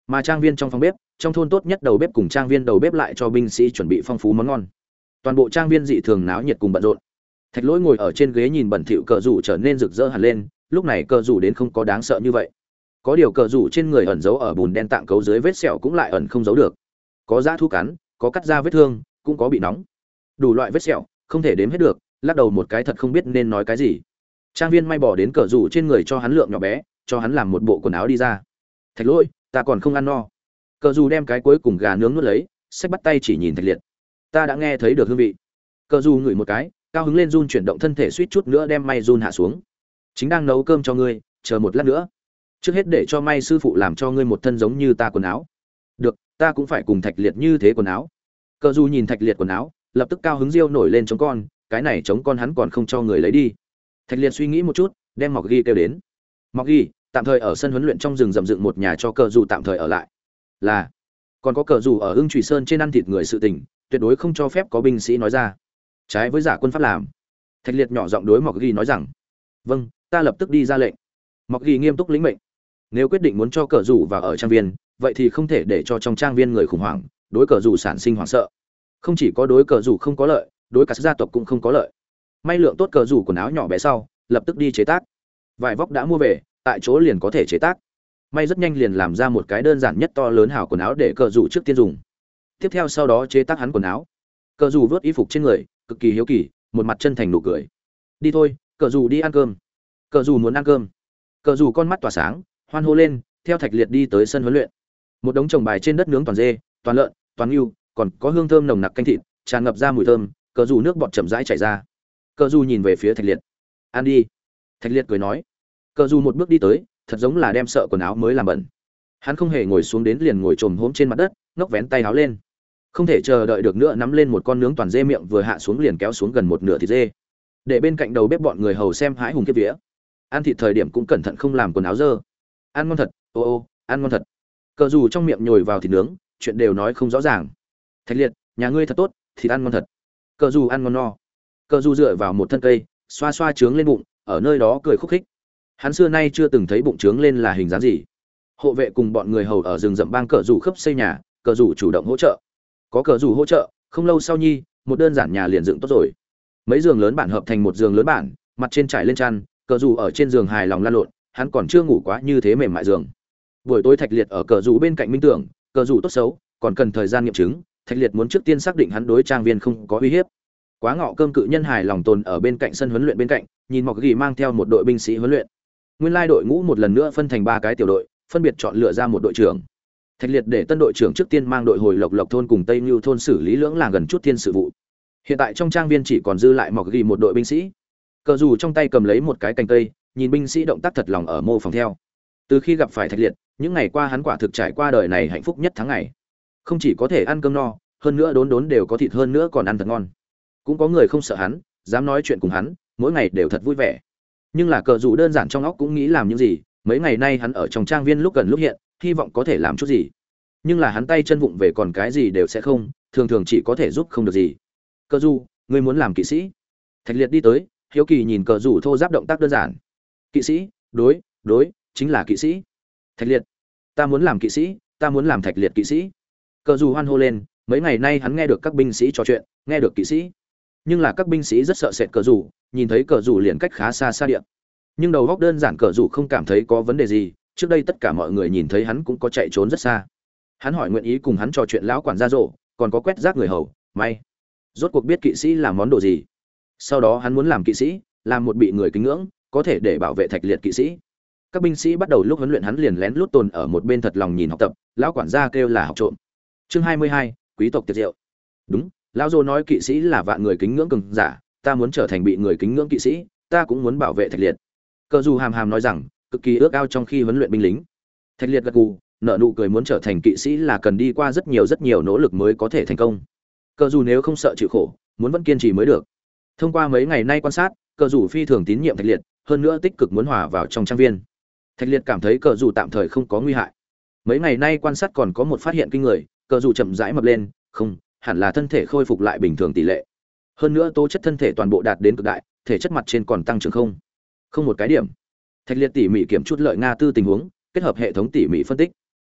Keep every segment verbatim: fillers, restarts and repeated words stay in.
Mà trang viên trong phòng bếp, trong thôn tốt nhất đầu bếp cùng trang viên đầu bếp lại cho binh sĩ chuẩn bị phong phú món ngon. Toàn bộ trang viên dị thường náo nhiệt cùng bận rộn. Thạch Lỗi ngồi ở trên ghế nhìn bẩn thỉu cờ rủ trở nên rực rỡ hẳn lên, lúc này cờ rủ đến không có đáng sợ như vậy. Có điều cờ rủ trên người ẩn giấu ở bùn đen tạng cấu dưới vết sẹo cũng lại ẩn không giấu được. Có dã thú cắn, có cắt ra vết thương, cũng có bị nóng. Đủ loại vết sẹo, không thể đếm hết được, lắc đầu một cái thật không biết nên nói cái gì. Trang viên may bỏ đến cờ rủ trên người cho hắn lượng nhỏ bé, cho hắn làm một bộ quần áo đi ra. Thạch Lỗi, ta còn không ăn no. Cờ rủ đem cái cuối cùng gà nướng nuốt lấy, xách bắt tay chỉ nhìn Thạch Liệt. Ta đã nghe thấy được hương vị. Cờ rủ ngửi một cái, cao hứng lên run chuyển động thân thể suýt chút nữa đem may run hạ xuống. Chính đang nấu cơm cho ngươi, chờ một lát nữa. Trước hết để cho may sư phụ làm cho ngươi một thân giống như ta quần áo. Được, ta cũng phải cùng Thạch Liệt như thế quần áo. Cờ rủ nhìn Thạch Liệt quần áo, lập tức cao hứng riêu nổi lên chống con, cái này chống con hắn còn không cho người lấy đi. Thạch Liệt suy nghĩ một chút, đem Mọc Ghi kêu đến. Mọc Ghi, tạm thời ở sân huấn luyện trong rừng rậm dựng một nhà cho cờ rủ tạm thời ở lại. Là, còn có cờ rủ ở Ưng Chủy Sơn trên ăn thịt người sự tình, tuyệt đối không cho phép có binh sĩ nói ra. Trái với giả quân pháp làm. Thạch Liệt nhỏ giọng đối Mọc Ghi nói rằng, vâng, ta lập tức đi ra lệnh. Mọc Ghi nghiêm túc lĩnh mệnh. Nếu quyết định muốn cho cờ rủ vào ở trang viên, vậy thì không thể để cho trong trang viên người khủng hoảng, đối cờ rủ sản sinh hoảng sợ. Không chỉ có đối cờ rủ không có lợi, đối cả gia tộc cũng không có lợi. May lượng tốt cờ rủ quần áo nhỏ bé sau, lập tức đi chế tác. Vải vóc đã mua về, tại chỗ liền có thể chế tác. May rất nhanh liền làm ra một cái đơn giản nhất to lớn hảo quần áo để cờ rủ trước tiên dùng. Tiếp theo sau đó chế tác hắn quần áo. Cờ rủ vớt y phục trên người, cực kỳ hiếu kỳ, một mặt chân thành nụ cười. Đi thôi, cờ rủ đi ăn cơm. Cờ rủ muốn ăn cơm. Cờ rủ con mắt tỏa sáng, hoan hô lên, theo Thạch Liệt đi tới sân huấn luyện. Một đống trồng bài trên đất nướng toàn dê, toàn lợn, toàn ngưu, còn có hương thơm nồng nặc canh thịt, tràn ngập ra mùi thơm, cờ rủ nước bọt chậm rãi chảy ra. Cờ rủ nhìn về phía Thạch Liệt. Ăn đi. Thạch Liệt cười nói. Cờ rủ một bước đi tới, thật giống là đem sợ quần áo mới làm bẩn. Hắn không hề ngồi xuống đến liền ngồi trồm hổm trên mặt đất, ngóc vén tay áo lên. Không thể chờ đợi được nữa nắm lên một con nướng toàn dê miệng vừa hạ xuống liền kéo xuống gần một nửa thịt dê. Để bên cạnh đầu bếp bọn người hầu xem hãi hùng kiếp vía. Ăn thịt thời điểm cũng cẩn thận không làm quần áo dơ. Ăn ngon thật, ô ô, ăn ngon thật. Cờ rủ trong miệng nhồi vào thịt nướng, chuyện đều nói không rõ ràng. Thạch Liệt, nhà ngươi thật tốt, thịt ăn ngon thật. Cờ rủ ăn ngon no. Cờ rủ dựa vào một thân cây, xoa xoa trướng lên bụng, ở nơi đó cười khúc khích. Hắn xưa nay chưa từng thấy bụng trướng lên là hình dáng gì. Hộ vệ cùng bọn người hầu ở rừng rậm bang cờ rủ khớp xây nhà, cờ rủ chủ động hỗ trợ. Có cờ rủ hỗ trợ, không lâu sau nhi, một đơn giản nhà liền dựng tốt rồi. Mấy giường lớn bản hợp thành một giường lớn bản, mặt trên trải lên chăn, cờ rủ ở trên giường hài lòng lăn lộn, hắn còn chưa ngủ quá như thế mềm mại giường. Buổi tối Thạch Liệt ở cờ rủ bên cạnh minh tưởng, cờ rủ tốt xấu, còn cần thời gian nghiệm chứng, Thạch Liệt muốn trước tiên xác định hắn đối trang viên không có uy hiếp. Quá ngọ cơm cự nhân hài lòng tồn ở bên cạnh sân huấn luyện bên cạnh, nhìn Mọc Ghi mang theo một đội binh sĩ huấn luyện. Nguyên lai đội ngũ một lần nữa phân thành ba cái tiểu đội, phân biệt chọn lựa ra một đội trưởng. Thạch Liệt để tân đội trưởng trước tiên mang đội hồi Lộc Lộc thôn cùng Tây Nưu thôn xử lý lưỡng làng gần chút thiên sự vụ. Hiện tại trong trang viên chỉ còn dư lại Mọc Ghi một đội binh sĩ. Cờ rủ trong tay cầm lấy một cái cành cây, nhìn binh sĩ động tác thật lòng ở mô phỏng theo. Từ khi gặp phải Thạch Liệt, những ngày qua hắn quả thực trải qua đời này hạnh phúc nhất tháng ngày. Không chỉ có thể ăn cơm no, hơn nữa đốn đốn đều có thịt, hơn nữa còn ăn thật ngon. Cũng có người không sợ hắn, dám nói chuyện cùng hắn, mỗi ngày đều thật vui vẻ. Nhưng là cờ rủ đơn giản trong óc cũng nghĩ làm những gì, mấy ngày nay hắn ở trong trang viên lúc gần lúc hiện, hy vọng có thể làm chút gì. Nhưng là hắn tay chân vụng về còn cái gì đều sẽ không, thường thường chỉ có thể giúp không được gì. Cờ rủ, ngươi muốn làm kỵ sĩ? Thạch Liệt đi tới, hiếu kỳ nhìn cờ rủ thô giáp động tác đơn giản. Kỵ sĩ? Đối, đối, chính là kỵ sĩ. Thạch Liệt, ta muốn làm kỵ sĩ, ta muốn làm Thạch Liệt kỵ sĩ. Cờ rủ hoan hô lên, mấy ngày nay hắn nghe được các binh sĩ trò chuyện, nghe được kỵ sĩ. Nhưng là các binh sĩ rất sợ sệt cờ rủ, nhìn thấy cờ rủ liền cách khá xa xa địa. Nhưng đầu góc đơn giản cờ rủ không cảm thấy có vấn đề gì, trước đây tất cả mọi người nhìn thấy hắn cũng có chạy trốn rất xa. Hắn hỏi nguyện ý cùng hắn trò chuyện lão quản gia rộ, còn có quét rác người hầu, may. Rốt cuộc biết kỵ sĩ là món đồ gì. Sau đó hắn muốn làm kỵ sĩ, làm một bị người kính ngưỡng, có thể để bảo vệ Thạch Liệt kỵ sĩ. Các binh sĩ bắt đầu lúc huấn luyện hắn liền lén lút tồn ở một bên thật lòng nhìn học tập, lão quản gia kêu là học trộm. Chương hai mươi hai, quý tộc tiệc rượu. Đúng, lão Dô nói kỵ sĩ là vạn người kính ngưỡng cường giả, ta muốn trở thành bị người kính ngưỡng kỵ sĩ, ta cũng muốn bảo vệ Thạch Liệt. Cờ dù hàm hàm nói rằng, cực kỳ ước ao trong khi huấn luyện binh lính. Thạch Liệt gật gù, nở nụ cười, muốn trở thành kỵ sĩ là cần đi qua rất nhiều rất nhiều nỗ lực mới có thể thành công. Cờ dù nếu không sợ chịu khổ, muốn vẫn kiên trì mới được. Thông qua mấy ngày nay quan sát, cờ dù phi thường tín nhiệm Thạch Liệt, hơn nữa tích cực muốn hòa vào trong trang viên. Thạch Liệt cảm thấy cờ dù tạm thời không có nguy hại. Mấy ngày nay quan sát còn có một phát hiện kinh người, cờ dù chậm rãi mập lên, không, hẳn là thân thể khôi phục lại bình thường tỷ lệ. Hơn nữa tố chất thân thể toàn bộ đạt đến cực đại, thể chất mặt trên còn tăng trưởng không, không một cái điểm. Thạch Liệt tỉ mỉ kiểm chút lợi nga tư tình huống, kết hợp hệ thống tỉ mỉ phân tích.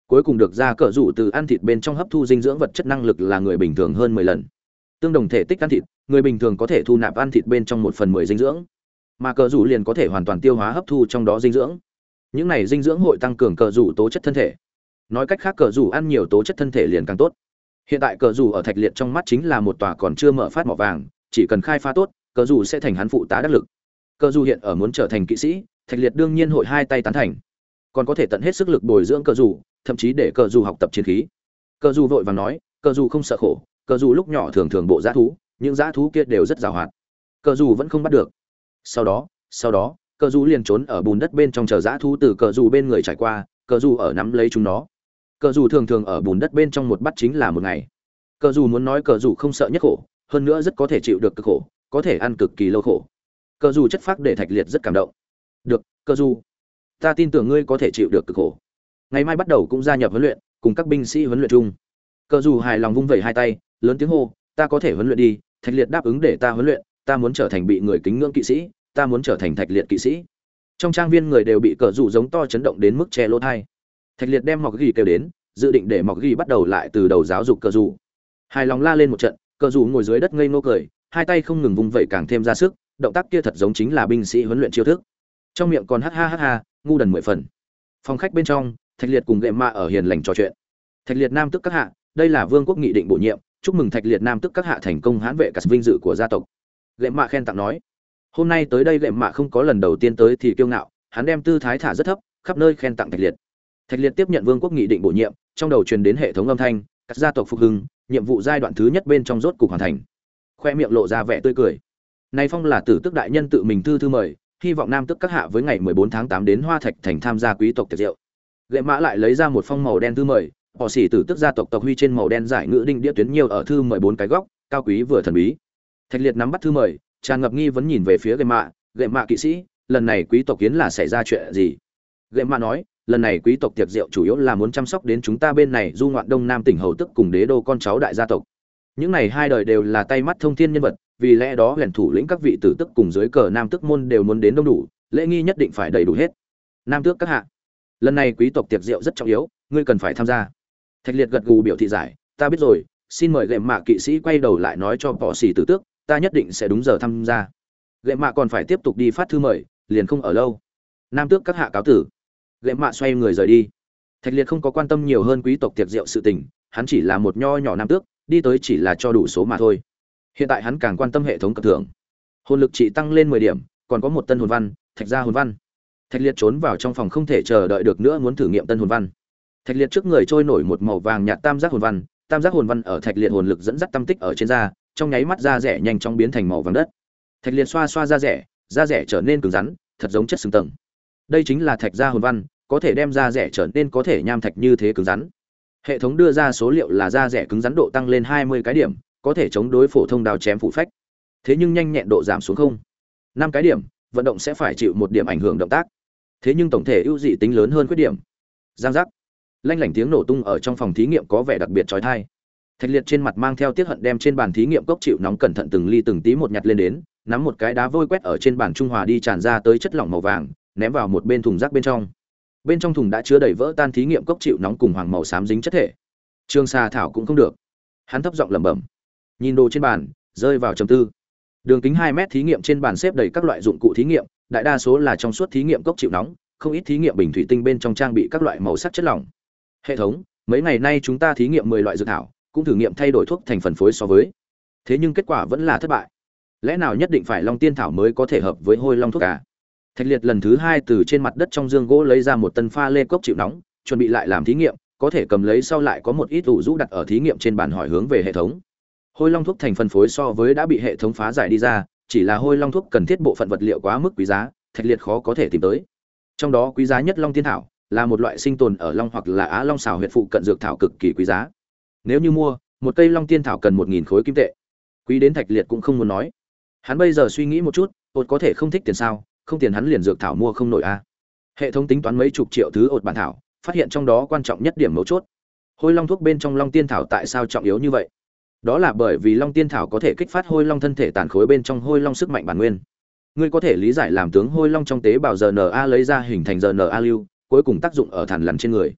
Cuối cùng được ra cờ rủ từ ăn thịt bên trong hấp thu dinh dưỡng vật chất năng lực là người bình thường hơn mười lần. Tương đồng thể tích ăn thịt, người bình thường có thể thu nạp ăn thịt bên trong một phần mười dinh dưỡng, mà cờ rủ liền có thể hoàn toàn tiêu hóa hấp thu trong đó dinh dưỡng. Những này dinh dưỡng hội tăng cường cờ rủ tố chất thân thể. Nói cách khác, cờ rủ ăn nhiều tố chất thân thể liền càng tốt. Hiện tại cờ rủ ở Thạch Liệt trong mắt chính là một tòa còn chưa mở phát mỏ vàng, chỉ cần khai phá tốt, cờ rủ sẽ thành hắn phụ tá đắc lực. Cờ rủ hiện ở muốn trở thành kỵ sĩ, Thạch Liệt đương nhiên hội hai tay tán thành, còn có thể tận hết sức lực bồi dưỡng cờ rủ, thậm chí để cờ rủ học tập chiến khí. Cờ rủ vội vàng nói, cờ rủ không sợ khổ, cờ rủ lúc nhỏ thường thường bộ dã thú, những dã thú kia đều rất giàu hoạt, cờ rủ vẫn không bắt được. Sau đó, sau đó, cờ rủ liền trốn ở bùn đất bên trong chờ dã thú từ cờ rủ bên người trải qua, cờ rủ ở nắm lấy chúng nó. Cờ rủ thường thường ở bùn đất bên trong một bắt chính là một ngày. Cờ rủ muốn nói cờ rủ không sợ nhất khổ, hơn nữa rất có thể chịu được cực khổ, có thể ăn cực kỳ lâu khổ. Cờ rủ chất phác để Thạch Liệt rất cảm động. Được, cờ rủ, ta tin tưởng ngươi có thể chịu được cực khổ. Ngày mai bắt đầu cũng gia nhập huấn luyện, cùng các binh sĩ huấn luyện chung. Cờ rủ hài lòng vung vẩy hai tay, lớn tiếng hô, ta có thể huấn luyện đi. Thạch Liệt đáp ứng để ta huấn luyện, ta muốn trở thành bị người kính ngưỡng kỵ sĩ, ta muốn trở thành Thạch Liệt kỵ sĩ. Trong trang viên người đều bị cờ rủ giống to chấn động đến mức che lỗ tai. Thạch Liệt đem Mọc Gỉ kêu đến, dự định để Mọc Gỉ bắt đầu lại từ đầu giáo dục cờ rủ. Hài lòng la lên một trận, cờ rủ ngồi dưới đất ngây ngô cười, hai tay không ngừng vung vẩy càng thêm ra sức, động tác kia thật giống chính là binh sĩ huấn luyện chiêu thức. Trong miệng còn hát ha hát ha, ngu đần mười phần. Phòng khách bên trong, Thạch Liệt cùng Gệm Mạ ở hiền lành trò chuyện. Thạch Liệt nam tức các hạ, đây là vương quốc nghị định bổ nhiệm, chúc mừng Thạch Liệt nam tức các hạ thành công hãn vệ cả vinh dự của gia tộc. Gệm Mạ khen tặng nói, hôm nay tới đây Gệm Mạ không có lần đầu tiên tới thì kiêu ngạo, hắn đem tư thái thả rất thấp, khắp nơi khen tặng Thạch Liệt. Thạch Liệt tiếp nhận vương quốc nghị định bổ nhiệm, trong đầu truyền đến hệ thống âm thanh, các gia tộc phục hưng, nhiệm vụ giai đoạn thứ nhất bên trong rốt cục hoàn thành. Khoe miệng lộ ra vẻ tươi cười. Này phong là tử tức đại nhân tự mình thư thư mời, hy vọng nam tức các hạ với ngày mười bốn tháng tám đến Hoa Thạch thành tham gia quý tộc tiệc rượu. Gệm Mã lại lấy ra một phong màu đen thư mời, họ xỉ tử tức gia tộc tộc huy trên màu đen giải ngữ đinh đĩa tuyến nhiều ở thư mười bốn cái góc, cao quý vừa thần bí. Thạch Liệt nắm bắt thư mời, tràn ngập nghi vấn nhìn về phía Gệm Mã, Gệm Mã kỵ sĩ, lần này quý tộc kiến là xảy ra chuyện gì? Gệm Mã nói, lần này quý tộc tiệc rượu chủ yếu là muốn chăm sóc đến chúng ta bên này du ngoạn đông nam tỉnh hầu tức cùng đế đô con cháu đại gia tộc. Những này hai đời đều là tay mắt thông thiên nhân vật, vì lẽ đó huyền thủ lĩnh các vị tử tức cùng dưới cờ nam tước môn đều muốn đến đông đủ, lễ nghi nhất định phải đầy đủ hết. Nam tước các hạ, lần này quý tộc tiệc rượu rất trọng yếu, ngươi cần phải tham gia. Thạch Liệt gật gù biểu thị giải, ta biết rồi, xin mời Gệm Mạ kỵ sĩ quay đầu lại nói cho bỏ xỉ tử tước, ta nhất định sẽ đúng giờ tham gia. Gệm Mạ còn phải tiếp tục đi phát thư mời, liền không ở lâu. Nam tước các hạ cáo tử. Gệm Mạ xoay người rời đi. Thạch Liệt không có quan tâm nhiều hơn quý tộc tiệc rượu sự tình, hắn chỉ là một nho nhỏ nam tước, đi tới chỉ là cho đủ số mà thôi. Hiện tại hắn càng quan tâm hệ thống cấp thưởng. Hồn lực trị tăng lên mười điểm, còn có một tân hồn văn, Thạch gia hồn văn. Thạch Liệt trốn vào trong phòng không thể chờ đợi được nữa muốn thử nghiệm tân hồn văn. Thạch Liệt trước người trôi nổi một màu vàng nhạt tam giác hồn văn, tam giác hồn văn ở Thạch Liệt hồn lực dẫn dắt tâm tích ở trên da, trong nháy mắt da rẻ nhanh chóng biến thành màu vàng đất. Thạch Liệt xoa xoa da rẻ, da rẻ trở nên cứng rắn, thật giống chất xứng tầng. Đây chính là Thạch gia hồn văn, có thể đem da rẻ trở nên có thể nham thạch như thế cứng rắn. Hệ thống đưa ra số liệu là da rẻ cứng rắn độ tăng lên hai mươi cái điểm, có thể chống đối phổ thông đao chém phủ phách. Thế nhưng nhanh nhẹn độ giảm xuống không năm cái điểm, vận động sẽ phải chịu một điểm ảnh hưởng động tác. Thế nhưng tổng thể ưu dị tính lớn hơn khuyết điểm. Giang giác, lanh lảnh tiếng nổ tung ở trong phòng thí nghiệm có vẻ đặc biệt chói tai. Thạch Liệt trên mặt mang theo tiếc hận đem trên bàn thí nghiệm cốc chịu nóng cẩn thận từng ly từng tí một nhặt lên đến, nắm một cái đá vôi quét ở trên bàn trung hòa đi tràn ra tới chất lỏng màu vàng, ném vào một bên thùng rác bên trong. Bên trong thùng đã chứa đầy vỡ tan thí nghiệm cốc chịu nóng cùng hoàng màu xám dính chất thể. Trương Sa Thảo cũng không được. Hắn thấp giọng lẩm bẩm, nhìn đồ trên bàn, rơi vào trầm tư. Đường kính hai mét thí nghiệm trên bàn xếp đầy các loại dụng cụ thí nghiệm, đại đa số là trong suốt thí nghiệm cốc chịu nóng, không ít thí nghiệm bình thủy tinh bên trong trang bị các loại màu sắc chất lỏng. Hệ thống, mấy ngày nay chúng ta thí nghiệm mười loại dược thảo, cũng thử nghiệm thay đổi thuốc thành phần phối so với. Thế nhưng kết quả vẫn là thất bại. Lẽ nào nhất định phải long tiên thảo mới có thể hợp với hôi long thuốc à? Thạch Liệt lần thứ hai từ trên mặt đất trong dương gỗ lấy ra một tân pha lê cốc chịu nóng, chuẩn bị lại làm thí nghiệm, có thể cầm lấy sau lại có một ít ủ rũ đặt ở thí nghiệm trên bàn hỏi hướng về hệ thống. Hôi long thuốc thành phần phối so với đã bị hệ thống phá giải đi ra, chỉ là hôi long thuốc cần thiết bộ phận vật liệu quá mức quý giá, Thạch Liệt khó có thể tìm tới. Trong đó quý giá nhất long tiên thảo là một loại sinh tồn ở long hoặc là á long xào huyệt phụ cận dược thảo cực kỳ quý giá. Nếu như mua, một cây long tiên thảo cần một nghìn khối kim tệ. Quý đến Thạch Liệt cũng không muốn nói. Hắn bây giờ suy nghĩ một chút, ột có thể không thích tiền sao, không tiền hắn liền dược thảo mua không nổi a. À. Hệ thống tính toán mấy chục triệu thứ ột bản thảo, phát hiện trong đó quan trọng nhất điểm mấu chốt. Hôi long thuốc bên trong long tiên thảo tại sao trọng yếu như vậy? Đó là bởi vì long tiên thảo có thể kích phát hôi long thân thể tàn khối bên trong hôi long sức mạnh bản nguyên. Ngươi có thể lý giải làm tướng hôi long trong tế bào rờ en a lấy ra hình thành rờ en a lưu, cuối cùng tác dụng ở thằn lằn trên người.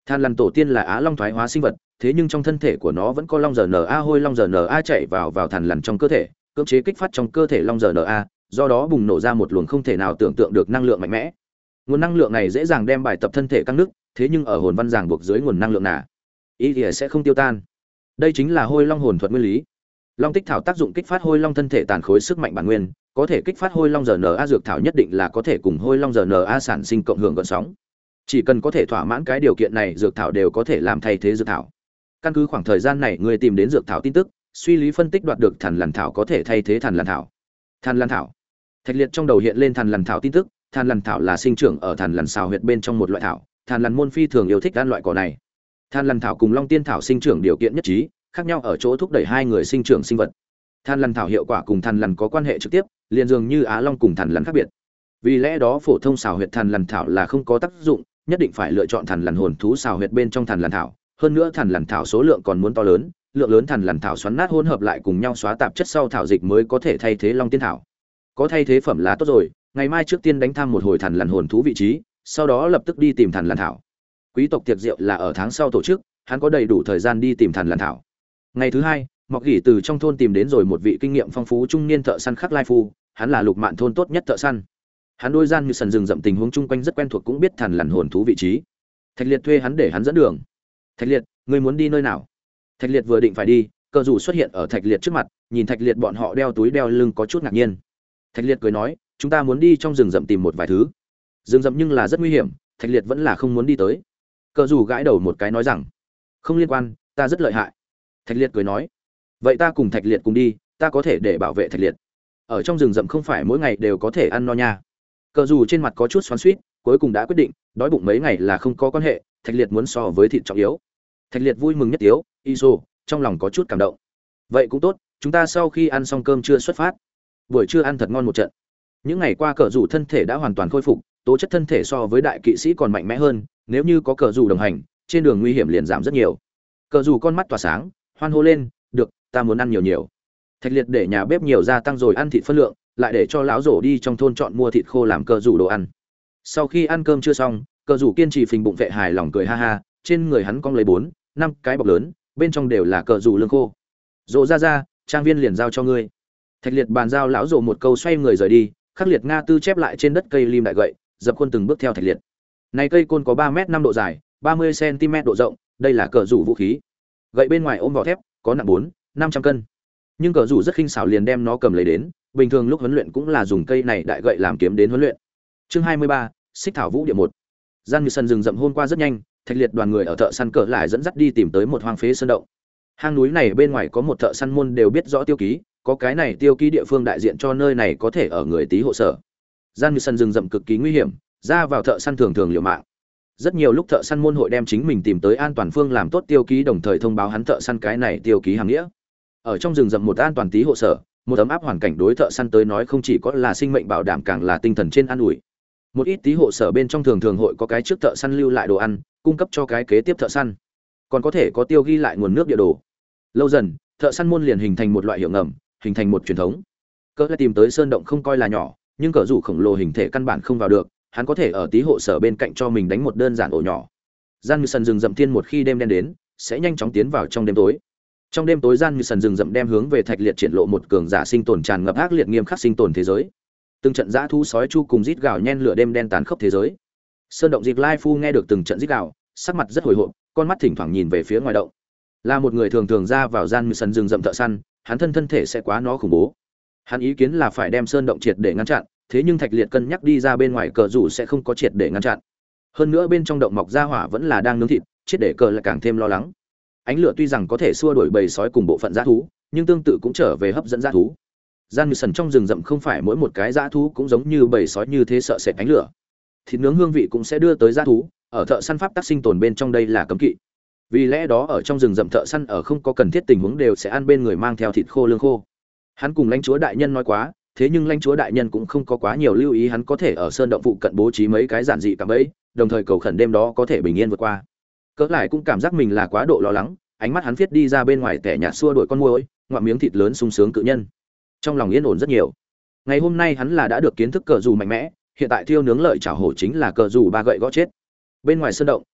Than lằn tổ tiên là á long thoái hóa sinh vật, thế nhưng trong thân thể của nó vẫn có long rờ en a hôi long rờ en a chạy vào vào thằn lằn trong cơ thể, cưỡng chế kích phát trong cơ thể long rờ en a, do đó bùng nổ ra một luồng không thể nào tưởng tượng được năng lượng mạnh mẽ. Nguồn năng lượng này dễ dàng đem bài tập thân thể căng nứt, thế nhưng ở hồn văn ràng buộc dưới nguồn năng lượng nà, ý thì sẽ không tiêu tan. Đây chính là hôi long hồn thuật nguyên lý. Long tích thảo tác dụng kích phát hôi long thân thể tàn khối sức mạnh bản nguyên, có thể kích phát hôi long rờ en a dược thảo nhất định là có thể cùng hôi long rờ en a sản sinh cộng hưởng gợn sóng. Chỉ cần có thể thỏa mãn cái điều kiện này, dược thảo đều có thể làm thay thế dược thảo. Căn cứ khoảng thời gian này người tìm đến dược thảo tin tức, suy lý phân tích đoạt được thần lằn thảo có thể thay thế thần lằn thảo. Thần lằn thảo. Thạch Liệt trong đầu hiện lên thần lằn thảo tin tức, thần lằn thảo là sinh trưởng ở thần lằn xào huyệt bên trong một loại thảo, thần lằn môn phi thường yêu thích ăn loại cỏ này. Thần lằn thảo cùng long tiên thảo sinh trưởng điều kiện nhất trí, khác nhau ở chỗ thúc đẩy hai người sinh trưởng sinh vật. Thần lằn thảo hiệu quả cùng thần lằn có quan hệ trực tiếp, liền dường như á long cùng thần lằn khác biệt. Vì lẽ đó phổ thông xào huyệt thần lằn thảo là không có tác dụng, nhất định phải lựa chọn thần lằn hồn thú xào huyệt bên trong thần lằn thảo, hơn nữa thần lằn thảo số lượng còn muốn to lớn, lượng lớn thần lằn thảo xoắn nát hỗn hợp lại cùng nhau xóa tạp chất sau thảo dịch mới có thể thay thế long tiên thảo. Có thay thế phẩm là tốt rồi, ngày mai trước tiên đánh thăm một hồi thần lằn hồn thú vị trí, sau đó lập tức đi tìm thần lằn thảo. Quý tộc tiệc rượu là ở tháng sau tổ chức, hắn có đầy đủ thời gian đi tìm thần lằn thảo. Ngày thứ hai, Mọc Gỉ từ trong thôn tìm đến rồi một vị kinh nghiệm phong phú trung niên thợ săn Khắc Lai Phu, hắn là Lục Mạn thôn tốt nhất thợ săn. Hắn đôi gian như sần rừng rậm tình huống chung quanh rất quen thuộc, cũng biết thần lằn hồn thú vị trí. Thạch Liệt thuê hắn để hắn dẫn đường. Thạch Liệt, ngươi muốn đi nơi nào? Thạch Liệt vừa định phải đi, Cờ Rủ xuất hiện ở Thạch Liệt trước mặt, nhìn Thạch Liệt bọn họ đeo túi đeo lưng có chút ngạc nhiên. Thạch Liệt cười nói, chúng ta muốn đi trong rừng rậm tìm một vài thứ. Rừng rậm nhưng là rất nguy hiểm, Thạch Liệt vẫn là không muốn đi tới. Cờ Rủ gãi đầu một cái nói rằng, không liên quan, ta rất lợi hại. Thạch Liệt cười nói, vậy ta cùng Thạch Liệt cùng đi, ta có thể để bảo vệ Thạch Liệt. Ở trong rừng rậm không phải mỗi ngày đều có thể ăn no nha. Cờ Rủ trên mặt có chút xoắn xuýt, cuối cùng đã quyết định, đói bụng mấy ngày là không có quan hệ, Thạch Liệt muốn so với thịt trọng yếu. Thạch Liệt vui mừng nhất tiếu, Iso, trong lòng có chút cảm động. Vậy cũng tốt, chúng ta sau khi ăn xong cơm trưa xuất phát. Buổi trưa ăn thật ngon một trận. Những ngày qua Cờ Rủ thân thể đã hoàn toàn khôi phục, tố chất thân thể so với đại kỵ sĩ còn mạnh mẽ hơn, nếu như có Cờ Rủ đồng hành, trên đường nguy hiểm liền giảm rất nhiều. Cờ Rủ con mắt tỏa sáng, hoan hô lên, được, ta muốn ăn nhiều nhiều. Thạch Liệt để nhà bếp nhiều gia tăng rồi ăn thịt phân lượng, lại để cho lão rổ đi trong thôn chọn mua thịt khô làm Cờ Rủ đồ ăn. Sau khi ăn cơm chưa xong, Cờ Rủ kiên trì phình bụng vệ hài lòng cười ha ha, trên người hắn cong lấy bốn, năm cái bọc lớn, bên trong đều là Cờ Rủ lương khô. Rổ ra ra, trang viên liền giao cho ngươi. Thạch Liệt bàn giao lão rổ một câu xoay người rời đi, Khắc Liệt Nga tư chép lại trên đất cây lim đại gậy, dập khuôn từng bước theo Thạch Liệt. Này cây côn có ba mét năm độ dài, ba mươi xăng-ti-mét độ rộng, đây là Cờ Rủ vũ khí. Gậy bên ngoài ôm vỏ thép, có nặng bốn, năm trăm cân. Nhưng Cờ Rủ rất khinh xảo liền đem nó cầm lấy đến, bình thường lúc huấn luyện cũng là dùng cây này đại gậy làm kiếm đến huấn luyện. Chương hai mươi ba, Xích thảo vũ địa một. Gian như sân rừng rậm hôm qua rất nhanh, Thạch Liệt đoàn người ở thợ săn cỡ lại dẫn dắt đi tìm tới một hoang phế sơn động. Hang núi này bên ngoài có một thợ săn môn đều biết rõ tiêu ký, có cái này tiêu ký địa phương đại diện cho nơi này có thể ở người tí hộ sở. Gian như sân rừng rậm cực kỳ nguy hiểm, ra vào thợ săn thường thường liều mạng. Rất nhiều lúc thợ săn môn hội đem chính mình tìm tới an toàn phương làm tốt tiêu ký, đồng thời thông báo hắn thợ săn cái này tiêu ký hàng nghĩa. Ở trong rừng rậm một an toàn tí hộ sở, một ấm áp hoàn cảnh đối thợ săn tới nói không chỉ có là sinh mệnh bảo đảm, càng là tinh thần trên an ủi. Một ít tí hộ sở bên trong thường thường hội có cái trước thợ săn lưu lại đồ ăn, cung cấp cho cái kế tiếp thợ săn. Còn có thể có tiêu ghi lại nguồn nước địa đồ. Lâu dần, thợ săn môn liền hình thành một loại hiệu ngầm, hình thành một truyền thống. Cỡ lại tìm tới sơn động không coi là nhỏ, nhưng Cỡ Rủ khổng lồ hình thể căn bản không vào được, hắn có thể ở tí hộ sở bên cạnh cho mình đánh một đơn giản ổ nhỏ. Gian như sần rừng rậm thiên một khi đêm đen đến, sẽ nhanh chóng tiến vào trong đêm tối. Trong đêm tối gian như sần rừng rậm đem hướng về Thạch Liệt triển lộ một cường giả sinh tồn tràn ngập ác liệt nghiêm khắc sinh tồn thế giới. Từng trận dã thú sói chu cùng rít gào nhen lửa đêm đen tàn khốc thế giới. Sơn động Dịch Lai Phu nghe được từng trận rít gào, sắc mặt rất hồi hộp, con mắt thỉnh thoảng nhìn về phía ngoài động. Là một người thường thường ra vào gian như sần rừng rậm thợ săn, hắn thân thân thể sẽ quá nó khủng bố. Hắn ý kiến là phải đem sơn động triệt để ngăn chặn, thế nhưng Thạch Liệt cân nhắc đi ra bên ngoài Cờ Rủ sẽ không có triệt để ngăn chặn. Hơn nữa bên trong động mọc ra hỏa vẫn là đang nướng thịt, triệt để Cờ lại càng thêm lo lắng. Ánh lửa tuy rằng có thể xua đuổi bầy sói cùng bộ phận dã thú, nhưng tương tự cũng trở về hấp dẫn dã thú. Gian như sần trong rừng rậm không phải mỗi một cái dã thú cũng giống như bầy sói như thế sợ sệt ánh lửa. Thịt nướng hương vị cũng sẽ đưa tới dã thú, ở thợ săn pháp tác sinh tồn bên trong đây là cấm kỵ. Vì lẽ đó ở trong rừng rậm thợ săn ở không có cần thiết tình huống đều sẽ ăn bên người mang theo thịt khô lương khô. Hắn cùng lãnh chúa đại nhân nói quá, thế nhưng lãnh chúa đại nhân cũng không có quá nhiều lưu ý hắn có thể ở sơn động phụ cận bố trí mấy cái giản dị cạm bẫy, đồng thời cầu khẩn đêm đó có thể bình yên vượt qua. Cỡ lại cũng cảm giác mình là quá độ lo lắng, ánh mắt hắn viết đi ra bên ngoài tẻ nhạt xua đuổi con muỗi, ngoạm miếng thịt lớn sung sướng cự nhân. Trong lòng yên ổn rất nhiều. Ngày hôm nay hắn là đã được kiến thức Cờ Rủ mạnh mẽ, hiện tại thiêu nướng lợi chảo hổ chính là Cờ Rủ ba gậy gõ chết. Bên ngoài sơn động,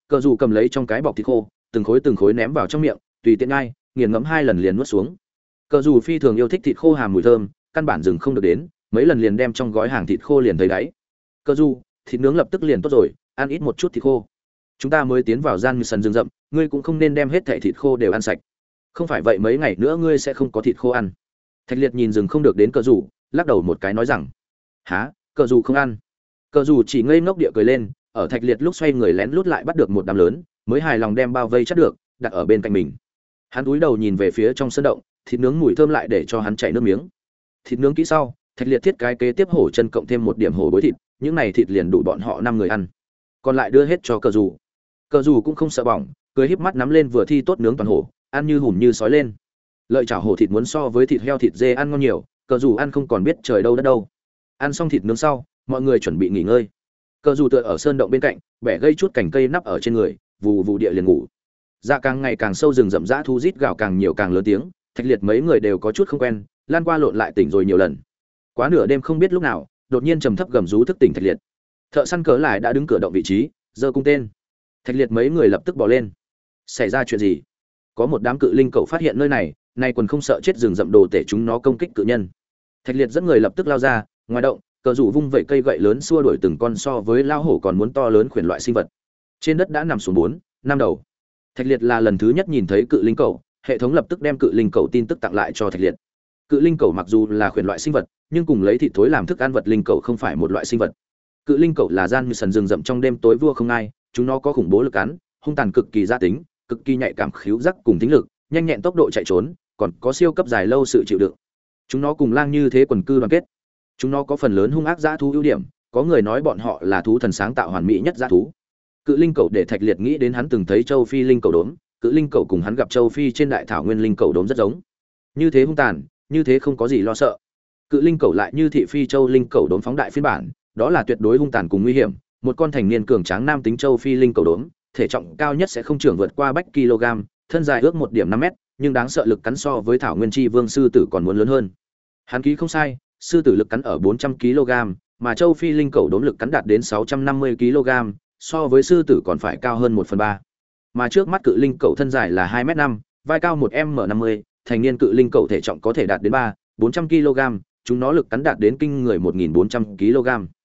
Cờ dù cầm lấy trong cái bọc thịt khô, từng khối từng khối ném vào trong miệng, tùy tiện ngay, nghiền ngẫm hai lần liền nuốt xuống. Cờ dù phi thường yêu thích thịt khô hàm mùi thơm, căn bản dừng không được đến, mấy lần liền đem trong gói hàng thịt khô liền thấy đáy. Cờ dù, thịt nướng lập tức liền tốt rồi, ăn ít một chút thịt khô. Chúng ta mới tiến vào gian như sần rừng rậm, ngươi cũng không nên đem hết thảy thịt khô đều ăn sạch. Không phải vậy mấy ngày nữa ngươi sẽ không có thịt khô ăn. Thạch Liệt nhìn rừng không được đến cờ dù, lắc đầu một cái nói rằng: "Hả? Cờ dù không ăn?" Cờ dù chỉ ngây ngốc địa cười lên, ở Thạch Liệt lúc xoay người lén lút lại bắt được một đám lớn, mới hài lòng đem bao vây chắc được, đặt ở bên cạnh mình. Hắn cúi đầu nhìn về phía trong sân động, thịt nướng mùi thơm lại để cho hắn chảy nước miếng. Thịt nướng kỹ sau, Thạch Liệt thiết cái kế tiếp hổ chân cộng thêm một điểm hổ bối thịt, những này thịt liền đủ bọn họ năm người ăn. Còn lại đưa hết cho cờ dù. Cờ dù cũng không sợ bỏng, cười híp mắt nắm lên vừa thi tốt nướng toàn hổ, ăn như hùm như sói lên. Lợi chảo hổ thịt muốn so với thịt heo thịt dê ăn ngon nhiều, cờ dù ăn không còn biết trời đâu đất đâu. Ăn xong thịt nướng sau, mọi người chuẩn bị nghỉ ngơi. Cờ dù tựa ở sơn động bên cạnh, bẻ gây chút cành cây nắp ở trên người, vù vù địa liền ngủ. Dạ càng ngày càng sâu rừng rậm rã thu rít gào càng nhiều càng lớn tiếng, Thạch Liệt mấy người đều có chút không quen, lan qua lộn lại tỉnh rồi nhiều lần. Quá nửa đêm không biết lúc nào, đột nhiên trầm thấp gầm rú thức tỉnh Thạch Liệt. Thợ săn cớ lại đã đứng cửa động vị trí, giơ cung tên. Thạch Liệt mấy người lập tức bỏ lên. Xảy ra chuyện gì? Có một đám cự linh cậu phát hiện nơi này, nay quần không sợ chết rừng rậm đồ tể chúng nó công kích cự nhân. Thạch Liệt dẫn người lập tức lao ra, ngoài động, cờ rủ vung vẩy cây gậy lớn xua đuổi từng con so với lao hổ còn muốn to lớn khuyển loại sinh vật. Trên đất đã nằm xuống bốn, năm đầu. Thạch Liệt là lần thứ nhất nhìn thấy cự linh cẩu, hệ thống lập tức đem cự linh cẩu tin tức tặng lại cho Thạch Liệt. Cự linh cẩu mặc dù là khuyển loại sinh vật, nhưng cùng lấy thịt thối làm thức ăn vật linh cẩu không phải một loại sinh vật. Cự linh cẩu là gian như sần rừng rậm trong đêm tối vua không ai, chúng nó có khủng bố lực cắn, hung tàn cực kỳ gia tính, cực kỳ nhạy cảm khứu giác cùng tính lực, nhanh nhẹn tốc độ chạy trốn, còn có siêu cấp dài lâu sự chịu đựng. Chúng nó cùng lang như thế quần cư đoàn kết. Chúng nó có phần lớn hung ác dã thú ưu điểm, có người nói bọn họ là thú thần sáng tạo hoàn mỹ nhất dã thú. Cự linh cẩu để Thạch Liệt nghĩ đến hắn từng thấy châu Phi linh cẩu đốm, cự linh cẩu cùng hắn gặp châu Phi trên đại thảo nguyên linh cẩu đốm rất giống. Như thế hung tàn, như thế không có gì lo sợ. Cự linh cẩu lại như thị phi châu linh cẩu đốm phóng đại phiên bản, đó là tuyệt đối hung tàn cùng nguy hiểm, một con thành niên cường tráng nam tính châu Phi linh cẩu đốm, thể trọng cao nhất sẽ không trưởng vượt qua bách kg, thân dài ước một điểm năm mét, nhưng đáng sợ lực cắn so với thảo nguyên chi vương sư tử còn muốn lớn hơn. Hắn ký không sai, sư tử lực cắn ở bốn trăm kg, mà châu Phi linh cẩu đốm lực cắn đạt đến sáu trăm năm mươi kg, so với sư tử còn phải cao hơn một phần ba. Mà trước mắt cự linh cẩu thân dài là hai mét năm, vai cao một m năm mươi, thành niên cự linh cẩu thể trọng có thể đạt đến ba, bốn trăm kg, chúng nó lực cắn đạt đến kinh người một nghìn bốn trăm kg.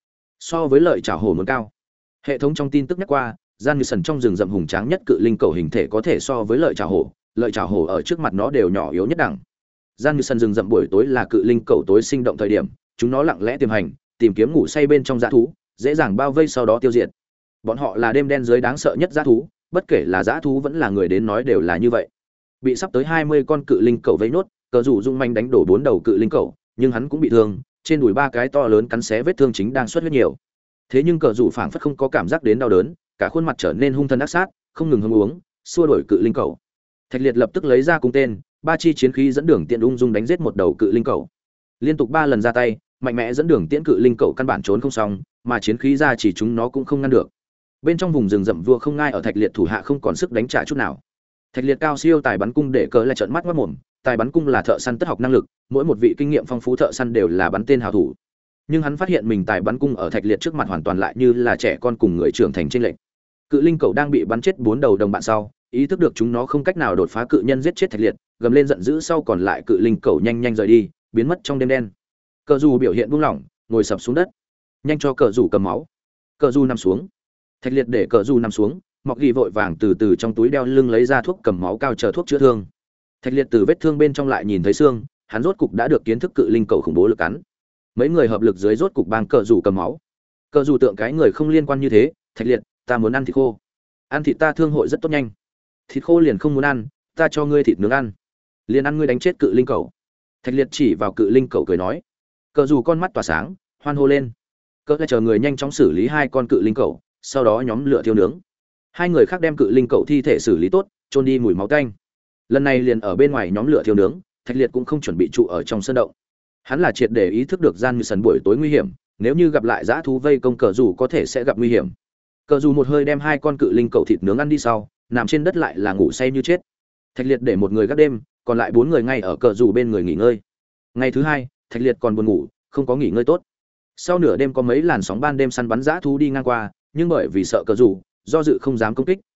So với lợi chảo hổ muốn cao. Hệ thống trong tin tức nhắc qua, gian như sần trong rừng rậm hùng tráng nhất cự linh cẩu hình thể có thể so với lợi chảo hổ, lợi chảo hổ ở trước mặt nó đều nhỏ yếu nhất đẳng. Gian như sần rừng rậm buổi tối là cự linh cẩu tối sinh động thời điểm, chúng nó lặng lẽ tiềm hành, tìm kiếm ngủ say bên trong dã thú, dễ dàng bao vây sau đó tiêu diệt. Bọn họ là đêm đen dưới đáng sợ nhất dã thú, bất kể là dã thú vẫn là người đến nói đều là như vậy. Bị sắp tới hai mươi con cự linh cẩu vây nốt, cờ rủ dung manh đánh đổ bốn đầu cự linh cẩu, nhưng hắn cũng bị thương, trên đùi ba cái to lớn cắn xé vết thương chính đang xuất huyết nhiều. Thế nhưng cờ rủ phảng phất không có cảm giác đến đau đớn, cả khuôn mặt trở nên hung thần ác sát, không ngừng hứng uống, xua đuổi cự linh cẩu. Thạch Liệt lập tức lấy ra cung tên, ba chi chiến khí dẫn đường tiện ung dung đánh giết một đầu cự linh cẩu. Liên tục ba lần ra tay, mạnh mẽ dẫn đường tiễn cự linh cẩu căn bản trốn không xong, mà chiến khí ra chỉ chúng nó cũng không ngăn được. Bên trong vùng rừng rậm vua không ngai ở Thạch Liệt thủ hạ không còn sức đánh trả chút nào. Thạch Liệt cao siêu tài bắn cung để cờ lại trợn mắt mắt mồm, tài bắn cung là thợ săn tất học năng lực, mỗi một vị kinh nghiệm phong phú thợ săn đều là bắn tên hảo thủ. Nhưng hắn phát hiện mình tài bắn cung ở Thạch Liệt trước mặt hoàn toàn lại như là trẻ con cùng người trưởng thành trên lệnh. Cự linh cẩu đang bị bắn chết bốn đầu đồng bạn sau, ý thức được chúng nó không cách nào đột phá cự nhân giết chết Thạch Liệt, gầm lên giận dữ sau còn lại cự linh cẩu nhanh nhanh rời đi, biến mất trong đêm đen. Cờ dù biểu hiện buông lỏng, ngồi sập xuống đất. Nhanh cho cờ dù cầm máu. Cờ dù nằm xuống. Thạch Liệt để cờ dù nằm xuống, Mọc Ghi vội vàng từ từ trong túi đeo lưng lấy ra thuốc cầm máu cao chờ thuốc chữa thương. Thạch Liệt từ vết thương bên trong lại nhìn thấy xương, hắn rốt cục đã được kiến thức cự linh cẩu khủng bố lực cắn. Mấy người hợp lực dưới rốt cục bang cờ dù cầm máu. Cờ dù tượng cái người không liên quan như thế, Thạch Liệt, ta muốn ăn thịt khô. Ăn thịt ta thương hội rất tốt nhanh. Thịt khô liền không muốn ăn, ta cho ngươi thịt nướng ăn. Liền ăn ngươi đánh chết cự linh cẩu. Thạch Liệt chỉ vào cự linh cẩu cười nói. Cờ dù con mắt tỏa sáng, hoan hô lên. Cờ lại chờ người nhanh chóng xử lý hai con cự linh cẩu, sau đó nhóm lửa thiêu nướng. Hai người khác đem cự linh cẩu thi thể xử lý tốt, chôn đi mùi máu tanh. Lần này liền ở bên ngoài nhóm lửa thiêu nướng, Thạch Liệt cũng không chuẩn bị trụ ở trong sân động. Hắn là triệt để ý thức được gian như sần buổi tối nguy hiểm, nếu như gặp lại dã thú vây công cờ dù có thể sẽ gặp nguy hiểm. Cờ dù một hơi đem hai con cự linh cẩu thịt nướng ăn đi sau, nằm trên đất lại là ngủ say như chết. Thạch Liệt để một người gác đêm, còn lại bốn người ngay ở cờ dù bên người nghỉ ngơi. Ngày thứ hai, Thạch Liệt còn buồn ngủ, không có nghỉ ngơi tốt. Sau nửa đêm có mấy làn sóng ban đêm săn bắn dã thú đi ngang qua, nhưng bởi vì sợ cờ dù, do dự không dám công kích,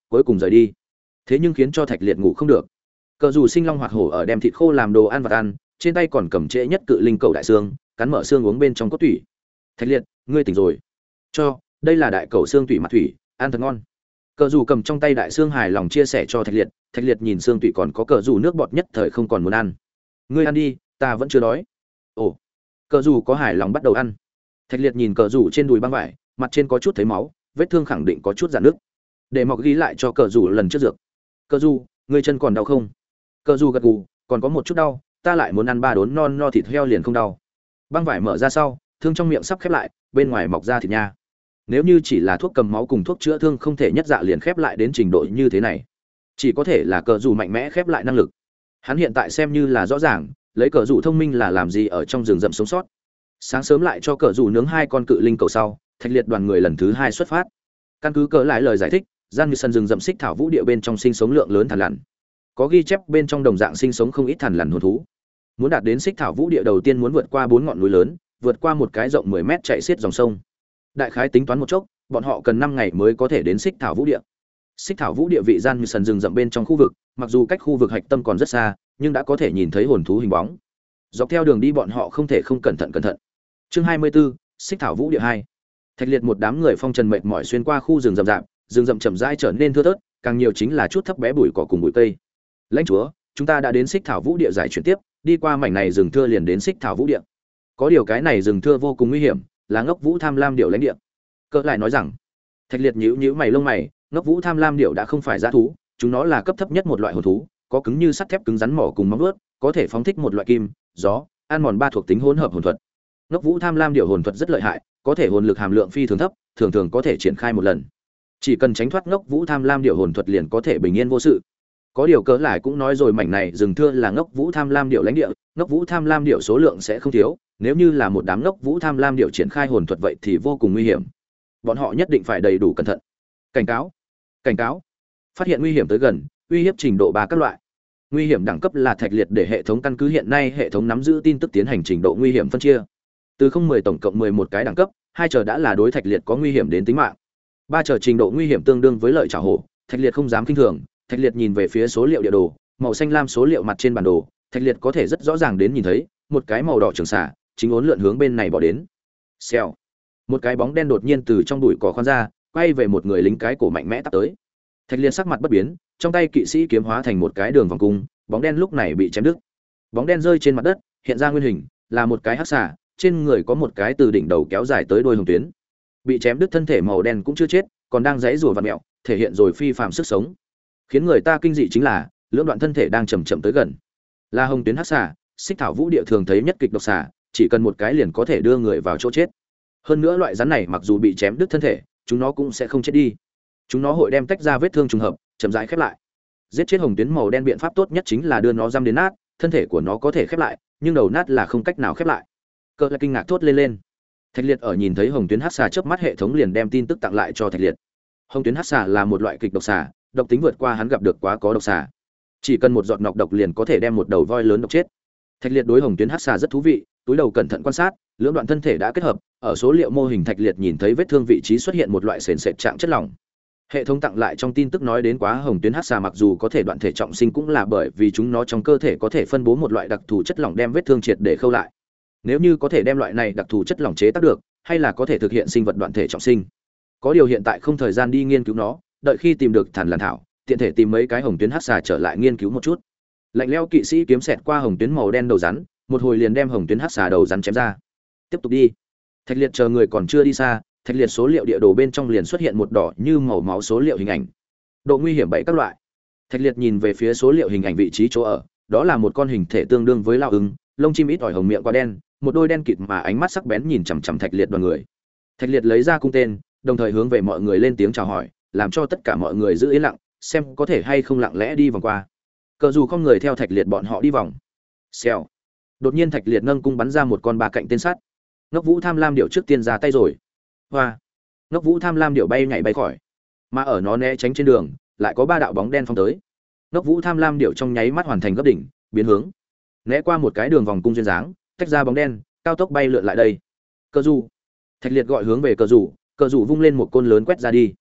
cuối cùng rời đi. Thế nhưng khiến cho Thạch Liệt ngủ không được. Cờ dù sinh long hoạt hổ ở đem thịt khô làm đồ ăn vặt ăn, trên tay còn cầm trễ nhất cự linh cầu đại xương, cắn mở xương uống bên trong cốt tủy. Thạch Liệt, ngươi tỉnh rồi. Cho, đây là đại cầu xương tủy mặt thủy, ăn thật ngon. Cờ dù cầm trong tay đại xương hài lòng chia sẻ cho Thạch Liệt. Thạch Liệt nhìn xương tủy còn có cờ dù nước bọt nhất thời không còn muốn ăn. Ngươi ăn đi, ta vẫn chưa đói. Ồ, cờ dù có hài lòng bắt đầu ăn. Thạch Liệt nhìn cờ dù trên đùi băng vải, mặt trên có chút thấy máu, vết thương khẳng định có chút rạn nước. Để mọc ghi lại cho cờ dù lần trước dược. Cờ dù, ngươi chân còn đau không? Cờ dù gật gù, còn có một chút đau, ta lại muốn ăn ba đốn non no thịt heo liền không đau. Băng vải mở ra sau, thương trong miệng sắp khép lại, bên ngoài mọc ra thịt nha. Nếu như chỉ là thuốc cầm máu cùng thuốc chữa thương không thể nhất dạ liền khép lại đến trình độ như thế này, chỉ có thể là cờ dù mạnh mẽ khép lại năng lực. Hắn hiện tại xem như là rõ ràng, lấy cờ dù thông minh là làm gì ở trong rừng rậm sống sót. Sáng sớm lại cho cờ dù nướng hai con cự linh cầu sau, Thạch Liệt đoàn người lần thứ hai xuất phát. Căn cứ cờ lại lời giải thích, gian như sân rừng rậm xích thảo vũ địa bên trong sinh sống lượng lớn thằn lằn. Có ghi chép bên trong đồng dạng sinh sống không ít thằn lằn hồn thú. Muốn đạt đến xích thảo vũ địa đầu tiên muốn vượt qua bốn ngọn núi lớn, vượt qua một cái rộng mười mét chạy xiết dòng sông. Đại khái tính toán một chốc, bọn họ cần năm ngày mới có thể đến xích thảo vũ địa. Xích thảo vũ địa vị gian như sân rừng rậm bên trong khu vực, mặc dù cách khu vực hạch tâm còn rất xa, nhưng đã có thể nhìn thấy hồn thú hình bóng. Dọc theo đường đi bọn họ không thể không cẩn thận cẩn thận. Chương hai mươi 24, xích thảo vũ địa hai. Thạch Liệt một đám người phong trần mệt mỏi xuyên qua khu rừng rậm rạp, rừng rậm chậm rãi trở nên thưa thớt, càng nhiều chính là chút thấp bé bụi cỏ cùng bụi cây. Lãnh chúa, chúng ta đã đến xích thảo vũ địa giải chuyển tiếp, đi qua mảnh này rừng thưa liền đến xích thảo vũ địa. Có điều cái này rừng thưa vô cùng nguy hiểm, là ngốc vũ tham lam điểu lãnh địa. Cỡ lại nói rằng. Thạch Liệt nhíu nhíu mày lông mày, ngốc vũ tham lam điểu đã không phải dã thú, chúng nó là cấp thấp nhất một loại hồn thú, có cứng như sắt thép cứng rắn mỏ cùng móng vuốt, có thể phóng thích một loại kim, gió, ăn mòn ba thuộc tính hỗn hợp hồn thuật. Ngốc vũ tham lam điểu hồn thuật rất lợi hại, có thể hồn lực hàm lượng phi thường thấp, thường thường có thể triển khai một lần. Chỉ cần tránh thoát ngốc vũ tham lam điểu hồn thuật liền có thể bình yên vô sự. Có điều cớ lại cũng nói rồi mảnh này rừng thưa là ngốc vũ tham lam điểu lãnh địa, ngốc vũ tham lam điểu số lượng sẽ không thiếu, nếu như là một đám ngốc vũ tham lam điểu triển khai hồn thuật vậy thì vô cùng nguy hiểm. Bọn họ nhất định phải đầy đủ cẩn thận. Cảnh cáo, cảnh cáo. Phát hiện nguy hiểm tới gần, uy hiếp trình độ ba các loại. Nguy hiểm đẳng cấp là Thạch Liệt để hệ thống căn cứ hiện nay hệ thống nắm giữ tin tức tiến hành trình độ nguy hiểm phân chia. Từ không mười tổng cộng mười một cái đẳng cấp, hai chờ đã là đối Thạch Liệt có nguy hiểm đến tính mạng. Ba chờ trình độ nguy hiểm tương đương với lợi trả hổ, Thạch Liệt không dám kinh thường. Thạch Liệt nhìn về phía số liệu địa đồ, màu xanh lam số liệu mặt trên bản đồ, Thạch Liệt có thể rất rõ ràng đến nhìn thấy, một cái màu đỏ trường xả, chính uốn lượn hướng bên này bỏ đến. Xèo. Một cái bóng đen đột nhiên từ trong bụi cỏ khoan ra, quay về một người lính cái cổ mạnh mẽ tát tới. Thạch Liệt sắc mặt bất biến, trong tay kỵ sĩ kiếm hóa thành một cái đường vòng cung, bóng đen lúc này bị chém đứt. Bóng đen rơi trên mặt đất, hiện ra nguyên hình, là một cái hắc xà, trên người có một cái từ đỉnh đầu kéo dài tới đuôi hồng tuyến. Bị chém đứt thân thể màu đen cũng chưa chết, còn đang giãy giụa vặn mèo, thể hiện rồi phi phàm sức sống. Khiến người ta kinh dị chính là, lưỡng đoạn thân thể đang chậm chậm tới gần. Là hồng tuyến hắc xà, xích thảo vũ địa thường thấy nhất kịch độc xà, chỉ cần một cái liền có thể đưa người vào chỗ chết. Hơn nữa loại rắn này mặc dù bị chém đứt thân thể, chúng nó cũng sẽ không chết đi. Chúng nó hội đem tách ra vết thương trùng hợp, chậm rãi khép lại. Giết chết hồng tuyến màu đen biện pháp tốt nhất chính là đưa nó giam đến nát, thân thể của nó có thể khép lại, nhưng đầu nát là không cách nào khép lại. Cỡ là kinh ngạc thốt lên lên. Thạch Liệt ở nhìn thấy hồng tuyến hắc xà chớp mắt hệ thống liền đem tin tức tặng lại cho Thạch Liệt. Hồng tuyến hắc xà là một loại kịch độc xà, độc tính vượt qua hắn gặp được quá có độc xà. Chỉ cần một giọt nọc độc liền có thể đem một đầu voi lớn độc chết. Thạch Liệt đối hồng tuyến hắc xà rất thú vị, túi đầu cẩn thận quan sát, lưỡng đoạn thân thể đã kết hợp, ở số liệu mô hình Thạch Liệt nhìn thấy vết thương vị trí xuất hiện một loại sền sệt trạng chất lỏng. Hệ thống tặng lại trong tin tức nói đến quá hồng tuyến hắc xà mặc dù có thể đoạn thể trọng sinh cũng là bởi vì chúng nó trong cơ thể có thể phân bố một loại đặc thù chất lỏng đem vết thương triệt để khâu lại. Nếu như có thể đem loại này đặc thù chất lỏng chế tác được, hay là có thể thực hiện sinh vật đoạn thể trọng sinh. Có điều hiện tại không thời gian đi nghiên cứu nó, đợi khi tìm được thản làn thảo, tiện thể tìm mấy cái hồng tuyến hắc xà trở lại nghiên cứu một chút. Lạnh lẽo kỵ sĩ kiếm xẹt qua hồng tuyến màu đen đầu rắn, một hồi liền đem hồng tuyến hắc xà đầu rắn chém ra. Tiếp tục đi. Thạch Liệt chờ người còn chưa đi xa, Thạch Liệt số liệu địa đồ bên trong liền xuất hiện một đỏ như màu máu số liệu hình ảnh. Độ nguy hiểm bảy các loại. Thạch Liệt nhìn về phía số liệu hình ảnh vị trí chỗ ở, đó là một con hình thể tương đương với lao ưng, lông chim ít ỏi hồng miệng quá đen, một đôi đen kịt mà ánh mắt sắc bén nhìn chằm chằm Thạch Liệt đoàn người. Thạch Liệt lấy ra cung tên, đồng thời hướng về mọi người lên tiếng chào hỏi, làm cho tất cả mọi người giữ yên lặng, xem có thể hay không lặng lẽ đi vòng qua. Cờ dù không người theo Thạch Liệt bọn họ đi vòng. Xèo. Đột nhiên Thạch Liệt nâng cung bắn ra một con ba cạnh tên sắt. Ngốc Vũ Tham Lam điệu trước tiên ra tay rồi. Hoa. Ngốc Vũ Tham Lam điệu bay nhảy bay khỏi. Mà ở nó né tránh trên đường, lại có ba đạo bóng đen phóng tới. Ngốc Vũ Tham Lam điệu trong nháy mắt hoàn thành gấp đỉnh, biến hướng, né qua một cái đường vòng cung duyên dáng, tách ra bóng đen, cao tốc bay lượn lại đây. Cờ dù. Thạch Liệt gọi hướng về cờ dù, cờ dù vung lên một côn lớn quét ra đi.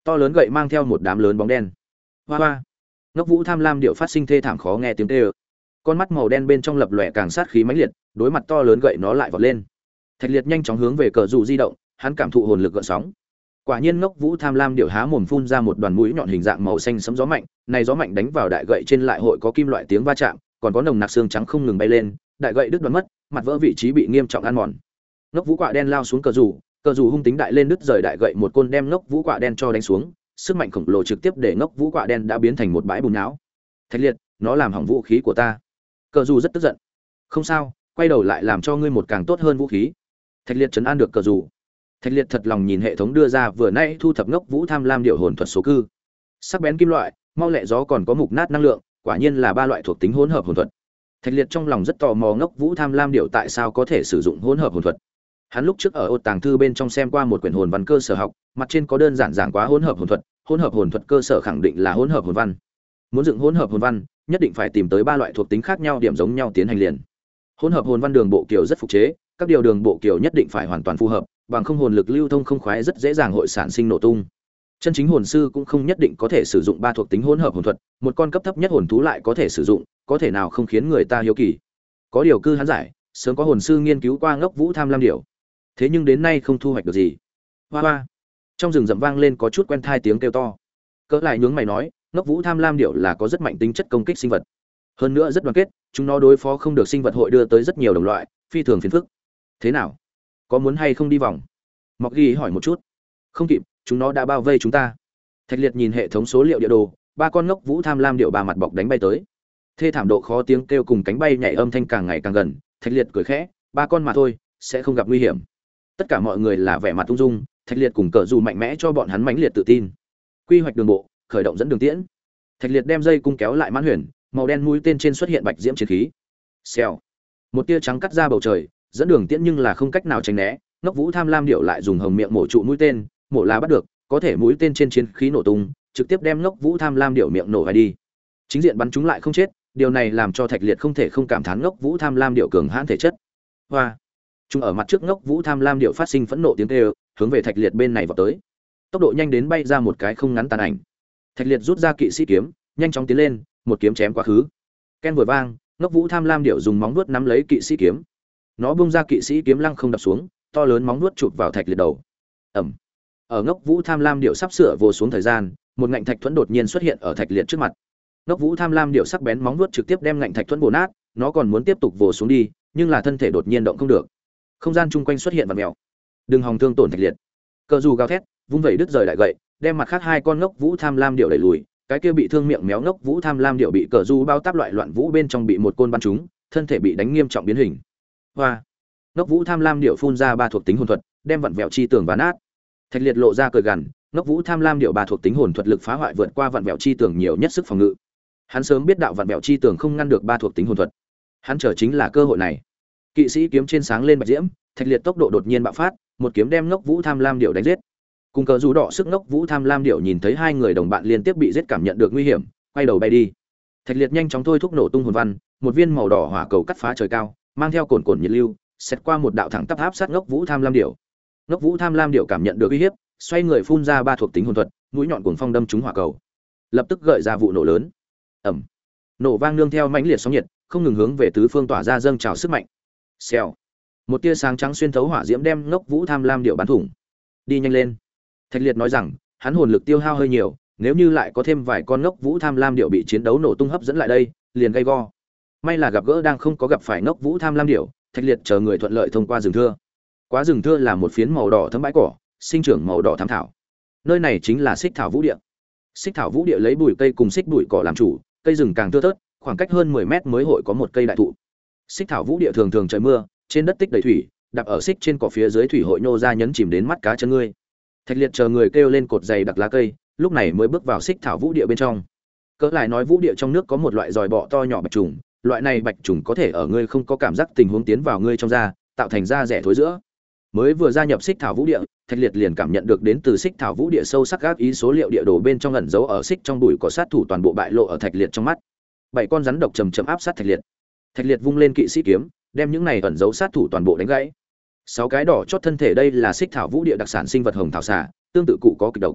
To lớn gậy mang theo một đám lớn bóng đen. Hoa hoa. Ngốc Vũ Tham Lam điệu phát sinh thê thảm khó nghe tiếng kêu. Con mắt màu đen bên trong lập lòe càng sát khí mãnh liệt, đối mặt to lớn gậy nó lại vọt lên. Thạch Liệt nhanh chóng hướng về cờ dù di động, hắn cảm thụ hồn lực gợn sóng. Quả nhiên Ngốc Vũ Tham Lam điệu há mồm phun ra một đoàn mũi nhọn hình dạng màu xanh sấm gió mạnh, này gió mạnh đánh vào đại gậy trên lại hội có kim loại tiếng va chạm, còn có nồng nặc xương trắng không ngừng bay lên, đại gậy đứt đoạn mất, mặt vỡ vị trí bị nghiêm trọng ăn mòn. Ngốc Vũ Quạ đen lao xuống cờ dù, cờ dù hung tính đại lên đứt rời đại gậy một côn đem Ngốc Vũ Quạ đen cho đánh xuống, sức mạnh khổng lồ trực tiếp để Ngốc Vũ Quạ đen đã biến thành một bãi bùn nhão. Thạch Liệt, nó làm hỏng vũ khí của ta. Cờ dù rất tức giận. Không sao, quay đầu lại làm cho ngươi một càng tốt hơn vũ khí. Thạch Liệt trấn an được cờ dù. Thạch Liệt thật lòng nhìn hệ thống đưa ra vừa nãy thu thập Ngốc Vũ Tham Lam điệu hồn thuật số cư. Sắc bén kim loại, mau lẹ gió còn có mục nát năng lượng, quả nhiên là ba loại thuộc tính hỗn hợp hồn thuật. Thạch Liệt trong lòng rất tò mò Ngốc Vũ Tham Lam điệu tại sao có thể sử dụng hỗn hợp hồn thuật. Hắn lúc trước ở ô tàng thư bên trong xem qua một quyển hồn văn cơ sở học, mặt trên có đơn giản giảng quá hỗn hợp hồn thuật, hỗn hợp hồn thuật cơ sở khẳng định là hỗn hợp hồn văn. Muốn dựng hỗn hợp hồn văn, nhất định phải tìm tới ba loại thuộc tính khác nhau điểm giống nhau tiến hành liền. Hỗn hợp hồn văn đường bộ kiểu rất phục chế, các điều đường bộ kiểu nhất định phải hoàn toàn phù hợp, bằng không hồn lực lưu thông không khoái rất dễ dàng hội sản sinh nổ tung. Chân chính hồn sư cũng không nhất định có thể sử dụng ba thuộc tính hỗn hợp hồn thuật, một con cấp thấp nhất hồn thú lại có thể sử dụng, có thể nào không khiến người ta hiếu kỳ. Có điều cư hắn giải, sớm có hồn sư nghiên cứu qua Ngốc Vũ Tham Lam điểu. Thế nhưng đến nay không thu hoạch được gì. Hoa hoa. Trong rừng rậm vang lên có chút quen thai tiếng kêu to. Cỡ lại nhướng mày nói, Ngốc Vũ Tham Lam điểu là có rất mạnh tính chất công kích sinh vật. Hơn nữa rất đoàn kết, chúng nó đối phó không được sinh vật hội đưa tới rất nhiều đồng loại, phi thường phiền phức. Thế nào? Có muốn hay không đi vòng? Mọc Ghi hỏi một chút. Không kịp, chúng nó đã bao vây chúng ta. Thạch Liệt nhìn hệ thống số liệu địa đồ, ba con Ngốc Vũ Tham Lam điểu ba mặt bọc đánh bay tới. Thê thảm độ khó tiếng kêu cùng cánh bay nhảy âm thanh càng ngày càng gần, Thạch Liệt cười khẽ, ba con mà thôi, sẽ không gặp nguy hiểm. Tất cả mọi người là vẻ mặt ung dung, Thạch Liệt cùng cờ dù mạnh mẽ cho bọn hắn mãnh liệt tự tin. Quy hoạch đường bộ, khởi động dẫn đường tiễn. Thạch Liệt đem dây cung kéo lại mãn huyền, màu đen mũi tên trên xuất hiện bạch diễm chiến khí. Xèo. Một tia trắng cắt ra bầu trời, dẫn đường tiễn nhưng là không cách nào tránh né, Ngốc Vũ Tham Lam điểu lại dùng hồng miệng mổ trụ mũi tên, mổ là bắt được, có thể mũi tên trên chiến khí nổ tung, trực tiếp đem Ngốc Vũ Tham Lam điểu miệng nổ vài đi. Chính diện bắn chúng lại không chết, điều này làm cho Thạch Liệt không thể không cảm thán Ngốc Vũ Tham Lam điểu cường hãn thể chất. Hoa. Chúng ở mặt trước Ngốc Vũ Tham Lam điểu phát sinh phẫn nộ tiếng kêu, hướng về Thạch Liệt bên này vọt tới. Tốc độ nhanh đến bay ra một cái không ngắn tàn ảnh. Thạch Liệt rút ra kỵ sĩ kiếm, nhanh chóng tiến lên, một kiếm chém quá khứ. Ken vừa vang, Ngốc Vũ Tham Lam điểu dùng móng vuốt nắm lấy kỵ sĩ kiếm. Nó bung ra kỵ sĩ kiếm lăng không đập xuống, to lớn móng vuốt chụp vào Thạch Liệt đầu. Ầm. Ở Ngốc Vũ Tham Lam điểu sắp sửa vồ xuống thời gian, một ngạnh thạch thuẫn đột nhiên xuất hiện ở Thạch Liệt trước mặt. Ngốc Vũ Tham Lam điểu sắc bén móng vuốt trực tiếp đem ngạnh thạch thuẫn bổ nát, nó còn muốn tiếp tục vồ xuống đi, nhưng là thân thể đột nhiên động không được. Không gian chung quanh xuất hiện vặn mèo. Đừng hòng thương tổn Thạch Liệt. Cờ dù gào thét, vung vẩy đứt rời đại gậy, đem mặt khác hai con Ngốc Vũ Tham Lam điểu đẩy lùi, cái kia bị thương miệng méo Ngốc Vũ Tham Lam điểu bị cờ du bao táp loại loạn vũ bên trong bị một côn bắn trúng, thân thể bị đánh nghiêm trọng biến hình. Hoa. Ngốc Vũ Tham Lam điểu phun ra ba thuộc tính hồn thuật, đem vặn vẹo chi tường ván nát. Thạch Liệt lộ ra cười gằn, Ngốc Vũ Tham Lam điểu ba thuộc tính hồn thuật lực phá hoại vượt qua vặn vẹo chi tường nhiều nhất sức phòng ngự. Hắn sớm biết đạo vặn vẹo chi tường không ngăn được ba thuộc tính hồn thuật. Hắn chờ chính là cơ hội này. Kỵ sĩ kiếm trên sáng lên bạch diễm, Thạch Liệt tốc độ đột nhiên bạo phát, một kiếm đem Ngốc Vũ Tham Lam điểu đánh giết. Cùng cờ rú đỏ sức Ngốc Vũ Tham Lam điểu nhìn thấy hai người đồng bạn liên tiếp bị giết cảm nhận được nguy hiểm, quay đầu bay đi. Thạch Liệt nhanh chóng thôi thúc nổ tung hồn văn, một viên màu đỏ hỏa cầu cắt phá trời cao, mang theo cồn cồn nhiệt lưu, xét qua một đạo thẳng tắp áp sát Ngốc Vũ Tham Lam điểu. Ngốc Vũ Tham Lam điểu cảm nhận được uy hiếp, xoay người phun ra ba thuộc tính hồn thuật, mũi nhọn cuồng phong đâm trúng hỏa cầu, lập tức gợi ra vụ nổ lớn. Ầm. Nổ vang nương theo mãnh liệt sóng nhiệt, không ngừng hướng về tứ phương tỏa ra dâng trào sức mạnh. Xèo. Một tia sáng trắng xuyên thấu hỏa diễm đem Ngốc Vũ Tham Lam điểu bắn thủng. Đi nhanh lên. Thạch Liệt nói rằng, hắn hồn lực tiêu hao hơi nhiều, nếu như lại có thêm vài con Ngốc Vũ Tham Lam điểu bị chiến đấu nổ tung hấp dẫn lại đây, liền gây go. May là gặp gỡ đang không có gặp phải Ngốc Vũ Tham Lam điểu, Thạch Liệt chờ người thuận lợi thông qua rừng thưa. Quá rừng thưa là một phiến màu đỏ thấm bãi cỏ, sinh trưởng màu đỏ thắm thảo. Nơi này chính là Xích Thảo Vũ Địa. Xích Thảo Vũ Địa lấy bụi cây cùng xích bụi cỏ làm chủ, cây rừng càng thưa thớt, khoảng cách hơn mười mét mới hội có một cây đại thụ. Xích Thảo Vũ Địa thường thường trời mưa, trên đất tích đầy thủy, đạp ở xích trên cỏ phía dưới thủy hội nô ra nhấn chìm đến mắt cá chân ngươi. Thạch Liệt chờ người kêu lên cột dày đặc lá cây, lúc này mới bước vào Xích Thảo Vũ Địa bên trong. Cỡ lại nói vũ địa trong nước có một loại giòi bọ to nhỏ bạch trùng, loại này bạch trùng có thể ở ngươi không có cảm giác tình huống tiến vào ngươi trong da, tạo thành da rẻ thối giữa. Mới vừa gia nhập Xích Thảo Vũ Địa, Thạch Liệt liền cảm nhận được đến từ Xích Thảo Vũ Địa sâu sắc gác ý số liệu địa đồ bên trong ẩn giấu ở xích trong bụi có sát thủ toàn bộ bại lộ ở Thạch Liệt trong mắt. Bảy con rắn độc chầm chậm áp sát Thạch Liệt. Thạch Liệt vung lên kỵ sĩ kiếm, đem những này ẩn giấu sát thủ toàn bộ đánh gãy. Sáu cái đỏ chót thân thể đây là Xích Thảo Vũ Địa đặc sản sinh vật hồng thảo xà, tương tự cụ có kịch độc.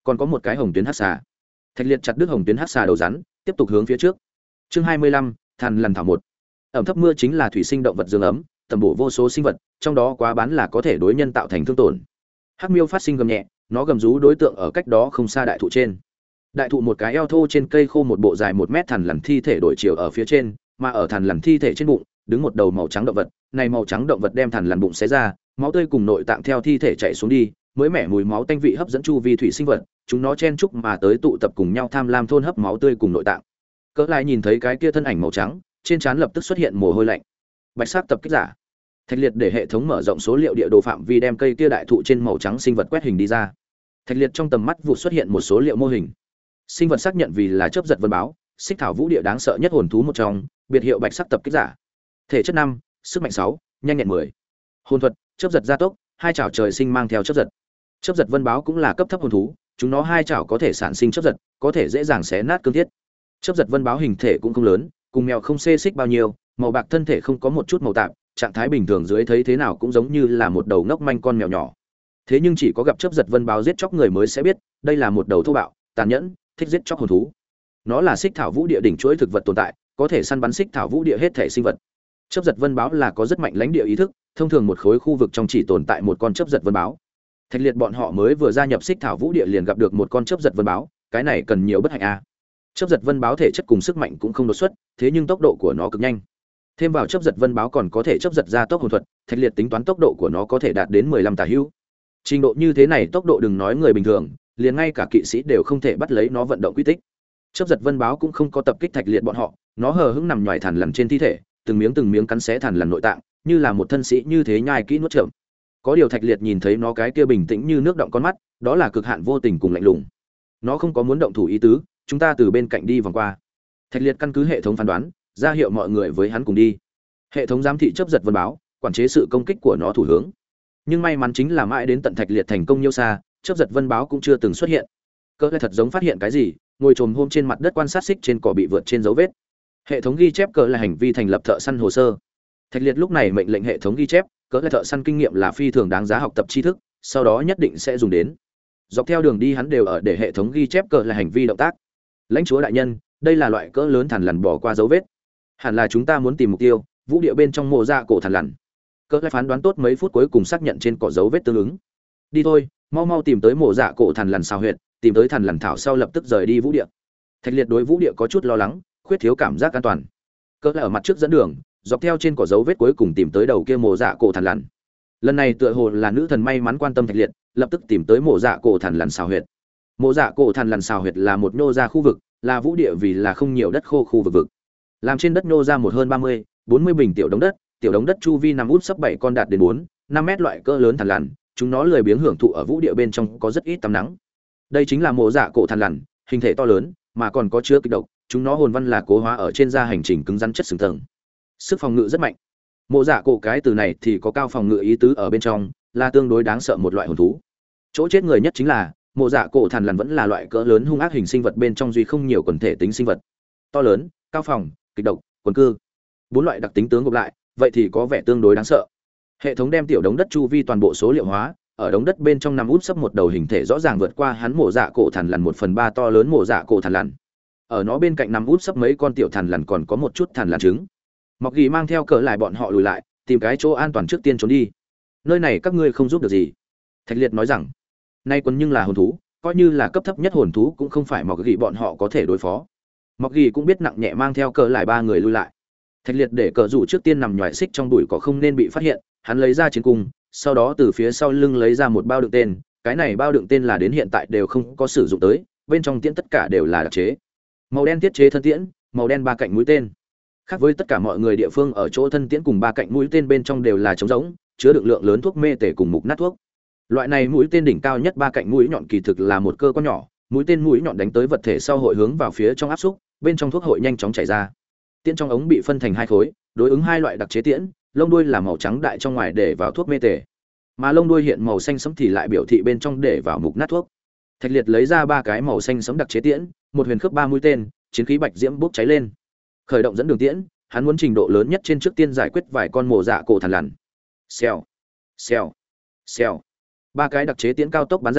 còn có một cái hồng tuyến hắc xà. Thạch Liệt chặt đứt hồng tuyến hắc xà đầu rắn, tiếp tục hướng phía trước. Chương hai mươi lăm, Thần lần thảo một. Ẩm thấp mưa chính là thủy sinh động vật dương ấm, tầm bổ vô số sinh vật, trong đó quá bán là có thể đối nhân tạo thành thương tổn. Hắc miêu phát sinh gầm nhẹ, nó gầm rú đối tượng ở cách đó không xa đại thụ trên. Đại thụ một cái eo thô trên cây khô một bộ dài một mét thần lằn thi thể đổi chiều ở phía trên, mà ở thần lằn thi thể trên bụng, đứng một đầu màu trắng động vật, này màu trắng động vật đem thần lằn bụng xé ra, máu tươi cùng nội tạng theo thi thể chảy xuống đi, mới mẻ mùi máu tanh vị hấp dẫn chu vi thủy sinh vật, chúng nó chen chúc mà tới tụ tập cùng nhau tham lam thôn hấp máu tươi cùng nội tạng. Cỡ lại nhìn thấy cái kia thân ảnh màu trắng, trên trán lập tức xuất hiện mồ hôi lạnh. Bạch sắc tập kích giả. Thạch Liệt để hệ thống mở rộng số liệu địa đồ phạm vi đem cây kia đại thụ trên màu trắng sinh vật quét hình đi ra. Thạch Liệt trong tầm mắt vụ xuất hiện một số liệu mô hình. Sinh vật xác nhận vì là chớp giật vân báo, xích thảo vũ địa đáng sợ nhất hồn thú một trong, biệt hiệu bạch sắc tập kích giả. Thể chất năm, sức mạnh sáu, nhanh nhẹn mười. Hồn thuật, chớp giật gia tốc, hai chảo trời sinh mang theo chớp giật. Chớp giật vân báo cũng là cấp thấp hồn thú, chúng nó hai chảo có thể sản sinh chớp giật, có thể dễ dàng xé nát cương thiết. Chớp giật vân báo hình thể cũng không lớn, cùng mèo không xê xích bao nhiêu, màu bạc thân thể không có một chút màu tạp, trạng thái bình thường dưới thấy thế nào cũng giống như là một đầu ngốc manh con mèo nhỏ. Thế nhưng chỉ có gặp chớp giật vân báo giết chóc người mới sẽ biết, đây là một đầu thô bạo, tàn nhẫn, thích giết chóc hồn thú. Nó là xích thảo vũ địa đỉnh chuỗi thực vật tồn tại, có thể săn bắn xích thảo vũ địa hết thể sinh vật. Chớp giật vân báo là có rất mạnh lãnh địa ý thức, thông thường một khối khu vực trong chỉ tồn tại một con chớp giật vân báo. Thạch Liệt bọn họ mới vừa gia nhập xích thảo vũ địa liền gặp được một con chớp giật vân báo, cái này cần nhiều bất hạnh a. À. Chớp giật vân báo thể chất cùng sức mạnh cũng không đột xuất, thế nhưng tốc độ của nó cực nhanh. Thêm vào chớp giật vân báo còn có thể chớp giật ra tốc hồn thuật, Thạch Liệt tính toán tốc độ của nó có thể đạt đến mười lăm tả hữu. Trình độ như thế này tốc độ đừng nói người bình thường, liền ngay cả kỵ sĩ đều không thể bắt lấy nó vận động quy tích. Chớp giật vân báo cũng không có tập kích Thạch Liệt bọn họ, nó hờ hững nằm nhòi thằn lằn trên thi thể, từng miếng từng miếng cắn xé thằn lằn nội tạng, như là một thân sĩ như thế nhai kỹ nuốt chậm. Có điều Thạch Liệt nhìn thấy nó cái kia bình tĩnh như nước động con mắt, đó là cực hạn vô tình cùng lạnh lùng. Nó không có muốn động thủ ý tứ, chúng ta từ bên cạnh đi vòng qua. Thạch Liệt căn cứ hệ thống phán đoán, ra hiệu mọi người với hắn cùng đi. Hệ thống giám thị chớp giật vân báo, quản chế sự công kích của nó thủ hướng. Nhưng may mắn chính là mãi đến tận Thạch Liệt thành công nhiêu xa, chớp giật vân báo cũng chưa từng xuất hiện. Cỡ lại thật giống phát hiện cái gì, ngồi trồm hôm trên mặt đất quan sát xích trên cỏ bị vượt trên dấu vết. Hệ thống ghi chép cỡ là hành vi thành lập thợ săn hồ sơ. Thạch Liệt lúc này mệnh lệnh hệ thống ghi chép, cỡ là thợ săn kinh nghiệm là phi thường đáng giá học tập tri thức, sau đó nhất định sẽ dùng đến. Dọc theo đường đi hắn đều ở để hệ thống ghi chép cỡ là hành vi động tác. Lãnh chúa đại nhân, đây là loại cỡ lớn thằn lằn bỏ qua dấu vết. Hẳn là chúng ta muốn tìm mục tiêu, vũ địa bên trong mộ dạ cổ thằn lằn. Cỡ lại phán đoán tốt mấy phút cuối cùng xác nhận trên cỏ dấu vết tương ứng. Đi thôi, mau mau tìm tới mộ dạ cổ thằn lằn xào huyệt, tìm tới thằn lằn thảo sau lập tức rời đi vũ địa. Thạch Liệt đối vũ địa có chút lo lắng, khuyết thiếu cảm giác an toàn. Cỡ lại ở mặt trước dẫn đường, dọc theo trên cỏ dấu vết cuối cùng tìm tới đầu kia mộ dạ cổ thằn lằn. Lần này tựa hồ là nữ thần may mắn quan tâm Thạch Liệt, lập tức tìm tới mộ dạ cổ thằn lằn xào huyệt. Mộ dạ cổ thằn lằn xào huyệt là một nhô ra khu vực, là vũ địa vì là không nhiều đất khô khu vực vực. Làm trên đất nhô ra một hơn ba mươi, bốn mươi bình tiểu đống đất, tiểu đống đất chu vi nằm út sấp bảy con đạt đến bốn, năm mét loại cỡ lớn thằn lằn, chúng nó lười biếng hưởng thụ ở vũ địa bên trong có rất ít tắm nắng. Đây chính là mộ dạ cổ thằn lằn, hình thể to lớn, mà còn có chứa kịch độc, chúng nó hồn văn là cố hóa ở trên da hành trình cứng rắn chất sừng tầng. Sức phòng ngự rất mạnh. Mộ dạ cổ cái từ này thì có cao phòng ngự ý tứ ở bên trong, là tương đối đáng sợ một loại hồn thú. Chỗ chết người nhất chính là mộ dạ cổ thằn lằn vẫn là loại cỡ lớn hung ác hình sinh vật bên trong duy không nhiều quần thể tính sinh vật. To lớn, cao phòng, kịch độc, quần cư. Bốn loại đặc tính tướng gộp lại, vậy thì có vẻ tương đối đáng sợ. Hệ thống đem tiểu đống đất chu vi toàn bộ số liệu hóa, ở đống đất bên trong nằm út sấp một đầu hình thể rõ ràng vượt qua hắn mộ dạ cổ thằn lằn một phần ba to lớn mộ dạ cổ thằn lằn. Ở nó bên cạnh nằm út sấp mấy con tiểu thằn lằn còn có một chút thằn lằn trứng. Mọc Gỉ mang theo cỡ lại bọn họ lùi lại, tìm cái chỗ an toàn trước tiên trốn đi. Nơi này các ngươi không giúp được gì. Thạch Liệt nói rằng, nay quân nhưng là hồn thú, coi như là cấp thấp nhất hồn thú cũng không phải Mọc Gỉ bọn họ có thể đối phó. Mọc Gỉ cũng biết nặng nhẹ mang theo cỡ lại ba người lui lại. Thạch Liệt để cỡ rủ trước tiên nằm nhòi xích trong bụi cỏ không nên bị phát hiện, hắn lấy ra chiến cung, sau đó từ phía sau lưng lấy ra một bao đựng tên, cái này bao đựng tên là đến hiện tại đều không có sử dụng tới, bên trong tiễn tất cả đều là đặc chế. Màu đen thiết chế thân tiễn, màu đen ba cạnh mũi tên. Khác với tất cả mọi người địa phương ở chỗ thân tiễn cùng ba cạnh mũi tên bên trong đều là trống rỗng, chứa đựng lượng lớn thuốc mê tể cùng mục nát thuốc. Loại này mũi tên đỉnh cao nhất ba cạnh mũi nhọn kỳ thực là một cơ quan nhỏ, mũi tên mũi nhọn đánh tới vật thể sau hội hướng vào phía trong áp xúc, bên trong thuốc hội nhanh chóng chảy ra. Tiễn trong ống bị phân thành hai khối, đối ứng hai loại đặc chế tiễn, lông đuôi là màu trắng đại trong ngoài để vào thuốc mê tể, mà lông đuôi hiện màu xanh sẫm thì lại biểu thị bên trong để vào mục nát thuốc. Thạch Liệt lấy ra ba cái màu xanh sẫm đặc chế tiễn, một huyền khớp ba mũi tên, chiến khí bạch diễm bốc cháy lên. Khởi động dẫn đường tiễn, hắn muốn trình độ lớn nhất trên trước tiên giải quyết vài con mồ dạ cổ thằn lằn. Xèo, xèo, xèo. Ba cái đặc chế tiễn cao tốc bắn ra,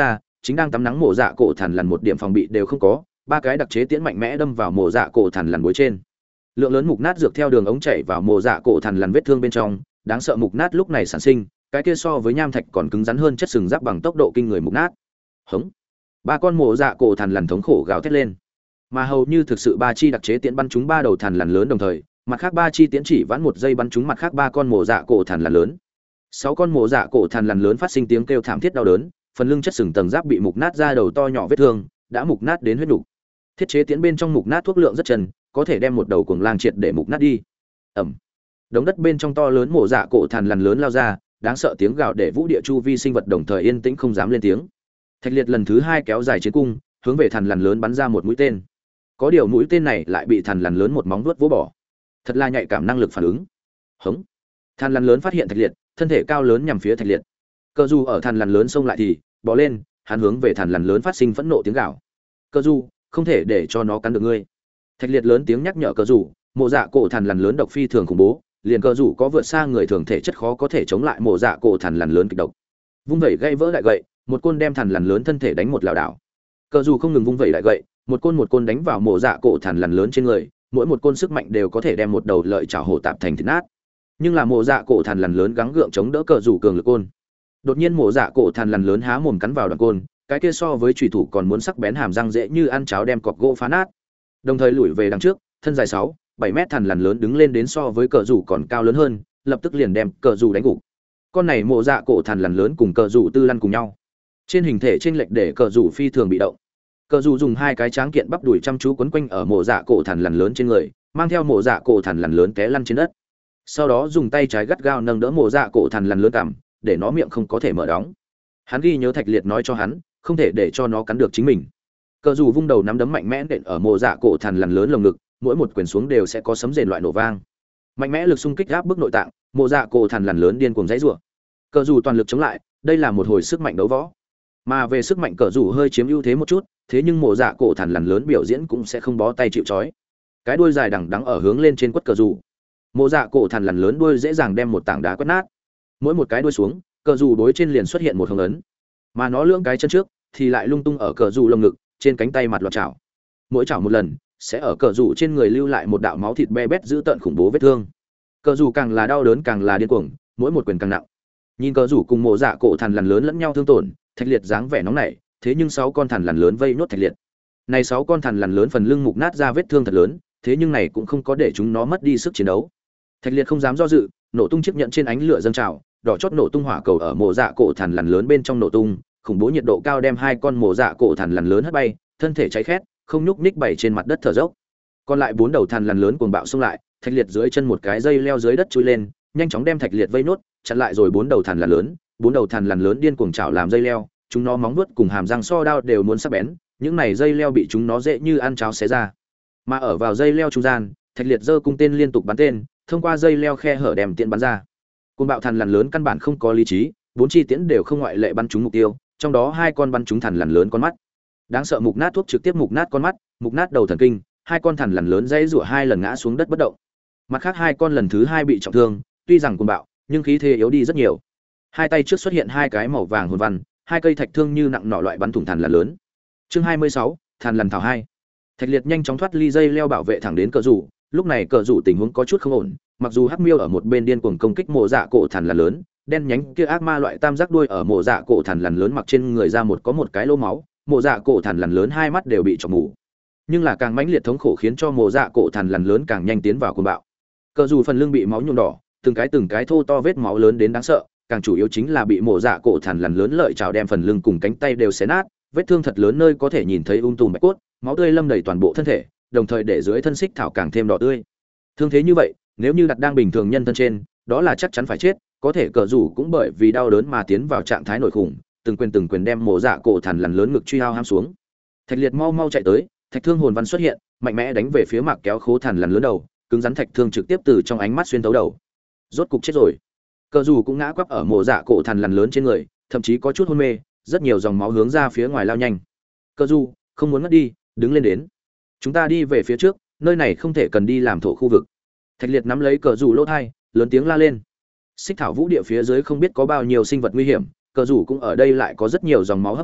chính đang tắm nắng mộ dạ cổ thằn lằn một điểm phòng bị đều không có, ba cái đặc chế tiễn mạnh mẽ đâm vào mộ dạ cổ thằn lằn bối trên. Lượng lớn mục nát dược theo đường ống chảy vào mộ dạ cổ thằn lằn vết thương bên trong, đáng sợ mục nát lúc này sản sinh, cái kia so với nham thạch còn cứng rắn hơn chất sừng giáp bằng tốc độ kinh người mục nát. Hống. Ba con mộ dạ cổ thằn lằn thống khổ gào thét lên. Mà hầu như thực sự ba chi đặc chế tiễn bắn trúng ba đầu thằn lằn lớn đồng thời, mặt khác ba chi tiễn chỉ vãn một giây bắn trúng mặt khác ba con mộ dạ cổ thằn lằn lớn. Sáu con mộ dạ cổ thằn lằn lớn phát sinh tiếng kêu thảm thiết đau đớn, phần lưng chất sừng tầng giáp bị mục nát ra đầu to nhỏ vết thương, đã mục nát đến huyết nục. Thiết chế tiễn bên trong mục nát thuốc lượng rất trần, có thể đem một đầu cuồng lang triệt để mục nát đi. Ầm. Đống đất bên trong to lớn mộ dạ cổ thằn lằn lớn lao ra, đáng sợ tiếng gào để vũ địa chu vi sinh vật đồng thời yên tĩnh không dám lên tiếng. Thạch Liệt lần thứ hai kéo dài chiến cung, hướng về thằn lằn lớn bắn ra một mũi tên. Có điều mũi tên này lại bị thằn lằn lớn một móng vuốt vỗ bỏ. Thật là nhạy cảm năng lực phản ứng. Hống. Thằn lằn lớn phát hiện Thạch Liệt, thân thể cao lớn nhằm phía Thạch Liệt. Cơ Du ở thằn lằn lớn xông lại thì bò lên, hắn hướng về thằn lằn lớn phát sinh phẫn nộ tiếng gào. Cơ Du, không thể để cho nó cắn được ngươi. Thạch Liệt lớn tiếng nhắc nhở Cơ Du, mộ dạ cổ thằn lằn lớn độc phi thường khủng bố, liền Cơ Du có vượt xa người thường thể chất khó có thể chống lại mộ dạ cổ thằn lằn lớn kịch độc. Vung vẩy gãy vỡ đại gậy, một côn đem thằn lằn lớn thân thể đánh một lảo đảo. Cơ Du không ngừng vung vẩy đại gậy, một côn một côn đánh vào mộ dạ cổ thằn lằn lớn trên người, mỗi một côn sức mạnh đều có thể đem một đầu lợi chảo hổ tạp thành thịt nát. Nhưng là mộ dạ cổ thằn lằn lớn gắng gượng chống đỡ Cơ Du cường lực côn. Đột nhiên mộ dạ cổ thằn lằn lớn há mồm cắn vào đoạn côn, cái kia so với chủy thủ còn muốn sắc bén hàm răng dễ như ăn cháo đem cọc gỗ phá nát. Đồng thời lùi về đằng trước, thân dài sáu, bảy mét thằn lằn lớn đứng lên đến so với Cờ Rủ còn cao lớn hơn, lập tức liền đem Cờ Rủ đánh gục. Con này mộ dạ cổ thằn lằn lớn cùng Cờ Rủ tư lăn cùng nhau. Trên hình thể chênh lệch để Cờ Rủ phi thường bị động. Cờ Rủ dùng hai cái tráng kiện bắp đùi chăm chú quấn quanh ở mộ dạ cổ thằn lằn lớn trên người, mang theo mộ dạ cổ thằn lằn lớn té lăn trên đất. Sau đó dùng tay trái gắt gao nâng đỡ mộ dạ cổ thằn lằn lớn cằm, để nó miệng không có thể mở đóng. Hắn ghi nhớ Thạch Liệt nói cho hắn, không thể để cho nó cắn được chính mình. Cờ Dù vung đầu nắm đấm mạnh mẽ nện ở mộ dạ cổ thằn lằn lớn lồng ngực, mỗi một quyền xuống đều sẽ có sấm rền loại nổ vang. Mạnh mẽ lực xung kích áp bức nội tạng, mộ dạ cổ thằn lằn lớn điên cuồng giãy giụa. Cờ Dù toàn lực chống lại, đây là một hồi sức mạnh đấu võ. Mà về sức mạnh Cờ Dù hơi chiếm ưu thế một chút, thế nhưng mộ dạ cổ thằn lằn lớn biểu diễn cũng sẽ không bó tay chịu trói. Cái đuôi dài đằng đẵng ở hướng lên trên quất Cờ Dù. Mộ dạ cổ thằn lằn lớn đuôi dễ dàng đem một tảng đá quất nát. Mỗi một cái đuôi xuống, Cờ Dù đối trên liền xuất hiện một hồng ấn. Mà nó lưỡng cái chân trước thì lại lung tung ở Cờ Dù lồng ngực, trên cánh tay mặt loạt chảo. Mỗi chảo một lần sẽ ở Cờ Dù trên người lưu lại một đạo máu thịt be bét dữ tợn khủng bố vết thương. Cờ Dù càng là đau đớn càng là điên cuồng, mỗi một quyền càng nặng. Nhìn Cờ Dù cùng mộ dạ cổ thằn lằn lớn lẫn nhau thương tổn, Thạch Liệt dáng vẻ nóng nảy, thế nhưng sáu con thằn lằn lớn vây nốt Thạch Liệt. Này sáu con thằn lằn lớn phần lưng mục nát ra vết thương thật lớn, thế nhưng này cũng không có để chúng nó mất đi sức chiến đấu. Thạch Liệt không dám do dự, nổ tung chiếc nhận trên ánh lửa dâng trào, đỏ chót nổ tung hỏa cầu ở mộ dạ cổ thằn lằn lớn bên trong nổ tung, khủng bố nhiệt độ cao đem hai con mộ dạ cổ thằn lằn lớn hất bay, thân thể cháy khét, không nhúc nhích bày trên mặt đất thở dốc. Còn lại bốn đầu thằn lằn lớn cuồng bạo xông lại, Thạch Liệt dưới chân một cái dây leo dưới đất chui lên, nhanh chóng đem Thạch Liệt vây nốt, chặn lại rồi bốn đầu thằn lằn lớn, bốn đầu thằn lằn lớn điên cuồng chảo làm dây leo, chúng nó móng vuốt cùng hàm răng so đao đều muốn sắc bén, những này dây leo bị chúng nó dễ như ăn cháo xé ra. Mà ở vào dây leo trung gian, Thạch Liệt giơ cung tên liên tục bắn tên, thông qua dây leo khe hở đem tiễn bắn ra. Cuồng bạo thằn lằn lớn căn bản không có lý trí, bốn chi tiễn đều không ngoại lệ bắn trúng mục tiêu, trong đó hai con bắn trúng thằn lằn lớn con mắt. Đáng sợ mục nát thuốc trực tiếp mục nát con mắt, mục nát đầu thần kinh, hai con thằn lằn lớn dãy rủa hai lần ngã xuống đất bất động. Mặt khác hai con lần thứ hai bị trọng thương, tuy rằng cuồng bạo, nhưng khí thế yếu đi rất nhiều. Hai tay trước xuất hiện hai cái màu vàng hồn văn, hai cây thạch thương như nặng nỏ loại bắn thủng thằn lằn lớn. Chương hai mươi sáu, thằn lằn thảo hai. Thạch Liệt nhanh chóng thoát ly dây leo bảo vệ thẳng đến Cờ Rủ, lúc này Cờ Rủ tình huống có chút không ổn, mặc dù Hắc Miêu ở một bên điên cuồng công kích mộ dạ cổ thằn lằn lớn, đen nhánh kia ác ma loại tam giác đuôi ở mộ dạ cổ thằn lằn lớn mặc trên người ra một có một cái lỗ máu, mộ dạ cổ thằn lằn lớn hai mắt đều bị chọc mù. Nhưng là càng mãnh liệt thống khổ khiến cho mộ dạ cổ thằn lằn lớn càng nhanh tiến vào cuồng bạo. Cờ Rủ phần lưng bị máu nhuộm đỏ, từng cái từng cái thô to vết máu lớn đến đáng sợ, càng chủ yếu chính là bị mộ dạ cổ thằn lằn lớn lợi chảo đem phần lưng cùng cánh tay đều xé nát, vết thương thật lớn nơi có thể nhìn thấy um tùm bạch cốt, máu tươi lâm đầy toàn bộ thân thể, đồng thời để dưới thân xích thảo càng thêm đỏ tươi. Thương thế như vậy, nếu như đặt đang bình thường nhân thân trên, đó là chắc chắn phải chết, có thể Cờ Rủ cũng bởi vì đau đớn mà tiến vào trạng thái nổi khủng, từng quyền từng quyền đem mộ dạ cổ thằn lằn lớn ngực truy hao ham xuống. Thạch Liệt mau mau chạy tới, thạch thương hồn văn xuất hiện, mạnh mẽ đánh về phía mạc kéo khố thằn lằn lớn đầu, cứng rắn thạch thương trực tiếp từ trong ánh mắt xuyên thấu đầu. Rốt cục chết rồi. Cờ Rủ cũng ngã quắp ở mộ dạ cổ thằn lằn lớn trên người, thậm chí có chút hôn mê, rất nhiều dòng máu hướng ra phía ngoài lao nhanh. Cờ Rủ không muốn ngất đi, đứng lên đến. Chúng ta đi về phía trước, nơi này không thể cần đi làm thổ khu vực. Thạch Liệt nắm lấy Cờ Rủ lỗ thai, lớn tiếng la lên. Xích thảo vũ địa phía dưới không biết có bao nhiêu sinh vật nguy hiểm, Cờ Rủ cũng ở đây lại có rất nhiều dòng máu hấp dẫn,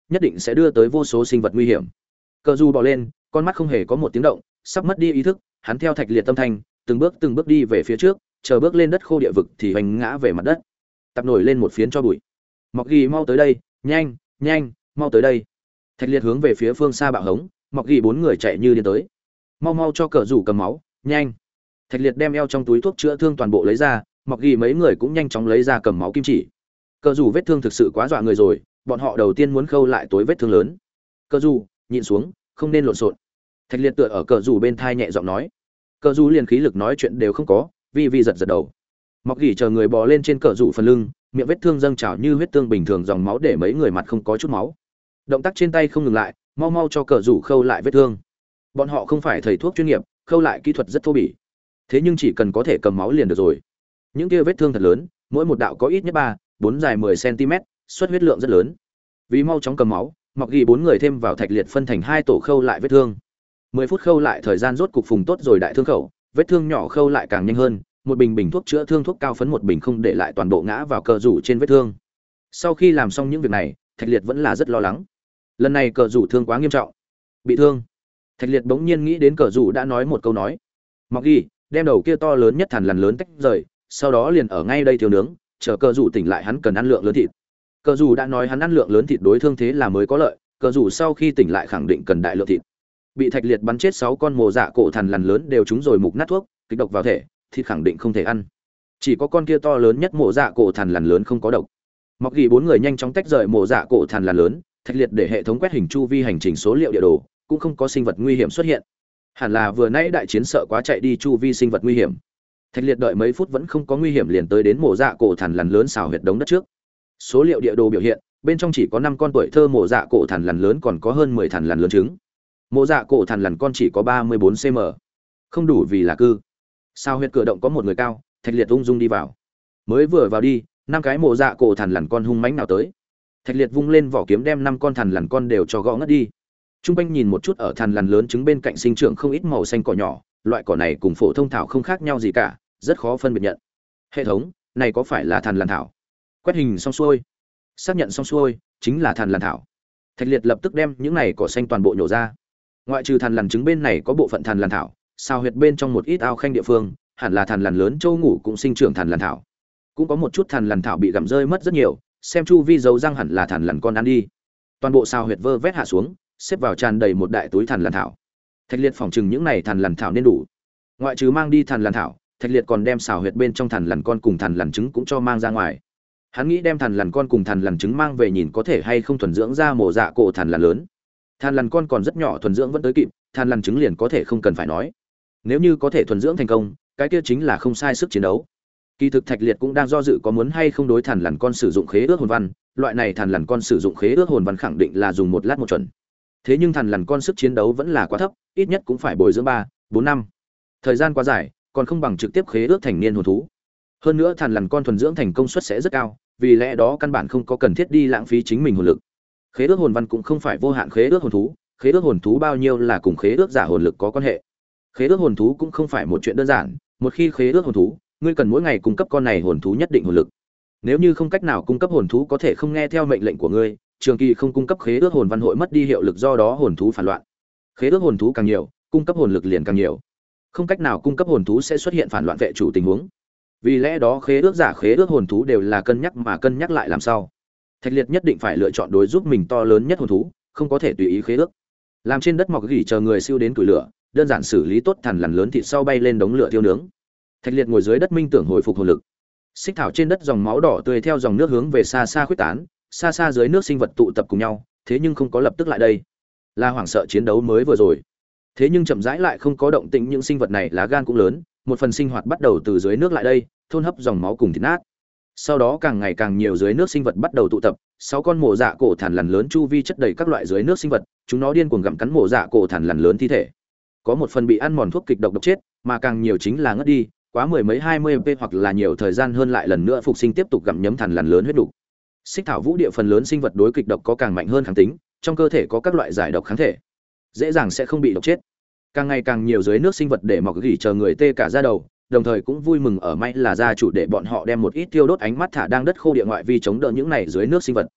nhất định sẽ đưa tới vô số sinh vật nguy hiểm. Cờ dù bò lên, con mắt không hề có một tiếng động, sắp mất đi ý thức, hắn theo Thạch Liệt tâm thanh, từng bước từng bước đi về phía trước, chờ bước lên đất khô địa vực thì hoành ngã về mặt đất, tập nổi lên một phiến cho bụi. Mọc Ghi mau tới đây, nhanh, nhanh, mau tới đây. Thạch Liệt hướng về phía phương xa bạo hống, Mọc Ghi bốn người chạy như điên tới. Mau mau cho Cờ Rủ cầm máu, nhanh. Thạch Liệt đem eo trong túi thuốc chữa thương toàn bộ lấy ra, Mọc Ghi mấy người cũng nhanh chóng lấy ra cầm máu kim chỉ. Cờ Rủ vết thương thực sự quá dọa người rồi, bọn họ đầu tiên muốn khâu lại tối vết thương lớn. Cờ Rủ, nhịn xuống, không nên lộn xộn. Thạch Liệt tựa ở Cờ Rủ bên thai nhẹ giọng nói. Cờ Rủ liền khí lực nói chuyện đều không có, vi vi giật giật đầu. Mọc Ghi chờ người bò lên trên Cờ Rủ phần lưng, miệng vết thương dâng trào như huyết tương bình thường, dòng máu để mấy người mặt không có chút máu. Động tác trên tay không ngừng lại, mau mau cho Cờ Rủ khâu lại vết thương. Bọn họ không phải thầy thuốc chuyên nghiệp, khâu lại kỹ thuật rất thô bỉ. Thế nhưng chỉ cần có thể cầm máu liền được rồi. Những kia vết thương thật lớn, mỗi một đạo có ít nhất ba, bốn dài mười xăng-ti-mét, xuất huyết lượng rất lớn. Vì mau chóng cầm máu, Mọc Ghi bốn người thêm vào Thạch Liệt phân thành hai tổ khâu lại vết thương. mười phút khâu lại thời gian rốt cục phùng tốt rồi đại thương khẩu, vết thương nhỏ khâu lại càng nhanh hơn, một bình bình thuốc chữa thương thuốc cao phấn một bình không để lại toàn bộ ngã vào Cờ Rủ trên vết thương. Sau khi làm xong những việc này, Thạch Liệt vẫn là rất lo lắng. Lần này Cờ Rủ thương quá nghiêm trọng, bị thương. Thạch Liệt bỗng nhiên nghĩ đến Cờ Rủ đã nói một câu nói. Mọc Ghi, đem đầu kia to lớn nhất thằn lằn lớn tách rời, sau đó liền ở ngay đây thiêu nướng, chờ Cờ Rủ tỉnh lại hắn cần ăn lượng lớn thịt. Cờ Rủ đã nói hắn ăn lượng lớn thịt đối thương thế là mới có lợi, Cờ Rủ sau khi tỉnh lại khẳng định cần đại lượng thịt. Bị Thạch Liệt bắn chết sáu con mồ dạ cổ thằn lằn lớn đều trúng rồi mục nát thuốc, kịch độc vào thể, thịt khẳng định không thể ăn. Chỉ có con kia to lớn nhất mồ dạ cổ thằn lằn lớn không có độc. Mọc Ghi bốn người nhanh chóng tách rời mồ dạ cổ thằn lằn lớn, Thạch Liệt để hệ thống quét hình chu vi hành trình số liệu địa đồ, cũng không có sinh vật nguy hiểm xuất hiện. Hẳn là vừa nãy đại chiến sợ quá chạy đi chu vi sinh vật nguy hiểm. Thạch Liệt đợi mấy phút vẫn không có nguy hiểm liền tới đến mồ dạ cổ thằn lằn lớn xào huyệt đống đất trước. Số liệu địa đồ biểu hiện, bên trong chỉ có năm con tuổi thơ mồ dạ cổ thằn lằn lớn, còn có hơn mười thằn lằn lớn trứng. Mồ dạ cổ thằn lằn con chỉ có ba mươi bốn xăng-ti-mét, không đủ vì là cư. Xào huyệt cửa động có một người cao, Thạch Liệt ung dung đi vào. Mới vừa vào đi, năm cái mồ dạ cổ thằn lằn con hung mãnh nào tới. Thạch Liệt vung lên vỏ kiếm đem năm con thằn lằn con đều cho gõ ngất đi. Trung quanh nhìn một chút, ở thằn lằn lớn trứng bên cạnh sinh trưởng không ít màu xanh cỏ nhỏ, loại cỏ này cùng phổ thông thảo không khác nhau gì cả, rất khó phân biệt nhận. Hệ thống, này có phải là thằn lằn thảo? Quét hình xong xuôi, xác nhận xong xuôi, chính là thằn lằn thảo. Thạch Liệt lập tức đem những này cỏ xanh toàn bộ nhổ ra. Ngoại trừ thằn lằn trứng bên này có bộ phận thằn lằn thảo, sao huyệt bên trong một ít ao khanh địa phương, hẳn là thằn lằn lớn châu ngủ cũng sinh trưởng thằn lằn thảo. Cũng có một chút thằn lằn thảo bị gặm rơi mất rất nhiều, xem chu vi dấu răng hẳn là thằn lằn con ăn đi. Toàn bộ sao huyệt vơ vét hạ xuống, xếp vào tràn đầy một đại túi thằn lằn thảo. Thạch Liệt phỏng chừng những này thằn lằn thảo nên đủ. Ngoại trừ mang đi thằn lằn thảo, Thạch Liệt còn đem xào huyệt bên trong thằn lằn con cùng thằn lằn trứng cũng cho mang ra ngoài. Hắn nghĩ đem thằn lằn con cùng thằn lằn trứng mang về nhìn có thể hay không thuần dưỡng ra mồ dạ cổ thằn lằn lớn. Thằn lằn con còn rất nhỏ, thuần dưỡng vẫn tới kịp, thằn lằn trứng liền có thể không cần phải nói. Nếu như có thể thuần dưỡng thành công, cái kia chính là không sai sức chiến đấu. Kỳ thực Thạch Liệt cũng đang do dự có muốn hay không đối thằn lằn con sử dụng khế ước hồn văn, loại này thằn lằn con sử dụng khế ước hồn văn khẳng định là dùng một lát một chuẩn. Thế nhưng thằn lằn con sức chiến đấu vẫn là quá thấp, ít nhất cũng phải bồi dưỡng ba, bốn năm. Thời gian quá dài, còn không bằng trực tiếp khế ước thành niên hồn thú. Hơn nữa thằn lằn con thuần dưỡng thành công suất sẽ rất cao, vì lẽ đó căn bản không có cần thiết đi lãng phí chính mình hồn lực. Khế ước hồn văn cũng không phải vô hạn khế ước hồn thú, khế ước hồn thú bao nhiêu là cùng khế ước giả hồn lực có quan hệ. Khế ước hồn thú cũng không phải một chuyện đơn giản, một khi khế ước hồn thú, ngươi cần mỗi ngày cung cấp con này hồn thú nhất định hồn lực. Nếu như không cách nào cung cấp hồn thú có thể không nghe theo mệnh lệnh của ngươi, trường kỳ không cung cấp khế ước hồn văn hội mất đi hiệu lực, do đó hồn thú phản loạn. Khế ước hồn thú càng nhiều, cung cấp hồn lực liền càng nhiều. Không cách nào cung cấp hồn thú sẽ xuất hiện phản loạn vệ chủ tình huống. Vì lẽ đó khế ước giả khế ước hồn thú đều là cân nhắc mà cân nhắc lại làm sao. Thạch Liệt nhất định phải lựa chọn đối giúp mình to lớn nhất hồn thú, không có thể tùy ý khế ước. Làm trên đất Mọc Gỉ chờ người siêu đến củi lửa, đơn giản xử lý tốt thằn lằn lớn thịt sau bay lên đống lửa thiêu nướng. Thạch Liệt ngồi dưới đất minh tưởng hồi phục hồn lực. Xích thảo trên đất dòng máu đỏ tươi theo dòng nước hướng về xa xa khuếch tán, xa xa dưới nước sinh vật tụ tập cùng nhau, thế nhưng không có lập tức lại đây. Là hoảng sợ chiến đấu mới vừa rồi. Thế nhưng chậm rãi lại không có động tĩnh, những sinh vật này lá gan cũng lớn, một phần sinh hoạt bắt đầu từ dưới nước lại đây, thôn hấp dòng máu cùng thịt nát. Sau đó càng ngày càng nhiều dưới nước sinh vật bắt đầu tụ tập, sáu con mổ dạ cổ thằn lằn lớn chu vi chất đầy các loại dưới nước sinh vật, chúng nó điên cuồng gặm cắn mổ dạ cổ thằn lằn lớn thi thể. Có một phần bị ăn mòn thuốc kịch độc độc chết, mà càng nhiều chính là ngất đi, quá mười mấy hai mươi p hoặc là nhiều thời gian hơn lại lần nữa phục sinh tiếp tục gặm nhấm thằn lằn lớn huyết đủ. Xích thảo vũ địa phần lớn sinh vật đối kịch độc có càng mạnh hơn kháng tính, trong cơ thể có các loại giải độc kháng thể, dễ dàng sẽ không bị độc chết. Càng ngày càng nhiều dưới nước sinh vật để Mọc Gỉ chờ người tê cả da đầu, đồng thời cũng vui mừng ở may là gia chủ để bọn họ đem một ít tiêu đốt ánh mắt thả đang đất khô địa ngoại vi chống đỡ những này dưới nước sinh vật.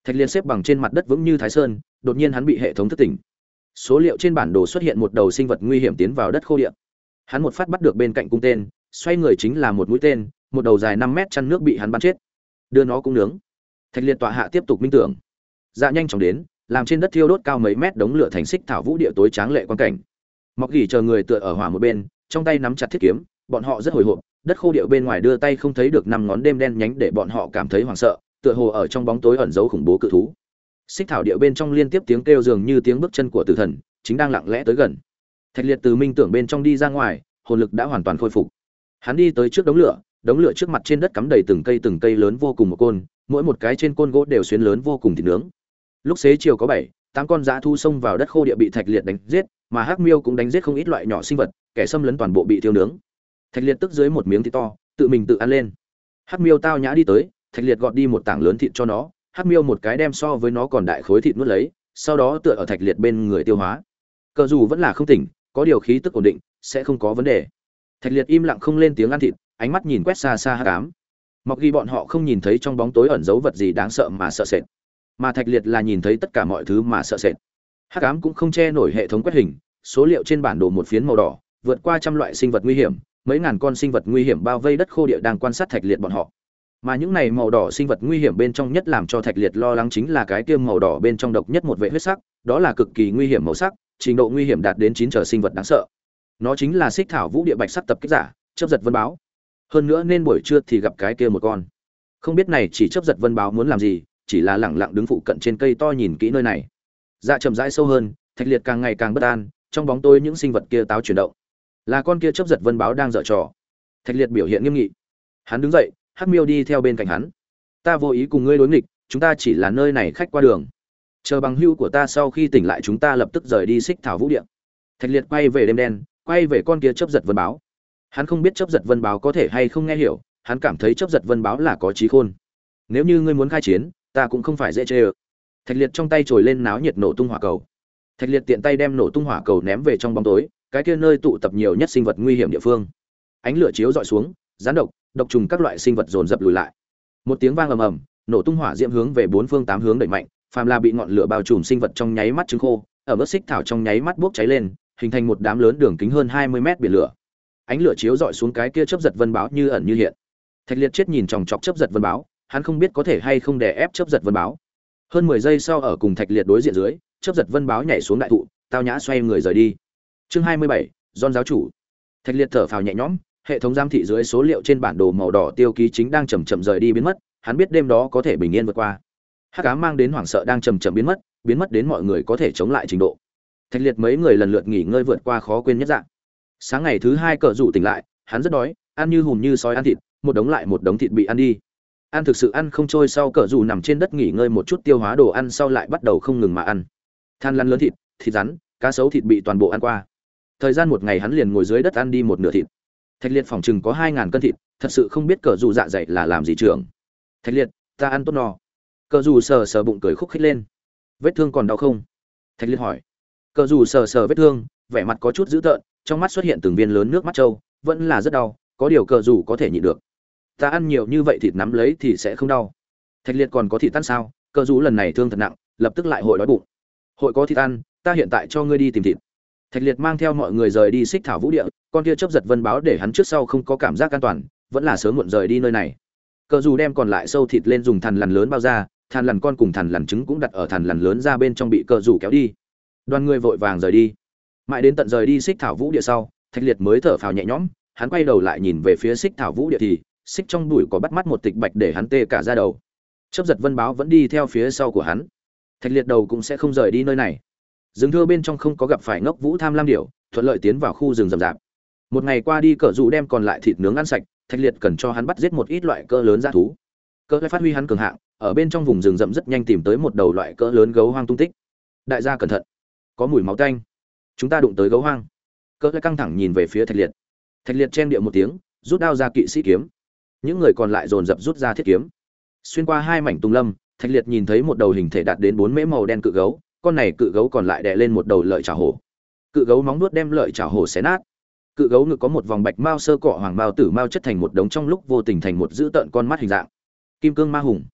Thạch Liệt xếp bằng trên mặt đất vững như Thái Sơn, đột nhiên hắn bị hệ thống thức tỉnh. Số liệu trên bản đồ xuất hiện một đầu sinh vật nguy hiểm tiến vào đất khô địa. Hắn một phát bắt được bên cạnh cung tên, xoay người chính là một mũi tên, một đầu dài năm mét chăn nước bị hắn bắn chết. Đưa nó cũng nướng. Thạch Liệt tọa hạ tiếp tục minh tưởng. Dạ nhanh chóng đến, làm trên đất thiêu đốt cao mấy mét đống lửa thành xích thảo vũ địa tối tráng lệ quan cảnh. Mọc Gỉ chờ người tựa ở hỏa một bên, trong tay nắm chặt thiết kiếm, bọn họ rất hồi hộp, đất khô địa bên ngoài đưa tay không thấy được năm ngón đêm đen nhánh để bọn họ cảm thấy hoảng sợ, tựa hồ ở trong bóng tối ẩn giấu khủng bố cự thú. Xích thảo địa bên trong liên tiếp tiếng kêu dường như tiếng bước chân của tử thần, chính đang lặng lẽ tới gần. Thạch Liệt từ minh tưởng bên trong đi ra ngoài, hồn lực đã hoàn toàn khôi phục. Hắn đi tới trước đống lửa, đống lửa trước mặt trên đất cắm đầy từng cây từng cây lớn vô cùng một côn, mỗi một cái trên côn gỗ đều xuyến lớn vô cùng thịt nướng. Lúc xế chiều có bảy, tám con dã thu xông vào đất khô địa bị Thạch Liệt đánh giết, mà Hắc Miêu cũng đánh giết không ít loại nhỏ sinh vật, kẻ xâm lấn toàn bộ bị thiêu nướng. Thạch Liệt tức dưới một miếng thịt to, tự mình tự ăn lên. Hắc Miêu tao nhã đi tới, Thạch Liệt gọt đi một tảng lớn thịt cho nó, Hắc Miêu một cái đem so với nó còn đại khối thịt nuốt lấy, sau đó tựa ở Thạch Liệt bên người tiêu hóa. Cờ dù vẫn là không tỉnh, có điều khí tức ổn định, sẽ không có vấn đề. Thạch Liệt im lặng không lên tiếng ăn thịt, ánh mắt nhìn quét xa xa Hắc Ám. Mọc Gỉ bọn họ không nhìn thấy trong bóng tối ẩn giấu vật gì đáng sợ mà sợ sệt, mà Thạch Liệt là nhìn thấy tất cả mọi thứ mà sợ sệt. Hắc Ám cũng không che nổi hệ thống quét hình, số liệu trên bản đồ một phiến màu đỏ, vượt qua trăm loại sinh vật nguy hiểm, mấy ngàn con sinh vật nguy hiểm bao vây đất khô địa đang quan sát Thạch Liệt bọn họ. Mà những này màu đỏ sinh vật nguy hiểm bên trong nhất làm cho Thạch Liệt lo lắng chính là cái tiêm màu đỏ bên trong độc nhất một vệ huyết sắc, đó là cực kỳ nguy hiểm màu sắc, trình độ nguy hiểm đạt đến chín trở sinh vật đáng sợ. Nó chính là xích thảo vũ địa bạch sắc tập kích giả, chớp giật vân báo. Hơn nữa nên buổi trưa thì gặp cái kia một con. Không biết này chỉ chớp giật vân báo muốn làm gì, chỉ là lẳng lặng đứng phụ cận trên cây to nhìn kỹ nơi này. Dạ chậm rãi sâu hơn, Thạch Liệt càng ngày càng bất an, trong bóng tối những sinh vật kia táo chuyển động. Là con kia chớp giật vân báo đang giở trò. Thạch Liệt biểu hiện nghiêm nghị. Hắn đứng dậy, Hắc Miêu đi theo bên cạnh hắn. Ta vô ý cùng ngươi đối nghịch, chúng ta chỉ là nơi này khách qua đường. Chờ bằng hữu của ta sau khi tỉnh lại chúng ta lập tức rời đi xích thảo vũ địa. Thạch Liệt quay về đêm đen, quay về con kia chớp giật vân báo. Hắn không biết chớp giật vân báo có thể hay không nghe hiểu, hắn cảm thấy chớp giật vân báo là có trí khôn. Nếu như ngươi muốn khai chiến, ta cũng không phải dễ chơi. Thạch Liệt trong tay trồi lên náo nhiệt nổ tung hỏa cầu. Thạch Liệt tiện tay đem nổ tung hỏa cầu ném về trong bóng tối, cái kia nơi tụ tập nhiều nhất sinh vật nguy hiểm địa phương. Ánh lửa chiếu dọi xuống, gián độc, độc trùng các loại sinh vật dồn dập lùi lại. Một tiếng vang ầm ầm, nổ tung hỏa diễm hướng về bốn phương tám hướng đẩy mạnh, phàm là bị ngọn lửa bao trùm sinh vật trong nháy mắt trứng khô, ở mức xích thảo trong nháy mắt bốc cháy lên, hình thành một đám lớn đường kính hơn hai mươi mét biển lửa. Ánh lửa chiếu dọi xuống cái kia chớp giật vân báo như ẩn như hiện. Thạch Liệt chết nhìn chòng chọc chớp giật vân báo, hắn không biết có thể hay không đè ép chớp giật vân báo. Hơn mười giây sau ở cùng Thạch Liệt đối diện dưới, chớp giật vân báo nhảy xuống đại thụ, tao nhã xoay người rời đi. Chương hai mươi bảy, Giòn giáo chủ. Thạch Liệt thở phào nhẹ nhõm, hệ thống giám thị dưới số liệu trên bản đồ màu đỏ tiêu ký chính đang chậm chậm rời đi biến mất, hắn biết đêm đó có thể bình yên vượt qua. Hắc ám mang đến hoảng sợ đang chậm chậm biến mất, biến mất đến mọi người có thể chống lại trình độ. Thạch Liệt mấy người lần lượt nghỉ ngơi vượt qua khó quên nhất dạng. Sáng ngày thứ hai cờ rủ tỉnh lại, hắn rất đói, ăn như hùm như sói ăn thịt, một đống lại một đống thịt bị ăn đi. Ăn thực sự ăn không trôi, sau cờ rủ nằm trên đất nghỉ ngơi một chút tiêu hóa đồ ăn sau lại bắt đầu không ngừng mà ăn. Than lăn lớn thịt, thịt rắn, cá sấu thịt bị toàn bộ ăn qua. Thời gian một ngày hắn liền ngồi dưới đất ăn đi một nửa thịt. Thạch Liệt phòng chừng có hai ngàn cân thịt, thật sự không biết cờ rủ dạ dày là làm gì trưởng. Thạch Liệt, ta ăn tốt no. Cờ rủ sờ sờ bụng cười khúc khích lên. Vết thương còn đau không? Thạch Liệt hỏi. Cờ rủ sờ sờ vết thương, vẻ mặt có chút dữ tợn, trong mắt xuất hiện từng viên lớn nước mắt trâu, vẫn là rất đau, có điều cờ rủ có thể nhịn được. Ta ăn nhiều như vậy thịt nắm lấy thì sẽ không đau. Thạch Liệt còn có thịt tan sao? Cờ rủ lần này thương thật nặng, lập tức lại hội đói bụng. Hội có thịt ăn, ta hiện tại cho ngươi đi tìm thịt. Thạch Liệt mang theo mọi người rời đi xích thảo vũ địa, con kia chớp giật vân báo để hắn trước sau không có cảm giác an toàn, vẫn là sớm muộn rời đi nơi này. Cờ dù đem còn lại sâu thịt lên dùng thằn lằn lớn bao ra, thằn lằn con cùng thằn lằn trứng cũng đặt ở thằn lằn lớn ra bên trong bị cờ dù kéo đi. Đoàn người vội vàng rời đi. Mãi đến tận rời đi xích thảo vũ địa sau, Thạch Liệt mới thở phào nhẹ nhõm, hắn quay đầu lại nhìn về phía xích thảo vũ địa thì, xích trong bụi có bắt mắt một tịch bạch để hắn tê cả da đầu. Chớp giật vân báo vẫn đi theo phía sau của hắn. Thạch Liệt đầu cũng sẽ không rời đi nơi này. Rừng thưa bên trong không có gặp phải ngốc vũ tham lam điểu, thuận lợi tiến vào khu rừng rậm rạp. Một ngày qua đi, cờ dù đem còn lại thịt nướng ăn sạch, Thạch Liệt cần cho hắn bắt giết một ít loại cỡ lớn dã thú. Cỡ phát huy hắn cường hạng, ở bên trong vùng rừng rậm rất nhanh tìm tới một đầu loại cỡ lớn gấu hoang tung tích. Đại gia cẩn thận, có mùi máu tanh. Chúng ta đụng tới gấu hoang. Cỡ căng thẳng nhìn về phía Thạch Liệt. Thạch Liệt chen điệu một tiếng, rút đao ra kỵ sĩ kiếm. Những người còn lại dồn dập rút ra thiết kiếm. Xuyên qua hai mảnh tùng lâm, Thạch Liệt nhìn thấy một đầu hình thể đạt đến bốn mễ màu đen cự gấu, con này cự gấu còn lại đè lên một đầu lợi chảo hổ. Cự gấu móng nuốt đem lợi chảo hổ xé nát. Cự gấu ngực có một vòng bạch mao sơ cọ hoàng mao tử mao chất thành một đống trong lúc vô tình thành một dữ tợn con mắt hình dạng. Kim cương ma hùng.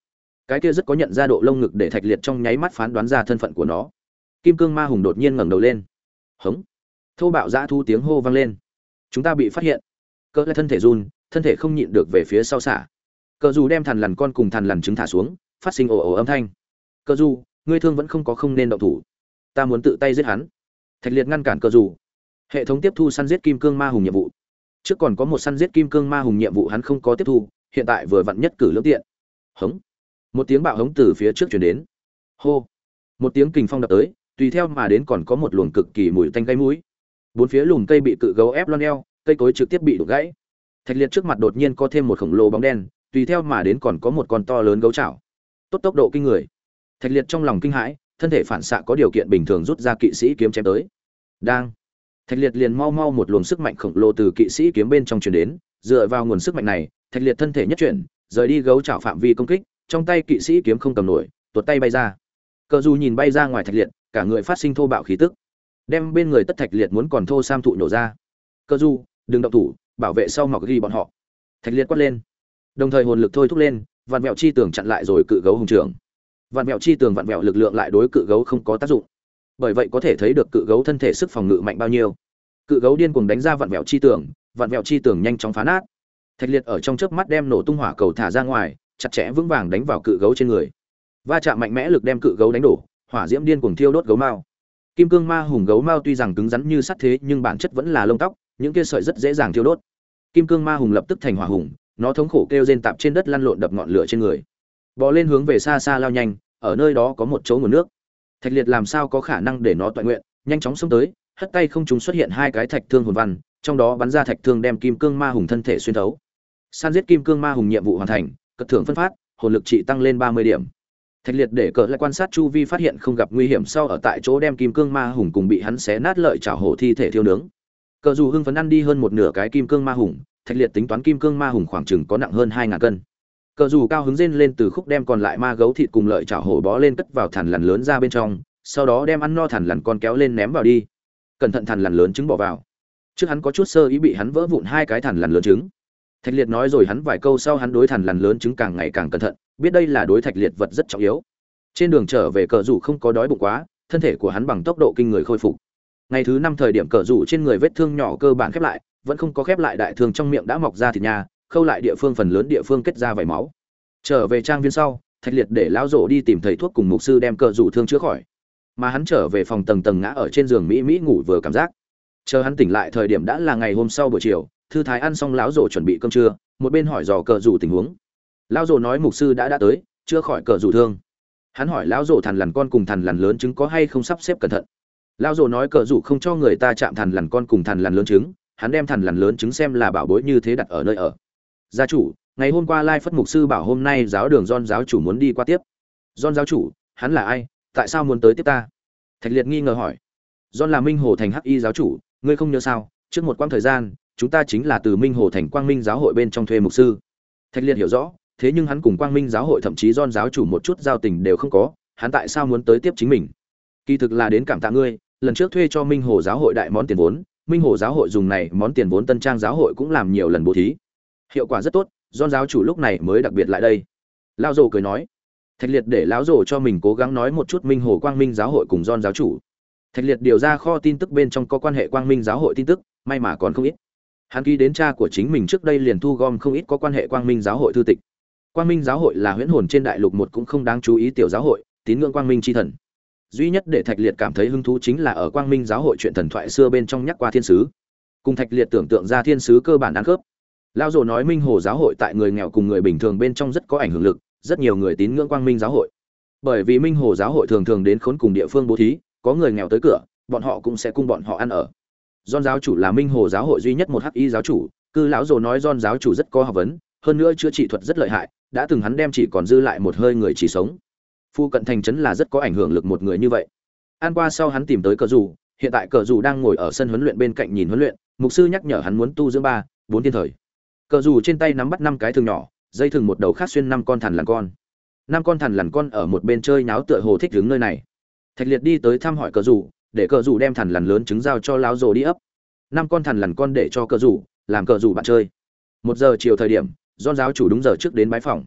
Cái kia rất có nhận ra độ lông ngực để Thạch Liệt trong nháy mắt phán đoán ra thân phận của nó. Kim cương ma hùng đột nhiên ngẩng đầu lên. Hống! Thô bạo dã thu tiếng hô vang lên. Chúng ta bị phát hiện. Cỡ lại thân thể run, thân thể không nhịn được về phía sau xả. Cờ dù đem thằn lằn con cùng thằn lằn trứng thả xuống, phát sinh ồ ồ âm thanh. Cờ dù, ngươi thương vẫn không có không nên động thủ. Ta muốn tự tay giết hắn. Thạch Liệt ngăn cản Cờ dù. Hệ thống tiếp thu săn giết kim cương ma hùng nhiệm vụ. Trước còn có một săn giết kim cương ma hùng nhiệm vụ hắn không có tiếp thu, hiện tại vừa vặn nhất cử lưỡng tiện. Hống! Một tiếng bạo hống từ phía trước truyền đến. Hô! Một tiếng kình phong đập tới, tùy theo mà đến còn có một luồng cực kỳ mùi tanh gây mũi. Bốn phía lùm cây bị cự gấu ép lon eo, cây cối trực tiếp bị đục gãy. Thạch Liệt trước mặt đột nhiên có thêm một khổng lồ bóng đen, tùy theo mà đến còn có một con to lớn gấu chảo. Tốt tốc độ kinh người. Thạch Liệt trong lòng kinh hãi, thân thể phản xạ có điều kiện bình thường rút ra kỵ sĩ kiếm chém tới. Đang. Thạch Liệt liền mau mau một luồng sức mạnh khổng lồ từ kỵ sĩ kiếm bên trong truyền đến, dựa vào nguồn sức mạnh này, Thạch Liệt thân thể nhất chuyển, rời đi gấu chảo phạm vi công kích, trong tay kỵ sĩ kiếm không cầm nổi, tuột tay bay ra. Cờ dù nhìn bay ra ngoài Thạch Liệt, cả người phát sinh thô bạo khí tức, đem bên người tất Thạch Liệt muốn còn thô sam thụ nổ ra. Cờ dù, đừng động thủ, bảo vệ sau mọc ghi bọn họ. Thạch Liệt quát lên, đồng thời hồn lực thôi thúc lên, vạn vẹo chi tường chặn lại rồi cự gấu hùng trưởng. Vạn vẹo chi tường vạn vẹo lực lượng lại đối cự gấu không có tác dụng, bởi vậy có thể thấy được cự gấu thân thể sức phòng ngự mạnh bao nhiêu. Cự gấu điên cuồng đánh ra vạn vẹo chi tường, vạn vẹo chi tường nhanh chóng phá nát. Thạch Liệt ở trong chớp mắt đem nổ tung hỏa cầu thả ra ngoài, chặt chẽ vững vàng đánh vào cự gấu trên người. Va chạm mạnh mẽ lực đem cự gấu đánh đổ, hỏa diễm điên cuồng thiêu đốt gấu mao. Kim cương ma hùng gấu mao tuy rằng cứng rắn như sắt thế nhưng bản chất vẫn là lông tóc, những kia sợi rất dễ dàng thiêu đốt. Kim cương ma hùng lập tức thành hỏa hùng, nó thống khổ kêu rên tạp trên đất lăn lộn đập ngọn lửa trên người. Bò lên hướng về xa xa lao nhanh, ở nơi đó có một chỗ nguồn nước. Thạch Liệt làm sao có khả năng để nó toại nguyện, nhanh chóng xông tới, hất tay không trùng xuất hiện hai cái thạch thương hồn văn, trong đó bắn ra thạch thương đem kim cương ma hùng thân thể xuyên thấu. San giết kim cương ma hùng nhiệm vụ hoàn thành, cất thưởng phân phát, hồn lực trị tăng lên ba mươi điểm. Thạch Liệt để cỡ lại quan sát chu vi phát hiện không gặp nguy hiểm sau ở tại chỗ đem kim cương ma hùng cùng bị hắn xé nát lợi chảo hổ thi thể thiêu nướng. Cờ dù hưng phấn ăn đi hơn một nửa cái kim cương ma hùng, Thạch Liệt tính toán kim cương ma hùng khoảng chừng có nặng hơn hai ngàn cân. Cờ dù cao hứng rên lên từ khúc đem còn lại ma gấu thịt cùng lợi chảo hổ bó lên cất vào thằn lằn lớn ra bên trong, sau đó đem ăn no thằn lằn con kéo lên ném vào đi. Cẩn thận thằn lằn lớn trứng bỏ vào. Trước hắn có chút sơ ý bị hắn vỡ vụn hai cái thằn lằn lớn trứng. Thạch Liệt nói rồi hắn vài câu sau hắn đối thằn lằn lớn trứng càng ngày càng cẩn thận, biết đây là đối Thạch Liệt vật rất trọng yếu. Trên đường trở về cờ rủ không có đói bụng quá, thân thể của hắn bằng tốc độ kinh người khôi phục. Ngày thứ năm thời điểm cờ rủ trên người vết thương nhỏ cơ bản khép lại, vẫn không có khép lại đại thương trong miệng đã mọc ra thịt nha, khâu lại địa phương phần lớn địa phương kết ra vảy máu. Trở về trang viên sau, Thạch Liệt để lão rổ đi tìm thầy thuốc cùng mục sư đem cờ rủ thương chữa khỏi. Mà hắn trở về phòng tầng tầng ngã ở trên giường mỹ mỹ ngủ vừa cảm giác. Chờ hắn tỉnh lại thời điểm đã là ngày hôm sau buổi chiều, thư thái ăn xong lão rổ chuẩn bị cơm trưa, một bên hỏi dò cờ rủ tình huống. Lão rổ nói mục sư đã đã tới, chữa khỏi cờ rủ thương. Hắn hỏi lão rổ thằn lằn con cùng thằn lằn lớn trứng có hay không sắp xếp cẩn thận. Lão rổ nói cờ rủ không cho người ta chạm thằn lằn con cùng thằn lằn lớn trứng, hắn đem thằn lằn lớn trứng xem là bảo bối như thế đặt ở nơi ở. Gia chủ, ngày hôm qua Lai Phất mục sư bảo hôm nay giáo đường John giáo chủ muốn đi qua tiếp. John giáo chủ, hắn là ai, tại sao muốn tới tiếp ta? Thạch Liệt nghi ngờ hỏi. John là Minh Hồ thành Hắc Y giáo chủ, ngươi không nhớ sao? Trước một quãng thời gian, chúng ta chính là từ Minh Hồ thành Quang Minh giáo hội bên trong thuê mục sư. Thạch Liệt hiểu rõ, thế nhưng hắn cùng Quang Minh giáo hội thậm chí John giáo chủ một chút giao tình đều không có, hắn tại sao muốn tới tiếp chính mình? Kỳ thực là đến cảm tạ ngươi, lần trước thuê cho Minh Hồ giáo hội đại món tiền vốn, Minh Hồ giáo hội dùng này món tiền vốn Tân Trang giáo hội cũng làm nhiều lần bố thí. Hiệu quả rất tốt, John giáo chủ lúc này mới đặc biệt lại đây. Lão Dồ cười nói. Thạch Liệt để lão Dồ cho mình cố gắng nói một chút Minh Hồ Quang Minh giáo hội cùng John giáo chủ. Thạch Liệt điều ra kho tin tức bên trong có quan hệ Quang Minh giáo hội tin tức, may mà còn không ít. Hắn ký đến cha của chính mình trước đây liền thu gom không ít có quan hệ Quang Minh giáo hội thư tịch. Quang Minh giáo hội là huyễn hồn trên đại lục một cũng không đáng chú ý tiểu giáo hội, tín ngưỡng Quang Minh chi thần. Duy nhất để Thạch Liệt cảm thấy hứng thú chính là ở Quang Minh giáo hội chuyện thần thoại xưa bên trong nhắc qua thiên sứ. Cùng Thạch Liệt tưởng tượng ra thiên sứ cơ bản ăn khớp. Lão Dồ nói Minh Hồ giáo hội tại người nghèo cùng người bình thường bên trong rất có ảnh hưởng lực, rất nhiều người tín ngưỡng Quang Minh giáo hội. Bởi vì Minh Hồ giáo hội thường thường đến khốn cùng địa phương bố thí, có người nghèo tới cửa, bọn họ cũng sẽ cung bọn họ ăn ở. John giáo chủ là Minh Hồ giáo hội duy nhất một Hắc Y giáo chủ, cư lão Dồ nói John giáo chủ rất có học vấn, hơn nữa chữa trị thuật rất lợi hại, đã từng hắn đem chỉ còn dư lại một hơi người chỉ sống. Phu cận thành trấn là rất có ảnh hưởng lực một người như vậy. Ăn qua sau hắn tìm tới Cờ Dù, hiện tại Cờ Dù đang ngồi ở sân huấn luyện bên cạnh nhìn huấn luyện, mục sư nhắc nhở hắn muốn tu dưỡng ba, bốn thiên thời. Cờ Dù trên tay nắm bắt năm cái thừng nhỏ, dây thừng một đầu khác xuyên năm con thằn lằn con. Năm con thằn lằn con ở một bên chơi náo tựa hồ thích đứng nơi này. Thạch Liệt đi tới thăm hỏi Cờ Dù, để Cờ Dù đem thằn lằn lớn trứng giao cho lão Dồ đi ấp. Năm con thằn lằn con để cho Cờ Dù, làm Cờ Dù bạn chơi. Một giờ chiều thời điểm, John giáo chủ đúng giờ trước đến bái phòng.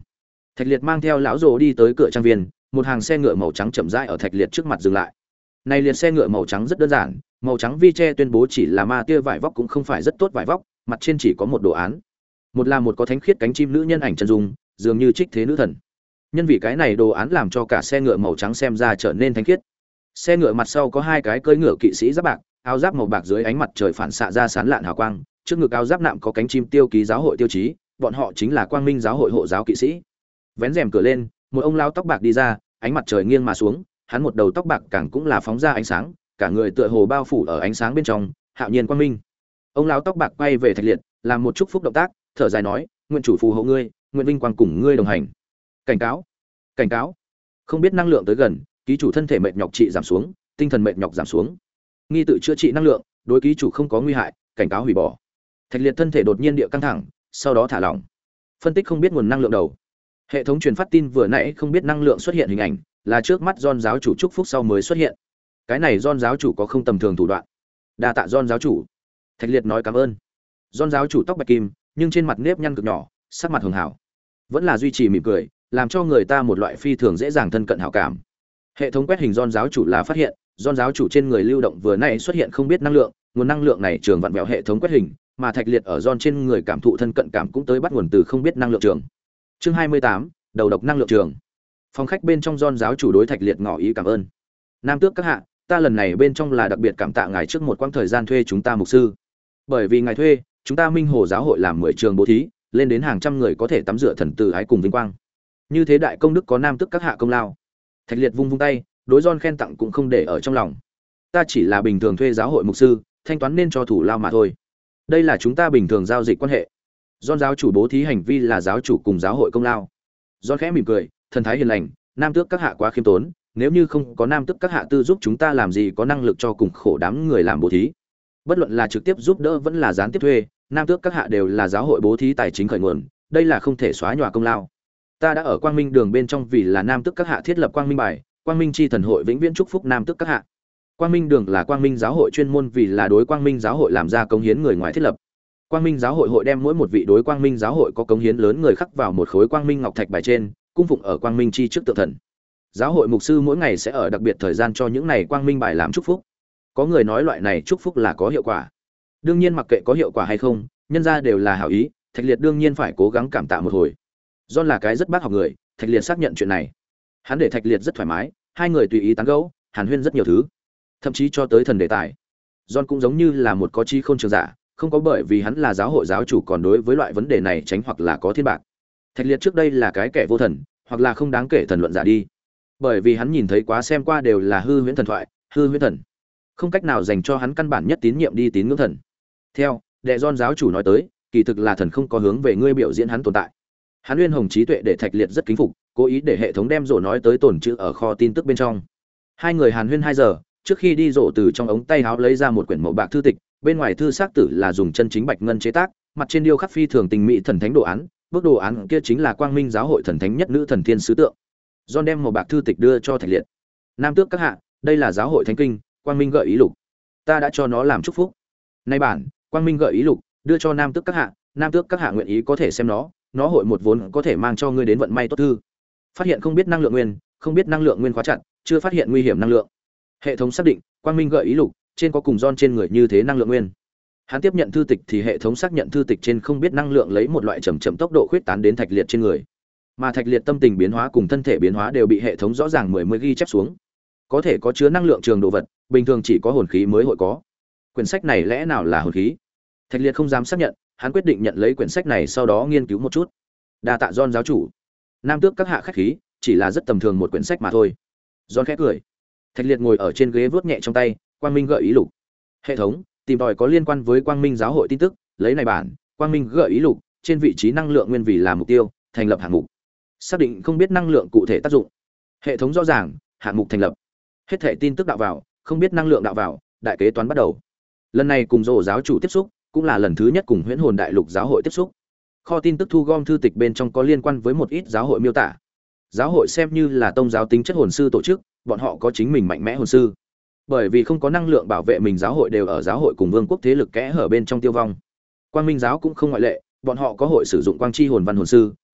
Thạch Liệt mang theo lão Dỗ đi tới cửa trang viên, một hàng xe ngựa màu trắng chậm rãi ở Thạch Liệt trước mặt dừng lại. Này liệt xe ngựa màu trắng rất đơn giản, màu trắng vi che tuyên bố chỉ là ma tia vải vóc cũng không phải rất tốt vải vóc, mặt trên chỉ có một đồ án. Một là một có thánh khiết cánh chim nữ nhân ảnh chân dung, dường như trích thế nữ thần. Nhân vì cái này đồ án làm cho cả xe ngựa màu trắng xem ra trở nên thánh khiết. Xe ngựa mặt sau có hai cái cưỡi ngựa kỵ sĩ giáp bạc, áo giáp màu bạc dưới ánh mặt trời phản xạ ra sáng lạn hào quang, trước ngực áo giáp nạm có cánh chim tiêu ký giáo hội tiêu chí, bọn họ chính là Quang Minh giáo hội hộ giáo kỵ sĩ. Vén rèm cửa lên, một ông lão tóc bạc đi ra, ánh mặt trời nghiêng mà xuống, hắn một đầu tóc bạc càng cũng là phóng ra ánh sáng, cả người tựa hồ bao phủ ở ánh sáng bên trong, hạo nhiên quang minh. Ông lão tóc bạc quay về Thạch Liệt, làm một chúc phúc động tác, thở dài nói, nguyện chủ phù hộ ngươi, nguyện vinh quang cùng ngươi đồng hành. Cảnh cáo, cảnh cáo. Không biết năng lượng tới gần, ký chủ thân thể mệt nhọc trị giảm xuống, tinh thần mệt nhọc giảm xuống. Nghi tự chữa trị năng lượng, đối ký chủ không có nguy hại, cảnh cáo hủy bỏ. Thạch Liệt thân thể đột nhiên địa căng thẳng, sau đó thả lỏng. Phân tích không biết nguồn năng lượng đầu. Hệ thống truyền phát tin vừa nãy không biết năng lượng xuất hiện hình ảnh, là trước mắt John giáo chủ chúc phúc sau mới xuất hiện. Cái này John giáo chủ có không tầm thường thủ đoạn. Đa tạ John giáo chủ. Thạch Liệt nói cảm ơn. John giáo chủ tóc bạch kim, nhưng trên mặt nếp nhăn cực nhỏ, sắc mặt hường hảo, vẫn là duy trì mỉm cười, làm cho người ta một loại phi thường dễ dàng thân cận hảo cảm. Hệ thống quét hình John giáo chủ là phát hiện, John giáo chủ trên người lưu động vừa nãy xuất hiện không biết năng lượng, nguồn năng lượng này trường vặn vẹo hệ thống quét hình, mà Thạch Liệt ở John trên người cảm thụ thân cận cảm cũng tới bắt nguồn từ không biết năng lượng trường. Chương hai mươi tám, đầu độc năng lượng trường. Phòng khách bên trong John giáo chủ đối Thạch Liệt ngỏ ý cảm ơn. Nam tước các hạ, ta lần này bên trong là đặc biệt cảm tạ ngài trước một quãng thời gian thuê chúng ta mục sư. Bởi vì ngài thuê, chúng ta Minh Hồ giáo hội làm mười trường bố thí, lên đến hàng trăm người có thể tắm rửa thần từ ái cùng vinh quang. Như thế đại công đức có nam tước các hạ công lao. Thạch Liệt vung vung tay, đối John khen tặng cũng không để ở trong lòng. Ta chỉ là bình thường thuê giáo hội mục sư, thanh toán nên cho thủ lao mà thôi. Đây là chúng ta bình thường giao dịch quan hệ. John giáo chủ bố thí hành vi là giáo chủ cùng giáo hội công lao. John khẽ mỉm cười, thần thái hiền lành, nam tước các hạ quá khiêm tốn, nếu như không có nam tước các hạ tư giúp chúng ta làm gì có năng lực cho cùng khổ đám người làm bố thí. Bất luận là trực tiếp giúp đỡ vẫn là gián tiếp thuê, nam tước các hạ đều là giáo hội bố thí tài chính khởi nguồn, đây là không thể xóa nhòa công lao. Ta đã ở Quang Minh đường bên trong vì là nam tước các hạ thiết lập Quang Minh bài, Quang Minh chi thần hội vĩnh viễn chúc phúc nam tước các hạ. Quang Minh đường là Quang Minh giáo hội chuyên môn vì là đối Quang Minh giáo hội làm ra cống hiến người ngoài thiết lập. Quang Minh giáo hội hội đem mỗi một vị đối Quang Minh giáo hội có cống hiến lớn người khắc vào một khối Quang Minh ngọc thạch bài trên, cung phụng ở Quang Minh chi trước tượng thần. Giáo hội mục sư mỗi ngày sẽ ở đặc biệt thời gian cho những này Quang Minh bài làm chúc phúc. Có người nói loại này chúc phúc là có hiệu quả. Đương nhiên mặc kệ có hiệu quả hay không, nhân ra đều là hảo ý, Thạch Liệt đương nhiên phải cố gắng cảm tạ một hồi. John là cái rất bác học người, Thạch Liệt xác nhận chuyện này. Hắn để Thạch Liệt rất thoải mái, hai người tùy ý tán gẫu, hàn huyên rất nhiều thứ, thậm chí cho tới thần đề tài. John cũng giống như là một có trí khôn trường giả, không có bởi vì hắn là giáo hội giáo chủ còn đối với loại vấn đề này tránh hoặc là có thiên bạc. Thạch Liệt trước đây là cái kẻ vô thần, hoặc là không đáng kể thần luận giả đi. Bởi vì hắn nhìn thấy quá xem qua đều là hư huyễn thần thoại, hư huyễn thần, không cách nào dành cho hắn căn bản nhất tín nhiệm đi tín ngưỡng thần. Theo, đệ John giáo chủ nói tới, kỳ thực là thần không có hướng về ngươi biểu diễn hắn tồn tại. Hắn uyên hồng trí tuệ để Thạch Liệt rất kính phục, cố ý để hệ thống đem rổ nói tới tổn chữ ở kho tin tức bên trong. Hai người hàn huyên hai giờ, trước khi đi rổ từ trong ống tay áo lấy ra một quyển màu bạc thư tịch, bên ngoài thư xác tử là dùng chân chính bạch ngân chế tác, mặt trên điêu khắc phi thường tình mỹ thần thánh đồ án, bức đồ án kia chính là Quang Minh giáo hội thần thánh nhất nữ thần thiên sứ tượng. John đem màu bạc thư tịch đưa cho Thạch Liệt. Nam tước các hạ, đây là giáo hội thánh kinh, Quang Minh gợi ý lục. Ta đã cho nó làm chúc phúc. Nay bản, Quang Minh gợi ý lục, đưa cho nam tước các hạ, nam tước các hạ nguyện ý có thể xem nó, nó hội một vốn có thể mang cho ngươi đến vận may tốt thư. Phát hiện không biết năng lượng nguyên, không biết năng lượng nguyên khóa chặt, chưa phát hiện nguy hiểm năng lượng. Hệ thống xác định, Quang Minh gợi ý lục, trên có cùng John trên người như thế năng lượng nguyên. Hắn tiếp nhận thư tịch thì hệ thống xác nhận thư tịch trên không biết năng lượng lấy một loại chậm chậm tốc độ khuyết tán đến Thạch Liệt trên người. Mà Thạch Liệt tâm tình biến hóa cùng thân thể biến hóa đều bị hệ thống rõ ràng mười mới ghi chép xuống. Có thể có chứa năng lượng trường đồ vật, bình thường chỉ có hồn khí mới hội có. Quyển sách này lẽ nào là hồn khí? Thạch Liệt không dám xác nhận, hắn quyết định nhận lấy quyển sách này sau đó nghiên cứu một chút. Đa tạ John giáo chủ. Nam tước các hạ khách khí, chỉ là rất tầm thường một quyển sách mà thôi. John khẽ cười. Thạch Liệt ngồi ở trên ghế vuốt nhẹ trong tay, Quang Minh gợi ý lục. Hệ thống, tìm tòi có liên quan với Quang Minh giáo hội tin tức, lấy này bản, Quang Minh gợi ý lục, trên vị trí năng lượng nguyên vì là mục tiêu, thành lập hạng mục. Xác định không biết năng lượng cụ thể tác dụng. Hệ thống rõ ràng, hạng mục thành lập. Hết thảy tin tức đạo vào, không biết năng lượng đạo vào, đại kế toán bắt đầu. Lần này cùng Dỗ giáo chủ tiếp xúc, cũng là lần thứ nhất cùng Huyễn Hồn Đại Lục giáo hội tiếp xúc. Kho tin tức thu gom thư tịch bên trong có liên quan với một ít giáo hội miêu tả. Giáo hội xem như là tông giáo tính chất hồn sư tổ chức, bọn họ có chính mình mạnh mẽ hồn sư. Bởi vì không có năng lượng bảo vệ mình, giáo hội đều ở giáo hội cùng vương quốc thế lực kẽ hở bên trong tiêu vong. Quang Minh giáo cũng không ngoại lệ, bọn họ có hội sử dụng quang chi hồn văn hồn sư,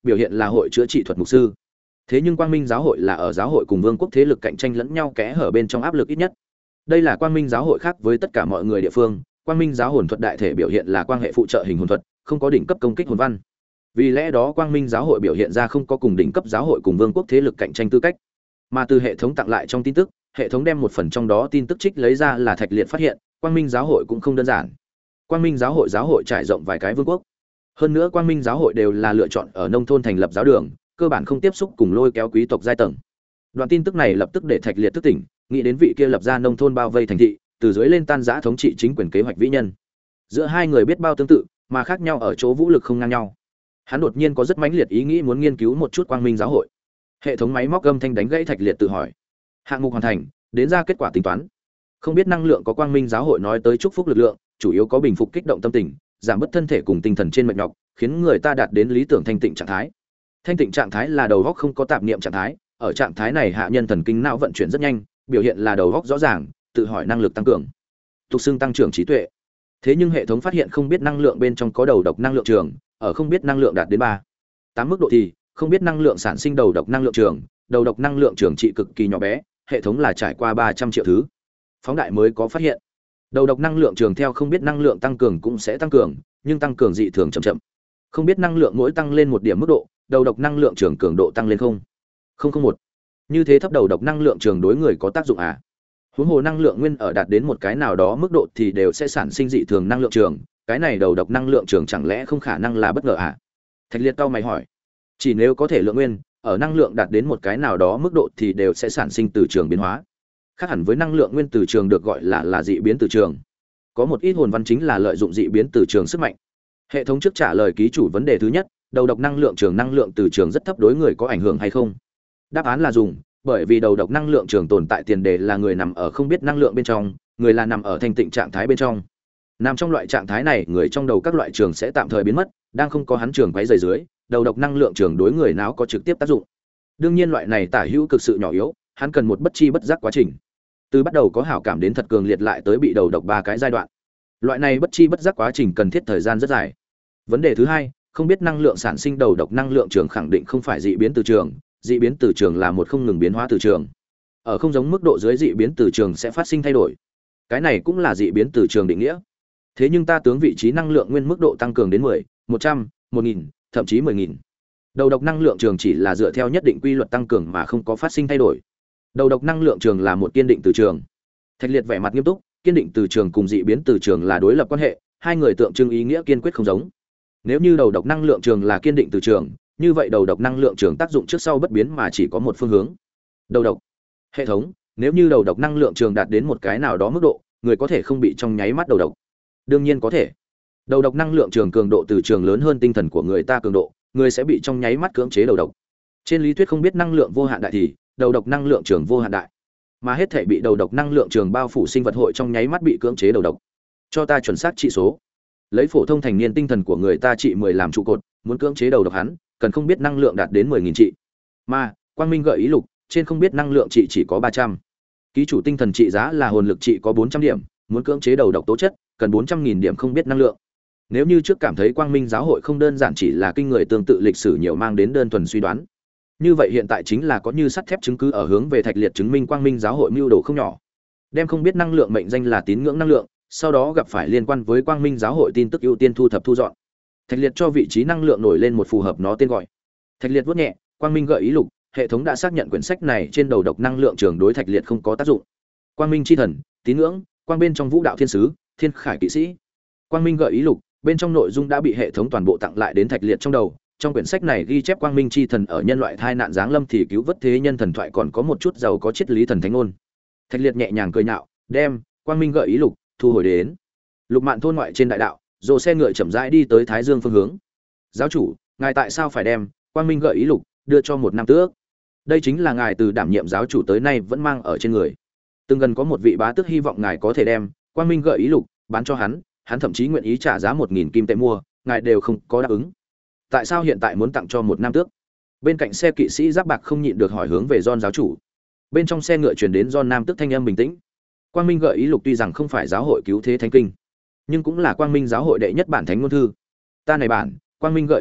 biểu hiện là hội chữa trị thuật mục sư. Thế nhưng Quang Minh giáo hội là ở giáo hội cùng vương quốc thế lực cạnh tranh lẫn nhau kẽ hở bên trong áp lực ít nhất. Đây là Quang Minh giáo hội khác với tất cả mọi người địa phương, Quang Minh giáo hồn thuật đại thể biểu hiện là quan hệ phụ trợ hình hồn thuật, không có đỉnh cấp công kích hồn văn. Vì lẽ đó Quang Minh giáo hội biểu hiện ra không có cùng đỉnh cấp giáo hội cùng vương quốc thế lực cạnh tranh tư cách. Mà từ hệ thống tặng lại trong tin tức, hệ thống đem một phần trong đó tin tức trích lấy ra là Thạch Liệt phát hiện, Quang Minh giáo hội cũng không đơn giản. Quang Minh giáo hội giáo hội trải rộng vài cái vương quốc. Hơn nữa Quang Minh giáo hội đều là lựa chọn ở nông thôn thành lập giáo đường, cơ bản không tiếp xúc cùng lôi kéo quý tộc giai tầng. Đoạn tin tức này lập tức để Thạch Liệt thức tỉnh, nghĩ đến vị kia lập ra nông thôn bao vây thành thị, từ dưới lên tan rã thống trị chính quyền kế hoạch vĩ nhân. Giữa hai người biết bao tương tự, mà khác nhau ở chỗ vũ lực không ngang nhau. Hắn đột nhiên có rất mãnh liệt ý nghĩ muốn nghiên cứu một chút Quang Minh giáo hội. Hệ thống máy móc âm thanh đánh gãy Thạch Liệt tự hỏi. Hạng mục hoàn thành, đến ra kết quả tính toán. Không biết năng lượng có Quang Minh giáo hội nói tới chúc phúc lực lượng, chủ yếu có bình phục kích động tâm tình, giảm bớt thân thể cùng tinh thần trên mệt nhọc, khiến người ta đạt đến lý tưởng thanh tịnh trạng thái. Thanh tịnh trạng thái là đầu óc không có tạp niệm trạng thái, ở trạng thái này hạ nhân thần kinh não vận chuyển rất nhanh, biểu hiện là đầu óc rõ ràng, tự hỏi năng lực tăng cường, tục xưng tăng trưởng trí tuệ. Thế nhưng hệ thống phát hiện không biết năng lượng bên trong có đầu độc năng lượng trường, ở không biết năng lượng đạt đến ba tám mức độ thì không biết năng lượng sản sinh đầu độc năng lượng trường, đầu độc năng lượng trường trị cực kỳ nhỏ bé, hệ thống là trải qua ba trăm triệu thứ phóng đại mới có phát hiện. Đầu độc năng lượng trường theo không biết năng lượng tăng cường cũng sẽ tăng cường, nhưng tăng cường dị thường chậm chậm. Không biết năng lượng mỗi tăng lên một điểm mức độ, đầu độc năng lượng trường cường độ tăng lên không không không một. Như thế thấp đầu độc năng lượng trường đối người có tác dụng à? Huống hồ năng lượng nguyên ở đạt đến một cái nào đó mức độ thì đều sẽ sản sinh dị thường năng lượng trường, cái này đầu độc năng lượng trường chẳng lẽ không khả năng là bất ngờ à? Thạch Liệt cau mày hỏi. Chỉ nếu có thể lượng nguyên ở năng lượng đạt đến một cái nào đó mức độ thì đều sẽ sản sinh từ trường biến hóa. Khác hẳn với năng lượng nguyên từ trường được gọi là là dị biến từ trường. Có một ít hồn văn chính là lợi dụng dị biến từ trường sức mạnh. Hệ thống trước trả lời ký chủ vấn đề thứ nhất, đầu độc năng lượng trường năng lượng từ trường rất thấp đối người có ảnh hưởng hay không? Đáp án là dùng, bởi vì đầu độc năng lượng trường tồn tại tiền đề là người nằm ở không biết năng lượng bên trong, người là nằm ở thanh tịnh trạng thái bên trong. Nằm trong loại trạng thái này, người trong đầu các loại trường sẽ tạm thời biến mất, đang không có hắn trường quấy rầy dưới, đầu độc năng lượng trường đối người não có trực tiếp tác dụng. Đương nhiên loại này tả hữu cực sự nhỏ yếu, hắn cần một bất chi bất giác quá trình. Từ bắt đầu có hảo cảm đến thật cường liệt lại tới bị đầu độc ba cái giai đoạn. Loại này bất chi bất giác quá trình cần thiết thời gian rất dài. Vấn đề thứ hai, không biết năng lượng sản sinh đầu độc năng lượng trường khẳng định không phải dị biến từ trường, dị biến từ trường là một không ngừng biến hóa từ trường. Ở không giống mức độ dưới dị biến từ trường sẽ phát sinh thay đổi. Cái này cũng là dị biến từ trường định nghĩa. Thế nhưng ta tướng vị trí năng lượng nguyên mức độ tăng cường đến mười, một trăm, một nghìn, thậm chí mười nghìn. Đầu độc năng lượng trường chỉ là dựa theo nhất định quy luật tăng cường mà không có phát sinh thay đổi. Đầu độc năng lượng trường là một kiên định từ trường. Thạch Liệt vẻ mặt nghiêm túc, kiên định từ trường cùng dị biến từ trường là đối lập quan hệ, hai người tượng trưng ý nghĩa kiên quyết không giống. Nếu như đầu độc năng lượng trường là kiên định từ trường, như vậy đầu độc năng lượng trường tác dụng trước sau bất biến mà chỉ có một phương hướng. Đầu độc. Hệ thống, nếu như đầu độc năng lượng trường đạt đến một cái nào đó mức độ, người có thể không bị trong nháy mắt đầu độc. Đương nhiên có thể. Đầu độc năng lượng trường cường độ từ trường lớn hơn tinh thần của người ta cường độ, người sẽ bị trong nháy mắt cưỡng chế đầu độc. Trên lý thuyết không biết năng lượng vô hạn đại thì đầu độc năng lượng trường vô hạn đại, mà hết thể bị đầu độc năng lượng trường bao phủ sinh vật hội trong nháy mắt bị cưỡng chế đầu độc. Cho ta chuẩn xác trị số. Lấy phổ thông thành niên tinh thần của người ta trị mười làm trụ cột, muốn cưỡng chế đầu độc hắn, cần không biết năng lượng đạt đến mười nghìn trị. Mà, Quang Minh gợi ý lục, trên không biết năng lượng trị chỉ có ba trăm. Ký chủ tinh thần trị giá là hồn lực trị có bốn trăm điểm, muốn cưỡng chế đầu độc tố chất, cần bốn trăm nghìn điểm không biết năng lượng. Nếu như trước cảm thấy Quang Minh giáo hội không đơn giản chỉ là kinh người tương tự lịch sử nhiều mang đến đơn thuần suy đoán, như vậy hiện tại chính là có như sắt thép chứng cứ ở hướng về Thạch Liệt chứng minh Quang Minh giáo hội mưu đồ không nhỏ. Đem không biết năng lượng mệnh danh là tín ngưỡng năng lượng, sau đó gặp phải liên quan với Quang Minh giáo hội tin tức ưu tiên thu thập thu dọn. Thạch Liệt cho vị trí năng lượng nổi lên một phù hợp nó tên gọi. Thạch Liệt vuốt nhẹ, Quang Minh gợi ý lục, hệ thống đã xác nhận quyển sách này trên đầu độc năng lượng trường đối Thạch Liệt không có tác dụng. Quang Minh chi thần, tín ngưỡng, quang bên trong vũ đạo thiên sứ, thiên khải kỵ sĩ. Quang Minh gợi ý lục, bên trong nội dung đã bị hệ thống toàn bộ tặng lại đến Thạch Liệt trong đầu. Trong quyển sách này ghi chép Quang Minh chi thần ở nhân loại tai nạn giáng lâm thì cứu vớt thế nhân thần thoại, còn có một chút giàu có triết lý thần thánh ngôn. Thạch Liệt nhẹ nhàng cười nhạo, đem Quang Minh gợi ý lục thu hồi đến. Lục Mạn thôn ngoại trên đại đạo, dồ xe ngựa chậm rãi đi tới Thái Dương phương hướng. Giáo chủ, ngài tại sao phải đem Quang Minh gợi ý lục đưa cho một nam tước? Đây chính là ngài từ đảm nhiệm giáo chủ tới nay vẫn mang ở trên người. Từng gần có một vị bá tước hy vọng ngài có thể đem Quang Minh gợi ý lục bán cho hắn, hắn thậm chí nguyện ý trả giá một nghìn kim tệ mua, ngài đều không có đáp ứng. Tại sao hiện tại muốn tặng cho một nam tước? Bên cạnh xe kỵ sĩ giáp bạc không nhịn được hỏi hướng về John giáo chủ. Bên trong xe ngựa truyền đến John nam tước thanh âm bình tĩnh. Quang Minh gợi ý lục tuy rằng không phải giáo hội cứu thế thánh kinh, nhưng cũng là Quang Minh giáo hội đệ nhất bản thánh ngôn thư. Ta này bản Quang Minh gợi ý lục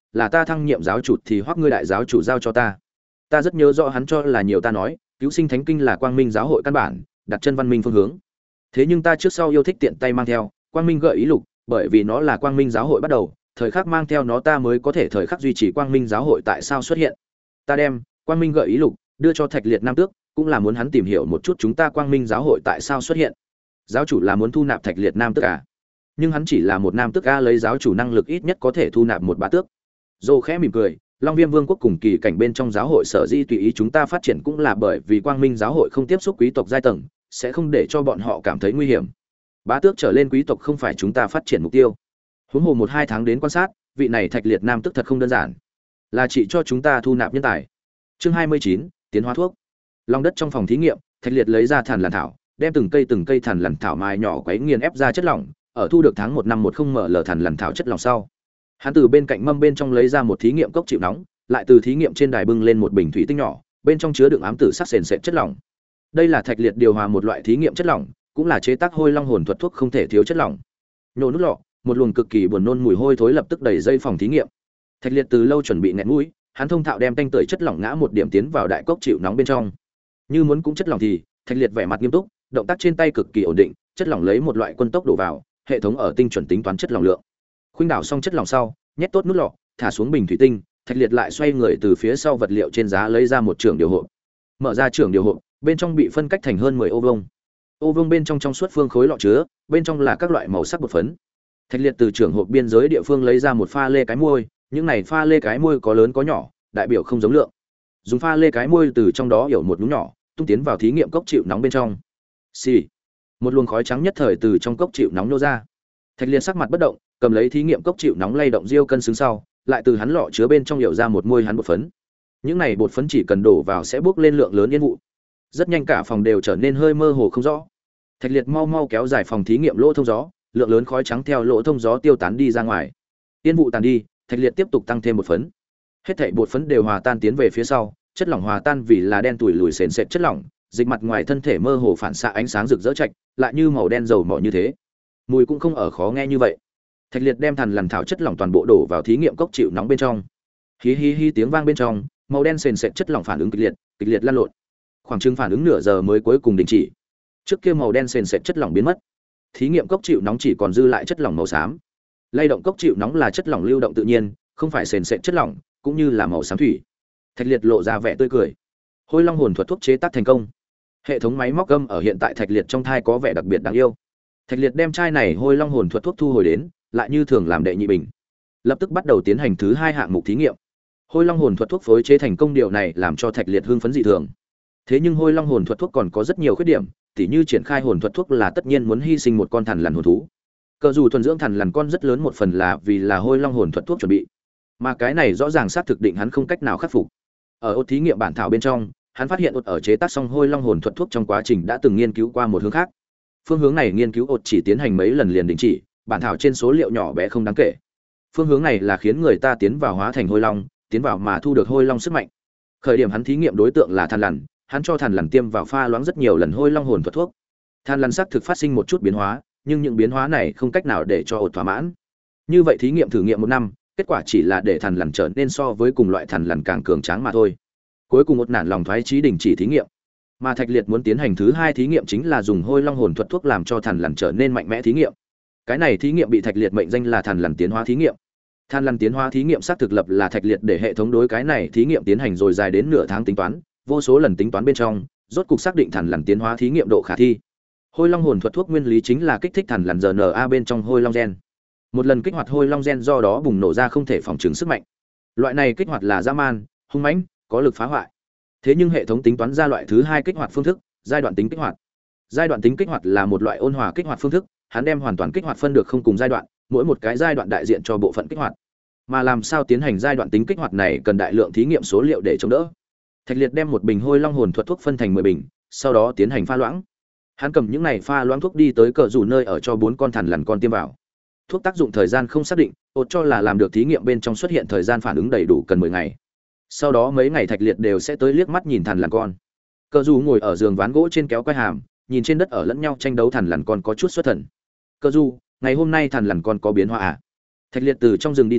là ta thăng nhiệm giáo chủ thì hoắc ngươi đại giáo chủ giao cho ta. Ta rất nhớ rõ hắn cho là nhiều ta nói cứu sinh thánh kinh là quang minh giáo hội căn bản, đặt chân văn minh phương hướng. Thế nhưng ta trước sau yêu thích tiện tay mang theo quang minh gợi ý lục, bởi vì nó là quang minh giáo hội bắt đầu, thời khắc mang theo nó ta mới có thể thời khắc duy trì quang minh giáo hội tại sao xuất hiện. Ta đem quang minh gợi ý lục đưa cho Thạch Liệt Nam Tước, cũng là muốn hắn tìm hiểu một chút chúng ta quang minh giáo hội tại sao xuất hiện. Giáo chủ là muốn thu nạp Thạch Liệt Nam Tước à? Nhưng hắn chỉ là một nam tước a, lấy giáo chủ năng lực ít nhất có thể thu nạp một bá tước. Dô khẽ mỉm cười, Long Viêm Vương quốc cùng kỳ cảnh bên trong giáo hội sở di tùy ý chúng ta phát triển cũng là bởi vì quang minh giáo hội không tiếp xúc quý tộc giai tầng, sẽ không để cho bọn họ cảm thấy nguy hiểm. Bá tước trở lên quý tộc không phải chúng ta phát triển mục tiêu. Huống hồ một hai tháng đến quan sát, vị này Thạch Liệt Nam Tước thật không đơn giản, là chỉ cho chúng ta thu nạp nhân tài. Chương hai mươi chín, tiến hóa thuốc. Long đất trong phòng thí nghiệm, Thạch Liệt lấy ra thản lằn thảo, đem từng cây từng cây thản lằn thảo mài nhỏ quấy nghiền ép ra chất lỏng, ở thu được tháng một năm một không mở lờ thản lằn thảo chất lỏng sau, hắn từ bên cạnh mâm bên trong lấy ra một thí nghiệm cốc chịu nóng, lại từ thí nghiệm trên đài bưng lên một bình thủy tinh nhỏ, bên trong chứa đựng ám tử sắc sền sệt chất lỏng. Đây là Thạch Liệt điều hòa một loại thí nghiệm chất lỏng, cũng là chế tác hôi long hồn thuật thuốc không thể thiếu chất lỏng. Nhổ nút lọ, một luồng cực kỳ buồn nôn mùi hôi thối lập tức đầy dây phòng thí nghiệm. Thạch Liệt từ lâu chuẩn bị nghẹn mũi, hắn thông thạo đem tanh tưởi chất lỏng ngã một điểm tiến vào đại cốc chịu nóng bên trong. Như muốn cũng chất lỏng thì, Thạch Liệt vẻ mặt nghiêm túc, động tác trên tay cực kỳ ổn định, chất lỏng lấy một loại quân tốc đổ vào, hệ thống ở tinh chuẩn tính toán chất lỏng lượng. Khuynh đảo xong chất lỏng sau, nhét tốt nút lọ, thả xuống bình thủy tinh, Thạch Liệt lại xoay người từ phía sau vật liệu trên giá lấy ra một trường điều hộp. Mở ra trường điều hộp, bên trong bị phân cách thành hơn mười ô vuông. Ô vuông bên trong trong suốt phương khối lọ chứa, bên trong là các loại màu sắc bột phấn. Thạch Liệt từ trường hộp biên giới địa phương lấy ra một pha lê cái môi, những này pha lê cái môi có lớn có nhỏ, đại biểu không giống lượng. Dùng pha lê cái môi từ trong đó hiểu một nhúng nhỏ, tung tiến vào thí nghiệm cốc chịu nóng bên trong. Xì. Một luồng khói trắng nhất thời từ trong cốc chịu nóng nô ra. Thạch Liệt sắc mặt bất động, cầm lấy thí nghiệm cốc chịu nóng lay động diêu cân xứng sau, lại từ hắn lọ chứa bên trong hiểu ra một môi hắn bột phấn. Những này bột phấn chỉ cần đổ vào sẽ bốc lên lượng lớn yên vụ. Rất nhanh cả phòng đều trở nên hơi mơ hồ không rõ. Thạch Liệt mau mau kéo dài phòng thí nghiệm lỗ thông gió, lượng lớn khói trắng theo lỗ thông gió tiêu tán đi ra ngoài. Yên vụ tàn đi, Thạch Liệt tiếp tục tăng thêm bột phấn. Hết thảy bột phấn đều hòa tan tiến về phía sau, chất lỏng hòa tan vì là đen tủi lùi sền sệt chất lỏng, dịch mặt ngoài thân thể mơ hồ phản xạ ánh sáng rực rỡ trạch, lại như màu đen dầu mỏ như thế. Mùi cũng không ở khó nghe như vậy. Thạch Liệt đem thằn lằn thảo chất lỏng toàn bộ đổ vào thí nghiệm cốc chịu nóng bên trong. Hí hí hí tiếng vang bên trong, màu đen sền sệt chất lỏng phản ứng kịch liệt, kịch liệt lan lộn. Khoảng chừng phản ứng nửa giờ mới cuối cùng đình chỉ. Trước kia màu đen sền sệt chất lỏng biến mất. Thí nghiệm cốc chịu nóng chỉ còn dư lại chất lỏng màu xám. Lay động cốc chịu nóng là chất lỏng lưu động tự nhiên, không phải sền sệt chất lỏng, cũng như là màu xám thủy. Thạch Liệt lộ ra vẻ tươi cười. Hôi long hồn thuật thuốc chế tác thành công. Hệ thống máy móc gâm ở hiện tại Thạch Liệt trong thai có vẻ đặc biệt đáng yêu. Thạch Liệt đem chai này hôi long hồn thuật thuốc thu hồi đến, lại như thường làm đệ nhị bình. Lập tức bắt đầu tiến hành thứ hai hạng mục thí nghiệm. Hôi long hồn thuật thuốc phối chế thành công, điều này làm cho Thạch Liệt hưng phấn dị thường. Thế nhưng hôi long hồn thuật thuốc còn có rất nhiều khuyết điểm, tỉ như triển khai hồn thuật thuốc là tất nhiên muốn hy sinh một con thằn lằn hồn thú. Cờ dù thuần dưỡng thằn lằn con rất lớn một phần là vì là hôi long hồn thuật thuốc chuẩn bị. Mà cái này rõ ràng xác thực định hắn không cách nào khắc phục. Ở ốt thí nghiệm bản thảo bên trong, hắn phát hiện ốt ở chế tác xong hôi long hồn thuật thuốc trong quá trình đã từng nghiên cứu qua một hướng khác. Phương hướng này nghiên cứu ốt chỉ tiến hành mấy lần liền đình chỉ, bản thảo trên số liệu nhỏ bé không đáng kể. Phương hướng này là khiến người ta tiến vào hóa thành hôi long, tiến vào mà thu được hôi long sức mạnh. Khởi điểm hắn thí nghiệm đối tượng là thằn lằn, hắn cho thằn lằn tiêm vào pha loãng rất nhiều lần hôi long hồn thuật thuốc. Thằn lằn xác thực phát sinh một chút biến hóa, nhưng những biến hóa này không cách nào để cho ốt thỏa mãn. Như vậy thí nghiệm thử nghiệm một năm, kết quả chỉ là để thằn lằn trở nên so với cùng loại thằn lằn càng cường tráng mà thôi. Cuối cùng ốt nản lòng thoái chí đình chỉ thí nghiệm. Mà Thạch Liệt muốn tiến hành thứ hai thí nghiệm chính là dùng hôi long hồn thuật thuốc làm cho thằn lằn trở nên mạnh mẽ thí nghiệm. Cái này thí nghiệm bị Thạch Liệt mệnh danh là thằn lằn tiến hóa thí nghiệm. Thằn lằn tiến hóa thí nghiệm xác thực lập là Thạch Liệt để hệ thống đối cái này thí nghiệm tiến hành rồi dài đến nửa tháng tính toán, vô số lần tính toán bên trong, rốt cục xác định thằn lằn tiến hóa thí nghiệm độ khả thi. Hôi long hồn thuật thuốc nguyên lý chính là kích thích thằn lằn rờ en a bên trong hôi long gen. Một lần kích hoạt hôi long gen do đó bùng nổ ra không thể phòng chứng sức mạnh. Loại này kích hoạt là dã man, hung mãnh, có lực phá hoại. Thế nhưng hệ thống tính toán ra loại thứ hai kích hoạt phương thức, giai đoạn tính kích hoạt. Giai đoạn tính kích hoạt là một loại ôn hòa kích hoạt phương thức, hắn đem hoàn toàn kích hoạt phân được không cùng giai đoạn, mỗi một cái giai đoạn đại diện cho bộ phận kích hoạt. Mà làm sao tiến hành giai đoạn tính kích hoạt này cần đại lượng thí nghiệm số liệu để chống đỡ. Thạch Liệt đem một bình hôi long hồn thuật thuốc phân thành mười bình, sau đó tiến hành pha loãng. Hắn cầm những này pha loãng thuốc đi tới cờ rủ nơi ở cho bốn con thằn lằn con tiêm vào. Thuốc tác dụng thời gian không xác định, ột cho là làm được thí nghiệm bên trong xuất hiện thời gian phản ứng đầy đủ cần mười ngày. Sau đó mấy ngày Thạch Liệt đều sẽ tới liếc mắt nhìn thằn lằn con. Cờ rủ ngồi ở giường ván gỗ trên kéo quai hàm, nhìn trên đất ở lẫn nhau tranh đấu thằn lằn con có chút xuất thần. Cờ rủ, ngày hôm nay thằn lằn con có biến hóa à? Thạch Liệt từ trong rừng đi tới,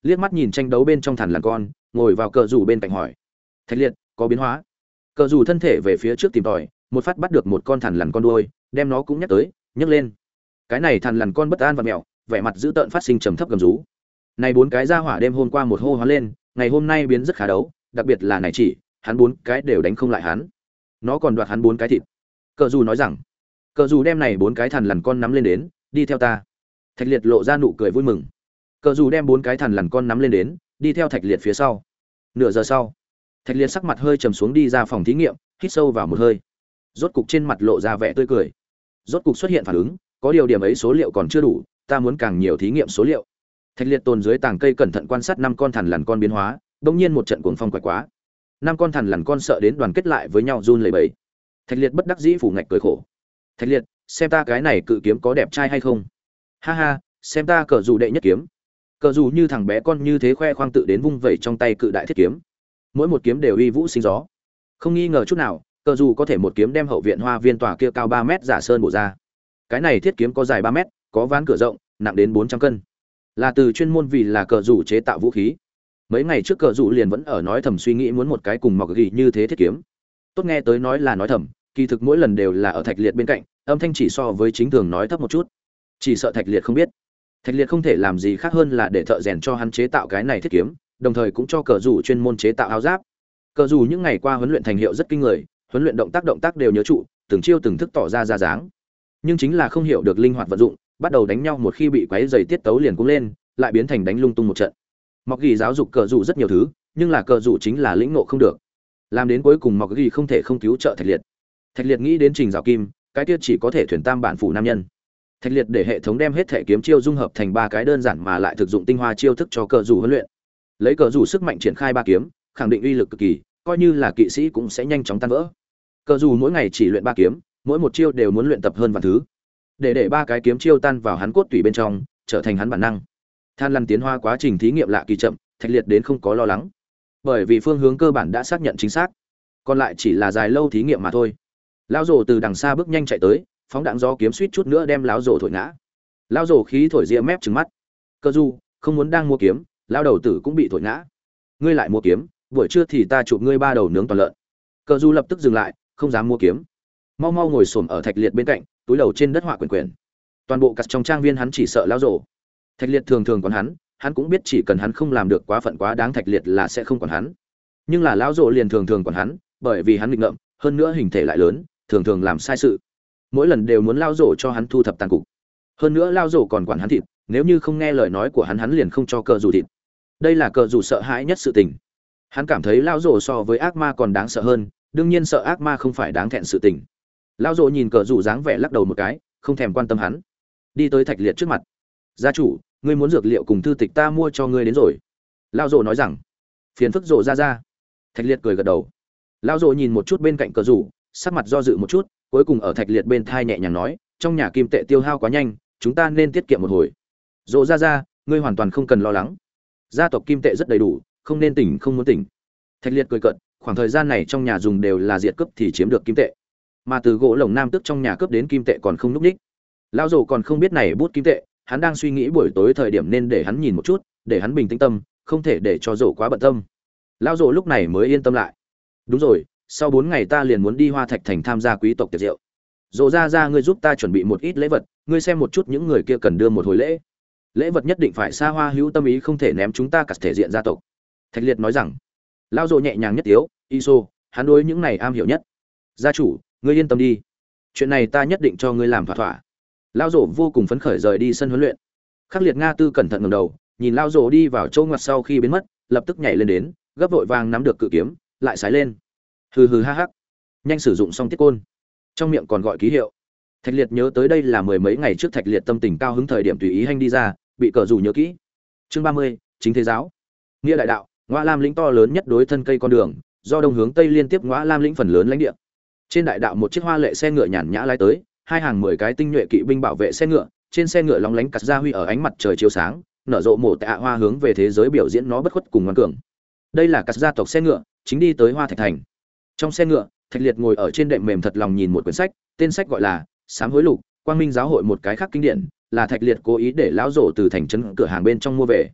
liếc mắt nhìn tranh đấu bên trong thằn lằn con, ngồi vào cờ rủ bên cạnh hỏi: "Thạch Liệt, có biến hóa?" Cờ rủ thân thể về phía trước tìm tòi, một phát bắt được một con thằn lằn con đuôi, đem nó cũng nhắc tới, nhấc lên. Cái này thằn lằn con bất an và mèo, vẻ mặt dữ tợn phát sinh trầm thấp gầm rú. Này bốn cái ra hỏa đêm hôm qua một hô hóa lên, ngày hôm nay biến rất khá đấu, đặc biệt là này chỉ, hắn bốn cái đều đánh không lại hắn. Nó còn đoạt hắn bốn cái thịt. Cờ rủ nói rằng, cờ rủ đem này bốn cái thằn lằn con nắm lên đến, đi theo ta. Thạch Liệt lộ ra nụ cười vui mừng. Cờ rủ đem bốn cái thằn lằn con nắm lên đến, đi theo Thạch Liệt phía sau. Nửa giờ sau, Thạch Liệt sắc mặt hơi trầm xuống đi ra phòng thí nghiệm, hít sâu vào một hơi. Rốt cục trên mặt lộ ra vẻ tươi cười. Rốt cục xuất hiện phản ứng, có điều điểm ấy số liệu còn chưa đủ, ta muốn càng nhiều thí nghiệm số liệu. Thạch Liệt tồn dưới tảng cây cẩn thận quan sát năm con thằn lằn con biến hóa, đột nhiên một trận cuồng phong quậy quá. Năm con thằn lằn con sợ đến đoàn kết lại với nhau run lẩy bẩy. Thạch Liệt bất đắc dĩ phủ ngạch cười khổ. Thạch Liệt, xem ta cái này cự kiếm có đẹp trai hay không? Ha ha, xem ta cờ dù đệ nhất kiếm. Cờ dù như thằng bé con như thế khoe khoang tự đến vung vẩy trong tay cự đại thiết kiếm. Mỗi một kiếm đều uy vũ sinh gió. Không nghi ngờ chút nào, cờ dù có thể một kiếm đem hậu viện hoa viên tòa kia cao ba mét giả sơn bổ ra. Cái này thiết kiếm có dài ba mét, có ván cửa rộng, nặng đến bốn trăm cân. Là từ chuyên môn vì là cờ dù chế tạo vũ khí. Mấy ngày trước cờ dù liền vẫn ở nói thầm suy nghĩ muốn một cái cùng mọc gỉ như thế thiết kiếm. Tốt nghe tới nói là nói thầm, kỳ thực mỗi lần đều là ở Thạch Liệt bên cạnh, âm thanh chỉ so với chính thường nói thấp một chút. Chỉ sợ Thạch Liệt không biết. Thạch Liệt không thể làm gì khác hơn là để thợ rèn cho hắn chế tạo cái này thiết kiếm, đồng thời cũng cho cờ dù chuyên môn chế tạo áo giáp. Cờ dù những ngày qua huấn luyện thành hiệu rất kinh người, huấn luyện động tác động tác đều nhớ trụ, từng chiêu từng thức tỏ ra ra dáng. Nhưng chính là không hiểu được linh hoạt vận dụng, bắt đầu đánh nhau một khi bị quấy giày tiết tấu liền cũng lên, lại biến thành đánh lung tung một trận. Mọc gỉ giáo dục cờ dù rất nhiều thứ, nhưng là cờ dù chính là lĩnh ngộ không được. Làm đến cuối cùng Mọc gỉ không thể không cứu trợ Thạch Liệt. Thạch Liệt nghĩ đến Trình Giảo Kim, cái kia chỉ có thể thuyền tam bản phủ nam nhân. Thạch Liệt để hệ thống đem hết thể kiếm chiêu dung hợp thành ba cái đơn giản mà lại thực dụng tinh hoa chiêu thức cho cờ dù huấn luyện. Lấy cờ dù sức mạnh triển khai ba kiếm, khẳng định uy lực cực kỳ, coi như là kỵ sĩ cũng sẽ nhanh chóng tan vỡ. Cờ dù mỗi ngày chỉ luyện ba kiếm, mỗi một chiêu đều muốn luyện tập hơn vạn thứ. Để để ba cái kiếm chiêu tan vào hắn cốt tủy bên trong, trở thành hắn bản năng. Than lăn tiến hóa quá trình thí nghiệm lạ kỳ chậm, Thạch Liệt đến không có lo lắng. Bởi vì phương hướng cơ bản đã xác nhận chính xác, còn lại chỉ là dài lâu thí nghiệm mà thôi. Lão rồ từ đằng xa bước nhanh chạy tới, phóng đạn gió kiếm suýt chút nữa đem lão rồ thổi ngã. Lão rồ khí thổi ria mép trừng mắt. Cơ du, không muốn đang mua kiếm, lão đầu tử cũng bị thổi ngã. Ngươi lại mua kiếm, buổi trưa thì ta chụp ngươi ba đầu nướng toàn lợn. Cơ du lập tức dừng lại, không dám mua kiếm. Mau mau ngồi xổm ở Thạch Liệt bên cạnh, túi đầu trên đất họa quyển quyển. Toàn bộ cắt trong trang viên hắn chỉ sợ lão rồ. Thạch Liệt thường thường còn hắn, hắn cũng biết chỉ cần hắn không làm được quá phận quá đáng Thạch Liệt là sẽ không còn hắn. Nhưng là lão rồ liền thường thường còn hắn, bởi vì hắn nghịch ngợm, hơn nữa hình thể lại lớn, thường thường làm sai sự. Mỗi lần đều muốn lão rồ cho hắn thu thập tàn cục. Hơn nữa lão rồ còn quản hắn thịt, nếu như không nghe lời nói của hắn hắn liền không cho cờ dù thịt. Đây là cờ dù sợ hãi nhất sự tình. Hắn cảm thấy lão rồ so với ác ma còn đáng sợ hơn, đương nhiên sợ ác ma không phải đáng thẹn sự tình. Lão rồ nhìn cờ dù dáng vẻ lắc đầu một cái, không thèm quan tâm hắn. Đi tới Thạch Liệt trước mặt. Gia chủ, ngươi muốn dược liệu cùng thư tịch ta mua cho ngươi đến rồi. Lão rồ nói rằng. Phiền phức rồ ra ra. Thạch Liệt cười gật đầu. Lão rồ nhìn một chút bên cạnh cờ rủ, sắc mặt do dự một chút, cuối cùng ở Thạch Liệt bên thai nhẹ nhàng nói, trong nhà kim tệ tiêu hao quá nhanh, chúng ta nên tiết kiệm một hồi. Rồ ra ra, ngươi hoàn toàn không cần lo lắng. Gia tộc kim tệ rất đầy đủ, không nên tỉnh không muốn tỉnh. Thạch Liệt cười cợt, khoảng thời gian này trong nhà dùng đều là diệt cướp thì chiếm được kim tệ, mà từ gỗ lồng nam tức trong nhà cướp đến kim tệ còn không núp ních. Lão rồ còn không biết này bút kim tệ, hắn đang suy nghĩ buổi tối thời điểm nên để hắn nhìn một chút, để hắn bình tĩnh tâm, không thể để cho rồ quá bận tâm. Lão rồ lúc này mới yên tâm lại. Đúng rồi, sau bốn ngày ta liền muốn đi Hoa Thạch thành tham gia quý tộc tiệc rượu. Rồ ra ra ngươi giúp ta chuẩn bị một ít lễ vật, ngươi xem một chút những người kia cần đưa một hồi lễ. Lễ vật nhất định phải xa hoa hữu tâm ý, không thể ném chúng ta cả thể diện gia tộc. Thạch Liệt nói rằng. Lão rồ nhẹ nhàng nhất tiếu, Iso, hắn đối những này am hiểu nhất. Gia chủ, ngươi yên tâm đi, chuyện này ta nhất định cho ngươi làm thỏa thỏa. Lão rồ vô cùng phấn khởi rời đi sân huấn luyện. Khắc Liệt Nga Tư cẩn thận ngẩng đầu, nhìn Lão rồ đi vào chỗ ngoặt sau khi biến mất, lập tức nhảy lên đến, gấp vội vàng nắm được cự kiếm, lại sái lên. Hừ hừ ha hắc, nhanh sử dụng xong tiết côn, trong miệng còn gọi ký hiệu. Thạch Liệt nhớ tới đây là mười mấy ngày trước Thạch Liệt tâm tình cao hứng thời điểm tùy ý hành đi ra, bị cờ rủ nhớ kỹ. Chương ba mươi, chính thế giáo. Nghĩa đại đạo, Ngõa Lam lĩnh to lớn nhất đối thân cây con đường, do đông hướng tây liên tiếp Ngõa Lam lĩnh phần lớn lãnh địa. Trên đại đạo một chiếc hoa lệ xe ngựa nhàn nhã lái tới, hai hàng mười cái tinh nhuệ kỵ binh bảo vệ xe ngựa, trên xe ngựa lóng lánh cắt ra huy ở ánh mặt trời chiếu sáng, nở rộ mổ tạ hoa hướng về thế giới biểu diễn nó bất khuất cùng ngoan cường. Đây là cắt gia tộc xe ngựa, chính đi tới Hoa Thạch thành. Trong xe ngựa, Thạch Liệt ngồi ở trên đệm mềm thật lòng nhìn một quyển sách, tên sách gọi là Sám hối lục, Quang Minh giáo hội một cái khác kinh điển, là Thạch Liệt cố ý để lão rồ từ thành trấn cửa hàng bên trong mua về.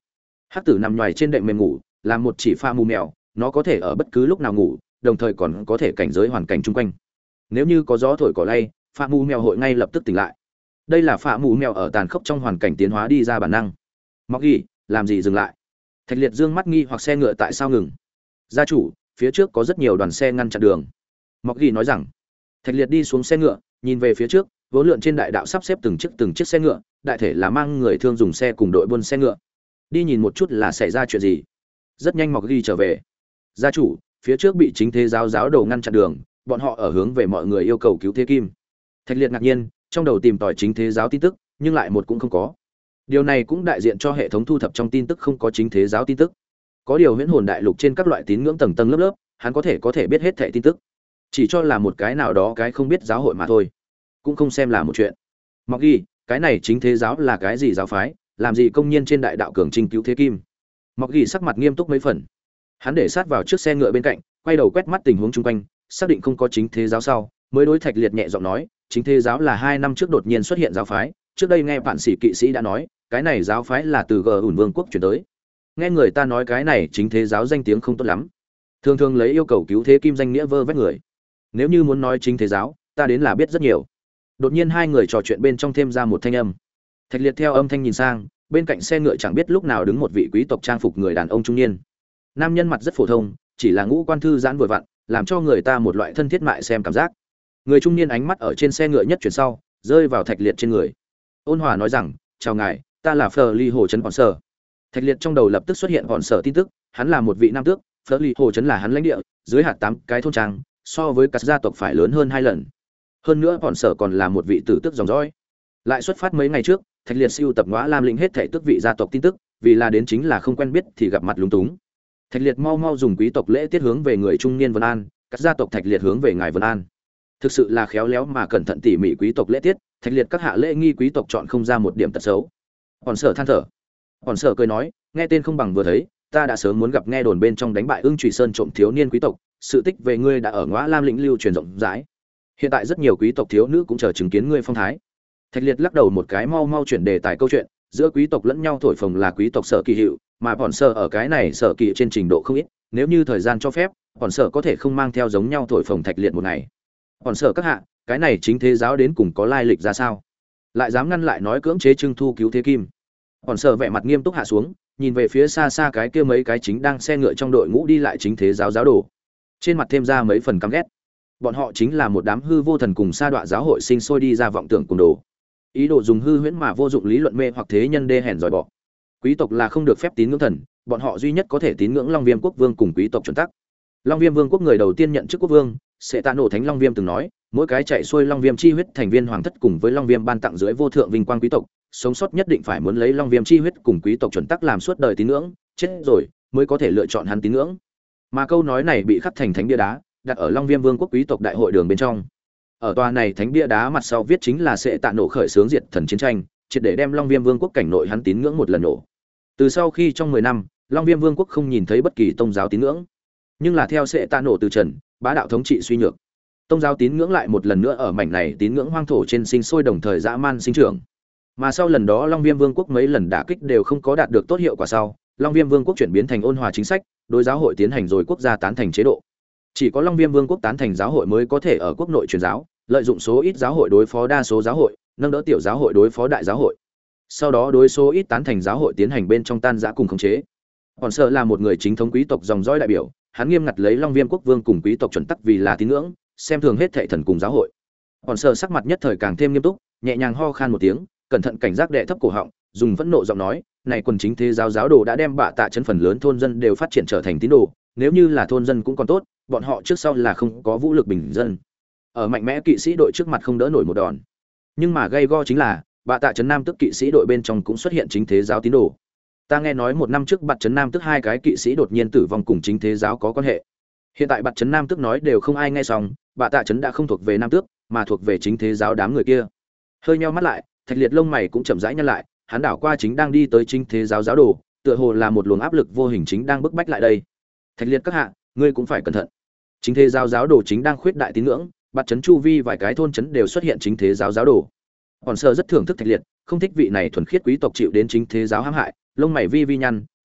Hắc tử nằm nhoài trên đệm mềm ngủ, là một chỉ pha mù mèo, nó có thể ở bất cứ lúc nào ngủ, đồng thời còn có thể cảnh giới hoàn cảnh chung quanh. Nếu như có gió thổi cỏ lay, pha mù mèo hội ngay lập tức tỉnh lại. Đây là pha mù mèo ở tàn khốc trong hoàn cảnh tiến hóa đi ra bản năng. Mọc ghi, làm gì dừng lại? Thạch Liệt dương mắt nghi hoặc xe ngựa tại sao ngừng? Gia chủ, phía trước có rất nhiều đoàn xe ngăn chặn đường. Mọc ghi nói rằng. Thạch Liệt đi xuống xe ngựa, nhìn về phía trước, vốn lượn trên đại đạo sắp xếp từng chiếc từng chiếc xe ngựa, đại thể là mang người thương dùng xe cùng đội buôn xe ngựa. Đi nhìn một chút là xảy ra chuyện gì. Rất nhanh Mọc ghi trở về. Gia chủ, phía trước bị chính thế giáo giáo đầu ngăn chặn đường, bọn họ ở hướng về mọi người yêu cầu cứu thế kim. Thạch Liệt ngạc nhiên, trong đầu tìm tòi chính thế giáo tin tức, nhưng lại một cũng không có. Điều này cũng đại diện cho hệ thống thu thập trong tin tức không có chính thế giáo tin tức. Có điều huyễn hồn đại lục trên các loại tín ngưỡng tầng tầng lớp lớp, hắn có thể có thể biết hết thảy tin tức. Chỉ cho là một cái nào đó cái không biết giáo hội mà thôi, cũng không xem là một chuyện. Mặc ghi, cái này chính thế giáo là cái gì giáo phái, làm gì công nhiên trên đại đạo cường trinh cứu thế kim. Mặc ghi sắc mặt nghiêm túc mấy phần. Hắn để sát vào trước xe ngựa bên cạnh, quay đầu quét mắt tình huống chung quanh, xác định không có chính thế giáo sau, mới đối Thạch Liệt nhẹ giọng nói, chính thế giáo là hai năm trước đột nhiên xuất hiện giáo phái, trước đây nghe bạn sĩ kỵ sĩ đã nói, cái này giáo phái là từ Gờ Ủn Vương quốc chuyển tới. Nghe người ta nói cái này chính thế giáo danh tiếng không tốt lắm, thường thường lấy yêu cầu cứu thế kim danh nghĩa vơ vét người. Nếu như muốn nói chính thế giáo, ta đến là biết rất nhiều. Đột nhiên hai người trò chuyện bên trong thêm ra một thanh âm. Thạch Liệt theo âm thanh nhìn sang, bên cạnh xe ngựa chẳng biết lúc nào đứng một vị quý tộc trang phục người đàn ông trung niên. Nam nhân mặt rất phổ thông, chỉ là ngũ quan thư giãn vừa vặn, làm cho người ta một loại thân thiết mại xem cảm giác. Người trung niên ánh mắt ở trên xe ngựa nhất chuyển sau, rơi vào Thạch Liệt trên người. Ôn hòa nói rằng, chào ngài, ta là Phở Ly Hồ trấn Hòn Sở. Thạch Liệt trong đầu lập tức xuất hiện Hòn Sở tin tức, hắn là một vị nam tước, Phở Ly Hồ trấn là hắn lãnh địa, dưới hạt tám cái thôn trang, so với các gia tộc phải lớn hơn hai lần. Hơn nữa Hòn Sở còn là một vị tử tước dòng dõi. Lại xuất phát mấy ngày trước, Thạch Liệt siêu tập ngõa lam lĩnh hết thảy tước vị gia tộc tin tức, vì là đến chính là không quen biết thì gặp mặt lúng túng. Thạch Liệt mau mau dùng quý tộc lễ tiết hướng về người trung niên Vân An, các gia tộc Thạch Liệt hướng về ngài Vân An. Thực sự là khéo léo mà cẩn thận tỉ mỉ quý tộc lễ tiết, Thạch Liệt các hạ lễ nghi quý tộc chọn không ra một điểm tật xấu. Hòn Sở than thở. Hòn Sở cười nói, nghe tên không bằng vừa thấy, ta đã sớm muốn gặp nghe đồn bên trong đánh bại Ưng Trùy Sơn trộm thiếu niên quý tộc, sự tích về ngươi đã ở ngõa lam lĩnh lưu truyền rộng rãi. Hiện tại rất nhiều quý tộc thiếu nữ cũng chờ chứng kiến ngươi phong thái. Thạch Liệt lắc đầu một cái, mau mau chuyển đề tài câu chuyện, giữa quý tộc lẫn nhau thổi phồng là quý tộc Sở Kỳ hiệu, mà Hòn Sở ở cái này Sở Kỳ trên trình độ không ít, nếu như thời gian cho phép, Hòn Sở có thể không mang theo giống nhau thổi phồng Thạch Liệt một ngày. Hòn Sở các hạ, cái này chính thế giáo đến cùng có lai lịch ra sao? Lại dám ngăn lại nói cưỡng chế trưng thu cứu thế kim. Hòn Sở vẻ mặt nghiêm túc hạ xuống, nhìn về phía xa xa cái kia mấy cái chính đang xe ngựa trong đội ngũ đi lại chính thế giáo giáo đồ, trên mặt thêm ra mấy phần căm ghét. Bọn họ chính là một đám hư vô thần cùng sa đọa giáo hội sinh sôi đi ra vọng tưởng cùng đồ, ý đồ dùng hư huyễn mà vô dụng lý luận mê hoặc thế nhân đê hèn giỏi bỏ. Quý tộc là không được phép tín ngưỡng thần, bọn họ duy nhất có thể tín ngưỡng Long Viêm quốc vương cùng quý tộc chuẩn tắc. Long Viêm vương quốc người đầu tiên nhận chức quốc vương, sẽ tạ nổ thánh Long Viêm từng nói, mỗi cái chạy xuôi Long Viêm chi huyết thành viên hoàng thất cùng với Long Viêm ban tặng dưới vô thượng vinh quang quý tộc, sống sót nhất định phải muốn lấy Long Viêm chi huyết cùng quý tộc chuẩn tắc làm suốt đời tín ngưỡng, chết rồi mới có thể lựa chọn hắn tín ngưỡng. Mà câu nói này bị khắc thành thánh bia đá, đặt ở Long Viêm vương quốc quý tộc đại hội đường bên trong. Ở tòa này thánh bia đá mặt sau viết chính là sẽ tạ nổ khởi xướng diệt thần chiến tranh, triệt để đem Long Viêm vương quốc cảnh nội hắn tín ngưỡng một lần nổ. Từ sau khi trong mười năm, Long Viêm vương quốc không nhìn thấy bất kỳ tôn giáo tín ngưỡng, nhưng là theo sẽ tạ nổ từ trần, bá đạo thống trị suy nhược, tôn giáo tín ngưỡng lại một lần nữa ở mảnh này tín ngưỡng hoang thổ trên sinh sôi đồng thời dã man sinh trưởng. Mà sau lần đó Long Viêm vương quốc mấy lần đả kích đều không có đạt được tốt hiệu quả sau, Long Viêm vương quốc chuyển biến thành ôn hòa chính sách, đối giáo hội tiến hành rồi quốc gia tán thành chế độ. Chỉ có Long Viêm vương quốc tán thành giáo hội mới có thể ở quốc nội truyền giáo, lợi dụng số ít giáo hội đối phó đa số giáo hội, nâng đỡ tiểu giáo hội đối phó đại giáo hội. Sau đó đối số ít tán thành giáo hội tiến hành bên trong tan rã cùng khống chế. Còn Sở là một người chính thống quý tộc dòng dõi đại biểu, hắn nghiêm ngặt lấy Long Viêm quốc vương cùng quý tộc chuẩn tắc vì là tín ngưỡng, xem thường hết thảy thần cùng giáo hội. Còn Sở sắc mặt nhất thời càng thêm nghiêm túc, nhẹ nhàng ho khan một tiếng, cẩn thận cảnh giác đệ thấp cổ họng, dùng phẫn nộ giọng nói, này quần chính thế giáo giáo đồ đã đem bạ tạ chấn phần lớn thôn dân đều phát triển trở thành tín đồ, nếu như là thôn dân cũng còn tốt, bọn họ trước sau là không có vũ lực bình dân, ở mạnh mẽ kỵ sĩ đội trước mặt không đỡ nổi một đòn. Nhưng mà gây go chính là bạ tạ trấn nam tức kỵ sĩ đội bên trong cũng xuất hiện chính thế giáo tín đồ. Ta nghe nói một năm trước bạt trấn nam tức hai cái kỵ sĩ đột nhiên tử vong cùng chính thế giáo có quan hệ. Hiện tại bạt trấn nam tức nói đều không ai nghe xong, bạ tạ trấn đã không thuộc về nam tước mà thuộc về chính thế giáo đám người kia. Hơi nheo mắt lại, Thạch Liệt lông mày cũng chậm rãi nhăn lại, hắn đảo qua chính đang đi tới chính thế giáo giáo đồ, tựa hồ là một luồng áp lực vô hình chính đang bức bách lại đây. Thạch Liệt các hạ, ngươi cũng phải cẩn thận. Chính thế giáo giáo đồ chính đang khuyết đại tín ngưỡng, bạt trấn chu vi vài cái thôn trấn đều xuất hiện chính thế giáo giáo đồ. Còn Sở rất thưởng thức Thạch Liệt, không thích vị này thuần khiết quý tộc chịu đến chính thế giáo hãm hại, lông mày vi vi nhăn,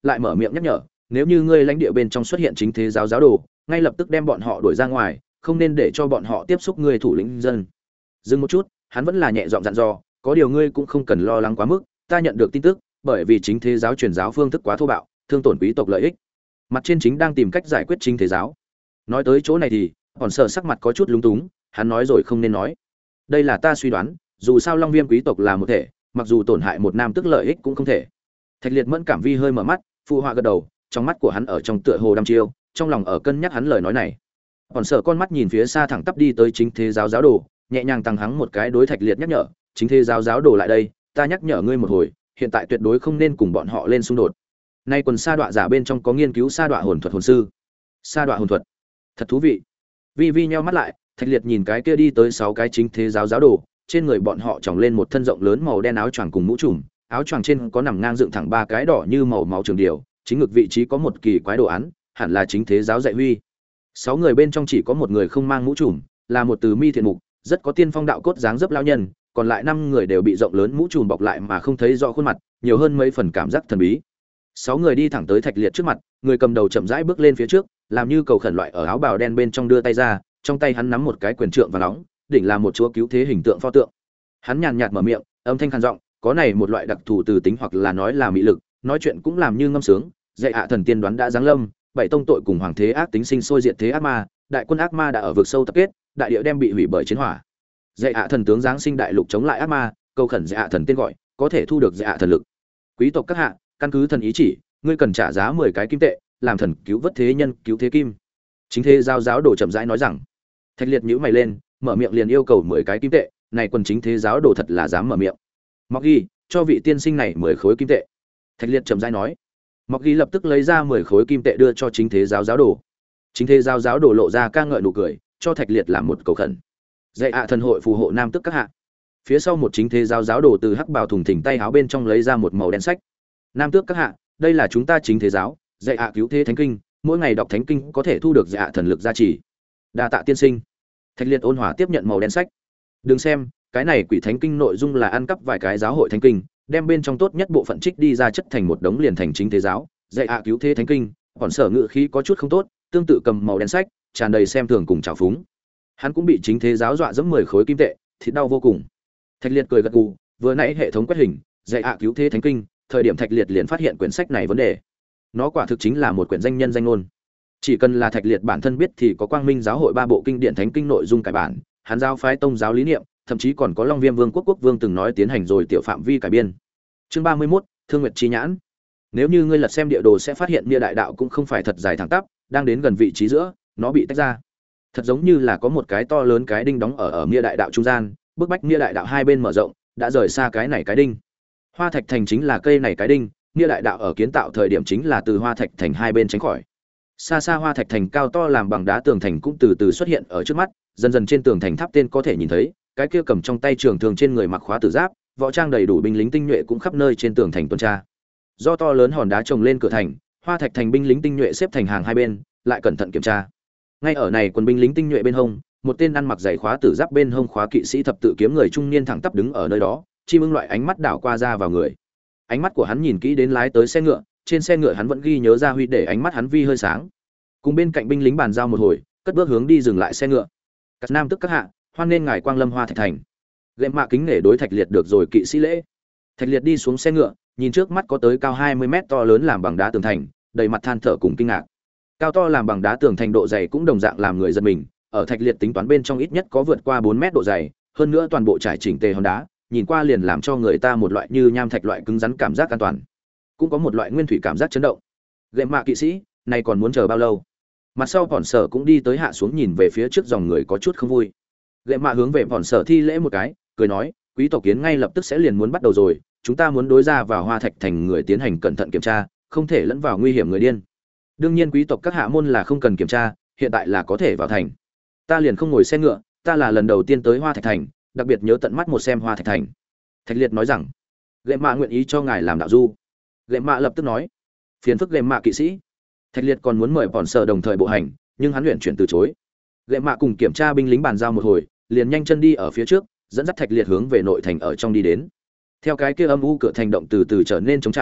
lại mở miệng nhắc nhở, nếu như ngươi lãnh địa bên trong xuất hiện chính thế giáo giáo đồ, ngay lập tức đem bọn họ đuổi ra ngoài, không nên để cho bọn họ tiếp xúc ngươi thủ lĩnh dân. Dừng một chút, hắn vẫn là nhẹ giọng dặn dò, có điều ngươi cũng không cần lo lắng quá mức, ta nhận được tin tức, bởi vì chính thế giáo truyền giáo phương thức quá thô bạo, thương tổn quý tộc lợi ích. Mặt trên chính đang tìm cách giải quyết chính thế giáo. Nói tới chỗ này thì, còn sợ sắc mặt có chút lúng túng, hắn nói rồi không nên nói. Đây là ta suy đoán, dù sao Long Viêm quý tộc là một thể, mặc dù tổn hại một nam tức lợi ích cũng không thể. Thạch Liệt mẫn cảm vi hơi mở mắt, phụ họa gật đầu, trong mắt của hắn ở trong tựa hồ đăm chiêu, trong lòng ở cân nhắc hắn lời nói này. Còn sợ con mắt nhìn phía xa thẳng tắp đi tới chính thế giáo giáo đồ, nhẹ nhàng tăng hắng một cái đối Thạch Liệt nhắc nhở, chính thế giáo giáo đồ lại đây, ta nhắc nhở ngươi một hồi, hiện tại tuyệt đối không nên cùng bọn họ lên xung đột. Nay quần sa đọa giả bên trong có nghiên cứu sa đọa hồn thuật hồn sư. Sa đọa hồn thuật, thật thú vị. Vi Vi nheo mắt lại, Thạch Liệt nhìn cái kia đi tới sáu cái chính thế giáo giáo đồ, trên người bọn họ tròng lên một thân rộng lớn màu đen áo choàng cùng mũ trùm, áo choàng trên có nằm ngang dựng thẳng ba cái đỏ như màu máu trường điều, chính ngực vị trí có một kỳ quái đồ án, hẳn là chính thế giáo dạy huy. Sáu người bên trong chỉ có một người không mang mũ trùm, là một từ mi thiện mục, rất có tiên phong đạo cốt dáng dấp lão nhân, còn lại năm người đều bị rộng lớn mũ trùm bọc lại mà không thấy rõ khuôn mặt, nhiều hơn mấy phần cảm giác thần bí. Sáu người đi thẳng tới Thạch Liệt trước mặt, người cầm đầu chậm rãi bước lên phía trước, làm như cầu khẩn loại ở áo bào đen bên trong đưa tay ra, trong tay hắn nắm một cái quyền trượng vàng nóng, đỉnh là một chúa cứu thế hình tượng pho tượng. Hắn nhàn nhạt mở miệng, âm thanh khàn giọng, có này một loại đặc thù từ tính hoặc là nói là mị lực, nói chuyện cũng làm như ngâm sướng, dạy hạ thần tiên đoán đã giáng lâm, bảy tông tội cùng hoàng thế ác tính sinh sôi diệt thế ác ma, đại quân ác ma đã ở vực sâu tập kết, đại địa đem bị hủy bởi chiến hỏa. Dạy hạ thần tướng giáng sinh đại lục chống lại ác ma, cầu khẩn dạy hạ thần tiên gọi, có thể thu được dạy hạ thần lực. Quý tộc các hạ, căn cứ thần ý chỉ, ngươi cần trả giá mười cái kim tệ, làm thần cứu vớt thế nhân, cứu thế kim. Chính thế giáo giáo đồ chậm rãi nói rằng. Thạch Liệt nhíu mày lên, mở miệng liền yêu cầu mười cái kim tệ, này quần chính thế giáo đồ thật là dám mở miệng. Mọc Ghi, cho vị tiên sinh này mười khối kim tệ. Thạch Liệt chậm rãi nói. Mọc Ghi lập tức lấy ra mười khối kim tệ đưa cho chính thế giáo giáo đồ. Chính thế giáo giáo đồ lộ ra ca ngợi nụ cười, cho Thạch Liệt làm một cầu khẩn. Dạy ạ thần hội phù hộ nam tức các hạ. Phía sau một chính thế giáo giáo đồ từ hắc bào thùng thình tay áo bên trong lấy ra một màu đen sách. Nam tước các hạ, đây là chúng ta chính thế giáo, dạy ạ cứu thế thánh kinh, mỗi ngày đọc thánh kinh có thể thu được dạy ạ thần lực gia trì. Đa tạ tiên sinh. Thạch Liệt ôn hòa tiếp nhận màu đen sách. Đừng xem, cái này quỷ thánh kinh nội dung là ăn cắp vài cái giáo hội thánh kinh, đem bên trong tốt nhất bộ phận trích đi ra chất thành một đống liền thành chính thế giáo, dạy ạ cứu thế thánh kinh, còn sở ngự khí có chút không tốt, tương tự cầm màu đen sách, tràn đầy xem thường cùng trào phúng. Hắn cũng bị chính thế giáo dọa dẫm mười khối kim tệ, thịt đau vô cùng. Thạch Liệt cười gật gù, vừa nãy hệ thống quét hình, dạy ạ cứu thế thánh kinh, thời điểm Thạch Liệt liền phát hiện quyển sách này vấn đề. Nó quả thực chính là một quyển danh nhân danh ngôn. Chỉ cần là Thạch Liệt bản thân biết thì có Quang Minh giáo hội ba bộ kinh điển thánh kinh nội dung cải bản, hắn giáo phái tông giáo lý niệm, thậm chí còn có Long Viêm Vương quốc quốc vương từng nói tiến hành rồi tiểu phạm vi cải biên. Chương ba mươi mốt, Thương Nguyệt chi nhãn. Nếu như ngươi lật xem địa đồ sẽ phát hiện Bia Đại Đạo cũng không phải thật dài thẳng tắp, đang đến gần vị trí giữa, nó bị tách ra. Thật giống như là có một cái to lớn cái đinh đóng ở ở Bia Đại Đạo trung gian, bức bách Bia Đại Đạo hai bên mở rộng, đã rời xa cái này cái đinh. Hoa Thạch Thành chính là cây này cái đinh, Bia Đại Đạo ở kiến tạo thời điểm chính là từ Hoa Thạch Thành hai bên tránh khỏi. Xa xa Hoa Thạch Thành cao to làm bằng đá tường thành cũng từ từ xuất hiện ở trước mắt, dần dần trên tường thành tháp tên có thể nhìn thấy, cái kia cầm trong tay trường thường trên người mặc khóa tử giáp, võ trang đầy đủ binh lính tinh nhuệ cũng khắp nơi trên tường thành tuần tra. Do to lớn hòn đá trồng lên cửa thành, Hoa Thạch Thành binh lính tinh nhuệ xếp thành hàng hai bên, lại cẩn thận kiểm tra. Ngay ở này quân binh lính tinh nhuệ bên hông, một tên ăn mặc giày khóa tử giáp bên hông khóa kỵ sĩ thập tự kiếm người trung niên thẳng tắp đứng ở nơi đó, chim ưng loại ánh mắt đảo qua ra vào người. Ánh mắt của hắn nhìn kỹ đến lái tới xe ngựa, trên xe ngựa hắn vẫn ghi nhớ ra Huy để ánh mắt hắn vi hơi sáng. Cùng bên cạnh binh lính bàn giao một hồi, cất bước hướng đi dừng lại xe ngựa. Các nam tức các hạ, hoan nên ngài quang lâm Hoa Thạch Thành. Gệm mạ kính nể đối Thạch Liệt được rồi kỵ sĩ lễ. Thạch Liệt đi xuống xe ngựa, nhìn trước mắt có tới cao hai mươi mét to lớn làm bằng đá tường thành, đầy mặt than thở cùng kinh ngạc. Cao to làm bằng đá tường thành độ dày cũng đồng dạng làm người giật mình, ở Thạch Liệt tính toán bên trong ít nhất có vượt qua bốn mét độ dày, hơn nữa toàn bộ trải chỉnh tề hòn đá, nhìn qua liền làm cho người ta một loại như nham thạch loại cứng rắn cảm giác an toàn, cũng có một loại nguyên thủy cảm giác chấn động. Gệm mạ kỵ sĩ, này còn muốn chờ bao lâu? Mặt sau Vòn Sở cũng đi tới hạ xuống nhìn về phía trước dòng người có chút không vui. Gệm mạ hướng về Vòn Sở thi lễ một cái, cười nói, quý tộc kiến ngay lập tức sẽ liền muốn bắt đầu rồi, chúng ta muốn đối ra vào Hoa Thạch Thành người tiến hành cẩn thận kiểm tra, không thể lẫn vào nguy hiểm người điên. Đương nhiên quý tộc các hạ môn là không cần kiểm tra, hiện tại là có thể vào thành. Ta liền không ngồi xe ngựa, ta là lần đầu tiên tới Hoa Thạch Thành, đặc biệt nhớ tận mắt một xem Hoa Thạch Thành. Thạch Liệt nói rằng, Gệm mạ nguyện ý cho ngài làm đạo du. Gệm mạ lập tức nói, phiền phức Gệm mạ kỵ sĩ. Thạch Liệt còn muốn mời Vòn Sở đồng thời bộ hành, nhưng hắn luyện chuyển từ chối. Gệm mạ cùng kiểm tra binh lính bàn giao một hồi, liền nhanh chân đi ở phía trước, dẫn dắt Thạch Liệt hướng về nội thành ở trong đi đến. Theo cái kia âm u cửa thành động từ từ trở nên trống trải,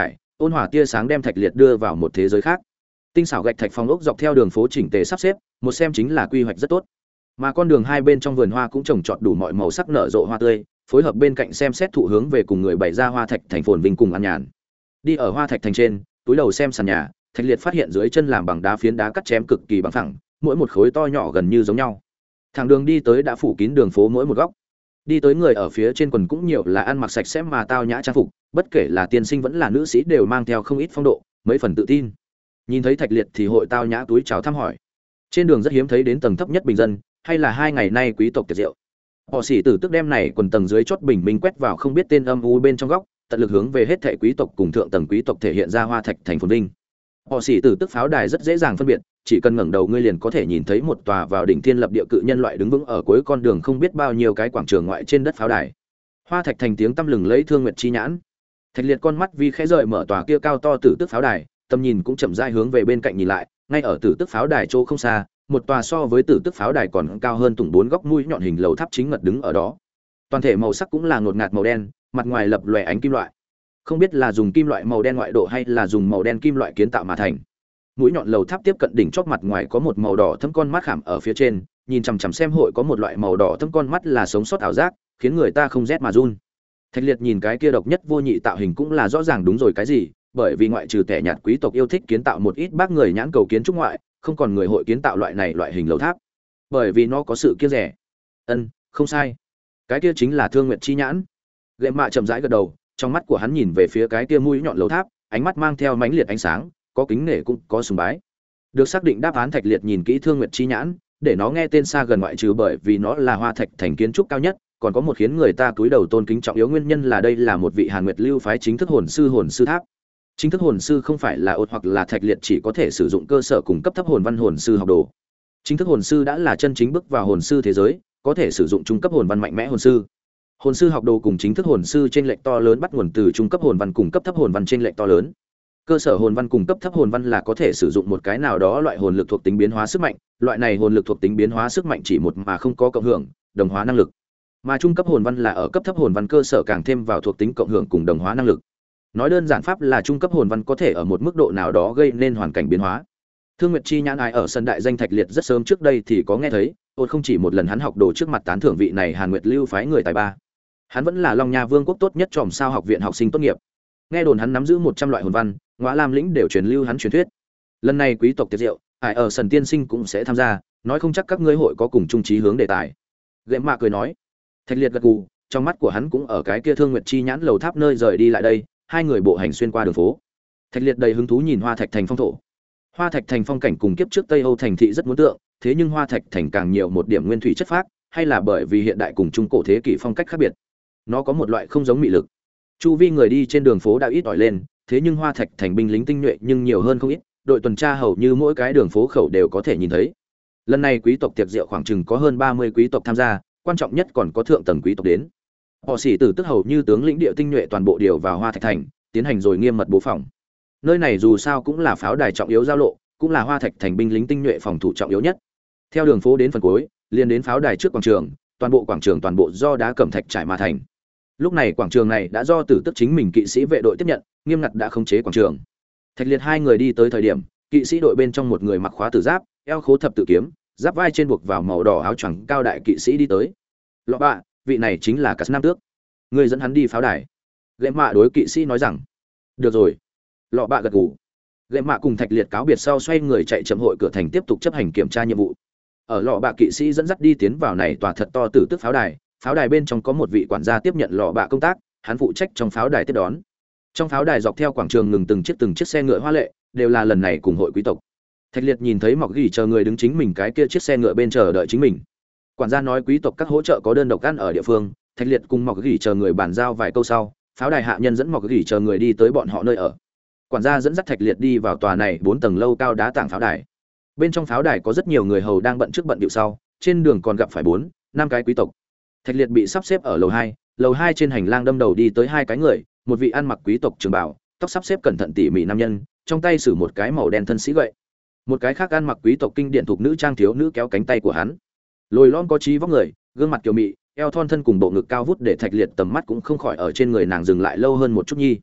ôn hòa tia sáng đem Thạch Liệt đưa vào một thế giới khác. Tinh xảo gạch thạch phong ốc dọc theo đường phố chỉnh tề sắp xếp, một xem chính là quy hoạch rất tốt. Mà con đường hai bên trong vườn hoa cũng trồng trọt đủ mọi màu sắc nở rộ hoa tươi, phối hợp bên cạnh xem xét thụ hướng về cùng người bày ra hoa thạch thành phồn vinh cùng an nhàn. Đi ở hoa thạch thành trên, túi đầu xem sàn nhà, Thạch Liệt phát hiện dưới chân làm bằng đá phiến đá cắt chém cực kỳ bằng phẳng, mỗi một khối to nhỏ gần như giống nhau. Thẳng đường đi tới đã phủ kín đường phố mỗi một góc. Đi tới người ở phía trên quần cũng nhiều là ăn mặc sạch sẽ mà tao nhã trang phục, bất kể là tiên sinh vẫn là nữ sĩ đều mang theo không ít phong độ, mấy phần tự tin. Nhìn thấy Thạch Liệt thì hội tao nhã túi chào thăm hỏi. Trên đường rất hiếm thấy đến tầng thấp nhất bình dân, hay là hai ngày nay quý tộc tiệc rượu. Họ xỉ tử tức đem này quần tầng dưới chót bình minh quét vào không biết tên âm u bên trong góc, tận lực hướng về hết thảy quý tộc cùng thượng tầng quý tộc thể hiện ra hoa thạch thành phồn vinh. Họ xỉ tử tức pháo đài rất dễ dàng phân biệt, chỉ cần ngẩng đầu ngươi liền có thể nhìn thấy một tòa vào đỉnh thiên lập địa cự nhân loại đứng vững ở cuối con đường không biết bao nhiêu cái quảng trường ngoại trên đất pháo đài. Hoa thạch thành tiếng tăm lừng lấy thương nguyệt chi nhãn. Thạch Liệt con mắt vi khẽ rời mở tòa kia cao to tử tức pháo đài, tầm nhìn cũng chậm rãi hướng về bên cạnh nhìn lại, ngay ở tử tức pháo đài chỗ không xa, một tòa so với tử tức pháo đài còn cao hơn tùng bốn góc mũi nhọn hình lầu tháp chính ngật đứng ở đó. Toàn thể màu sắc cũng là ngột ngạt màu đen, mặt ngoài lập lòe ánh kim loại. Không biết là dùng kim loại màu đen ngoại độ hay là dùng màu đen kim loại kiến tạo mà thành. Mũi nhọn lầu tháp tiếp cận đỉnh chóp mặt ngoài có một màu đỏ thâm con mắt khảm ở phía trên, nhìn chằm chằm xem hội có một loại màu đỏ thâm con mắt là sống sót ảo giác, khiến người ta không rét mà run. Thạch Liệt nhìn cái kia độc nhất vô nhị tạo hình cũng là rõ ràng đúng rồi cái gì, bởi vì ngoại trừ kẻ nhạt quý tộc yêu thích kiến tạo một ít bác người nhãn cầu kiến trúc ngoại, không còn người hội kiến tạo loại này loại hình lầu tháp, bởi vì nó có sự kia rẻ. Ân, không sai, cái kia chính là thương nguyệt chi nhãn. Gệ mạ chậm rãi gật đầu, trong mắt của hắn nhìn về phía cái kia mũi nhọn lầu tháp, ánh mắt mang theo mãnh liệt ánh sáng, có kính nể cũng có sùng bái. Được xác định đáp án, Thạch Liệt nhìn kỹ thương nguyệt chi nhãn, để nó nghe tên xa gần ngoại trừ bởi vì nó là hoa thạch thành kiến trúc cao nhất, còn có một khiến người ta cúi đầu tôn kính trọng yếu nguyên nhân là đây là một vị Hàn Nguyệt lưu phái chính thức hồn sư hồn sư tháp. Chính thức hồn sư không phải là ột hoặc là Thạch Liệt chỉ có thể sử dụng cơ sở cùng cấp thấp hồn văn hồn sư học đồ. Chính thức hồn sư đã là chân chính bước vào hồn sư thế giới, có thể sử dụng trung cấp hồn văn mạnh mẽ hồn sư. Hồn sư học đồ cùng chính thức hồn sư trên lệch to lớn bắt nguồn từ trung cấp hồn văn cùng cấp thấp hồn văn trên lệch to lớn. Cơ sở hồn văn cùng cấp thấp hồn văn là có thể sử dụng một cái nào đó loại hồn lực thuộc tính biến hóa sức mạnh, loại này hồn lực thuộc tính biến hóa sức mạnh chỉ một mà không có cộng hưởng, đồng hóa năng lực. Mà trung cấp hồn văn là ở cấp thấp hồn văn cơ sở càng thêm vào thuộc tính cộng hưởng cùng đồng hóa năng lực. Nói đơn giản pháp là trung cấp hồn văn có thể ở một mức độ nào đó gây nên hoàn cảnh biến hóa. Thương Nguyệt chi nhãn ai ở sân đại danh Thạch Liệt rất sớm trước đây thì có nghe thấy, ôn không chỉ một lần hắn học đồ trước mặt tán thưởng vị này Hàn Nguyệt lưu phái người tài ba. Hắn vẫn là Long Nha Vương quốc tốt nhất tròm sao học viện học sinh tốt nghiệp. Nghe đồn hắn nắm giữ một trăm loại hồn văn, Ngõa Lam lĩnh đều truyền lưu hắn truyền thuyết. Lần này quý tộc tiệc rượu, ai ở sân tiên sinh cũng sẽ tham gia, nói không chắc các ngươi hội có cùng chung chí hướng đề tài. Gệ mạ cười nói. Thạch Liệt gật gù, trong mắt của hắn cũng ở cái kia Thương Nguyệt chi nhãn lầu tháp nơi rời đi lại đây, hai người bộ hành xuyên qua đường phố. Thạch Liệt đầy hứng thú nhìn Hoa Thạch thành phong thổ. Hoa Thạch thành phong cảnh cùng kiếp trước Tây Âu thành thị rất muốn tượng, thế nhưng Hoa Thạch thành càng nhiều một điểm nguyên thủy chất phác, hay là bởi vì hiện đại cùng trung cổ thế kỷ phong cách khác biệt. Nó có một loại không giống mị lực. Chu vi người đi trên đường phố đã ít ỏi lên, thế nhưng Hoa Thạch thành binh lính tinh nhuệ nhưng nhiều hơn không ít, đội tuần tra hầu như mỗi cái đường phố khẩu đều có thể nhìn thấy. Lần này quý tộc tiệc rượu khoảng chừng có hơn ba mươi quý tộc tham gia, quan trọng nhất còn có thượng tầng quý tộc đến. Họ sĩ tử tức hầu như tướng lĩnh địa tinh nhuệ toàn bộ điều vào Hoa Thạch thành, tiến hành rồi nghiêm mật bố phòng. Nơi này dù sao cũng là pháo đài trọng yếu giao lộ, cũng là Hoa Thạch thành binh lính tinh nhuệ phòng thủ trọng yếu nhất. Theo đường phố đến phần cuối, liền đến pháo đài trước quảng trường, toàn bộ quảng trường toàn bộ do đá cẩm thạch trải mà thành. Lúc này quảng trường này đã do tử tức chính mình kỵ sĩ vệ đội tiếp nhận, nghiêm ngặt đã khống chế quảng trường. Thạch Liệt hai người đi tới thời điểm, kỵ sĩ đội bên trong một người mặc khóa tử giáp, eo khố thập tự kiếm, giáp vai trên buộc vào màu đỏ áo choàng cao đại kỵ sĩ đi tới. Lọ bạ, vị này chính là Cát Nam Tước. Người dẫn hắn đi pháo đài. Lệ Mạ đối kỵ sĩ nói rằng. Được rồi. Lọ bạ gật gù. Lệ Mạ cùng Thạch Liệt cáo biệt sau xoay người chạy chậm hội cửa thành tiếp tục chấp hành kiểm tra nhiệm vụ. Ở lọ bạ kỵ sĩ dẫn dắt đi tiến vào này tòa thật to tử tức pháo đài, pháo đài bên trong có một vị quản gia tiếp nhận lọ bạ công tác, hắn phụ trách trong pháo đài tiếp đón. Trong pháo đài dọc theo quảng trường ngừng từng chiếc từng chiếc xe ngựa hoa lệ, đều là lần này cùng hội quý tộc. Thạch Liệt nhìn thấy Mọc Gỉ chờ người đứng chính mình cái kia chiếc xe ngựa bên chờ đợi chính mình. Quản gia nói quý tộc các hỗ trợ có đơn độc ăn ở địa phương, Thạch Liệt cùng Mọc Gỉ chờ người bàn giao vài câu sau, pháo đài hạ nhân dẫn Mọc Gỉ chờ người đi tới bọn họ nơi ở. Quản gia dẫn dắt Thạch Liệt đi vào tòa này bốn tầng lâu cao đá tảng pháo đài. Bên trong pháo đài có rất nhiều người hầu đang bận trước bận điệu sau, trên đường còn gặp phải bốn, năm cái quý tộc. Thạch Liệt bị sắp xếp ở lầu hai, lầu hai trên hành lang đâm đầu đi tới hai cái người, một vị ăn mặc quý tộc trường bào, tóc sắp xếp cẩn thận tỉ mỉ nam nhân, trong tay sử một cái màu đen thân sĩ gậy. Một cái khác ăn mặc quý tộc kinh điển thuộc nữ trang thiếu nữ kéo cánh tay của hắn. Lồi lõm có trí vóc người, gương mặt kiều mị, eo thon thân cùng bộ ngực cao vút để Thạch Liệt tầm mắt cũng không khỏi ở trên người nàng dừng lại lâu hơn một chút nhi.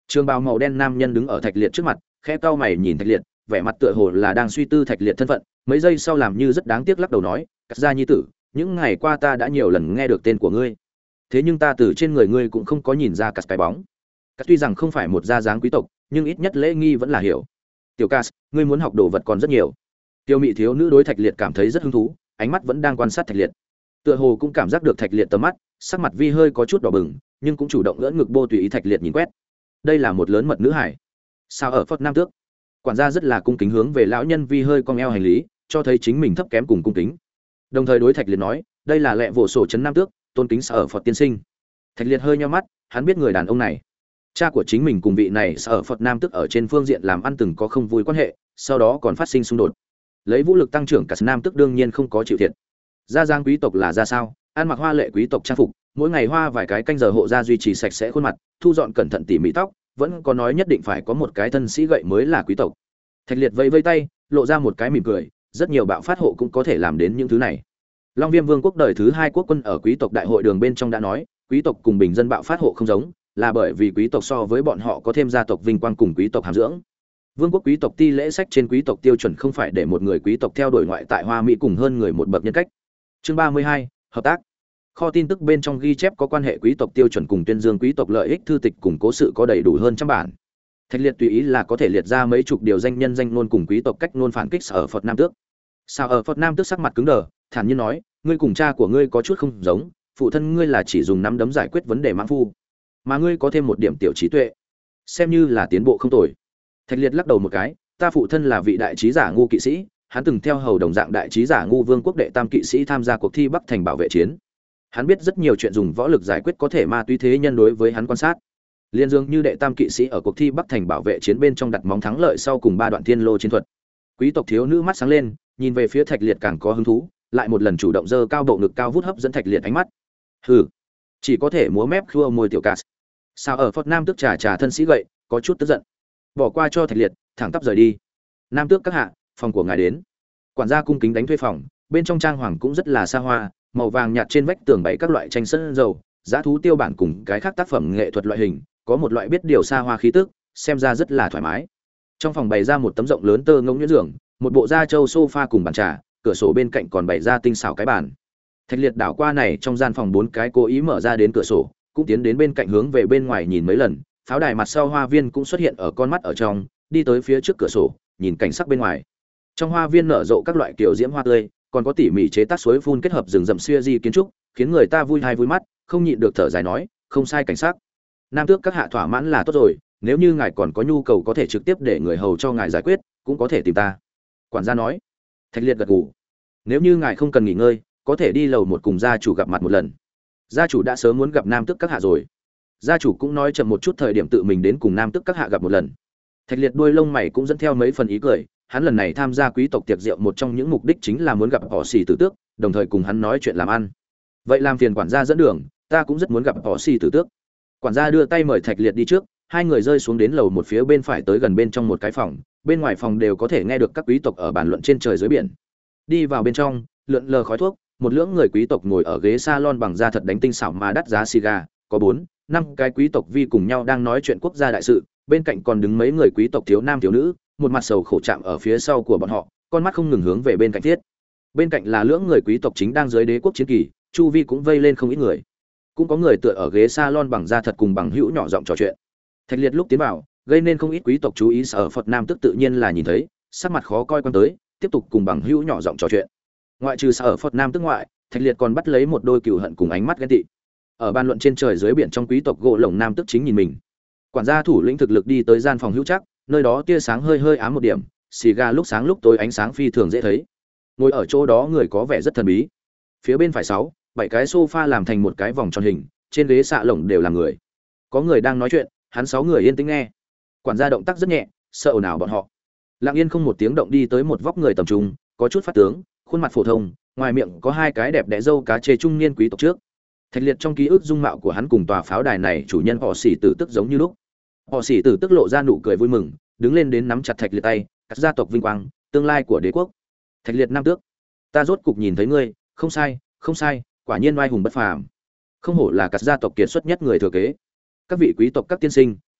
Trường bào màu đen nam nhân đứng ở Thạch Liệt trước mặt, khẽ cau mày nhìn Thạch Liệt, vẻ mặt tựa hồ là đang suy tư Thạch Liệt thân phận, mấy giây sau làm như rất đáng tiếc lắc đầu nói, "Cắt gia nhi tử, những ngày qua ta đã nhiều lần nghe được tên của ngươi, thế nhưng ta từ trên người ngươi cũng không có nhìn ra cắt cái bóng. Cắt tuy rằng không phải một gia dáng quý tộc, nhưng ít nhất lễ nghi vẫn là hiểu. Tiểu Cát, ngươi muốn học đồ vật còn rất nhiều." Tiêu Mị thiếu nữ đối Thạch Liệt cảm thấy rất hứng thú, ánh mắt vẫn đang quan sát Thạch Liệt. Tựa hồ cũng cảm giác được Thạch Liệt tầm mắt, sắc mặt vi hơi có chút đỏ bừng, nhưng cũng chủ động ưỡn ngực bô tùy ý Thạch Liệt nhìn quét. Đây là một lớn mật nữ hải. Sao ở Phật Nam Tước? Quản gia rất là cung kính hướng về lão nhân vi hơi cong eo hành lý, cho thấy chính mình thấp kém cùng cung kính. Đồng thời đối Thạch Liệt nói, đây là lệ vụ sổ trấn Nam Tước, tôn kính Sao ở Phật tiên sinh. Thạch Liệt hơi nhíu mắt, hắn biết người đàn ông này, cha của chính mình cùng vị này Sao ở Phật Nam Tước ở trên phương diện làm ăn từng có không vui quan hệ, sau đó còn phát sinh xung đột. Lấy vũ lực tăng trưởng cả Nam Tước đương nhiên không có chịu thiệt. Gia giang quý tộc là ra sao? Ăn mặc hoa lệ quý tộc trang phục, mỗi ngày hoa vài cái canh giờ hộ gia duy trì sạch sẽ khuôn mặt, thu dọn cẩn thận tỉ mỉ tóc, vẫn có nói nhất định phải có một cái thân sĩ gậy mới là quý tộc. Thạch Liệt vẫy vẫy tay, lộ ra một cái mỉm cười, rất nhiều bạo phát hộ cũng có thể làm đến những thứ này. Long Viêm Vương quốc đời thứ hai quốc quân ở quý tộc đại hội đường bên trong đã nói, quý tộc cùng bình dân bạo phát hộ không giống, là bởi vì quý tộc so với bọn họ có thêm gia tộc vinh quang cùng quý tộc hàm dưỡng. Vương quốc quý tộc ti lễ sách trên quý tộc tiêu chuẩn không phải để một người quý tộc theo đuổi ngoại tại hoa mỹ cùng hơn người một bậc nhân cách. Chương ba mươi hai, hợp tác. Kho tin tức bên trong ghi chép có quan hệ quý tộc tiêu chuẩn cùng tuyên dương quý tộc lợi ích thư tịch cùng cố sự có đầy đủ hơn trăm bản. Thạch Liệt tùy ý là có thể liệt ra mấy chục điều danh nhân danh ngôn cùng quý tộc cách ngôn phản kích ở Phật Nam Tước. Sao ở Phật Nam Tước sắc mặt cứng đờ, thản nhiên nói, ngươi cùng cha của ngươi có chút không giống, phụ thân ngươi là chỉ dùng nắm đấm giải quyết vấn đề mãng phu, mà ngươi có thêm một điểm tiểu trí tuệ, xem như là tiến bộ không tồi. Thạch Liệt lắc đầu một cái, ta phụ thân là vị đại trí giả ngu kỵ sĩ, hắn từng theo hầu đồng dạng đại trí giả ngu vương quốc đệ tam kỵ sĩ tham gia cuộc thi Bắc Thành bảo vệ chiến. Hắn biết rất nhiều chuyện dùng võ lực giải quyết có thể ma túy thế nhân đối với hắn quan sát. Liên dương như đệ tam kỵ sĩ ở cuộc thi Bắc Thành bảo vệ chiến bên trong đặt móng thắng lợi sau cùng ba đoạn thiên lô chiến thuật. Quý tộc thiếu nữ mắt sáng lên, nhìn về phía Thạch Liệt càng có hứng thú, lại một lần chủ động giơ cao bộ ngực cao vút hấp dẫn Thạch Liệt ánh mắt. Hừ, chỉ có thể múa mép khua môi tiểu Cát. Sao ở Phật Nam Tước trà trà thân sĩ gậy, có chút tức giận. Bỏ qua cho Thạch Liệt, thẳng tắp rời đi. Nam Tước các hạ, phòng của ngài đến. Quản gia cung kính đánh thuê phòng, bên trong trang hoàng cũng rất là xa hoa, màu vàng nhạt trên vách tường bày các loại tranh sơn dầu, giá thú tiêu bản cùng cái khác tác phẩm nghệ thuật loại hình, có một loại biết điều xa hoa khí tức, xem ra rất là thoải mái. Trong phòng bày ra một tấm rộng lớn tơ ngỗng nhuyễn giường, một bộ da trâu sofa cùng bàn trà, cửa sổ bên cạnh còn bày ra tinh xảo cái bàn. Thạch Liệt đảo qua này trong gian phòng bốn cái cố ý mở ra đến cửa sổ, cũng tiến đến bên cạnh hướng về bên ngoài nhìn mấy lần, pháo đài mặt sau hoa viên cũng xuất hiện ở con mắt ở trong, đi tới phía trước cửa sổ, nhìn cảnh sắc bên ngoài. Trong hoa viên nở rộ các loại kiểu diễm hoa tươi, còn có tỉ mỉ chế tác suối phun kết hợp rừng rậm xuya di kiến trúc, khiến người ta vui hay vui mắt, không nhịn được thở dài nói, không sai cảnh sắc. Nam Tước các hạ thỏa mãn là tốt rồi, nếu như ngài còn có nhu cầu có thể trực tiếp để người hầu cho ngài giải quyết, cũng có thể tìm ta. Quản gia nói. Thạch Liệt gật gù. Nếu như ngài không cần nghỉ ngơi, có thể đi lầu một cùng gia chủ gặp mặt một lần. Gia chủ đã sớm muốn gặp Nam Tước các hạ rồi. Gia chủ cũng nói chậm một chút thời điểm tự mình đến cùng Nam Tước các hạ gặp một lần. Thạch Liệt đuôi lông mày cũng dẫn theo mấy phần ý cười, hắn lần này tham gia quý tộc tiệc rượu một trong những mục đích chính là muốn gặp họ xì tử tước, đồng thời cùng hắn nói chuyện làm ăn. Vậy làm phiền quản gia dẫn đường, ta cũng rất muốn gặp họ xì tử tước. Quản gia đưa tay mời Thạch Liệt đi trước, hai người rơi xuống đến lầu một phía bên phải tới gần bên trong một cái phòng, bên ngoài phòng đều có thể nghe được các quý tộc ở bàn luận trên trời dưới biển. Đi vào bên trong, lượn lờ khói thuốc, một lưỡng người quý tộc ngồi ở ghế salon bằng da thật đánh tinh xảo mà đắt giá cigar, có bốn, năm cái quý tộc vi cùng nhau đang nói chuyện quốc gia đại sự, bên cạnh còn đứng mấy người quý tộc thiếu nam thiếu nữ, một mặt sầu khổ chạm ở phía sau của bọn họ, con mắt không ngừng hướng về bên cạnh thiết. Bên cạnh là lưỡng người quý tộc chính đang dưới đế quốc chiến kỳ, chu vi cũng vây lên không ít người. Cũng có người tựa ở ghế salon bằng da thật cùng bằng hữu nhỏ giọng trò chuyện. Thạch Liệt lúc tiến vào, gây nên không ít quý tộc chú ý, Sở Phật Nam Tước tự nhiên là nhìn thấy, sắc mặt khó coi quan tới, tiếp tục cùng bằng hữu nhỏ giọng trò chuyện. Ngoại trừ Sở Phật Nam Tước ngoại, Thạch Liệt còn bắt lấy một đôi cừu hận cùng ánh mắt ghen tị. Ở bàn luận trên trời dưới biển trong quý tộc gỗ lồng Nam Tước chính nhìn mình. Quản gia thủ lĩnh thực lực đi tới gian phòng hữu chắc, nơi đó tia sáng hơi hơi ám một điểm, xì gà lúc sáng lúc tối ánh sáng phi thường dễ thấy. Ngồi ở chỗ đó người có vẻ rất thần bí. Phía bên phải sáu, bảy cái sofa làm thành một cái vòng tròn hình, trên ghế xạ lồng đều là người. Có người đang nói chuyện, hắn sáu người yên tĩnh nghe. Quản gia động tác rất nhẹ, sợ ồn ào bọn họ. Lặng yên không một tiếng động đi tới một vóc người tầm trung, có chút phát tướng, khuôn mặt phổ thông, ngoài miệng có hai cái đẹp đẽ râu cá chê trung niên quý tộc trước. Thạch Liệt trong ký ức dung mạo của hắn cùng tòa pháo đài này chủ nhân họ xỉ tử tức giống như lúc. Họ xỉ tử tức lộ ra nụ cười vui mừng, đứng lên đến nắm chặt Thạch Liệt tay, cắt gia tộc vinh quang, tương lai của đế quốc. Thạch Liệt Nam Tước, ta rốt cục nhìn thấy ngươi, không sai, không sai, quả nhiên oai hùng bất phàm. Không hổ là cắt gia tộc kiệt xuất nhất người thừa kế. Các vị quý tộc các tiên sinh,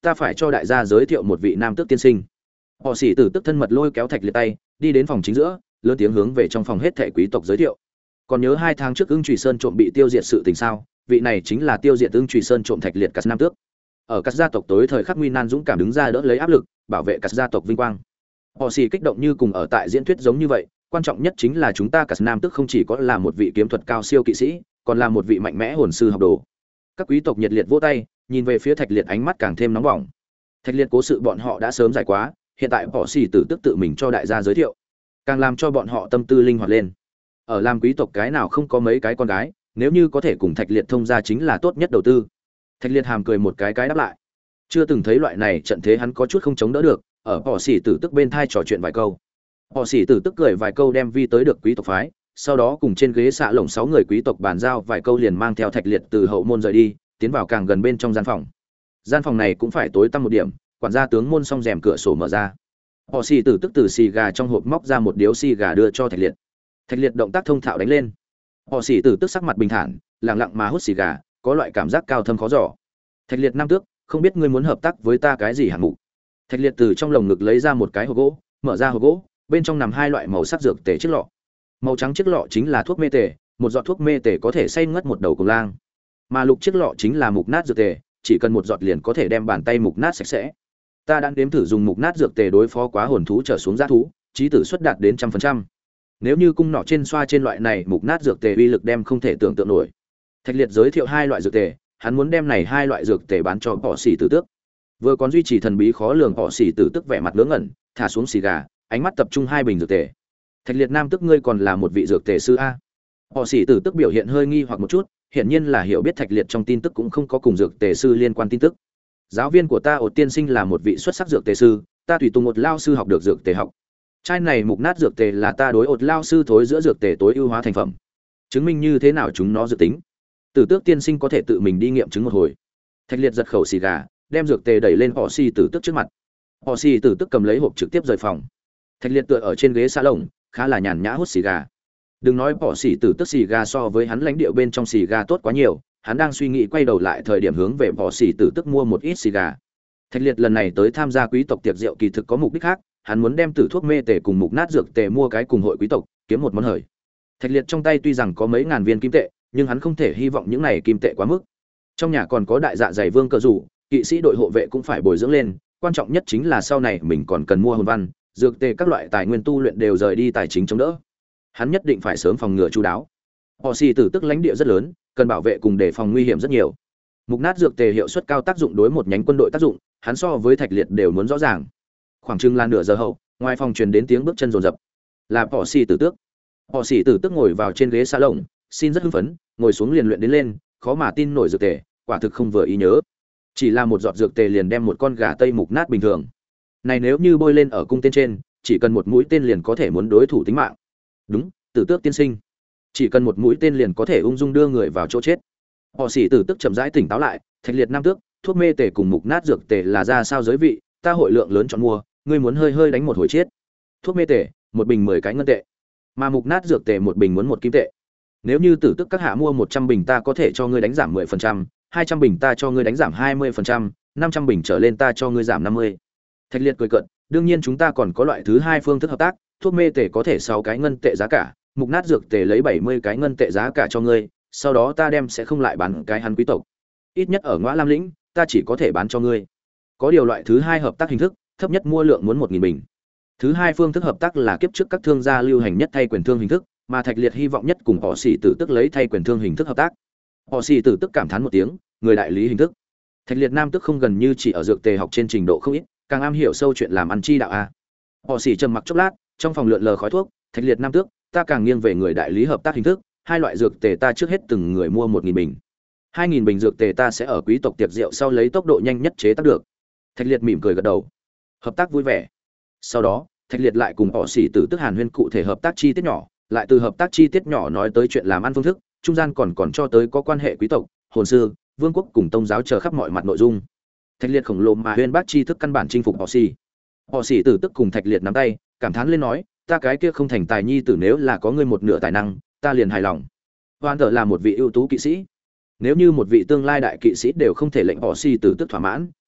ta phải cho đại gia giới thiệu một vị nam tước tiên sinh. Họ sĩ tử tức thân mật lôi kéo Thạch Liệt tay, đi đến phòng chính giữa, lớn tiếng hướng về trong phòng hết thảy quý tộc giới thiệu. Còn nhớ hai tháng trước Ưng Trùy Sơn trộm bị tiêu diệt sự tình sao? Vị này chính là tiêu diệt Ưng Trùy Sơn trộm Thạch Liệt Cát nam tước. Ở các gia tộc tối thời khắc nguy nan dũng cảm đứng ra đỡ lấy áp lực, bảo vệ các gia tộc vinh quang. Họ sĩ kích động như cùng ở tại diễn thuyết giống như vậy, quan trọng nhất chính là chúng ta Cát nam tước không chỉ có là một vị kiếm thuật cao siêu kỵ sĩ, còn là một vị mạnh mẽ hồn sư học đồ. Các quý tộc nhiệt liệt vỗ tay, nhìn về phía Thạch Liệt ánh mắt càng thêm nóng bỏng. Thạch Liệt cố sự bọn họ đã sớm giải quá, hiện tại họ sĩ tử tức tự mình cho đại gia giới thiệu, càng làm cho bọn họ tâm tư linh hoạt lên. Ở làm quý tộc cái nào không có mấy cái con gái, nếu như có thể cùng Thạch Liệt thông gia chính là tốt nhất đầu tư. Thạch Liệt hàm cười một cái cái đáp lại. Chưa từng thấy loại này trận thế hắn có chút không chống đỡ được, ở họ sĩ tử tức bên thai trò chuyện vài câu. Họ sĩ tử tức cười vài câu đem vi tới được quý tộc phái, sau đó cùng trên ghế xạ lồng sáu người quý tộc bàn giao vài câu liền mang theo Thạch Liệt từ hậu môn rời đi, tiến vào càng gần bên trong gian phòng. Gian phòng này cũng phải tối tăm một điểm, quản gia tướng môn song rèm cửa sổ mở ra. Họ sĩ tử tức từ xì gà trong hộp móc ra một điếu xì gà đưa cho Thạch Liệt. Thạch Liệt động tác thông thạo đánh lên. Họ sĩ tử tức sắc mặt bình thản, lặng lặng mà hút xì gà, có loại cảm giác cao thâm khó dò. Thạch Liệt nam tước, không biết ngươi muốn hợp tác với ta cái gì hạng mục? Thạch Liệt từ trong lồng ngực lấy ra một cái hộp gỗ, mở ra hộp gỗ, bên trong nằm hai loại màu sắc dược tề chiếc lọ. Màu trắng chiếc lọ chính là thuốc mê tề, một giọt thuốc mê tề có thể xay ngất một đầu cùng lang. Mà lục chiếc lọ chính là mục nát dược tề, chỉ cần một giọt liền có thể đem bàn tay mục nát sạch sẽ. Ta đã nếm thử dùng mục nát dược tề đối phó quá hồn thú trở xuống dã thú, chí tử suất đạt đến trăm phần trăm. Nếu như cung nỏ trên xoa trên loại này mục nát dược tề uy lực đem không thể tưởng tượng nổi. Thạch Liệt giới thiệu hai loại dược tề, hắn muốn đem này hai loại dược tề bán cho họ sĩ tử tước. Vừa còn duy trì thần bí khó lường họ sĩ tử tước vẻ mặt ngớ ngẩn, thả xuống xì gà, ánh mắt tập trung hai bình dược tề. Thạch Liệt nam tước ngươi còn là một vị dược tề sư a? Họ sĩ tử tước biểu hiện hơi nghi hoặc một chút, hiển nhiên là hiểu biết Thạch Liệt trong tin tức cũng không có cùng dược tề sư liên quan tin tức. Giáo viên của ta Ột tiên sinh là một vị xuất sắc dược tề sư, ta tùy tùng một lao sư học được dược tề học. Chai này mục nát dược tề là ta đối Ột lao sư thối giữa dược tề tối ưu hóa thành phẩm. Chứng minh như thế nào chúng nó dự tính? Tử tước tiên sinh có thể tự mình đi nghiệm chứng một hồi. Thạch Liệt giật khẩu xì gà, đem dược tề đẩy lên họ sĩ tử tước trước mặt. Họ sĩ tử tước cầm lấy hộp trực tiếp rời phòng. Thạch Liệt tựa ở trên ghế xa lồng, khá là nhàn nhã hút xì gà. Đừng nói họ sĩ tử tước xì gà so với hắn lãnh điệu bên trong xì gà tốt quá nhiều, hắn đang suy nghĩ quay đầu lại thời điểm hướng về họ sĩ tử tước mua một ít xì gà. Thạch Liệt lần này tới tham gia quý tộc tiệc rượu kỳ thực có mục đích khác, hắn muốn đem tử thuốc mê tề cùng mục nát dược tề mua cái cùng hội quý tộc, kiếm một món hời. Thạch Liệt trong tay tuy rằng có mấy ngàn viên kim tệ, nhưng hắn không thể hy vọng những này kim tệ quá mức. Trong nhà còn có đại dạ dày vương cờ rủ, kỵ sĩ đội hộ vệ cũng phải bồi dưỡng lên, quan trọng nhất chính là sau này mình còn cần mua hồn văn, dược tề các loại tài nguyên tu luyện đều rời đi tài chính chống đỡ. Hắn nhất định phải sớm phòng ngừa chu đáo. Họ sĩ tử tức lãnh địa rất lớn, cần bảo vệ cùng đề phòng nguy hiểm rất nhiều. Mục nát dược tề hiệu suất cao tác dụng đối một nhánh quân đội tác dụng, hắn so với Thạch Liệt đều muốn rõ ràng. Khoảng chừng là nửa giờ hậu, ngoài phòng truyền đến tiếng bước chân rồn rập. Là họ sĩ tử tước. Họ sĩ tử tước ngồi vào trên ghế xa lồng, xin rất hưng phấn, ngồi xuống liền luyện đến lên, khó mà tin nổi dược tề, quả thực không vừa ý nhớ. Chỉ là một giọt dược tề liền đem một con gà tây mục nát bình thường. Này nếu như bôi lên ở cung tên trên, chỉ cần một mũi tên liền có thể muốn đối thủ tính mạng. Đúng, tử tước tiên sinh. Chỉ cần một mũi tên liền có thể ung dung đưa người vào chỗ chết. Họ sĩ tử tước chậm rãi tỉnh táo lại, Thạch Liệt nam tước, thuốc mê tề cùng mục nát dược tề là ra sao giới vị, ta hội lượng lớn chọn mua, ngươi muốn hơi hơi đánh một hồi chết. Thuốc mê tề, một bình mười cái ngân tệ, mà mục nát dược tề một bình muốn một kim tệ. Nếu như tử tước các hạ mua một trăm bình ta có thể cho ngươi đánh giảm mười phần trăm, hai trăm bình ta cho ngươi đánh giảm hai mươi phần trăm, năm trăm bình trở lên ta cho ngươi giảm năm mươi. Thạch Liệt cười cợt, đương nhiên chúng ta còn có loại thứ hai phương thức hợp tác, thuốc mê tề có thể sáu cái ngân tệ giá cả, mục nát dược tề lấy bảy mươi cái ngân tệ giá cả cho ngươi, sau đó ta đem sẽ không lại bán cái hắn quý tộc. Ít nhất ở Ngõa Lam lĩnh, ta chỉ có thể bán cho ngươi. Có điều loại thứ hai hợp tác hình thức, thấp nhất mua lượng muốn một nghìn bình. Thứ hai phương thức hợp tác là kiếp trước các thương gia lưu hành nhất thay quyền thương hình thức, mà Thạch Liệt hy vọng nhất cùng họ sĩ tử tức lấy thay quyền thương hình thức hợp tác. Họ sĩ tử tức cảm thán một tiếng, người đại lý hình thức. Thạch Liệt nam tức không gần như chỉ ở dược tề học trên trình độ không ít, càng am hiểu sâu chuyện làm ăn chi đạo a. Họ sĩ trầm mặc chốc lát, trong phòng lượn lờ khói thuốc, Thạch Liệt nam tước, ta càng nghiêng về người đại lý hợp tác hình thức, hai loại dược tề ta trước hết từng người mua một nghìn bình. hai nghìn bình dược tề ta sẽ ở quý tộc tiệc rượu sau lấy tốc độ nhanh nhất chế tác được. Thạch Liệt mỉm cười gật đầu. Hợp tác vui vẻ. Sau đó, Thạch Liệt lại cùng họ sĩ tử tức hàn huyên cụ thể hợp tác chi tiết nhỏ, lại từ hợp tác chi tiết nhỏ nói tới chuyện làm ăn phương thức, trung gian còn còn cho tới có quan hệ quý tộc, hồn sư, vương quốc cùng tông giáo chờ khắp mọi mặt nội dung. Thạch Liệt khổng lồ mà huyên bác chi thức căn bản chinh phục họ sĩ. Họ sĩ tử tức cùng Thạch Liệt nắm tay, cảm thán lên nói, ta cái kia không thành tài nhi tử nếu là có ngươi một nửa tài năng, ta liền hài lòng. Hoan Tở là một vị ưu tú kỵ sĩ. Nếu như một vị tương lai đại kỵ sĩ đều không thể lệnh họ sĩ tử tức thỏa mãn,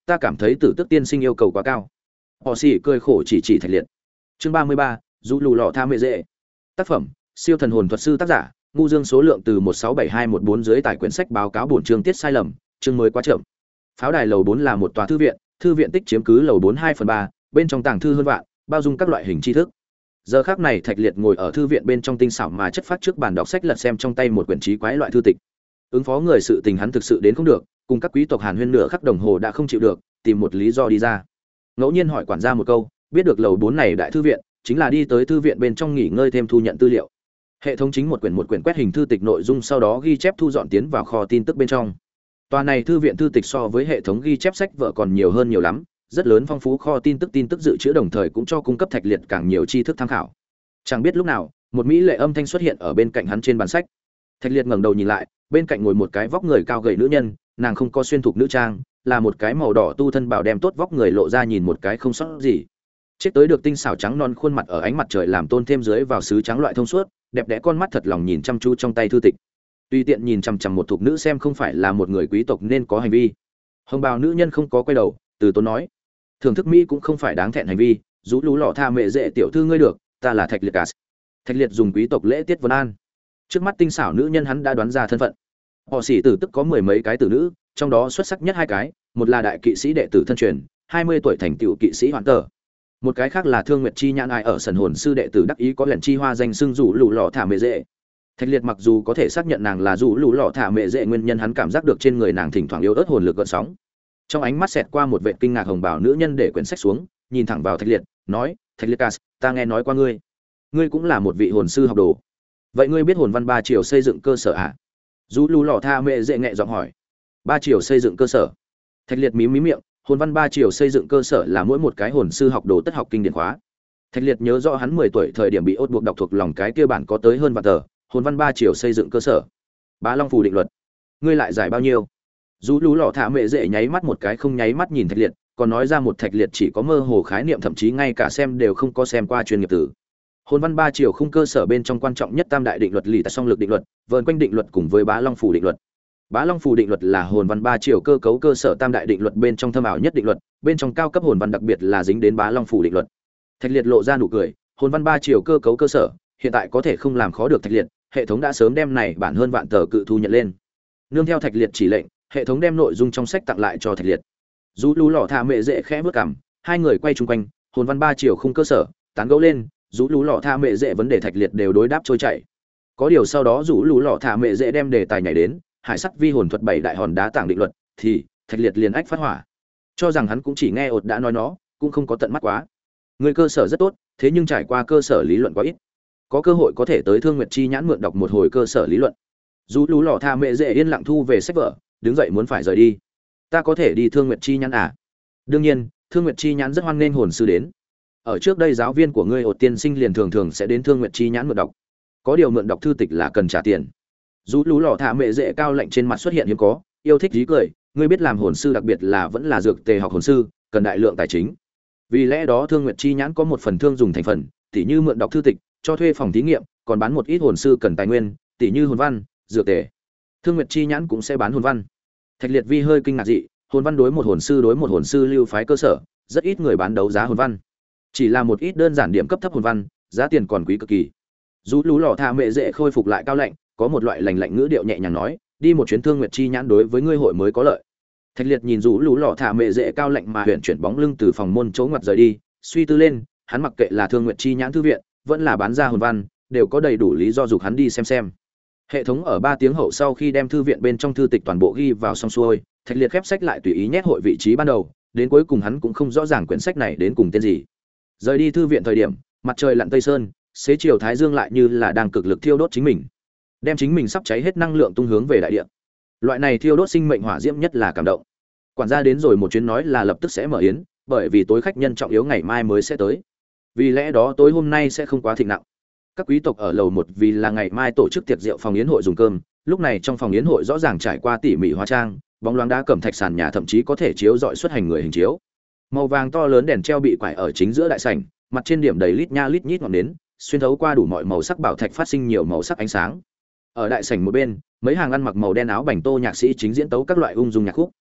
ta cảm thấy Tử Tước tiên sinh yêu cầu quá cao. Họ xỉ cười khổ chỉ chỉ Thạch Liệt. Chương ba mươi ba, Dụ lù lọ tha mệ dễ. Tác phẩm: Siêu thần hồn thuật sư, tác giả Ngu Dương, số lượng từ một sáu bảy hai một bốn dưới tại quyển sách báo cáo bổn chương tiết sai lầm, chương mới quá chậm. Pháo đài lầu bốn là một tòa thư viện, thư viện tích chiếm cứ lầu bốn hai phần ba, bên trong tàng thư hơn vạn, bao dung các loại hình tri thức. Giờ khắc này Thạch Liệt ngồi ở thư viện bên trong tinh xảo mà chất phát trước bàn đọc sách, lật xem trong tay một quyển trí quái loại thư tịch. Ứng phó người sự tình hắn thực sự đến không được, cùng các quý tộc Hàn Huyên nửa khắc đồng hồ đã không chịu được, tìm một lý do đi ra. Ngẫu nhiên hỏi quản gia một câu, biết được lầu bốn này đại thư viện, chính là đi tới thư viện bên trong nghỉ ngơi thêm thu nhận tư liệu. Hệ thống chính một quyển một quyển quét hình thư tịch nội dung, sau đó ghi chép thu dọn tiến vào kho tin tức bên trong. Tòa này thư viện thư tịch so với hệ thống ghi chép sách vở còn nhiều hơn nhiều lắm, rất lớn phong phú kho tin tức tin tức dự trữ, đồng thời cũng cho cung cấp Thạch Liệt càng nhiều tri thức tham khảo. Chẳng biết lúc nào, một mỹ lệ âm thanh xuất hiện ở bên cạnh hắn trên bàn sách. Thạch Liệt ngẩng đầu nhìn lại, bên cạnh ngồi một cái vóc người cao gầy nữ nhân, nàng không có xuyên thục nữ trang, là một cái màu đỏ tu thân bảo đem tốt vóc người lộ ra nhìn một cái không sót gì. Chết tới được tinh xảo trắng non khuôn mặt ở ánh mặt trời làm tôn thêm dưới vào sứ trắng loại thông suốt, đẹp đẽ con mắt thật lòng nhìn chăm chú trong tay thư tịch. Tuy tiện nhìn chằm chằm một thục nữ xem không phải là một người quý tộc nên có hành vi. Hồng bào nữ nhân không có quay đầu, từ tốn nói: thưởng thức mỹ cũng không phải đáng thẹn hành vi, rũ lú lọ tha mệ dễ tiểu thư ngươi được, ta là Thạch Liệt cả. Thạch Liệt dùng quý tộc lễ tiết vân an. Trước mắt tinh xảo nữ nhân hắn đã đoán ra thân phận. Họ xỉ tử tức có mười mấy cái tử nữ, trong đó xuất sắc nhất hai cái, một là đại kỵ sĩ đệ tử thân truyền, hai mươi tuổi thành tựu kỵ sĩ hoàn tờ. Một cái khác là Thương Nguyệt Chi Nhãn ai ở sần hồn sư đệ tử đắc ý có huyền chi hoa danh xưng rủ lũ lọ thả mệ dễ. Thạch Liệt mặc dù có thể xác nhận nàng là rủ lũ lọ thả mệ dễ, nguyên nhân hắn cảm giác được trên người nàng thỉnh thoảng yếu ớt hồn lực gợn sóng. Trong ánh mắt xẹt qua một vẻ kinh ngạc, hồng bảo nữ nhân để quyển sách xuống, nhìn thẳng vào Thạch Liệt, nói: "Thạch Liệt Cas, ta nghe nói qua ngươi, ngươi cũng là một vị hồn sư học đồ. Vậy ngươi biết hồn văn ba chiều xây dựng cơ sở à?" Rủ lũ lọ thả mệ dễ nhẹ giọng hỏi. Ba chiều xây dựng cơ sở? Thạch Liệt mím mím miệng, hồn văn ba chiều xây dựng cơ sở là mỗi một cái hồn sư học đồ tất học kinh điển khóa. Thạch Liệt nhớ rõ hắn mười tuổi thời điểm bị ốt buộc đọc thuộc lòng cái kia bản có tới hơn vạn tờ, hồn văn ba chiều xây dựng cơ sở. Bá Long phù định luật. Ngươi lại giải bao nhiêu? Dù lú lọ thả mệ dễ nháy mắt một cái không nháy mắt nhìn Thạch Liệt, còn nói ra một Thạch Liệt chỉ có mơ hồ khái niệm, thậm chí ngay cả xem đều không có xem qua chuyên nghiệp từ. Hồn văn ba chiều khung cơ sở bên trong quan trọng nhất tam đại định luật lì tại song lực định luật, vờn quanh định luật cùng với Bá Long phù định luật. Bá Long phù định luật là hồn văn ba chiều cơ cấu cơ sở tam đại định luật bên trong thâm ảo nhất định luật, bên trong cao cấp hồn văn đặc biệt là dính đến Bá Long phù định luật. Thạch Liệt lộ ra nụ cười, hồn văn ba chiều cơ cấu cơ sở, hiện tại có thể không làm khó được Thạch Liệt, hệ thống đã sớm đem này bản hơn vạn tờ cự thu nhận lên. Nương theo Thạch Liệt chỉ lệnh, hệ thống đem nội dung trong sách tặng lại cho Thạch Liệt. Dù lú lọ thả mệ dễ khẽ bước cằm, hai người quay chung quanh, hồn văn ba chiều khung cơ sở, tán gẫu lên, dù lú lọ thả mệ dễ vấn đề Thạch Liệt đều đối đáp trôi chảy. Có điều sau đó dù lú lọ thả mệ dễ đem đề tài nhảy đến hải sắt vi hồn thuật bảy đại hòn đá tảng định luật, thì Thạch Liệt liền ách phát hỏa, cho rằng hắn cũng chỉ nghe ột đã nói nó, cũng không có tận mắt quá. Người cơ sở rất tốt, thế nhưng trải qua cơ sở lý luận quá ít, có cơ hội có thể tới Thương Nguyệt Chi Nhãn mượn đọc một hồi cơ sở lý luận. Dù lú lọ tha mệ dễ yên lặng thu về sách vở, đứng dậy muốn phải rời đi. Ta có thể đi Thương Nguyệt Chi Nhãn à? Đương nhiên, Thương Nguyệt Chi Nhãn rất hoan nghênh hồn sư đến. Ở trước đây giáo viên của ngươi ột tiên sinh liền thường thường sẽ đến Thương Nguyệt Chi Nhãn mượn đọc, có điều mượn đọc thư tịch là cần trả tiền. Dù lú lọ thả mệ dễ cao lạnh trên mặt xuất hiện hiếm có, yêu thích dí cười, ngươi biết làm hồn sư đặc biệt là vẫn là dược tề học hồn sư, cần đại lượng tài chính. Vì lẽ đó Thương Nguyệt Chi Nhãn có một phần thương dùng thành phần, tỉ như mượn đọc thư tịch, cho thuê phòng thí nghiệm, còn bán một ít hồn sư cần tài nguyên, tỉ như hồn văn, dược tề. Thương Nguyệt Chi Nhãn cũng sẽ bán hồn văn. Thạch Liệt Vi hơi kinh ngạc dị, hồn văn đối một hồn sư đối một hồn sư lưu phái cơ sở, rất ít người bán đấu giá hồn văn. Chỉ là một ít đơn giản điểm cấp thấp hồn văn, giá tiền còn quý cực kỳ. Dù lú lọ thả mệ dễ khôi phục lại cao lạnh, có một loại lạnh lạnh ngữ điệu nhẹ nhàng nói, đi một chuyến Thương Nguyệt Chi Nhãn đối với ngươi hội mới có lợi. Thạch Liệt nhìn rủ lũ lọ thả mệ dễ cao lạnh mà huyền chuyển bóng lưng từ phòng môn chỗ ngoặt rời đi, suy tư lên, hắn mặc kệ là Thương Nguyệt Chi Nhãn thư viện, vẫn là bán ra hồn văn, đều có đầy đủ lý do dục hắn đi xem xem. Hệ thống ở ba tiếng hậu sau khi đem thư viện bên trong thư tịch toàn bộ ghi vào xong xuôi, Thạch Liệt khép sách lại tùy ý nhét hội vị trí ban đầu, đến cuối cùng hắn cũng không rõ ràng quyển sách này đến cùng tên gì. Rời đi thư viện thời điểm, mặt trời lặn tây sơn, xế chiều thái dương lại như là đang cực lực thiêu đốt chính mình, đem chính mình sắp cháy hết năng lượng tung hướng về đại địa. Loại này thiêu đốt sinh mệnh hỏa diễm nhất là cảm động. Quản gia đến rồi một chuyến nói là lập tức sẽ mở yến, bởi vì tối khách nhân trọng yếu ngày mai mới sẽ tới. Vì lẽ đó tối hôm nay sẽ không quá thịnh nặng. Các quý tộc ở lầu một vì là ngày mai tổ chức tiệc rượu phòng yến hội dùng cơm, lúc này trong phòng yến hội rõ ràng trải qua tỉ mỉ hóa trang, bóng loáng đá cẩm thạch sàn nhà thậm chí có thể chiếu rọi xuất hành người hình chiếu. Màu vàng to lớn đèn treo bị quải ở chính giữa đại sảnh, mặt trên điểm đầy lít nha lít nhít ngọn nến, xuyên thấu qua đủ mọi màu sắc bảo thạch phát sinh nhiều màu sắc ánh sáng. Ở đại sảnh một bên, mấy hàng ăn mặc màu đen áo bảnh tô nhạc sĩ chính diễn tấu các loại ung dung nhạc khúc.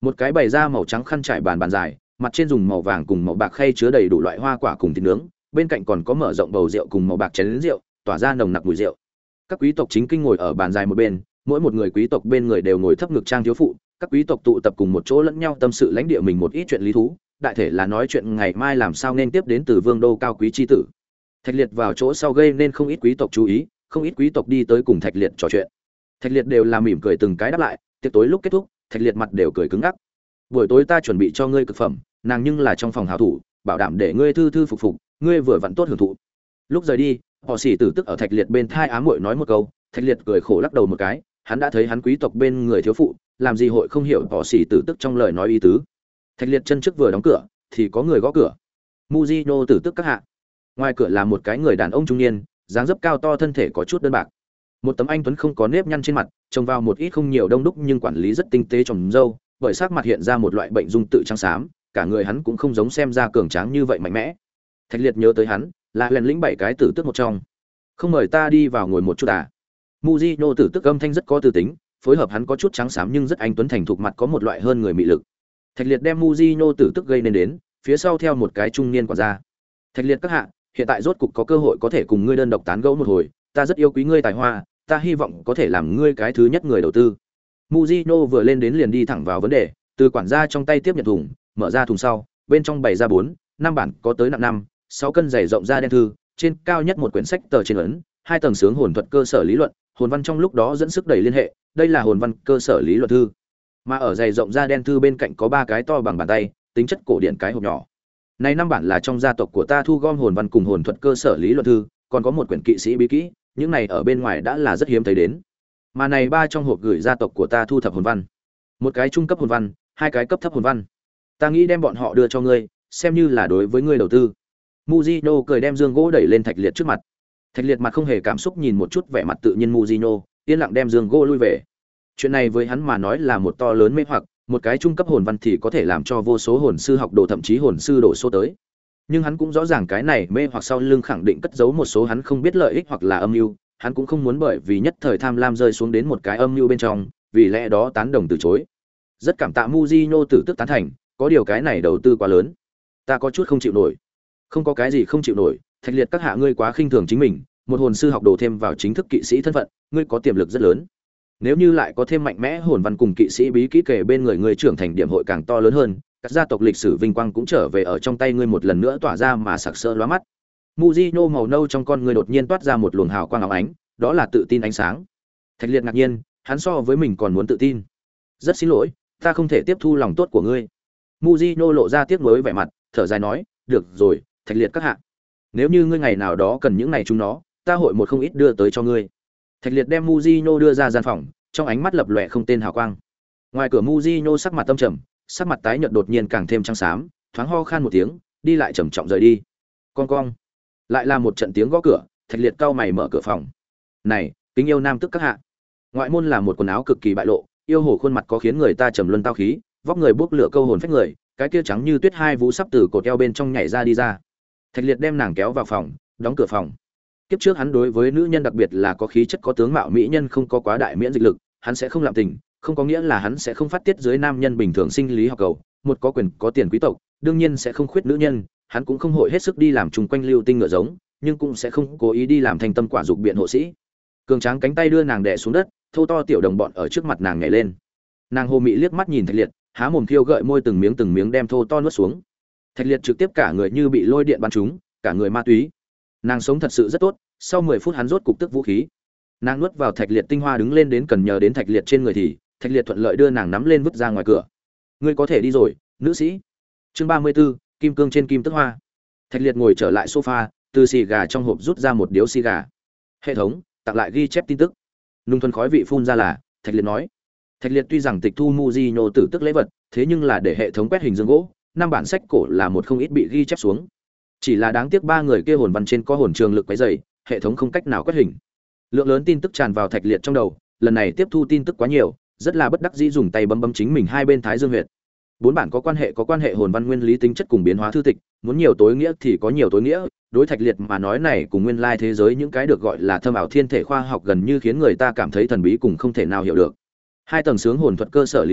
Một cái bày ra màu trắng khăn trải bàn bàn dài, mặt trên dùng màu vàng cùng màu bạc khay chứa đầy đủ loại hoa quả cùng thịt nướng, bên cạnh còn có mở rộng bầu rượu cùng màu bạc chén rượu, tỏa ra nồng nặc mùi rượu. Các quý tộc chính kinh ngồi ở bàn dài một bên, mỗi một người quý tộc bên người đều ngồi thấp ngực trang thiếu phụ, các quý tộc tụ tập cùng một chỗ lẫn nhau tâm sự lãnh địa mình một ít chuyện lý thú, đại thể là nói chuyện ngày mai làm sao nên tiếp đến từ vương đô cao quý chi tử. Thạch Liệt vào chỗ sau gây nên không ít quý tộc chú ý, không ít quý tộc đi tới cùng Thạch Liệt trò chuyện. Thạch Liệt đều là mỉm cười từng cái đáp lại, tiệc tối lúc kết thúc, Thạch Liệt mặt đều cười cứng ngắc. Buổi tối ta chuẩn bị cho ngươi cực phẩm, nàng nhưng là trong phòng hảo thủ, bảo đảm để ngươi thư thư phục phục, ngươi vừa vặn tốt hưởng thụ. Lúc rời đi, họ Sĩ Tử tức ở Thạch Liệt bên thai ám muội nói một câu, Thạch Liệt cười khổ lắc đầu một cái, hắn đã thấy hắn quý tộc bên người thiếu phụ, làm gì hội không hiểu họ Sĩ Tử tức trong lời nói ý tứ. Thạch Liệt chân trước vừa đóng cửa, thì có người gõ cửa. Mujino Tử tức các hạ. Ngoài cửa là một cái người đàn ông trung niên, dáng dấp cao to, thân thể có chút đơn bạc. Một tấm anh tuấn không có nếp nhăn trên mặt, trông vào một ít không nhiều đông đúc nhưng quản lý rất tinh tế trồng râu, bởi sắc mặt hiện ra một loại bệnh dung tự trắng xám, cả người hắn cũng không giống xem ra cường tráng như vậy mạnh mẽ. Thạch Liệt nhớ tới hắn, là lần lĩnh bảy cái tử tức một trong. Không mời ta đi vào ngồi một chút à? Mujino Tử tức âm thanh rất có tư tính, phối hợp hắn có chút trắng xám nhưng rất anh tuấn thành thục mặt có một loại hơn người mị lực. Thạch Liệt đem Mujino Tử tức gây nên đến, phía sau theo một cái trung niên quản gia. Thạch Liệt các hạ, hiện tại rốt cục có cơ hội có thể cùng ngươi đơn độc tán gẫu một hồi, ta rất yêu quý ngươi tài hoa, ta hy vọng có thể làm ngươi cái thứ nhất người đầu tư. Mujino vừa lên đến liền đi thẳng vào vấn đề, từ quản gia trong tay tiếp nhận thùng, mở ra thùng sau, bên trong bày ra bốn, năm bản có tới nặng năm, sáu cân dày rộng ra đen thư, trên cao nhất một quyển sách tờ trên ấn, hai tầng sướng hồn thuật cơ sở lý luận, hồn văn trong lúc đó dẫn sức đẩy liên hệ, đây là hồn văn cơ sở lý luận thư. Mà ở dày rộng ra đen thư bên cạnh có ba cái to bằng bàn tay, tính chất cổ điển cái hộp nhỏ. Này năm bản là trong gia tộc của ta thu gom hồn văn cùng hồn thuật cơ sở lý luận thư, còn có một quyển kỵ sĩ bí kỹ, những này ở bên ngoài đã là rất hiếm thấy đến. Mà này ba trong hộp gửi gia tộc của ta thu thập hồn văn, một cái trung cấp hồn văn, hai cái cấp thấp hồn văn. Ta nghĩ đem bọn họ đưa cho ngươi, xem như là đối với ngươi đầu tư. Mujino cười đem dương gỗ đẩy lên Thạch Liệt trước mặt. Thạch Liệt mặt không hề cảm xúc nhìn một chút vẻ mặt tự nhiên Mujino, yên lặng đem dương gỗ lui về. Chuyện này với hắn mà nói là một to lớn mê hoặc, một cái trung cấp hồn văn thì có thể làm cho vô số hồn sư học đồ thậm chí hồn sư đổ số tới. Nhưng hắn cũng rõ ràng cái này mê hoặc sau lưng khẳng định cất giấu một số hắn không biết lợi ích hoặc là âm mưu, hắn cũng không muốn bởi vì nhất thời tham lam rơi xuống đến một cái âm mưu bên trong, vì lẽ đó tán đồng từ chối. Rất cảm tạ Mujino Tử tức tán thành, có điều cái này đầu tư quá lớn, ta có chút không chịu nổi. Không có cái gì không chịu nổi, Thạch Liệt các hạ ngươi quá khinh thường chính mình, một hồn sư học đồ thêm vào chính thức kỵ sĩ thân phận, ngươi có tiềm lực rất lớn. Nếu như lại có thêm mạnh mẽ hồn văn cùng kỵ sĩ bí kỹ kể bên người ngươi trưởng thành điểm hội càng to lớn hơn, các gia tộc lịch sử vinh quang cũng trở về ở trong tay ngươi một lần nữa tỏa ra mà sặc sỡ lóa mắt. Mujino màu nâu trong con ngươi đột nhiên toát ra một luồng hào quang óng ánh, đó là tự tin ánh sáng. Thạch Liệt ngạc nhiên, hắn so với mình còn muốn tự tin. Rất xin lỗi, ta không thể tiếp thu lòng tốt của ngươi. Mujino lộ ra tiếc nuối vẻ mặt, thở dài nói, được rồi, Thạch Liệt các hạ, nếu như ngươi ngày nào đó cần những này chúng nó, ta hội một không ít đưa tới cho ngươi. Thạch Liệt đem Mujino đưa ra gian phòng, trong ánh mắt lập lòe không tên hào quang. Ngoài cửa Mujino sắc mặt tâm trầm, sắc mặt tái nhợt đột nhiên càng thêm trắng xám, thoáng ho khan một tiếng, đi lại trầm trọng rời đi. Con cong, lại là một trận tiếng gõ cửa. Thạch Liệt cau mày mở cửa phòng. Này, kính yêu nam tức các hạ. Ngoại môn là một quần áo cực kỳ bại lộ, yêu hồ khuôn mặt có khiến người ta trầm luân tao khí, vóc người bốc lửa câu hồn phách người, cái kia trắng như tuyết hai vú sắp từ cột eo bên trong nhảy ra đi ra. Thạch Liệt đem nàng kéo vào phòng, đóng cửa phòng. Kiếp trước hắn đối với nữ nhân đặc biệt là có khí chất có tướng mạo mỹ nhân không có quá đại miễn dịch lực, hắn sẽ không làm tình, không có nghĩa là hắn sẽ không phát tiết dưới nam nhân bình thường sinh lý học cầu, một có quyền có tiền quý tộc, đương nhiên sẽ không khuyết nữ nhân, hắn cũng không hội hết sức đi làm trùng quanh lưu tinh ngựa giống, nhưng cũng sẽ không cố ý đi làm thành tâm quả dục biện hộ sĩ. Cường tráng cánh tay đưa nàng đè xuống đất, thô to tiểu đồng bọn ở trước mặt nàng nhảy lên. Nàng hồ mị liếc mắt nhìn Thạch Liệt, há mồm khiêu gợi môi từng miếng từng miếng đem thô to nuốt xuống. Thạch Liệt trực tiếp cả người như bị lôi điện bắn trúng, cả người ma túy. Nàng sống thật sự rất tốt, sau mười phút hắn rốt cục tức vũ khí. Nàng nuốt vào Thạch Liệt tinh hoa đứng lên đến cần nhờ đến Thạch Liệt trên người thì, Thạch Liệt thuận lợi đưa nàng nắm lên vứt ra ngoài cửa. Ngươi có thể đi rồi, nữ sĩ. Chương ba mươi 34, kim cương trên kim tức hoa. Thạch Liệt ngồi trở lại sofa, từ xì gà trong hộp rút ra một điếu xì gà. Hệ thống tặng lại ghi chép tin tức. Nung thuần khói vị phun ra là, Thạch Liệt nói. Thạch Liệt tuy rằng tịch thu Mujino tử tức lễ vật, thế nhưng là để hệ thống quét hình dương gỗ, năm bản sách cổ là một không ít bị ghi chép xuống. Chỉ là đáng tiếc ba người kia hồn văn trên có hồn trường lực quấy dày, hệ thống không cách nào quét hình. Lượng lớn tin tức tràn vào Thạch Liệt trong đầu, lần này tiếp thu tin tức quá nhiều, rất là bất đắc dĩ dùng tay bấm bấm chính mình hai bên thái dương huyệt. Bốn bản có quan hệ có quan hệ hồn văn nguyên lý tính chất cùng biến hóa thư tịch, muốn nhiều tối nghĩa thì có nhiều tối nghĩa, đối Thạch Liệt mà nói này cùng nguyên lai thế giới những cái được gọi là thâm ảo thiên thể khoa học gần như khiến người ta cảm thấy thần bí cùng không thể nào hiểu được. Hai tầng sướng hồn thuật cơ sở lý luận,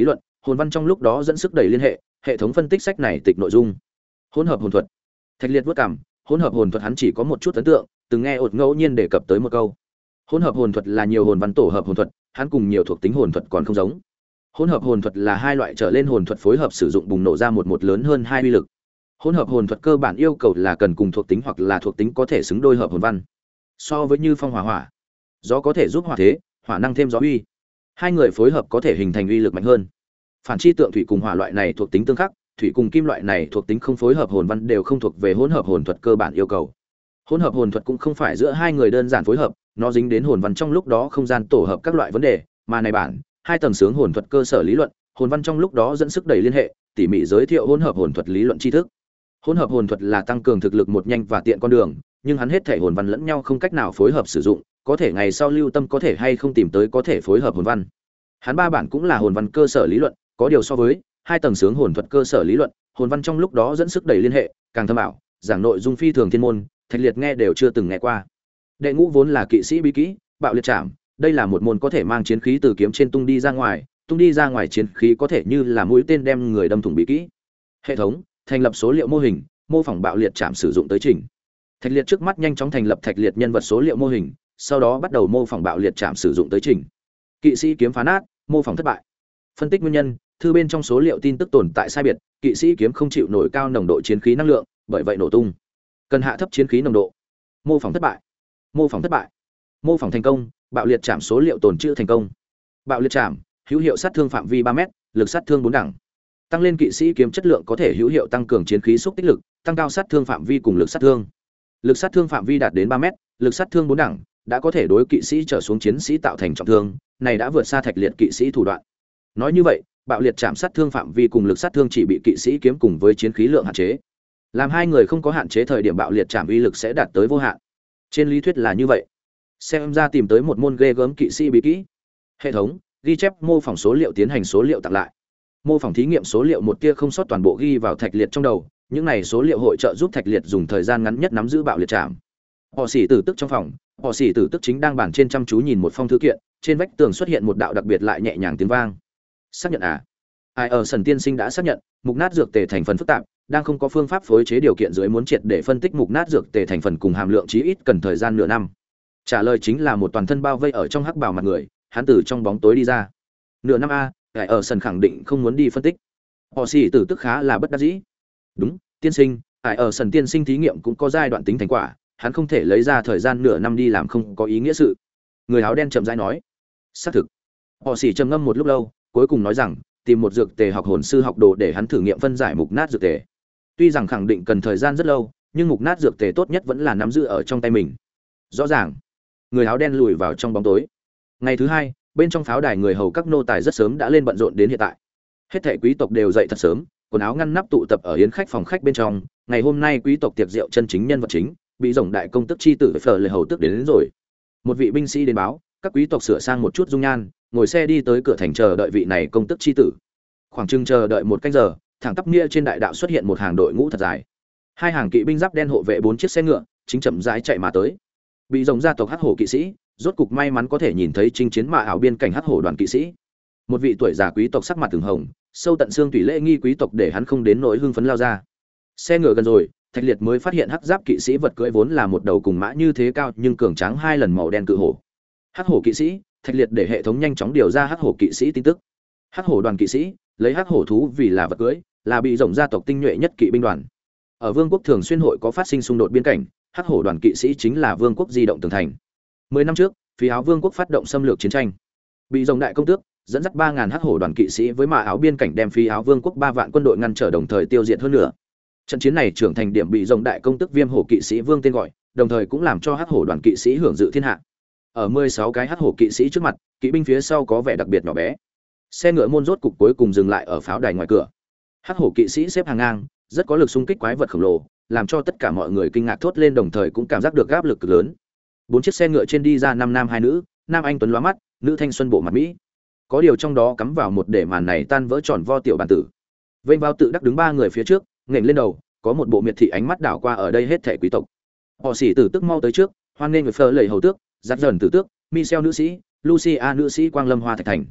hồn văn trong lúc đó dẫn sức đẩy liên hệ, hệ thống phân tích sách này tịch nội dung. Hỗn hợp hồn thuật. Thạch Liệt vất cảm, hỗn hợp hồn thuật hắn chỉ có một chút ấn tượng, từng nghe ột ngẫu nhiên đề cập tới một câu. Hỗn hợp hồn thuật là nhiều hồn văn tổ hợp hồn thuật, hắn cùng nhiều thuộc tính hồn thuật còn không giống. Hỗn hợp hồn thuật là hai loại trở lên hồn thuật phối hợp sử dụng bùng nổ ra một một lớn hơn hai uy lực. Hỗn hợp hồn thuật cơ bản yêu cầu là cần cùng thuộc tính hoặc là thuộc tính có thể xứng đôi hợp hồn văn. So với như phong hỏa hỏa, gió có thể giúp hỏa thế, hỏa năng thêm gió uy. Hai người phối hợp có thể hình thành uy lực mạnh hơn. Phản chi tượng thủy cùng hỏa loại này thuộc tính tương khắc, thủy cùng kim loại này thuộc tính không phối hợp hồn văn đều không thuộc về hỗn hợp hồn thuật cơ bản yêu cầu. Hỗn hợp hồn thuật cũng không phải giữa hai người đơn giản phối hợp, nó dính đến hồn văn trong lúc đó không gian tổ hợp các loại vấn đề, mà này bản hai tầng sướng hồn thuật cơ sở lý luận, hồn văn trong lúc đó dẫn sức đẩy liên hệ, tỉ mỉ giới thiệu hỗn hợp hồn thuật lý luận tri thức. Hỗn hợp hồn thuật là tăng cường thực lực một nhanh và tiện con đường, nhưng hắn hết thể hồn văn lẫn nhau không cách nào phối hợp sử dụng, có thể ngày sau lưu tâm có thể hay không tìm tới có thể phối hợp hồn văn. Hắn ba bản cũng là hồn văn cơ sở lý luận, có điều so với hai tầng sướng hồn thuật cơ sở lý luận, hồn văn trong lúc đó dẫn sức đẩy liên hệ, càng thâm ảo, giảng nội dung phi thường thiên môn, Thạch Liệt nghe đều chưa từng nghe qua. Đệ ngũ vốn là kỵ sĩ bí kỹ, bạo liệt trảm, đây là một môn có thể mang chiến khí từ kiếm trên tung đi ra ngoài, tung đi ra ngoài chiến khí có thể như là mũi tên đem người đâm thủng bí kỹ. Hệ thống thành lập số liệu mô hình, mô phỏng bạo liệt trảm sử dụng tới trình. Thạch Liệt trước mắt nhanh chóng thành lập Thạch Liệt nhân vật số liệu mô hình, sau đó bắt đầu mô phỏng bạo liệt trảm sử dụng tới trình. Kỵ sĩ kiếm phá nát, mô phỏng thất bại. Phân tích nguyên nhân, thư bên trong số liệu tin tức tồn tại sai biệt, kỵ sĩ kiếm không chịu nổi cao nồng độ chiến khí năng lượng, bởi vậy nổ tung. Cần hạ thấp chiến khí nồng độ. Mô phỏng thất bại. Mô phỏng thất bại. Mô phỏng thành công, bạo liệt trảm số liệu tồn trữ thành công. Bạo liệt trảm, hữu hiệu sát thương phạm vi ba mét, lực sát thương bốn đẳng. Tăng lên kỵ sĩ kiếm chất lượng có thể hữu hiệu tăng cường chiến khí xúc tích lực, tăng cao sát thương phạm vi cùng lực sát thương. Lực sát thương phạm vi đạt đến ba mét, lực sát thương bốn đẳng, đã có thể đối kỵ sĩ trở xuống chiến sĩ tạo thành trọng thương, này đã vượt xa Thạch Liệt kỵ sĩ thủ đoạn. Nói như vậy, bạo liệt chạm sát thương phạm vi cùng lực sát thương chỉ bị kỵ sĩ kiếm cùng với chiến khí lượng hạn chế. Làm hai người không có hạn chế thời điểm bạo liệt chạm uy lực sẽ đạt tới vô hạn. Trên lý thuyết là như vậy. Xem ra tìm tới một môn ghê gớm kỵ sĩ bí kỹ. Hệ thống ghi chép mô phỏng số liệu tiến hành số liệu tặng lại. Mô phỏng thí nghiệm số liệu một tia không sót toàn bộ ghi vào Thạch Liệt trong đầu, những này số liệu hội trợ giúp Thạch Liệt dùng thời gian ngắn nhất nắm giữ bạo liệt chạm. Họ sĩ tử tức trong phòng, họ sĩ tử tức chính đang bàn trên chăm chú nhìn một phong thư kiện, trên vách tường xuất hiện một đạo đặc biệt lại nhẹ nhàng tiếng vang. Xác nhận à? Ai ở sần tiên sinh đã xác nhận, mục nát dược tề thành phần phức tạp, đang không có phương pháp phối chế điều kiện dưới muốn triệt để phân tích mục nát dược tề thành phần cùng hàm lượng chí ít cần thời gian nửa năm. Trả lời chính là một toàn thân bao vây ở trong hắc bào mặt người, hắn từ trong bóng tối đi ra. Nửa năm a, Ai ở sần khẳng định không muốn đi phân tích. Họ sĩ tử tức khá là bất đắc dĩ. Đúng, tiên sinh, Ai ở sần tiên sinh thí nghiệm cũng có giai đoạn tính thành quả, hắn không thể lấy ra thời gian nửa năm đi làm không có ý nghĩa sự. Người áo đen chậm rãi nói. Xác thực. Họ sĩ trầm ngâm một lúc lâu, cuối cùng nói rằng tìm một dược tề học hồn sư học đồ để hắn thử nghiệm phân giải mục nát dược tề. Tuy rằng khẳng định cần thời gian rất lâu, nhưng mục nát dược tề tốt nhất vẫn là nắm giữ ở trong tay mình. Rõ ràng. Người áo đen lùi vào trong bóng tối. Ngày thứ hai, bên trong pháo đài người hầu các nô tài rất sớm đã lên bận rộn đến hiện tại. Hết thảy quý tộc đều dậy thật sớm, quần áo ngăn nắp tụ tập ở yến khách phòng khách bên trong. Ngày hôm nay quý tộc tiệc rượu chân chính nhân vật chính, bị rồng đại công tức chi tử phở lời hầu tức đến, đến rồi. Một vị binh sĩ đến báo, các quý tộc sửa sang một chút dung nhan, ngồi xe đi tới cửa thành chờ đợi vị này công tức chi tử. Khoảng chừng chờ đợi một canh giờ, thẳng tắp nghĩa trên đại đạo xuất hiện một hàng đội ngũ thật dài. Hai hàng kỵ binh giáp đen hộ vệ bốn chiếc xe ngựa, chính chậm rãi chạy mà tới. Bị rồng gia tộc hắc hổ kỵ sĩ, rốt cục may mắn có thể nhìn thấy chinh chiến mã ảo biên cảnh hắc hổ đoàn kỵ sĩ. Một vị tuổi già quý tộc sắc mặt từng hồng, sâu tận xương tủy lễ nghi quý tộc để hắn không đến nỗi hưng phấn lao ra. Xe ngựa gần rồi, Thạch Liệt mới phát hiện hắc giáp kỵ sĩ vật cưỡi vốn là một đầu cùng mã như thế cao nhưng cường tráng hai lần màu đen cự hổ. Hắc hổ kỵ sĩ, Thạch Liệt để hệ thống nhanh chóng điều ra hắc hổ kỵ sĩ tin tức. Hắc hổ đoàn kỵ sĩ, lấy hắc hổ thú vì là vật cưỡi, là bị rồng gia tộc tinh nhuệ nhất kỵ binh đoàn. Ở vương quốc thường xuyên hội có phát sinh xung đột biên cảnh, hắc hổ đoàn kỵ sĩ chính là vương quốc di động tường thành. Mười năm trước, Phi Áo vương quốc phát động xâm lược chiến tranh. Bị rồng đại công tước dẫn dắt ba ngàn hắc hổ đoàn kỵ sĩ với mã áo biên cảnh đem Phi Áo vương quốc ba vạn quân đội ngăn trở đồng thời tiêu diệt hơn nữa. Trận chiến này trưởng thành điểm bị rồng đại công tước Viêm hổ kỵ sĩ vương tên gọi, đồng thời cũng làm cho hắc hổ đoàn kỵ sĩ hưởng dự thiên hạ. Ở mười sáu cái hắc hổ kỵ sĩ trước mặt, kỵ binh phía sau có vẻ đặc biệt nhỏ bé. Xe ngựa môn rốt cục cuối cùng dừng lại ở pháo đài ngoài cửa. Hắc hổ kỵ sĩ xếp hàng ngang, rất có lực xung kích quái vật khổng lồ, làm cho tất cả mọi người kinh ngạc thốt lên đồng thời cũng cảm giác được áp lực cực lớn. Bốn chiếc xe ngựa trên đi ra năm nam hai nữ, nam anh tuấn lóa mắt, nữ thanh xuân bộ mặt mỹ. Có điều trong đó cắm vào một để màn này tan vỡ tròn vo tiểu bản tử. Vênh vào tự đắc đứng ba người phía trước, ngẩng lên đầu, có một bộ miệt thị ánh mắt đảo qua ở đây hết thảy quý tộc. Họ sĩ tử tức mau tới trước, hoan nghênh người phơ lầy hầu tước, giặt dần tử tước, Michel nữ sĩ, Lucia nữ sĩ Quang Lâm Hoa Thạch Thành.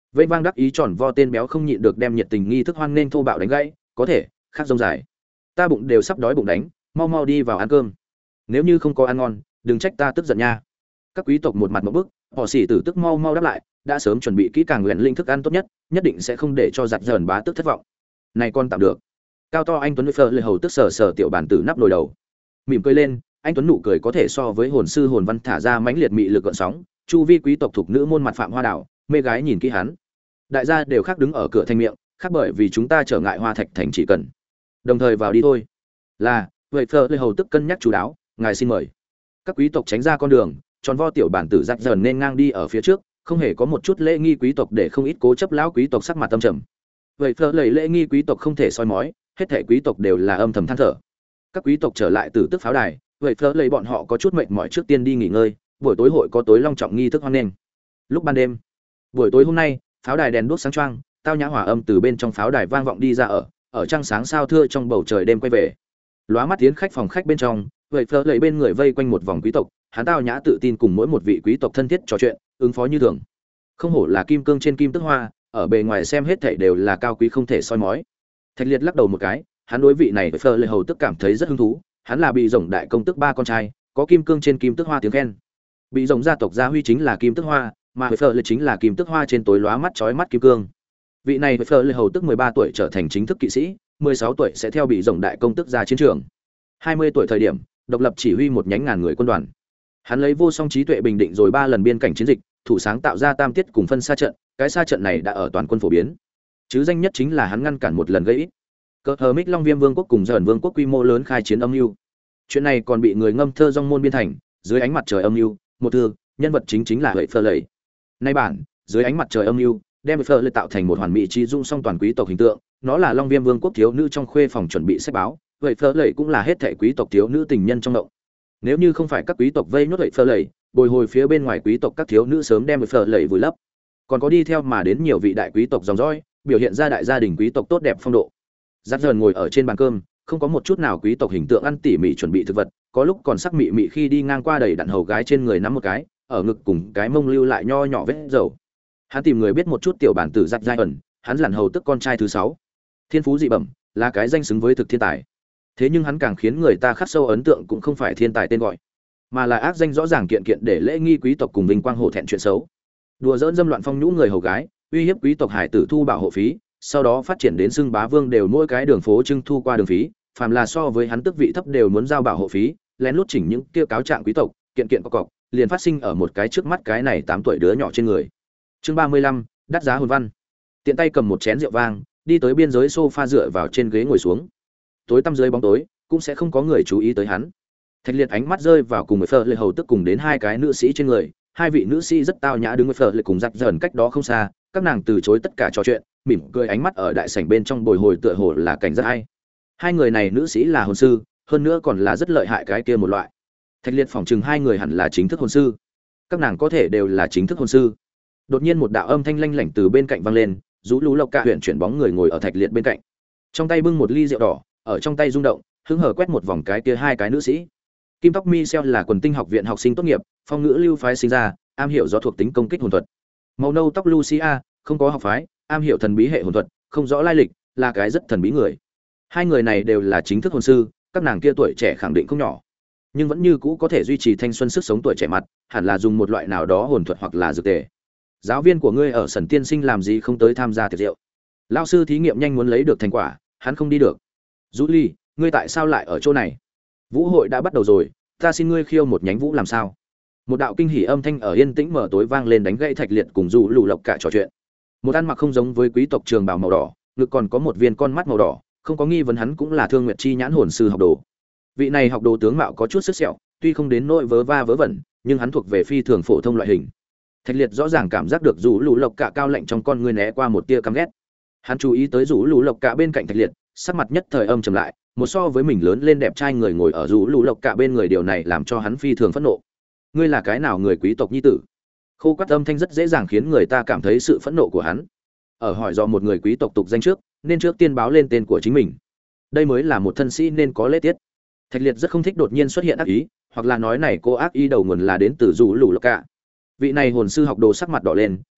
vây vang đắc ý tròn vo tên béo không nhịn được đem nhiệt tình nghi thức hoan nghênh thô bạo đánh gãy. Có thể khác rông dài, ta bụng đều sắp đói bụng đánh, mau mau đi vào ăn cơm, nếu như không có ăn ngon đừng trách ta tức giận nha. Các quý tộc một mặt một bức, họ xỉ tử tức mau mau đáp lại, đã sớm chuẩn bị kỹ càng luyện linh thức ăn tốt nhất, nhất định sẽ không để cho giặt dởn bá tức thất vọng. Này con tạm được. Cao to anh tuấn với phơ lệ hầu tức sờ sờ tiểu bản tử nắp nồi đầu, mỉm cười lên, anh tuấn nụ cười có thể so với hồn sư hồn văn thả ra mãnh liệt mị lực gợn sóng, chu vi quý tộc thuộc nữ môn mặt phạm hoa đảo, mê gái nhìn kỹ hắn. Đại gia đều khác đứng ở cửa thành miệng, khác bởi vì chúng ta trở ngại Hoa Thạch thành chỉ cần. Đồng thời vào đi thôi. Là, vậy phơ lệ hầu tức cân nhắc chú đáo, ngài xin mời. Các quý tộc tránh ra con đường, tròn vo tiểu bản tử giặt dần nên ngang đi ở phía trước, không hề có một chút lễ nghi quý tộc để không ít cố chấp lão quý tộc sắc mặt tâm trầm. Vậy phơ lệ lễ nghi quý tộc không thể soi mói, hết thảy quý tộc đều là âm thầm than thở. Các quý tộc trở lại từ tức pháo đài, vậy phơ lệ bọn họ có chút mệt mỏi trước tiên đi nghỉ ngơi, buổi tối hội có tối long trọng nghi thức hoan nghênh. Lúc ban đêm, buổi tối hôm nay, pháo đài đèn đuốc sáng choang, tao nhã hòa âm từ bên trong pháo đài vang vọng đi ra ở, ở trăng sáng sao thưa trong bầu trời đêm quay về. Lóa mắt tiến khách phòng khách bên trong, vậy phơ lệ bên người vây quanh một vòng quý tộc, hắn tao nhã tự tin cùng mỗi một vị quý tộc thân thiết trò chuyện, ứng phó như thường. Không hổ là kim cương trên kim tức hoa, ở bề ngoài xem hết thảy đều là cao quý không thể soi mói. Thạch Liệt lắc đầu một cái, hắn đối vị này với phơ lệ hầu tức cảm thấy rất hứng thú, hắn là bị rồng đại công tức ba con trai, có kim cương trên kim tức hoa tiếng khen. Bị rồng gia tộc gia huy chính là kim tức hoa, mà với phơ lệ chính là kim tức hoa trên tối lóa mắt chói mắt kim cương. Vị này với phơ lệ hầu tức mười ba tuổi trở thành chính thức kỵ sĩ, mười sáu tuổi sẽ theo bị rồng đại công tức ra chiến trường. hai mươi tuổi thời điểm, độc lập chỉ huy một nhánh ngàn người quân đoàn. Hắn lấy vô song trí tuệ bình định rồi ba lần biên cảnh chiến dịch, thủ sáng tạo ra tam tiết cùng phân xa trận, cái xa trận này đã ở toàn quân phổ biến. Chứ danh nhất chính là hắn ngăn cản một lần gây ít. Cờ hờ Mích Long Viêm Vương quốc cùng Dởn Vương quốc quy mô lớn khai chiến âm mưu. Chuyện này còn bị người ngâm thơ dong môn biên thành, dưới ánh mặt trời âm mưu, một thư, nhân vật chính chính là Huệ Phơ Lệ. Nay bản, dưới ánh mặt trời âm mưu, đem Huệ Phơ Lệ tạo thành một hoàn mỹ chi dung song toàn quý tộc hình tượng, nó là Long Viêm Vương quốc thiếu nữ trong khuê phòng chuẩn bị sách báo, Huệ Phơ Lệ cũng là hết thảy quý tộc thiếu nữ tình nhân trong động. Nếu như không phải các quý tộc vây nốt Huệ Phơ Lệ, bồi hồi phía bên ngoài quý tộc các thiếu nữ sớm đem Huệ Phơ Lệ vùi lấp. Còn có đi theo mà đến nhiều vị đại quý tộc dòng dõi, biểu hiện ra đại gia đình quý tộc tốt đẹp phong độ. Giáp dần ngồi ở trên bàn cơm, không có một chút nào quý tộc hình tượng ăn tỉ mỉ chuẩn bị thực vật, có lúc còn sắc mị mị khi đi ngang qua đầy đặn hầu gái trên người nắm một cái, ở ngực cùng cái mông lưu lại nho nhỏ vết dầu. Hắn tìm người biết một chút tiểu bản tử Giáp giai ẩn, hắn lặn hầu tức con trai thứ sáu, thiên phú dị bẩm, là cái danh xứng với thực thiên tài. Thế nhưng hắn càng khiến người ta khắc sâu ấn tượng cũng không phải thiên tài tên gọi, mà là ác danh rõ ràng kiện kiện để lễ nghi quý tộc cùng vinh quang hổ thẹn chuyện xấu, đùa dỡn dâm loạn phong nhũ người hầu gái, uy hiếp quý tộc hải tử thu bảo hộ phí, sau đó phát triển đến xưng bá vương đều mỗi cái đường phố trưng thu qua đường phí, phàm là so với hắn tước vị thấp đều muốn giao bảo hộ phí, lén lút chỉnh những kia cáo trạng quý tộc, kiện kiện có cọc, liền phát sinh ở một cái trước mắt cái này tám tuổi đứa nhỏ trên người. Chương ba mươi lăm, đắt giá hồn văn. Tiện tay cầm một chén rượu vang, đi tới biên giới sofa dựa vào trên ghế ngồi xuống. Tối tăm dưới bóng tối, cũng sẽ không có người chú ý tới hắn. Thạch Liệt ánh mắt rơi vào cùng với Phở Lệ hầu tức cùng đến hai cái nữ sĩ trên người, hai vị nữ sĩ rất tao nhã đứng với Phở Lệ cùng Giặc dần cách đó không xa, các nàng từ chối tất cả trò chuyện, mỉm cười ánh mắt ở đại sảnh bên trong bồi hồi tựa hồ là cảnh rất hay. Hai người này nữ sĩ là hồn sư, hơn nữa còn là rất lợi hại cái kia một loại. Thạch Liệt phỏng chừng hai người hẳn là chính thức hồn sư. Các nàng có thể đều là chính thức hồn sư. Đột nhiên một đạo âm thanh lanh lảnh từ bên cạnh vang lên, Dũ Lú Lộc Cả huyện chuyển bóng người ngồi ở Thạch Liệt bên cạnh. Trong tay bưng một ly rượu đỏ, ở trong tay rung động, hứng hở quét một vòng cái kia hai cái nữ sĩ. Kim Tóc Michel là quần tinh học viện học sinh tốt nghiệp, phong ngữ lưu phái sinh ra, am hiểu gió thuộc tính công kích hồn thuật. Màu nâu tóc Lucia, không có học phái, am hiểu thần bí hệ hồn thuật, không rõ lai lịch, là cái rất thần bí người. Hai người này đều là chính thức hồn sư, các nàng kia tuổi trẻ khẳng định không nhỏ, nhưng vẫn như cũ có thể duy trì thanh xuân sức sống tuổi trẻ mặt, hẳn là dùng một loại nào đó hồn thuật hoặc là dược tề. Giáo viên của ngươi ở Sẩn Tiên Sinh làm gì không tới tham gia tiệc rượu? Lão sư thí nghiệm nhanh muốn lấy được thành quả, hắn không đi được. Julie, ngươi tại sao lại ở chỗ này? Vũ hội đã bắt đầu rồi, ta xin ngươi khiêu một nhánh vũ làm sao? Một đạo kinh hỉ âm thanh ở yên tĩnh mở tối vang lên đánh gãy Thạch Liệt cùng Dụ Lù Lộc Cả trò chuyện. Một ăn mặc không giống với quý tộc trường bào màu đỏ, ngực còn có một viên con mắt màu đỏ, không có nghi vấn hắn cũng là Thương Nguyệt Chi nhãn hồn sư học đồ. Vị này học đồ tướng mạo có chút sức sẹo, tuy không đến nỗi vớ va vớ vẩn, nhưng hắn thuộc về phi thường phổ thông loại hình. Thạch Liệt rõ ràng cảm giác được Dụ Lù Lộc Cả cao lạnh trong con ngươi né qua một tia căm ghét. Hắn chú ý tới Dụ Lù Lộc Cả bên cạnh Thạch Liệt, sắc mặt nhất thời âm trầm lại, một so với mình lớn lên đẹp trai người ngồi ở Dụ Lù Lộc Cả bên người, điều này làm cho hắn phi thường phẫn nộ. Ngươi là cái nào người quý tộc nhi tử? Khô quắt âm thanh rất dễ dàng khiến người ta cảm thấy sự phẫn nộ của hắn. Ở hỏi do một người quý tộc tục danh trước, nên trước tiên báo lên tên của chính mình. Đây mới là một thân sĩ nên có lễ tiết. Thạch Liệt rất không thích đột nhiên xuất hiện ác ý, hoặc là nói này cô ác ý đầu nguồn là đến từ Dụ Lù Lộc Cả. Vị này hồn sư học đồ sắc mặt đỏ lên,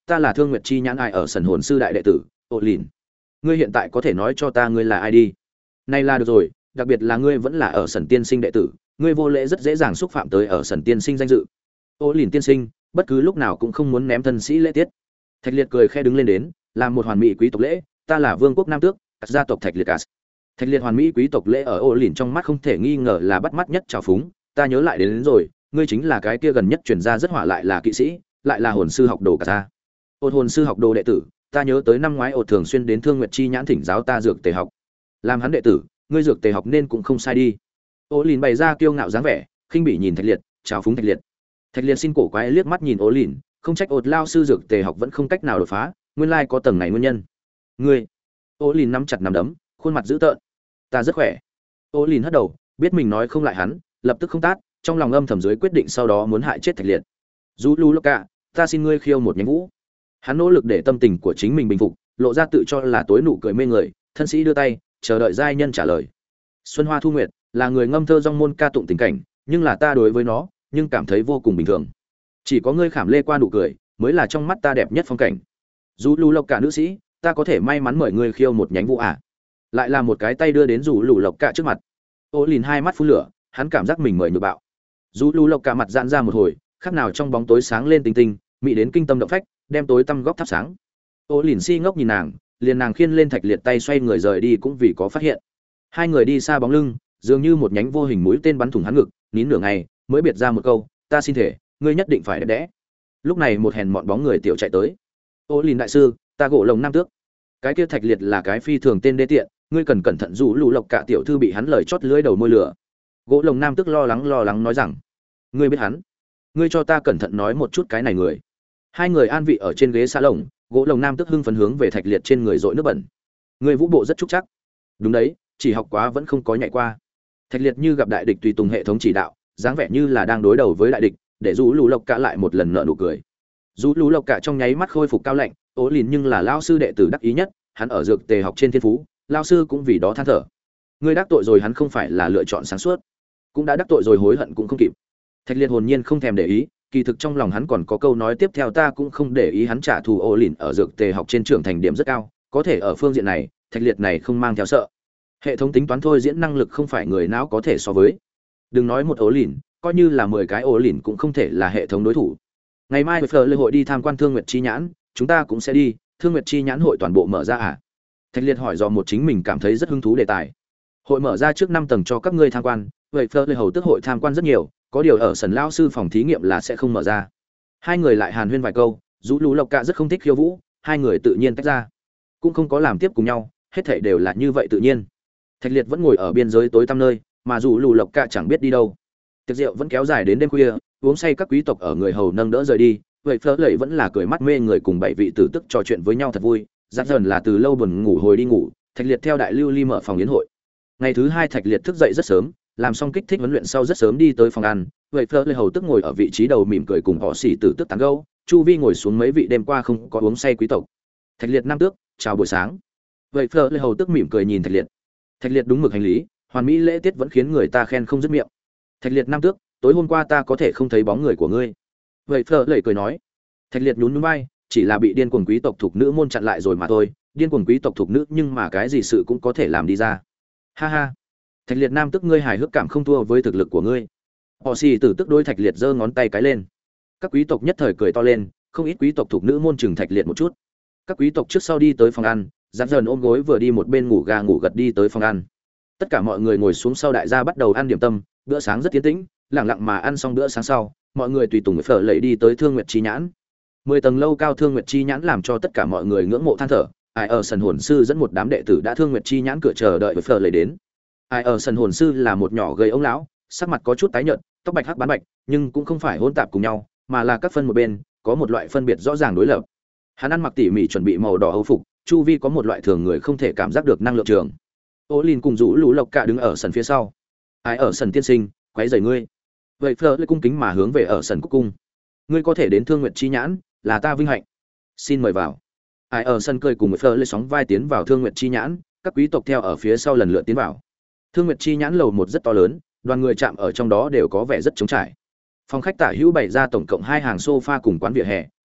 ta là Thương Nguyệt Chi Nhãn Ai ở Sần Hồn sư đại đệ tử, Ô Lìn. Ngươi hiện tại có thể nói cho ta ngươi là ai đi? Này là được rồi, đặc biệt là ngươi vẫn là ở Sần tiên sinh đệ tử, ngươi vô lễ rất dễ dàng xúc phạm tới ở Sần tiên sinh danh dự. Ô Lìn tiên sinh, bất cứ lúc nào cũng không muốn ném thân sĩ lễ tiết. Thạch Liệt cười khẽ đứng lên đến, làm một hoàn mỹ quý tộc lễ, ta là vương quốc Nam Tước, gia tộc Thạch Liệt Cát. Thạch Liệt hoàn mỹ quý tộc lễ ở Ô Lìn trong mắt không thể nghi ngờ là bắt mắt nhất trào phúng, ta nhớ lại đến, đến rồi, ngươi chính là cái kia gần nhất truyền ra rất hỏa lại là kỵ sĩ, lại là hồn sư học đồ cả ta. Ôn hồn sư học đồ đệ tử, ta nhớ tới năm ngoái ột thường xuyên đến Thương Nguyệt Chi Nhãn thỉnh giáo ta dược tề học. Làm hắn đệ tử, ngươi dược tề học nên cũng không sai đi. Ô Lìn bày ra kiêu ngạo dáng vẻ, khinh bỉ nhìn Thạch Liệt, chào phúng Thạch Liệt. Thạch Liệt xin cổ quái liếc mắt nhìn Ô Lìn, không trách ột lao sư dược tề học vẫn không cách nào đột phá, nguyên lai có tầng này nguyên nhân. Ngươi. Ô Lìn nắm chặt nắm đấm, khuôn mặt dữ tợn. Ta rất khỏe. Ô Lìn hất đầu, biết mình nói không lại hắn, lập tức không tát, trong lòng âm thầm dưới quyết định sau đó muốn hại chết Thạch Liệt. Dù Lu Lốc Cả, ta xin ngươi khiêu một nhánh vũ. Hắn nỗ lực để tâm tình của chính mình bình phục, lộ ra tự cho là tối nụ cười mê người, thân sĩ đưa tay, chờ đợi giai nhân trả lời. Xuân Hoa Thu Nguyệt là người ngâm thơ dong môn ca tụng tình cảnh, nhưng là ta đối với nó, nhưng cảm thấy vô cùng bình thường. Chỉ có ngươi khảm lê qua nụ cười, mới là trong mắt ta đẹp nhất phong cảnh. Dù Lù Lộc Cả nữ sĩ, ta có thể may mắn mời ngươi khiêu một nhánh vũ à? Lại là một cái tay đưa đến Dù Lù Lộc Cả trước mặt. Ô Lìn hai mắt phun lửa, hắn cảm giác mình mời nhược bạo. Dù Lù Lộc Cả mặt giãn ra một hồi, khác nào trong bóng tối sáng lên tinh tinh, mị đến kinh tâm động phách, đem tối tăm góc thắp sáng. Ô Lìn si ngốc nhìn nàng, liền nàng khiên lên Thạch Liệt tay xoay người rời đi cũng vì có phát hiện. Hai người đi xa bóng lưng, dường như một nhánh vô hình mũi tên bắn thủng hắn ngực, nín nửa ngày mới biệt ra một câu, ta xin thể, ngươi nhất định phải đẹp đẽ. Lúc này một hèn mọn bóng người tiểu chạy tới. Ô Lìn đại sư, ta gỗ lồng Nam Tước. Cái kia Thạch Liệt là cái phi thường tên đê tiện, ngươi cần cẩn thận Dù Lù Lộc Cả tiểu thư bị hắn lời chót lưỡi đầu môi lửa. Gỗ lồng Nam Tước lo lắng lo lắng nói rằng, ngươi biết hắn, ngươi cho ta cẩn thận nói một chút cái này người. Hai người an vị ở trên ghế xa lồng, gỗ lồng Nam Tước hưng phấn hướng về Thạch Liệt trên người dội nước bẩn. Ngươi vũ bộ rất trúc chắc. Đúng đấy, chỉ học quá vẫn không có nhảy qua. Thạch Liệt như gặp đại địch tùy tùng hệ thống chỉ đạo, dáng vẻ như là đang đối đầu với đại địch, để Dù Lù Lộc Cả lại một lần nở nụ cười. Dù Lù Lộc Cả trong nháy mắt khôi phục cao lạnh, Ô Lìn nhưng là lão sư đệ tử đắc ý nhất, hắn ở dược tề học trên thiên phú, lão sư cũng vì đó than thở. Ngươi đắc tội rồi hắn không phải là lựa chọn sáng suốt, cũng đã đắc tội rồi hối hận cũng không kịp. Thạch Liệt hồn nhiên không thèm để ý, kỳ thực trong lòng hắn còn có câu nói tiếp theo, ta cũng không để ý hắn trả thù. Ô Lìn ở dược tề học trên trưởng thành điểm rất cao, có thể ở phương diện này, Thạch Liệt này không mang theo sợ. Hệ thống tính toán thôi diễn năng lực không phải người não có thể so với. Đừng nói một Ô Lìn, coi như là mười cái Ô Lìn cũng không thể là hệ thống đối thủ. Ngày mai Phở lễ hội đi tham quan Thương Nguyệt Chi Nhãn, chúng ta cũng sẽ đi. Thương Nguyệt Chi Nhãn hội toàn bộ mở ra à? Thạch Liệt hỏi do một chính mình cảm thấy rất hứng thú đề tài. Hội mở ra trước năm tầng cho các ngươi tham quan, vậy Phở lễ hội tức hội tham quan rất nhiều, có điều ở sân lão sư phòng thí nghiệm là sẽ không mở ra. Hai người lại hàn huyên vài câu, Dù Lù Lộc Cả rất không thích khiêu vũ, hai người tự nhiên tách ra, cũng không có làm tiếp cùng nhau, hết thảy đều là như vậy tự nhiên. Thạch Liệt vẫn ngồi ở biên giới tối tăm nơi, mà Dù Lù Lộc Cả chẳng biết đi đâu. Tiệc rượu vẫn kéo dài đến đêm khuya, uống say các quý tộc ở người hầu nâng đỡ rời đi, vậy Phở lệ vẫn là cười mắt mê người cùng bảy vị tử tức trò chuyện với nhau thật vui. Dắt dần là từ lâu buồn ngủ hồi đi ngủ, Thạch Liệt theo đại lưu ly mở phòng yến hội. Ngày thứ hai Thạch Liệt thức dậy rất sớm, làm xong kích thích huấn luyện sau rất sớm đi tới phòng ăn. Vậy Phở lệ hầu tức ngồi ở vị trí đầu mỉm cười cùng họ xỉ tử tức tán gẫu, chu vi ngồi xuống mấy vị đêm qua không có uống say quý tộc. Thạch Liệt Nam Tước, chào buổi sáng. Vậy Phở lệ hầu tức mỉm cười nhìn Thạch Liệt. Thạch Liệt đúng mực hành lý, hoàn mỹ lễ tiết vẫn khiến người ta khen không dứt miệng. Thạch Liệt Nam Tước, tối hôm qua ta có thể không thấy bóng người của ngươi. Vậy Phở lệ cười nói. Thạch Liệt nhún nhún vai, chỉ là bị điên cuồng quý tộc thuộc nữ môn chặn lại rồi mà thôi. Điên cuồng quý tộc thuộc nữ nhưng mà cái gì sự cũng có thể làm đi ra. Ha ha. Thạch Liệt Nam Tước, ngươi hài hước cảm không thua với thực lực của ngươi. Họ xì tử tức đối Thạch Liệt giơ ngón tay cái lên. Các quý tộc nhất thời cười to lên, không ít quý tộc thuộc nữ môn chừng Thạch Liệt một chút. Các quý tộc trước sau đi tới phòng ăn, dắt dần ôm gối vừa đi một bên ngủ gà ngủ gật đi tới phòng ăn. Tất cả mọi người ngồi xuống sau, đại gia bắt đầu ăn điểm tâm, bữa sáng rất tiến tĩnh, lặng lặng mà ăn xong bữa sáng sau, mọi người tùy tùng Phở lệ đi tới Thương Nguyệt Chi Nhãn. Mười tầng lâu cao Thương Nguyệt Chi Nhãn làm cho tất cả mọi người ngưỡng mộ than thở. Ai ở sân hồn sư dẫn một đám đệ tử đã Thương Nguyệt Chi Nhãn cửa chờ đợi với Phở lệ đến. Ai ở sân hồn sư là một nhỏ gầy ông lão, sắc mặt có chút tái nhợt, tóc bạch hắc bán bạch, nhưng cũng không phải hỗn tạp cùng nhau, mà là các phân một bên, có một loại phân biệt rõ ràng đối lập. Hắn ăn mặc tỉ mỉ chuẩn bị màu đỏ âu phục, chu vi có một loại thường người không thể cảm giác được năng lượng trường. Ô Lìn cùng Dù Lù Lộc Cả đứng ở sân phía sau. Ai ở sân tiên sinh, quấy rầy ngươi. Vậy Phở lệ cung kính mà hướng về ở sân cúc cung. Ngươi có thể đến Thương Nguyệt Chi Nhãn, là ta vinh hạnh. Xin mời vào. Ai ở sân cười cùng với Phở lệ sóng vai tiến vào Thương Nguyệt Chi Nhãn, các quý tộc theo ở phía sau lần lượt tiến vào. Thương Nguyệt Chi Nhãn lầu một rất to lớn, đoàn người chạm ở trong đó đều có vẻ rất trống trải. Phòng khách tả hữu bày ra tổng cộng hai hàng sofa cùng quán vỉa hè,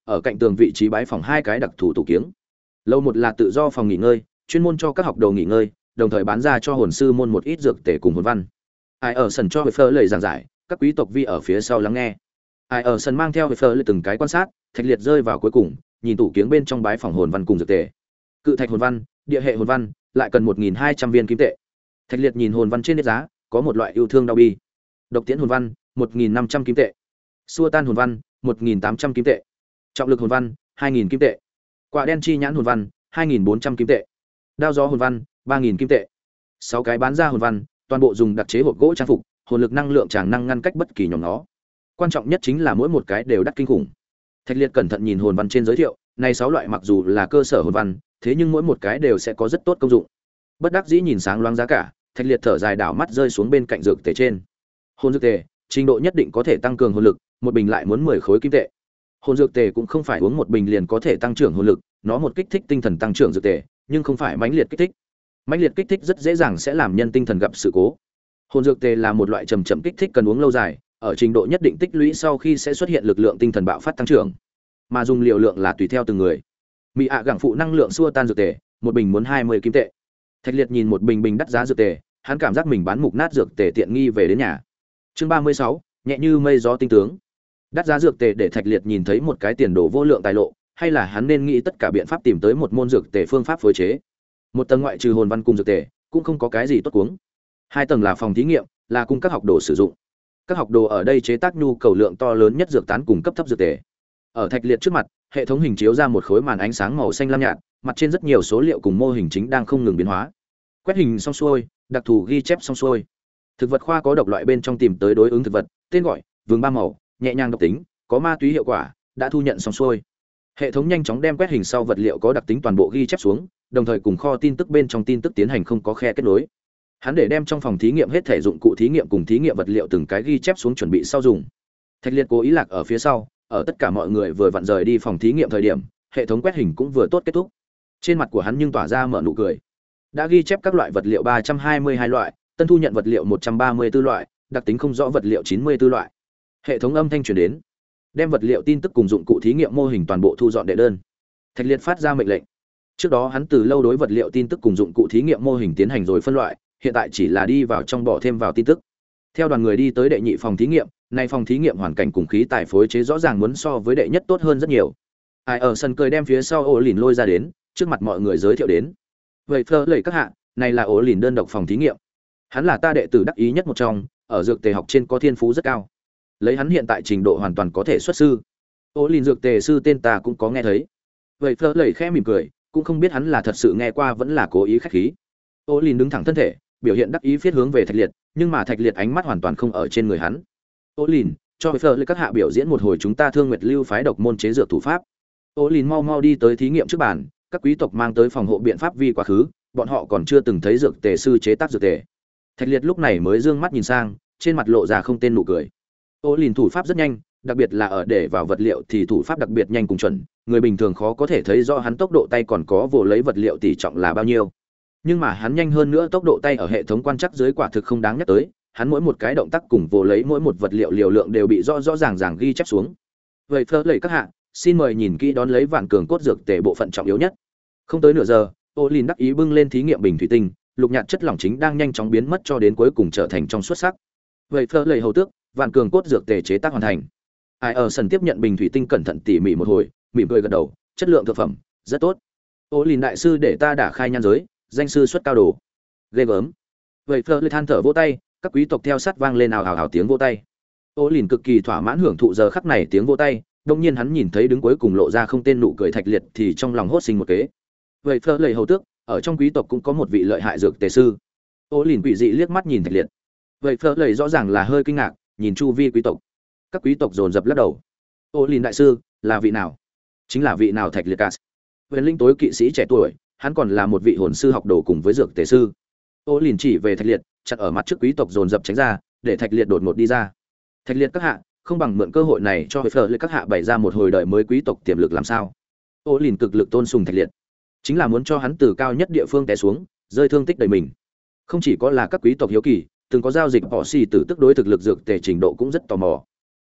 ở cạnh tường vị trí bái phòng hai cái đặc thù tủ kiếng. Lầu một là tự do phòng nghỉ ngơi, chuyên môn cho các học đồ nghỉ ngơi, đồng thời bán ra cho hồn sư môn một ít dược tể cùng hồn văn. Ai ở sân cho Phơ lời giảng giải, các quý tộc vi ở phía sau lắng nghe. Ai ở sân mang theo Phơ lời từng cái quan sát, Thạch Liệt rơi vào cuối cùng, nhìn tủ kiếng bên trong bái phòng hồn văn cùng dược tể. Cự thạch hồn văn, địa hệ hồn văn, lại cần một nghìn hai trăm viên kim tệ. Thạch Liệt nhìn hồn văn trên giá, có một loại yêu thương đau bi. Độc tiễn hồn văn, một nghìn năm trăm kim tệ. Xua tan hồn văn, một nghìn tám trăm kim tệ. Trọng lực hồn văn, hai nghìn kim tệ. Quả đen chi nhãn hồn văn, hai nghìn bốn trăm kim tệ. Đao gió hồn văn, ba nghìn kim tệ. Sáu cái bán ra hồn văn, toàn bộ dùng đặc chế hộp gỗ trang phục, hồn lực năng lượng tràng năng ngăn cách bất kỳ nhóm nó. Quan trọng nhất chính là mỗi một cái đều đắt kinh khủng. Thạch Liệt cẩn thận nhìn hồn văn trên giới thiệu, này sáu loại mặc dù là cơ sở hồn văn, thế nhưng mỗi một cái đều sẽ có rất tốt công dụng. Bất đắc dĩ nhìn sáng loáng giá cả, Thạch Liệt thở dài đảo mắt rơi xuống bên cạnh dược tề trên. Hồn dược tề, trình độ nhất định có thể tăng cường hồn lực, một bình lại muốn mười khối kim tệ. Hồn dược tề cũng không phải uống một bình liền có thể tăng trưởng hồn lực, nó một kích thích tinh thần tăng trưởng dược tề, nhưng không phải mãnh liệt kích thích. Mãnh liệt kích thích rất dễ dàng sẽ làm nhân tinh thần gặp sự cố. Hồn dược tề là một loại trầm chậm kích thích cần uống lâu dài, ở trình độ nhất định tích lũy sau khi sẽ xuất hiện lực lượng tinh thần bạo phát tăng trưởng, mà dùng liều lượng là tùy theo từng người. Mỹ ạ gẳng phụ năng lượng xua tan dược tề, một bình muốn hai mươi kim tệ. Thạch Liệt nhìn một bình bình đắt giá dược tề, hắn cảm giác mình bán mục nát dược tề tiện nghi về đến nhà. Chương ba mươi sáu, nhẹ như mây gió tinh tướng. Đắt giá dược tề để Thạch Liệt nhìn thấy một cái tiền đồ vô lượng tài lộ, hay là hắn nên nghĩ tất cả biện pháp tìm tới một môn dược tề phương pháp phối chế. Một tầng ngoại trừ hồn văn cùng dược tề, cũng không có cái gì tốt cuống. Hai tầng là phòng thí nghiệm, là cung các học đồ sử dụng. Các học đồ ở đây chế tác nhu cầu lượng to lớn nhất dược tán cùng cấp thấp dược tề. Ở Thạch Liệt trước mặt, hệ thống hình chiếu ra một khối màn ánh sáng màu xanh lam nhạt, mặt trên rất nhiều số liệu cùng mô hình chính đang không ngừng biến hóa. Quét hình xong xuôi, đặc thù ghi chép xong xuôi. Thực vật khoa có độc loại bên trong tìm tới đối ứng thực vật, tên gọi, vườn ba màu, nhẹ nhàng độc tính, có ma túy hiệu quả, đã thu nhận xong xuôi. Hệ thống nhanh chóng đem quét hình sau vật liệu có đặc tính toàn bộ ghi chép xuống, đồng thời cùng kho tin tức bên trong tin tức tiến hành không có khe kết nối. Hắn để đem trong phòng thí nghiệm hết thể dụng cụ thí nghiệm cùng thí nghiệm vật liệu từng cái ghi chép xuống chuẩn bị sau dùng. Thạch Liệt cố ý lạc ở phía sau, ở tất cả mọi người vừa vặn rời đi phòng thí nghiệm thời điểm, hệ thống quét hình cũng vừa tốt kết thúc. Trên mặt của hắn nhưng tỏa ra mở nụ cười. Đã ghi chép các loại vật liệu ba trăm hai mươi hai loại, tân thu nhận vật liệu một trăm ba mươi tư loại, đặc tính không rõ vật liệu chín mươi tư loại. Hệ thống âm thanh truyền đến, đem vật liệu tin tức cùng dụng cụ thí nghiệm mô hình toàn bộ thu dọn đệ đơn. Thạch Liệt phát ra mệnh lệnh. Trước đó hắn từ lâu đối vật liệu tin tức cùng dụng cụ thí nghiệm mô hình tiến hành rồi phân loại, hiện tại chỉ là đi vào trong bỏ thêm vào tin tức. Theo đoàn người đi tới đệ nhị phòng thí nghiệm, nay phòng thí nghiệm hoàn cảnh cùng khí tài phối chế rõ ràng muốn so với đệ nhất tốt hơn rất nhiều. Ai ở sân cười đem phía sau ổ lìn lôi ra đến, trước mặt mọi người giới thiệu đến. Vậy Phơ lầy các hạ, này là ổ lìn đơn độc phòng thí nghiệm. Hắn là ta đệ tử đắc ý nhất một trong, ở dược tề học trên có thiên phú rất cao. Lấy hắn hiện tại trình độ hoàn toàn có thể xuất sư. Ổ lìn dược tề sư tên ta cũng có nghe thấy. Vậy Phơ lầy khẽ mỉm cười, cũng không biết hắn là thật sự nghe qua vẫn là cố ý khách khí. Ổ lìn đứng thẳng thân thể, biểu hiện đắc ý phiết hướng về Thạch Liệt, nhưng mà Thạch Liệt ánh mắt hoàn toàn không ở trên người hắn. Ổ lìn, cho Phơ lầy các hạ biểu diễn một hồi chúng ta Thương Nguyệt Lưu phái độc môn chế dược thủ pháp. Ổ lìn mau mau đi tới thí nghiệm trước bàn, các quý tộc mang tới phòng hộ biện pháp vi quá khứ, bọn họ còn chưa từng thấy dược tề sư chế tác dược tề. Thạch Liệt lúc này mới dương mắt nhìn sang, trên mặt lộ ra không tên nụ cười. Ổ lìn thủ pháp rất nhanh, đặc biệt là ở để vào vật liệu thì thủ pháp đặc biệt nhanh cùng chuẩn, người bình thường khó có thể thấy rõ hắn tốc độ tay còn có vồ lấy vật liệu tỷ trọng là bao nhiêu. Nhưng mà hắn nhanh hơn nữa tốc độ tay ở hệ thống quan trắc dưới quả thực không đáng nhắc tới, hắn mỗi một cái động tác cùng vồ lấy mỗi một vật liệu liều lượng đều bị rõ rõ ràng ràng ghi chép xuống. Vậy Phơ lầy các hạ, xin mời nhìn kỹ đón lấy vạn cường cốt dược tề bộ phận trọng yếu nhất. Không tới nửa giờ, Ô Lìn đắc ý bưng lên thí nghiệm bình thủy tinh, lục nhạt chất lỏng chính đang nhanh chóng biến mất cho đến cuối cùng trở thành trong suốt sắc. Vậy Phơ lầy hầu tước, vạn cường cốt dược tề chế tác hoàn thành. Ai ở sân tiếp nhận bình thủy tinh cẩn thận tỉ mỉ một hồi, mỉm cười gật đầu, chất lượng thực phẩm rất tốt. Ô Lìn đại sư để ta đả khai nhan giới, danh sư xuất cao đồ. Ghê gớm. Vậy Phơ lầy than thở vỗ tay, các quý tộc theo sát vang lên ào ào ào tiếng vỗ tay. Ô Lìn cực kỳ thỏa mãn hưởng thụ giờ khắc này tiếng vỗ tay, đương nhiên hắn nhìn thấy đứng cuối cùng lộ ra không tên nụ cười Thạch Liệt thì trong lòng hốt sinh một kế. Vậy Phơ lầy hầu tước, ở trong quý tộc cũng có một vị lợi hại dược tề sư. Ô Lìn quỷ dị liếc mắt nhìn Thạch Liệt. Vậy Phơ lầy rõ ràng là hơi kinh ngạc, nhìn chu vi quý tộc. Các quý tộc dồn dập lắc đầu. Ô Lìn đại sư, là vị nào? Chính là vị nào Thạch Liệt Cas. Huyền linh tối kỵ sĩ trẻ tuổi, hắn còn là một vị hồn sư học đồ cùng với dược tề sư. Ô Lìn chỉ về Thạch Liệt, chặn ở mặt trước quý tộc dồn dập tránh ra, để Thạch Liệt đột ngột đi ra. Thạch Liệt các hạ, không bằng mượn cơ hội này cho Phơ lầy các hạ bày ra một hồi đời mới quý tộc tiềm lực làm sao? Ô Lìn cực lực tôn sùng Thạch Liệt, chính là muốn cho hắn từ cao nhất địa phương té xuống, rơi thương tích đầy mình. Không chỉ có là các quý tộc hiếu kỳ, từng có giao dịch bỏ xì tử tức đối thực lực dược tề trình độ cũng rất tò mò.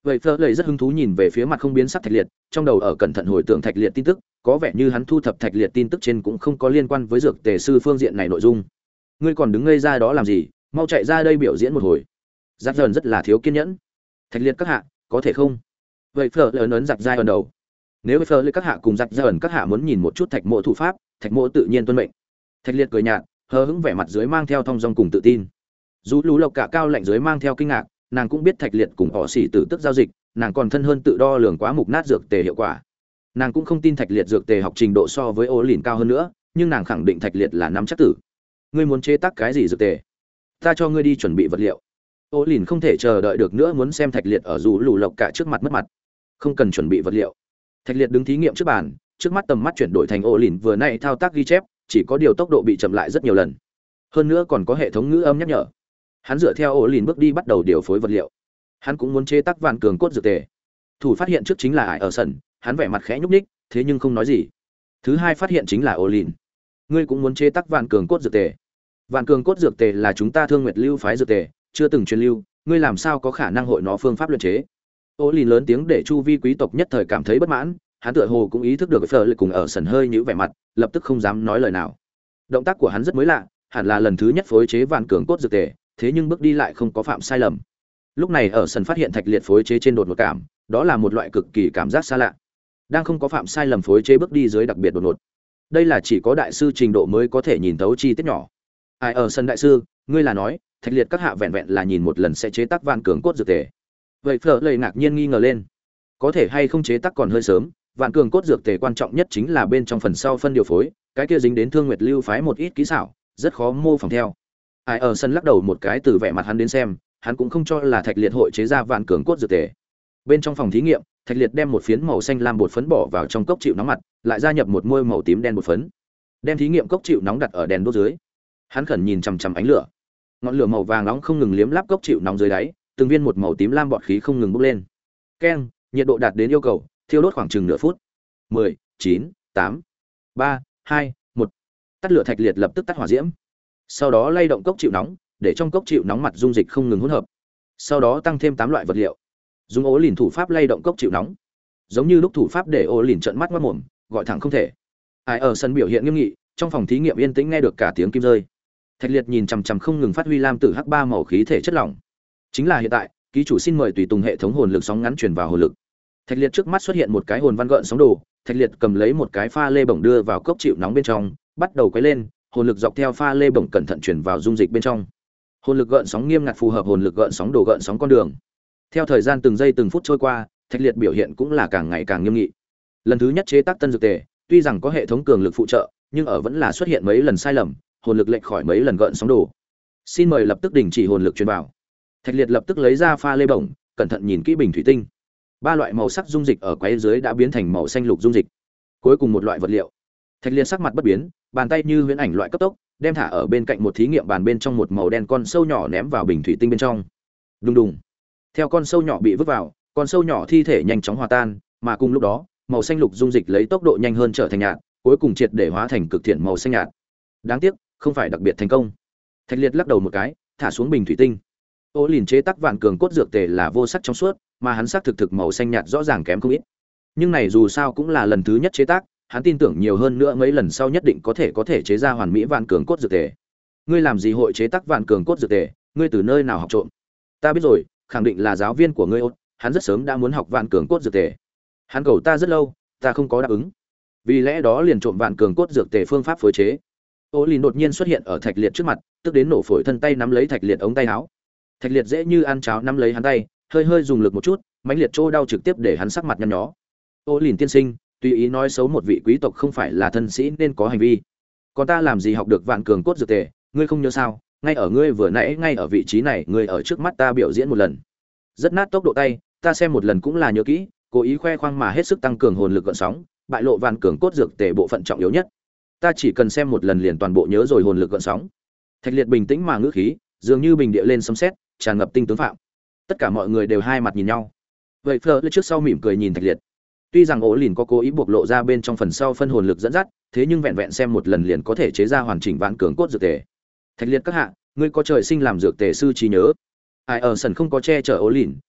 Vậy Fleur lầy rất hứng thú nhìn về phía mặt không biến sắc Thạch Liệt, trong đầu ở cẩn thận hồi tưởng Thạch Liệt tin tức, có vẻ như hắn thu thập Thạch Liệt tin tức trên cũng không có liên quan với dược tề sư phương diện này nội dung. Ngươi còn đứng ngây ra đó làm gì, mau chạy ra đây biểu diễn một hồi. Giáp dần rất là thiếu kiên nhẫn. Thạch Liệt các hạ, có thể không? Vậy Fleur lớn ấn giặc dai ẩn đầu. Nếu Fleur lầy các hạ cùng giặc dai ẩn các hạ muốn nhìn một chút Thạch Mộ thủ pháp, Thạch Mộ tự nhiên tuân mệnh. Thạch Liệt cười nhạt, hờ hững vẻ mặt dưới mang theo thong dong cùng tự tin. Dù lú lộc cả cao lạnh dưới mang theo kinh ngạc, nàng cũng biết Thạch Liệt cùng họ xỉ tử tức giao dịch, nàng còn thân hơn tự đo lường quá mục nát dược tề hiệu quả. Nàng cũng không tin Thạch Liệt dược tề học trình độ so với Ô Lìn cao hơn nữa, nhưng nàng khẳng định Thạch Liệt là nắm chắc tử. Ngươi muốn chế tác cái gì dược tề? Ta cho ngươi đi chuẩn bị vật liệu. Ô Lìn không thể chờ đợi được nữa, muốn xem Thạch Liệt ở dù lù lộc cả trước mặt mất mặt. Không cần chuẩn bị vật liệu. Thạch Liệt đứng thí nghiệm trước bàn, trước mắt tầm mắt chuyển đổi thành Ô Lìn vừa nãy thao tác ghi chép, chỉ có điều tốc độ bị chậm lại rất nhiều lần. Hơn nữa còn có hệ thống ngữ âm nhắc nhở. Hắn dựa theo Ô Lìn bước đi bắt đầu điều phối vật liệu. Hắn cũng muốn chế tác vạn cường cốt dược tề. Thủ phát hiện trước chính là Ải ở sân, hắn vẻ mặt khẽ nhúc nhích, thế nhưng không nói gì. Thứ hai phát hiện chính là Ô Lìn. Ngươi cũng muốn chế tác vạn cường cốt dược tề? Vạn cường cốt dược tề là chúng ta Thương Nguyệt lưu phái dược tề, chưa từng truyền lưu, ngươi làm sao có khả năng hội nó phương pháp luyện chế? Ô Lìn lớn tiếng để chu vi quý tộc nhất thời cảm thấy bất mãn, hắn tựa hồ cũng ý thức được cái phở lực cùng ở sân hơi nhíu vẻ mặt, lập tức không dám nói lời nào. Động tác của hắn rất mới lạ, hẳn là lần thứ nhất phối chế vạn cường cốt dược tề, thế nhưng bước đi lại không có phạm sai lầm. Lúc này ở sân phát hiện Thạch Liệt phối chế trên đột ngột cảm, đó là một loại cực kỳ cảm giác xa lạ. Đang không có phạm sai lầm phối chế bước đi dưới đặc biệt đột ngột. Đây là chỉ có đại sư trình độ mới có thể nhìn thấu chi tiết nhỏ. Ai ở sân đại sư, ngươi là nói, Thạch Liệt các hạ vẹn vẹn là nhìn một lần sẽ chế tác vạn cường cốt dược tề. Vậy Fleur lầy ngạc nhiên nghi ngờ lên. Có thể hay không chế tác còn hơi sớm, vạn cường cốt dược tề quan trọng nhất chính là bên trong phần sau phân điều phối, cái kia dính đến Thương Nguyệt lưu phái một ít kỹ xảo, rất khó mô phỏng theo. Ai ở sân lắc đầu một cái, từ vẻ mặt hắn đến xem, hắn cũng không cho là Thạch Liệt hội chế ra vạn cường cốt dược tề. Bên trong phòng thí nghiệm, Thạch Liệt đem một phiến màu xanh lam bột phấn bỏ vào trong cốc chịu nóng mặt, lại gia nhập một môi màu tím đen bột phấn. Đem thí nghiệm cốc chịu nóng đặt ở đèn đốt dưới. Hắn khẩn nhìn chằm chằm ánh lửa. Ngọn lửa màu vàng nóng không ngừng liếm láp cốc chịu nóng dưới đáy, từng viên một màu tím lam bọt khí không ngừng bốc lên. Keng, nhiệt độ đạt đến yêu cầu, thiêu đốt khoảng chừng nửa phút. mười, chín, tám, ba, hai, một. Tắt lửa. Thạch Liệt lập tức tắt hỏa diễm. Sau đó lay động cốc chịu nóng, để trong cốc chịu nóng mặt dung dịch không ngừng hỗn hợp. Sau đó tăng thêm tám loại vật liệu. Dùng Ô Lìn thủ pháp lay động cốc chịu nóng. Giống như lúc thủ pháp để Ô Lìn trợn mắt ngoác mồm, gọi thẳng không thể. Ai ở sân biểu hiện nghiêm nghị, trong phòng thí nghiệm yên tĩnh nghe được cả tiếng kim rơi. Thạch Liệt nhìn chằm chằm không ngừng phát huy lam tử hắc ba màu khí thể chất lỏng. Chính là hiện tại, ký chủ xin mời tùy tùng hệ thống hồn lực sóng ngắn truyền vào hồn lực. Thạch Liệt trước mắt xuất hiện một cái hồn văn gợn sóng đồ, Thạch Liệt cầm lấy một cái pha lê bổng đưa vào cốc chịu nóng bên trong, bắt đầu quấy lên, hồn lực dọc theo pha lê bổng cẩn thận truyền vào dung dịch bên trong. Hồn lực gợn sóng nghiêm ngặt phù hợp hồn lực gợn sóng đồ gợn sóng con đường. Theo thời gian từng giây từng phút trôi qua, Thạch Liệt biểu hiện cũng là càng ngày càng nghiêm nghị. Lần thứ nhất chế tác tân dược tề, tuy rằng có hệ thống cường lực phụ trợ, nhưng ở vẫn là xuất hiện mấy lần sai lầm, hồn lực lệch khỏi mấy lần gợn sóng đồ. Xin mời lập tức đình chỉ hồn lực truyền vào. Thạch Liệt lập tức lấy ra pha lê bổng, cẩn thận nhìn kỹ bình thủy tinh. Ba loại màu sắc dung dịch ở quấy dưới đã biến thành màu xanh lục dung dịch. Cuối cùng một loại vật liệu. Thạch Liệt sắc mặt bất biến, bàn tay như huyễn ảnh loại cấp tốc, đem thả ở bên cạnh một thí nghiệm bàn bên trong một màu đen con sâu nhỏ ném vào bình thủy tinh bên trong. Đùng đùng. Theo con sâu nhỏ bị vứt vào, con sâu nhỏ thi thể nhanh chóng hòa tan, mà cùng lúc đó, màu xanh lục dung dịch lấy tốc độ nhanh hơn trở thành nhạt, cuối cùng triệt để hóa thành cực thiện màu xanh nhạt. Đáng tiếc, không phải đặc biệt thành công. Thạch Liệt lắc đầu một cái, thả xuống bình thủy tinh. Ô Lìn chế tác vạn cường cốt dược tề là vô sắc trong suốt, mà hắn sắc thực thực màu xanh nhạt rõ ràng kém không ít. Nhưng này dù sao cũng là lần thứ nhất chế tác, hắn tin tưởng nhiều hơn nữa mấy lần sau nhất định có thể có thể chế ra hoàn mỹ vạn cường cốt dược tề. Ngươi làm gì hội chế tác vạn cường cốt dược tề, ngươi từ nơi nào học trộm? Ta biết rồi, khẳng định là giáo viên của ngươi ốt, hắn rất sớm đã muốn học vạn cường cốt dược tề. Hắn cầu ta rất lâu, ta không có đáp ứng. Vì lẽ đó liền trộm vạn cường cốt dược tề phương pháp phối chế. Ô Lìn đột nhiên xuất hiện ở Thạch Liệt trước mặt, tức đến nổ phổi thân tay nắm lấy Thạch Liệt ống tay áo. Thạch Liệt dễ như ăn cháo nắm lấy hắn tay, hơi hơi dùng lực một chút, mãnh liệt chỗ đau trực tiếp để hắn sắc mặt nhăn nhó. Ô Lìn tiên sinh, tùy ý nói xấu một vị quý tộc không phải là thân sĩ nên có hành vi. Còn ta làm gì học được vạn cường cốt dược tề, ngươi không nhớ sao? Ngay ở ngươi vừa nãy ngay ở vị trí này, ngươi ở trước mắt ta biểu diễn một lần. Rất nát tốc độ tay, ta xem một lần cũng là nhớ kỹ, cố ý khoe khoang mà hết sức tăng cường hồn lực gợn sóng, bại lộ vạn cường cốt dược tề bộ phận trọng yếu nhất. Ta chỉ cần xem một lần liền toàn bộ nhớ rồi hồn lực gợn sóng. Thạch Liệt bình tĩnh mà ngữ khí, dường như bình địa lên sấm sét, tràn ngập tinh tướng phạm. Tất cả mọi người đều hai mặt nhìn nhau. Vậy Fleur trước sau mỉm cười nhìn Thạch Liệt. Tuy rằng Ô Lìn có cố ý buộc lộ ra bên trong phần sau phân hồn lực dẫn dắt, thế nhưng vẹn vẹn xem một lần liền có thể chế ra hoàn chỉnh vạn cường cốt dược tề. Thạch Liệt các hạ, ngươi có trời sinh làm dược tề sư trí nhớ. Ai ở sân không có che chở Ô Lìn,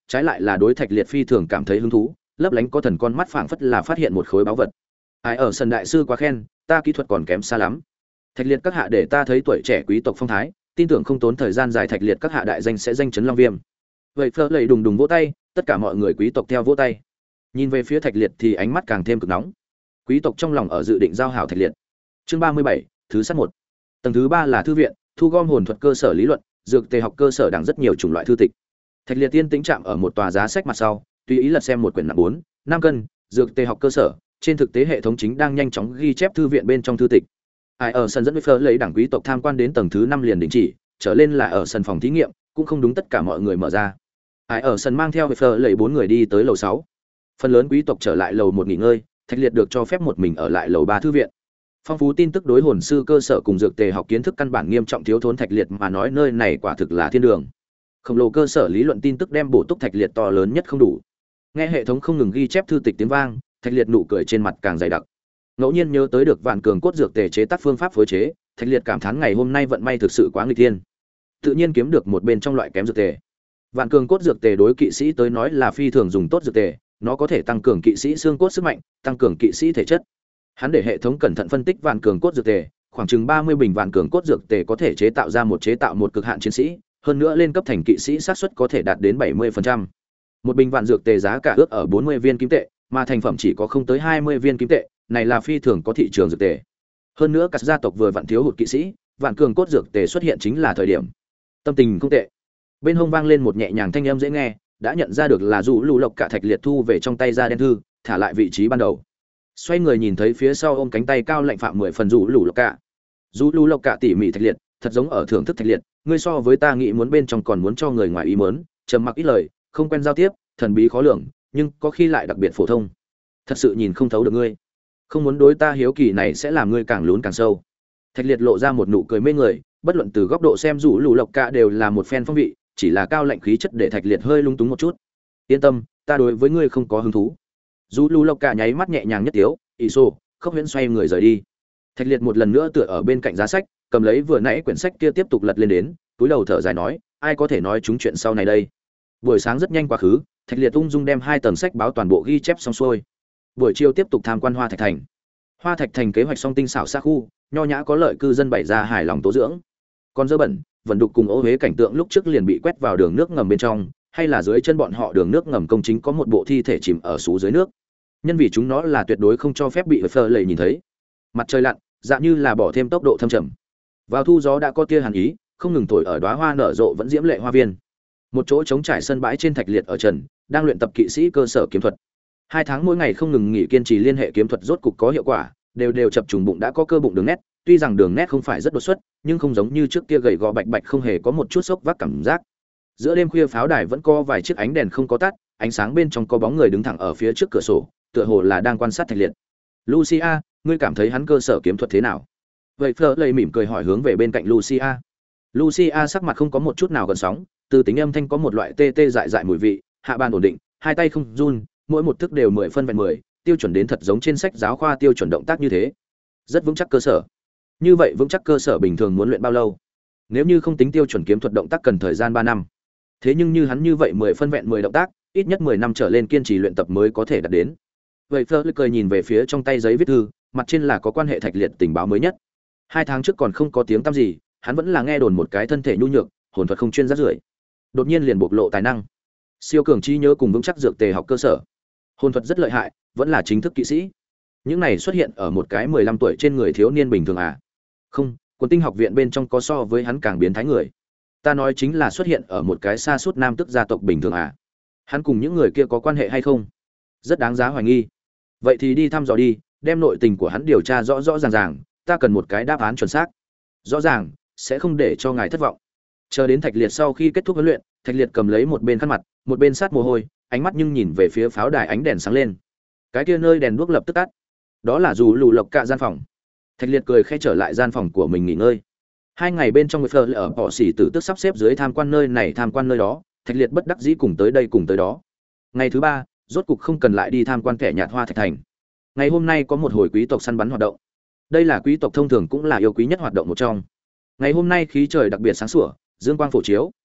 trái lại là đối Thạch Liệt phi thường cảm thấy hứng thú, lấp lánh có thần con mắt phảng phất là phát hiện một khối báu vật. Ai ở sân đại sư quá khen, ta kỹ thuật còn kém xa lắm. Thạch Liệt các hạ để ta thấy tuổi trẻ quý tộc phong thái, tin tưởng không tốn thời gian dài Thạch Liệt các hạ đại danh sẽ danh chấn Long Viêm. Vậy Fleur lầy đùng đùng vỗ tay, tất cả mọi người quý tộc theo vỗ tay. Nhìn về phía Thạch Liệt thì ánh mắt càng thêm cực nóng. Quý tộc trong lòng ở dự định giao hảo Thạch Liệt. Chương ba mươi bảy, thứ sát một. Tầng thứ ba là thư viện, thu gom hồn thuật cơ sở lý luận, dược tề học cơ sở đẳng rất nhiều chủng loại thư tịch. Thạch Liệt tiên tĩnh chạm ở một tòa giá sách mặt sau, tùy ý lật xem một quyển nặng bốn, năm cân, dược tề học cơ sở, trên thực tế hệ thống chính đang nhanh chóng ghi chép thư viện bên trong thư tịch. Ai ở sân dẫn với Fleur lấy đảng quý tộc tham quan đến tầng thứ năm liền đình chỉ, trở lên là ở sân phòng thí nghiệm, cũng không đúng tất cả mọi người mở ra. Ai ở sân mang theo với Fleur lấy bốn người đi tới lầu sáu. Phần lớn quý tộc trở lại lầu một nghỉ ngơi, Thạch Liệt được cho phép một mình ở lại lầu ba thư viện. Phong phú tin tức đối hồn sư cơ sở cùng dược tề học kiến thức căn bản nghiêm trọng thiếu thốn Thạch Liệt mà nói nơi này quả thực là thiên đường. Khổng lồ cơ sở lý luận tin tức đem bổ túc Thạch Liệt to lớn nhất không đủ. Nghe hệ thống không ngừng ghi chép thư tịch tiếng vang, Thạch Liệt nụ cười trên mặt càng dày đặc. Ngẫu nhiên nhớ tới được vạn cường cốt dược tề chế tác phương pháp phối chế, Thạch Liệt cảm thán ngày hôm nay vận may thực sự quá nghịch thiên. Tự nhiên kiếm được một bên trong loại kém dược tề. Vạn cường cốt dược tề đối kỵ sĩ tới nói là phi thường dùng tốt dược tề, nó có thể tăng cường kỵ sĩ xương cốt sức mạnh, tăng cường kỵ sĩ thể chất. Hắn để hệ thống cẩn thận phân tích vạn cường cốt dược tề, khoảng chừng ba mươi bình vạn cường cốt dược tề có thể chế tạo ra một chế tạo một cực hạn chiến sĩ, hơn nữa lên cấp thành kỵ sĩ xác suất có thể đạt đến bảy mươi phần trăm. Một bình vạn dược tề giá cả ước ở bốn mươi viên kim tệ, mà thành phẩm chỉ có không tới hai mươi viên kim tệ, này là phi thường có thị trường dược tề. Hơn nữa các gia tộc vừa vặn thiếu hụt kỵ sĩ, vạn cường cốt dược tề xuất hiện chính là thời điểm. Tâm tình không tệ. Bên hông vang lên một nhẹ nhàng thanh âm dễ nghe, đã nhận ra được là Dụ Lù Lộc cả Thạch Liệt thu về trong tay ra đen thư, thả lại vị trí ban đầu. Xoay người nhìn thấy phía sau ôm cánh tay cao lạnh phạm mười phần Dụ Lù Lộc cả. Dụ Lù Lộc cả tỉ mỉ Thạch Liệt, thật giống ở thưởng thức Thạch Liệt, ngươi so với ta nghĩ muốn bên trong còn muốn cho người ngoài ý muốn, trầm mặc ít lời, không quen giao tiếp, thần bí khó lường, nhưng có khi lại đặc biệt phổ thông. Thật sự nhìn không thấu được ngươi. Không muốn đối ta hiếu kỳ này sẽ làm ngươi càng lún càng sâu. Thạch Liệt lộ ra một nụ cười mê người, bất luận từ góc độ xem Dụ Lù Lộc cả đều là một phen phong vị, chỉ là cao lạnh khí chất để Thạch Liệt hơi lung túng một chút. Yên tâm, ta đối với ngươi không có hứng thú. Dụ Lù Lộc cả nháy mắt nhẹ nhàng nhất tiếu, ỷ xô, khốc huyễn xoay người rời đi. Thạch Liệt một lần nữa tựa ở bên cạnh giá sách, cầm lấy vừa nãy quyển sách kia tiếp tục lật lên đến, túi đầu thở dài nói, ai có thể nói chúng chuyện sau này đây. Buổi sáng rất nhanh quá khứ, Thạch Liệt ung dung đem hai tầng sách báo toàn bộ ghi chép xong xuôi. Buổi chiều tiếp tục tham quan Hoa Thạch Thành. Hoa Thạch Thành kế hoạch song tinh xảo xa khu, nho nhã có lợi cư dân bày ra hài lòng tố dưỡng. Còn dơ bẩn, vận đục cùng ô uế cảnh tượng lúc trước liền bị quét vào đường nước ngầm bên trong, hay là dưới chân bọn họ đường nước ngầm công chính có một bộ thi thể chìm ở sú dưới nước. Nhân vì chúng nó là tuyệt đối không cho phép bị Fleur lầy nhìn thấy. Mặt trời lặn, dạng như là bỏ thêm tốc độ thâm trầm. Vào thu gió đã có tia hàn ý, không ngừng thổi ở đóa hoa nở rộ vẫn diễm lệ hoa viên. Một chỗ trống trải sân bãi trên Thạch Liệt ở trần, đang luyện tập kỵ sĩ cơ sở kiếm thuật. Hai tháng mỗi ngày không ngừng nghỉ kiên trì liên hệ kiếm thuật rốt cục có hiệu quả, đều đều chập trùng bụng đã có cơ bụng đường nét, tuy rằng đường nét không phải rất đột xuất, nhưng không giống như trước kia gầy gò bạch bạch không hề có một chút sốc vác cảm giác. Giữa đêm khuya pháo đài vẫn có vài chiếc ánh đèn không có tắt, ánh sáng bên trong có bóng người đứng thẳng ở phía trước cửa sổ, tựa hồ là đang quan sát Thạch Liệt. Lucia, ngươi cảm thấy hắn cơ sở kiếm thuật thế nào? Vậy Fleur lầy mỉm cười hỏi hướng về bên cạnh Lucia. Lucia sắc mặt không có một chút nào gần sóng, từ tính âm thanh có một loại tê tê dại dại mùi vị, hạ bàn ổn định, hai tay không run, mỗi một thức đều mười phân vẹn mười, tiêu chuẩn đến thật giống trên sách giáo khoa tiêu chuẩn động tác như thế. Rất vững chắc cơ sở. Như vậy vững chắc cơ sở bình thường muốn luyện bao lâu? Nếu như không tính tiêu chuẩn kiếm thuật động tác cần thời gian ba năm. Thế nhưng như hắn như vậy mười phân vẹn mười động tác, ít nhất mười năm trở lên kiên trì luyện tập mới có thể đạt đến. Vậy Fleur cười nhìn về phía trong tay giấy viết thư, mặt trên là có quan hệ Thạch Liệt tình báo mới nhất. Hai tháng trước còn không có tiếng tăm gì, hắn vẫn là nghe đồn một cái thân thể nhu nhược, hồn thuật không chuyên rác rưởi. Đột nhiên liền bộc lộ tài năng. Siêu cường trí nhớ cùng vững chắc dược tề học cơ sở. Hồn thuật rất lợi hại, vẫn là chính thức kỵ sĩ. Những này xuất hiện ở một cái mười lăm tuổi trên người thiếu niên bình thường à? Không, Quân Tinh học viện bên trong có so với hắn càng biến thái người. Ta nói chính là xuất hiện ở một cái sa sút nam tức gia tộc bình thường à? Hắn cùng những người kia có quan hệ hay không? Rất đáng giá hoài nghi. Vậy thì đi thăm dò đi, đem nội tình của hắn điều tra rõ rõ ràng ràng, ta cần một cái đáp án chuẩn xác. Rõ ràng, sẽ không để cho ngài thất vọng. Chờ đến Thạch Liệt sau khi kết thúc huấn luyện, Thạch Liệt cầm lấy một bên khăn mặt, một bên sát mồ hôi, ánh mắt nhưng nhìn về phía pháo đài ánh đèn sáng lên. Cái kia nơi đèn đuốc lập tức tắt. Đó là Dụ Lù Lộc cả gian phòng. Thạch Liệt cười khẽ trở lại gian phòng của mình nghỉ ngơi. Hai ngày bên trong Fleur ở bỏ xỉ tử tức sắp xếp dưới tham quan nơi này tham quan nơi đó, Thạch Liệt bất đắc dĩ cùng tới đây cùng tới đó. Ngày thứ ba, rốt cục không cần lại đi tham quan kẻ nhạt Hoa Thạch Thành. Ngày hôm nay có một hồi quý tộc săn bắn hoạt động. Đây là quý tộc thông thường cũng là yêu quý nhất hoạt động một trong. Ngày hôm nay khí trời đặc biệt sáng sủa, dương quang phổ chiếu,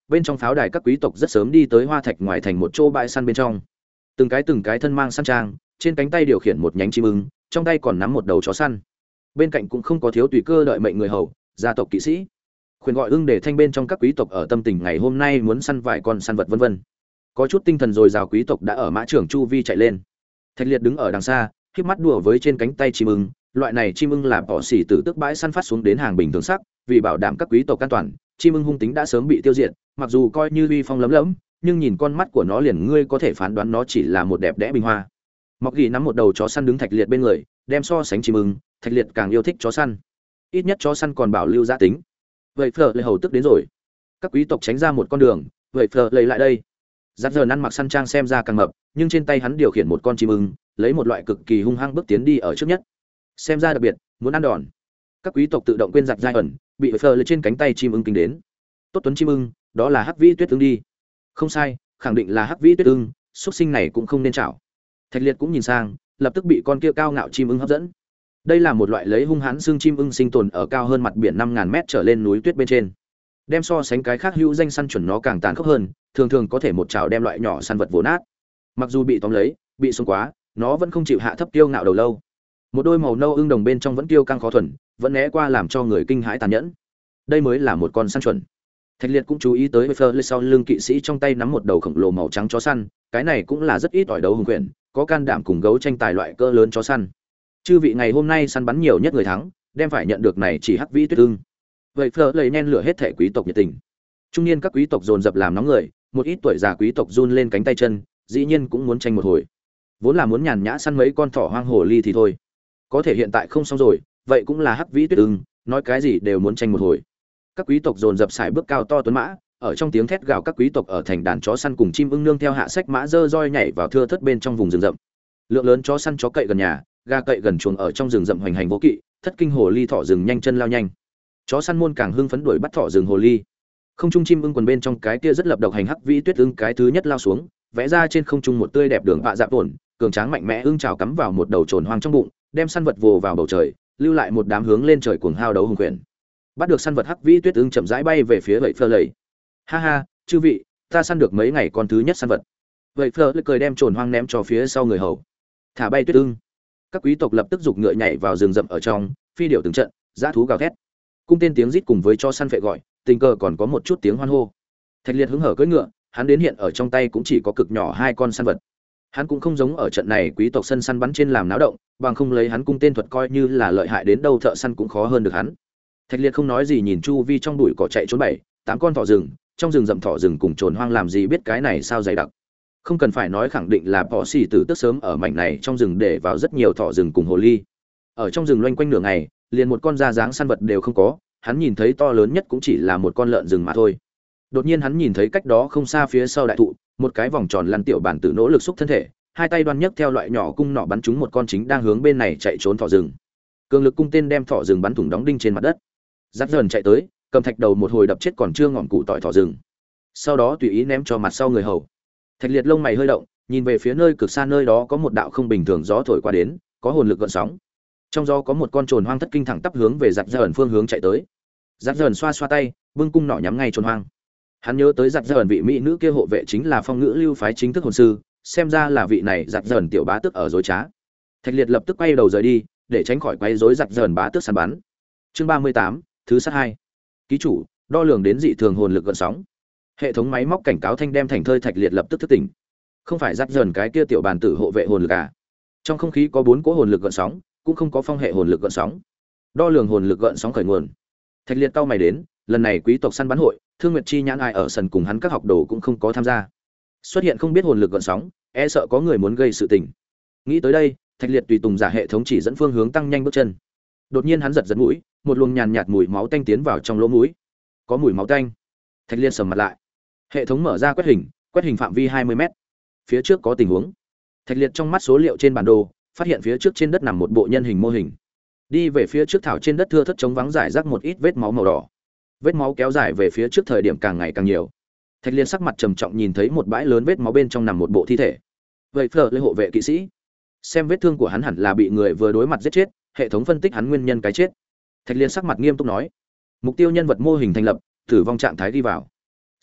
bên trong pháo đài các quý tộc rất sớm đi tới hoa thạch ngoài thành một chỗ bãi săn bên trong. Từng cái từng cái thân mang săn trang, trên cánh tay điều khiển một nhánh chim ưng, trong tay còn nắm một đầu chó săn. Bên cạnh cũng không có thiếu tùy cơ đợi mệnh người hầu, gia tộc kỵ sĩ. Khuyên gọi ưng để thanh bên trong các quý tộc ở tâm tình ngày hôm nay muốn săn vài con săn vật vân vân. Có chút tinh thần rồi rào quý tộc đã ở mã trưởng chu vi chạy lên. Thạch Liệt đứng ở đằng xa, khép mắt đùa với trên cánh tay chim ưng, loại này chim ưng là bỏ xỉ từ tước bãi săn phát xuống đến hàng bình thường sắc, vì bảo đảm các quý tộc an toàn, chim ưng hung tính đã sớm bị tiêu diệt, mặc dù coi như uy phong lấm lẫm, nhưng nhìn con mắt của nó liền ngươi có thể phán đoán nó chỉ là một đẹp đẽ bình hoa. Mọc Gỉ nắm một đầu chó săn đứng Thạch Liệt bên người, đem so sánh chim ưng, Thạch Liệt càng yêu thích chó săn. Ít nhất chó săn còn bảo lưu giá tính. Vậy Fleur lấy hầu tức đến rồi. Các quý tộc tránh ra một con đường, vậy Fleur lấy lại đây. Dắt giờ ăn mặc săn trang xem ra càng mập, nhưng trên tay hắn điều khiển một con chim ưng, lấy một loại cực kỳ hung hăng bước tiến đi ở trước nhất. Xem ra đặc biệt, muốn ăn đòn. Các quý tộc tự động quên giặt giai ẩn, bị Fleur lên trên cánh tay chim ưng kinh đến. Tốt tuấn chim ưng, đó là Hắc Vĩ Tuyết ưng đi. Không sai, khẳng định là Hắc Vĩ Tuyết ưng, xuất sinh này cũng không nên chảo. Thạch Liệt cũng nhìn sang, lập tức bị con kia cao ngạo chim ưng hấp dẫn. Đây là một loại lấy hung hãn xương chim ưng sinh tồn ở cao hơn mặt biển năm ngàn mét trở lên núi tuyết bên trên. Đem so sánh cái khác hữu danh săn chuẩn nó càng tàn khốc hơn, thường thường có thể một chảo đem loại nhỏ săn vật vồ nát. Mặc dù bị tóm lấy, bị xuống quá, nó vẫn không chịu hạ thấp kiêu ngạo đầu lâu. Một đôi màu nâu ưng đồng bên trong vẫn kiêu căng khó thuần, vẫn né qua làm cho người kinh hãi tàn nhẫn. Đây mới là một con săn chuẩn. Thạch Liệt cũng chú ý tới với Fleur sau lưng kỵ sĩ trong tay nắm một đầu khổng lồ màu trắng chó săn, cái này cũng là rất ít ỏi đấu hùng quyền, có can đảm cùng gấu tranh tài loại cỡ lớn chó săn. Chư vị ngày hôm nay săn bắn nhiều nhất người thắng, đem phải nhận được này chỉ Hắc Vĩ Tuyết ưng. Vậy Fleur lấy nhen lửa hết thể quý tộc nhiệt tình. Trung niên các quý tộc dồn dập làm nóng người, một ít tuổi già quý tộc run lên cánh tay chân, dĩ nhiên cũng muốn tranh một hồi. Vốn là muốn nhàn nhã săn mấy con thỏ hoang hồ ly thì thôi, có thể hiện tại không xong rồi, vậy cũng là Hắc Vĩ Tuyết ưng, nói cái gì đều muốn tranh một hồi. Các quý tộc dồn dập xài bước cao to tuấn mã, ở trong tiếng thét gào các quý tộc ở thành đàn chó săn cùng chim ưng nương theo hạ sách mã dơ roi nhảy vào thưa thớt bên trong vùng rừng rậm. Lượng lớn chó săn chó cậy gần nhà, gà cậy gần chuồng ở trong rừng rậm hoành hành vô kỵ, thất kinh hồ ly thỏ rừng nhanh chân lao nhanh. Chó săn môn càng hưng phấn đuổi bắt thỏ rừng hồ ly. Không trung chim ưng quần bên trong cái kia rất lập độc hành Hắc Vĩ Tuyết ưng cái thứ nhất lao xuống, vẽ ra trên không trung một tươi đẹp đường vạ dạp ổn, cường tráng mạnh mẽ ưng chảo cắm vào một đầu trồn hoang trong bụng, đem săn vật vồ vào bầu trời, lưu lại một đám hướng lên trời cuồng hao đấu hùng quyền. Bắt được săn vật Hắc Vĩ Tuyết ưng chậm rãi bay về phía vậy Fleur lầy. Ha ha, chư vị, ta săn được mấy ngày con thứ nhất săn vật. Vậy Fleur lầy cười đem trồn hoang ném cho phía sau người hầu. Thả bay tuyết ưng. Các quý tộc lập tức giục ngựa nhảy vào rừng rậm ở trong, phi điểu từng trận, dã thú gào thét. Cung tên tiếng rít cùng với cho săn phệ gọi, tình cờ còn có một chút tiếng hoan hô. Thạch Liệt hứng hở cưỡi ngựa, hắn đến hiện ở trong tay cũng chỉ có cực nhỏ hai con săn vật. Hắn cũng không giống ở trận này quý tộc sân săn bắn trên làm náo động, bằng không lấy hắn cung tên thuật coi như là lợi hại đến đâu thợ săn cũng khó hơn được hắn. Thạch Liệt không nói gì nhìn chu vi trong bụi cỏ chạy trốn bảy, tám con thỏ rừng, trong rừng rậm thỏ rừng cùng trồn hoang làm gì biết cái này sao dày đặc. Không cần phải nói khẳng định là Bọ Xỉ Tử tức sớm ở mảnh này trong rừng để vào rất nhiều thỏ rừng cùng hồ ly. Ở trong rừng loanh quanh nửa ngày, liền một con da dáng săn vật đều không có, hắn nhìn thấy to lớn nhất cũng chỉ là một con lợn rừng mà thôi. Đột nhiên hắn nhìn thấy cách đó không xa phía sau đại thụ, một cái vòng tròn lăn tiểu bản tử nỗ lực xúc thân thể, hai tay đoan nhấc theo loại nhỏ cung nỏ bắn trúng một con chính đang hướng bên này chạy trốn thỏ rừng. Cường lực cung tên đem thỏ rừng bắn thủng đóng đinh trên mặt đất. Dắt dần chạy tới, cầm thạch đầu một hồi đập chết còn chưa ngọn cụ tỏi thỏ rừng. Sau đó tùy ý ném cho mặt sau người hầu. Thạch Liệt lông mày hơi động, nhìn về phía nơi cực xa nơi đó có một đạo không bình thường gió thổi qua đến, có hồn lực gợn sóng. Trong gió có một con trồn hoang thất kinh thẳng tắp hướng về giặt dần phương hướng chạy tới. Giặt dần xoa xoa tay, bưng cung nỏ nhắm ngay trồn hoang. Hắn nhớ tới giặt dần vị mỹ nữ kia hộ vệ chính là phong ngữ lưu phái chính thức hồn sư, xem ra là vị này giặt dần tiểu bá tước ở dối trá. Thạch Liệt lập tức quay đầu rời đi, để tránh khỏi quấy rối giặt dần bá tước săn bắn. Chương ba mươi tám, thứ sát hai. Ký chủ, đo lường đến dị thường hồn lực gợn sóng. Hệ thống máy móc cảnh cáo thanh đem thành thơi Thạch Liệt lập tức thức tỉnh. Không phải giặt dần cái kia tiểu bàn tử hộ vệ hồn lực à? Trong không khí có bốn cỗ hồn lực gợn sóng, cũng không có phong hệ hồn lực gợn sóng. Đo lường hồn lực gợn sóng khởi nguồn. Thạch Liệt cau mày đến, lần này quý tộc săn bắn hội, Thương Nguyệt Chi nhãn ai ở sân cùng hắn các học đồ cũng không có tham gia. Xuất hiện không biết hồn lực gợn sóng, e sợ có người muốn gây sự tình. Nghĩ tới đây, Thạch Liệt tùy tùng giả hệ thống chỉ dẫn phương hướng tăng nhanh bước chân. Đột nhiên hắn giật giật mũi, một luồng nhàn nhạt mùi máu tanh tiến vào trong lỗ mũi. Có mùi máu tanh. Thạch Liệt sầm mặt lại. Hệ thống mở ra quét hình, quét hình phạm vi hai mươi mét. Phía trước có tình huống. Thạch Liệt trong mắt số liệu trên bản đồ, phát hiện phía trước trên đất nằm một bộ nhân hình mô hình. Đi về phía trước thảo trên đất thưa thớt trống vắng rải rác một ít vết máu màu đỏ. Vết máu kéo dài về phía trước thời điểm càng ngày càng nhiều. Thạch Liệt sắc mặt trầm trọng nhìn thấy một bãi lớn vết máu bên trong nằm một bộ thi thể. Vậy Fleur lấy hộ vệ kỵ sĩ, xem vết thương của hắn hẳn là bị người vừa đối mặt giết chết, hệ thống phân tích hắn nguyên nhân cái chết. Thạch Liệt sắc mặt nghiêm túc nói: mục tiêu nhân vật mô hình thành lập, tử vong trạng thái đi vào.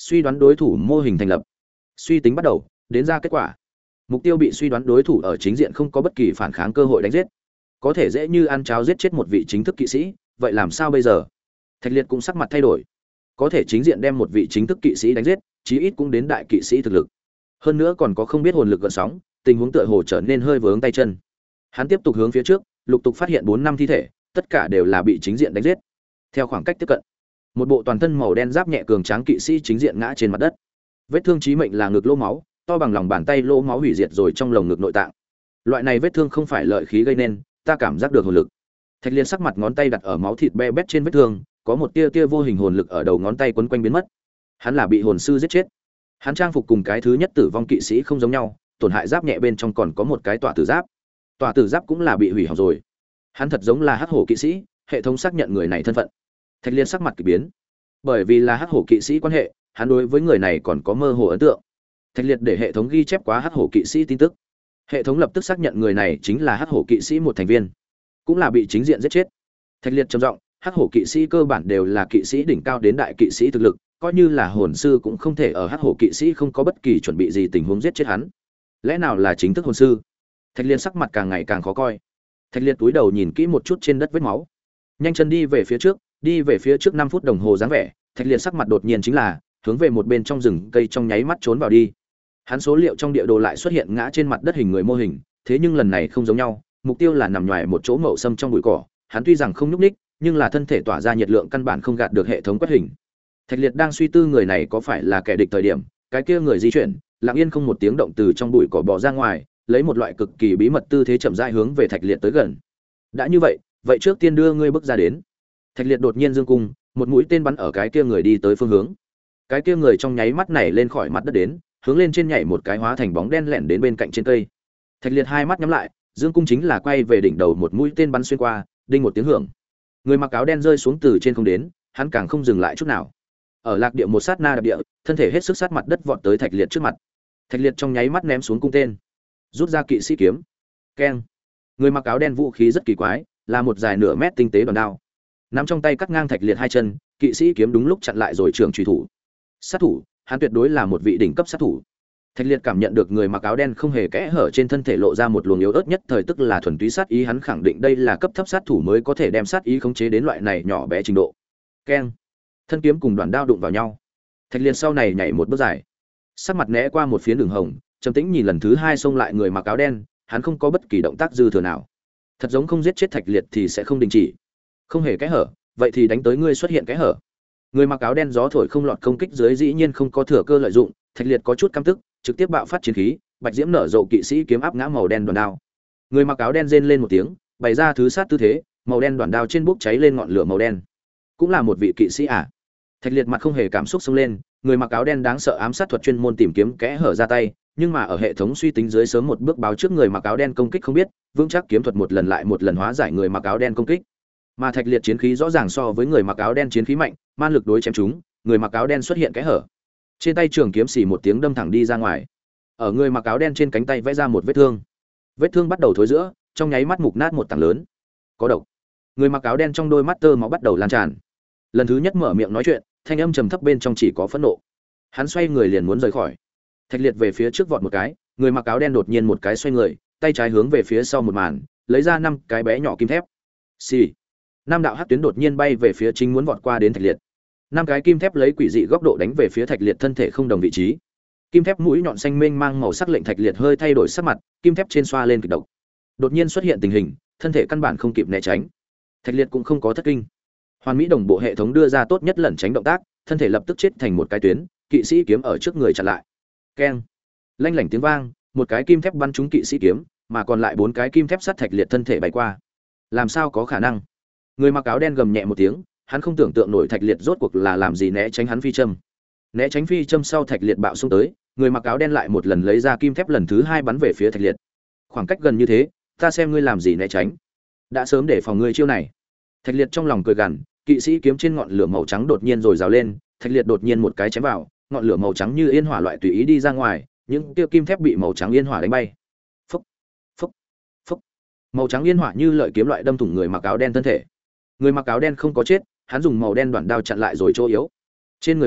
Suy đoán đối thủ mô hình thành lập. Suy tính bắt đầu, đến ra kết quả. Mục tiêu bị suy đoán đối thủ ở chính diện không có bất kỳ phản kháng cơ hội đánh giết, có thể dễ như ăn cháo giết chết một vị chính thức kỵ sĩ, vậy làm sao bây giờ? Thạch Liệt cũng sắc mặt thay đổi. Có thể chính diện đem một vị chính thức kỵ sĩ đánh giết, chí ít cũng đến đại kỵ sĩ thực lực. Hơn nữa còn có không biết hồn lực gợn sóng, tình huống tựa hồ trở nên hơi vướng tay chân. Hắn tiếp tục hướng phía trước, lục tục phát hiện bốn năm thi thể, tất cả đều là bị chính diện đánh giết. Theo khoảng cách tiếp cận, một bộ toàn thân màu đen giáp nhẹ cường tráng kỵ sĩ chính diện ngã trên mặt đất. Vết thương chí mệnh là ngực lỗ máu, to bằng lòng bàn tay lỗ máu hủy diệt rồi trong lồng ngực nội tạng. Loại này vết thương không phải lợi khí gây nên, ta cảm giác được hồn lực. Thạch Liên sắc mặt ngón tay đặt ở máu thịt be bét trên vết thương, có một tia tia vô hình hồn lực ở đầu ngón tay quấn quanh biến mất. Hắn là bị hồn sư giết chết. Hắn trang phục cùng cái thứ nhất tử vong kỵ sĩ không giống nhau, tổn hại giáp nhẹ bên trong còn có một cái tỏa tử giáp. Tỏa tử giáp cũng là bị hủy hỏng rồi. Hắn thật giống là hắc hổ kỵ sĩ, hệ thống xác nhận người này thân phận. Thạch Liên sắc mặt kỳ biến. Bởi vì là hắc hổ kỵ sĩ quan hệ, hắn đối với người này còn có mơ hồ ấn tượng. Thạch Liệt để hệ thống ghi chép quá hắc hổ kỵ sĩ tin tức. Hệ thống lập tức xác nhận người này chính là hắc hổ kỵ sĩ một thành viên, cũng là bị chính diện giết chết. Thạch Liệt trầm giọng, hắc hổ kỵ sĩ cơ bản đều là kỵ sĩ đỉnh cao đến đại kỵ sĩ thực lực, coi như là hồn sư cũng không thể ở hắc hổ kỵ sĩ không có bất kỳ chuẩn bị gì tình huống giết chết hắn. Lẽ nào là chính thức hồn sư? Thạch Liệt sắc mặt càng ngày càng khó coi. Thạch Liệt túi đầu nhìn kỹ một chút trên đất vết máu, nhanh chân đi về phía trước, đi về phía trước năm phút đồng hồ dáng vẻ. Thạch Liệt sắc mặt đột nhiên chính là hướng về một bên trong rừng cây trong nháy mắt trốn vào đi. Hắn số liệu trong địa đồ lại xuất hiện ngã trên mặt đất hình người mô hình, thế nhưng lần này không giống nhau, mục tiêu là nằm ngoài một chỗ mậu sâm trong bụi cỏ. Hắn tuy rằng không nhúc nhích, nhưng là thân thể tỏa ra nhiệt lượng căn bản không gạt được hệ thống quét hình. Thạch Liệt đang suy tư người này có phải là kẻ địch thời điểm, cái kia người di chuyển, lặng yên không một tiếng động từ trong bụi cỏ bò ra ngoài, lấy một loại cực kỳ bí mật tư thế chậm rãi hướng về Thạch Liệt tới gần. Đã như vậy, vậy trước tiên đưa ngươi bước ra đến. Thạch Liệt đột nhiên giương cung, một mũi tên bắn ở cái kia người đi tới phương hướng. Cái kia người trong nháy mắt nảy lên khỏi mặt đất đến, hướng lên trên nhảy một cái hóa thành bóng đen lẻn đến bên cạnh trên cây. Thạch Liệt hai mắt nhắm lại, dương cung chính là quay về đỉnh đầu một mũi tên bắn xuyên qua, đinh một tiếng hưởng. Người mặc áo đen rơi xuống từ trên không đến, hắn càng không dừng lại chút nào. Ở lạc địa một sát na đạp địa, thân thể hết sức sát mặt đất vọt tới Thạch Liệt trước mặt. Thạch Liệt trong nháy mắt ném xuống cung tên, rút ra kỵ sĩ kiếm. Keng. Người mặc áo đen vũ khí rất kỳ quái, là một dài nửa mét tinh tế đòn đao. Nắm trong tay cắt ngang Thạch Liệt hai chân, kỵ sĩ kiếm đúng lúc chặn lại rồi trường truy thủ. Sát thủ, hắn tuyệt đối là một vị đỉnh cấp sát thủ. Thạch Liệt cảm nhận được người mặc áo đen không hề kẽ hở trên thân thể lộ ra một luồng yếu ớt nhất thời tức là thuần túy sát ý, hắn khẳng định đây là cấp thấp sát thủ mới có thể đem sát ý khống chế đến loại này nhỏ bé trình độ. Keng. Thân kiếm cùng đoạn đao đụng vào nhau. Thạch Liệt sau này nhảy một bước dài, sắc mặt né qua một phiến đường hồng, trầm tĩnh nhìn lần thứ hai xông lại người mặc áo đen, hắn không có bất kỳ động tác dư thừa nào. Thật giống không giết chết Thạch Liệt thì sẽ không đình chỉ. Không hề kẽ hở, vậy thì đánh tới ngươi xuất hiện kẽ hở. Người mặc áo đen gió thổi không lọt công kích dưới dĩ nhiên không có thừa cơ lợi dụng, Thạch Liệt có chút căm tức, trực tiếp bạo phát chiến khí, bạch diễm nở rộ kỵ sĩ kiếm áp ngã màu đen đoàn đao. Người mặc áo đen rên lên một tiếng, bày ra thứ sát tư thế, màu đen đoàn đao trên bốc cháy lên ngọn lửa màu đen. Cũng là một vị kỵ sĩ à? Thạch Liệt mặt không hề cảm xúc xông lên, người mặc áo đen đáng sợ ám sát thuật chuyên môn tìm kiếm kẽ hở ra tay, nhưng mà ở hệ thống suy tính dưới sớm một bước báo trước người mặc áo đen công kích không biết, vững chắc kiếm thuật một lần lại một lần hóa giải người mặc áo đen công kích. Mà Thạch Liệt chiến khí rõ ràng so với người mặc áo đen chiến khí mạnh, man lực đối chém chúng, người mặc áo đen xuất hiện kẽ hở. Trên tay trường kiếm xì một tiếng đâm thẳng đi ra ngoài. Ở người mặc áo đen trên cánh tay vẽ ra một vết thương. Vết thương bắt đầu thối rữa, trong nháy mắt mục nát một tảng lớn. Có độc. Người mặc áo đen trong đôi mắt tơ máu bắt đầu lan tràn. Lần thứ nhất mở miệng nói chuyện, thanh âm trầm thấp bên trong chỉ có phẫn nộ. Hắn xoay người liền muốn rời khỏi. Thạch Liệt về phía trước vọt một cái, người mặc áo đen đột nhiên một cái xoay người, tay trái hướng về phía sau một màn, lấy ra năm cái bé nhỏ kim thép. Xì. Năm đạo hắc tuyến đột nhiên bay về phía chính muốn vọt qua đến Thạch Liệt. Năm cái kim thép lấy quỷ dị góc độ đánh về phía Thạch Liệt thân thể không đồng vị trí. Kim thép mũi nhọn xanh mênh mang màu sắc lệnh Thạch Liệt hơi thay đổi sắc mặt, kim thép trên xoa lên kịch độc. Đột nhiên xuất hiện tình hình, thân thể căn bản không kịp né tránh. Thạch Liệt cũng không có thất kinh. Hoàn mỹ đồng bộ hệ thống đưa ra tốt nhất lẩn tránh động tác, thân thể lập tức chết thành một cái tuyến, kỵ sĩ kiếm ở trước người chặn lại. Keng. Lanh lảnh tiếng vang, một cái kim thép bắn trúng kỵ sĩ kiếm, mà còn lại bốn cái kim thép sát Thạch Liệt thân thể bay qua. Làm sao có khả năng? Người mặc áo đen gầm nhẹ một tiếng, hắn không tưởng tượng nổi Thạch Liệt rốt cuộc là làm gì né tránh hắn phi châm. Né tránh phi châm sau Thạch Liệt bạo xông tới, người mặc áo đen lại một lần lấy ra kim thép lần thứ hai bắn về phía Thạch Liệt. Khoảng cách gần như thế, ta xem ngươi làm gì né tránh. Đã sớm để phòng ngươi chiêu này. Thạch Liệt trong lòng cười gằn, kỵ sĩ kiếm trên ngọn lửa màu trắng đột nhiên rồi rào lên, Thạch Liệt đột nhiên một cái chém vào, ngọn lửa màu trắng như yên hỏa loại tùy ý đi ra ngoài, những tiêu kim thép bị màu trắng yên hỏa đánh bay. Phốc, phốc, phốc. Màu trắng yên hỏa như lợi kiếm loại đâm thủng người mặc áo đen thân thể. Người mặc áo đen không có chết, hắn dùng màu đen đoạn đao chặn lại rồi chỗ yếu. Trên người bảy,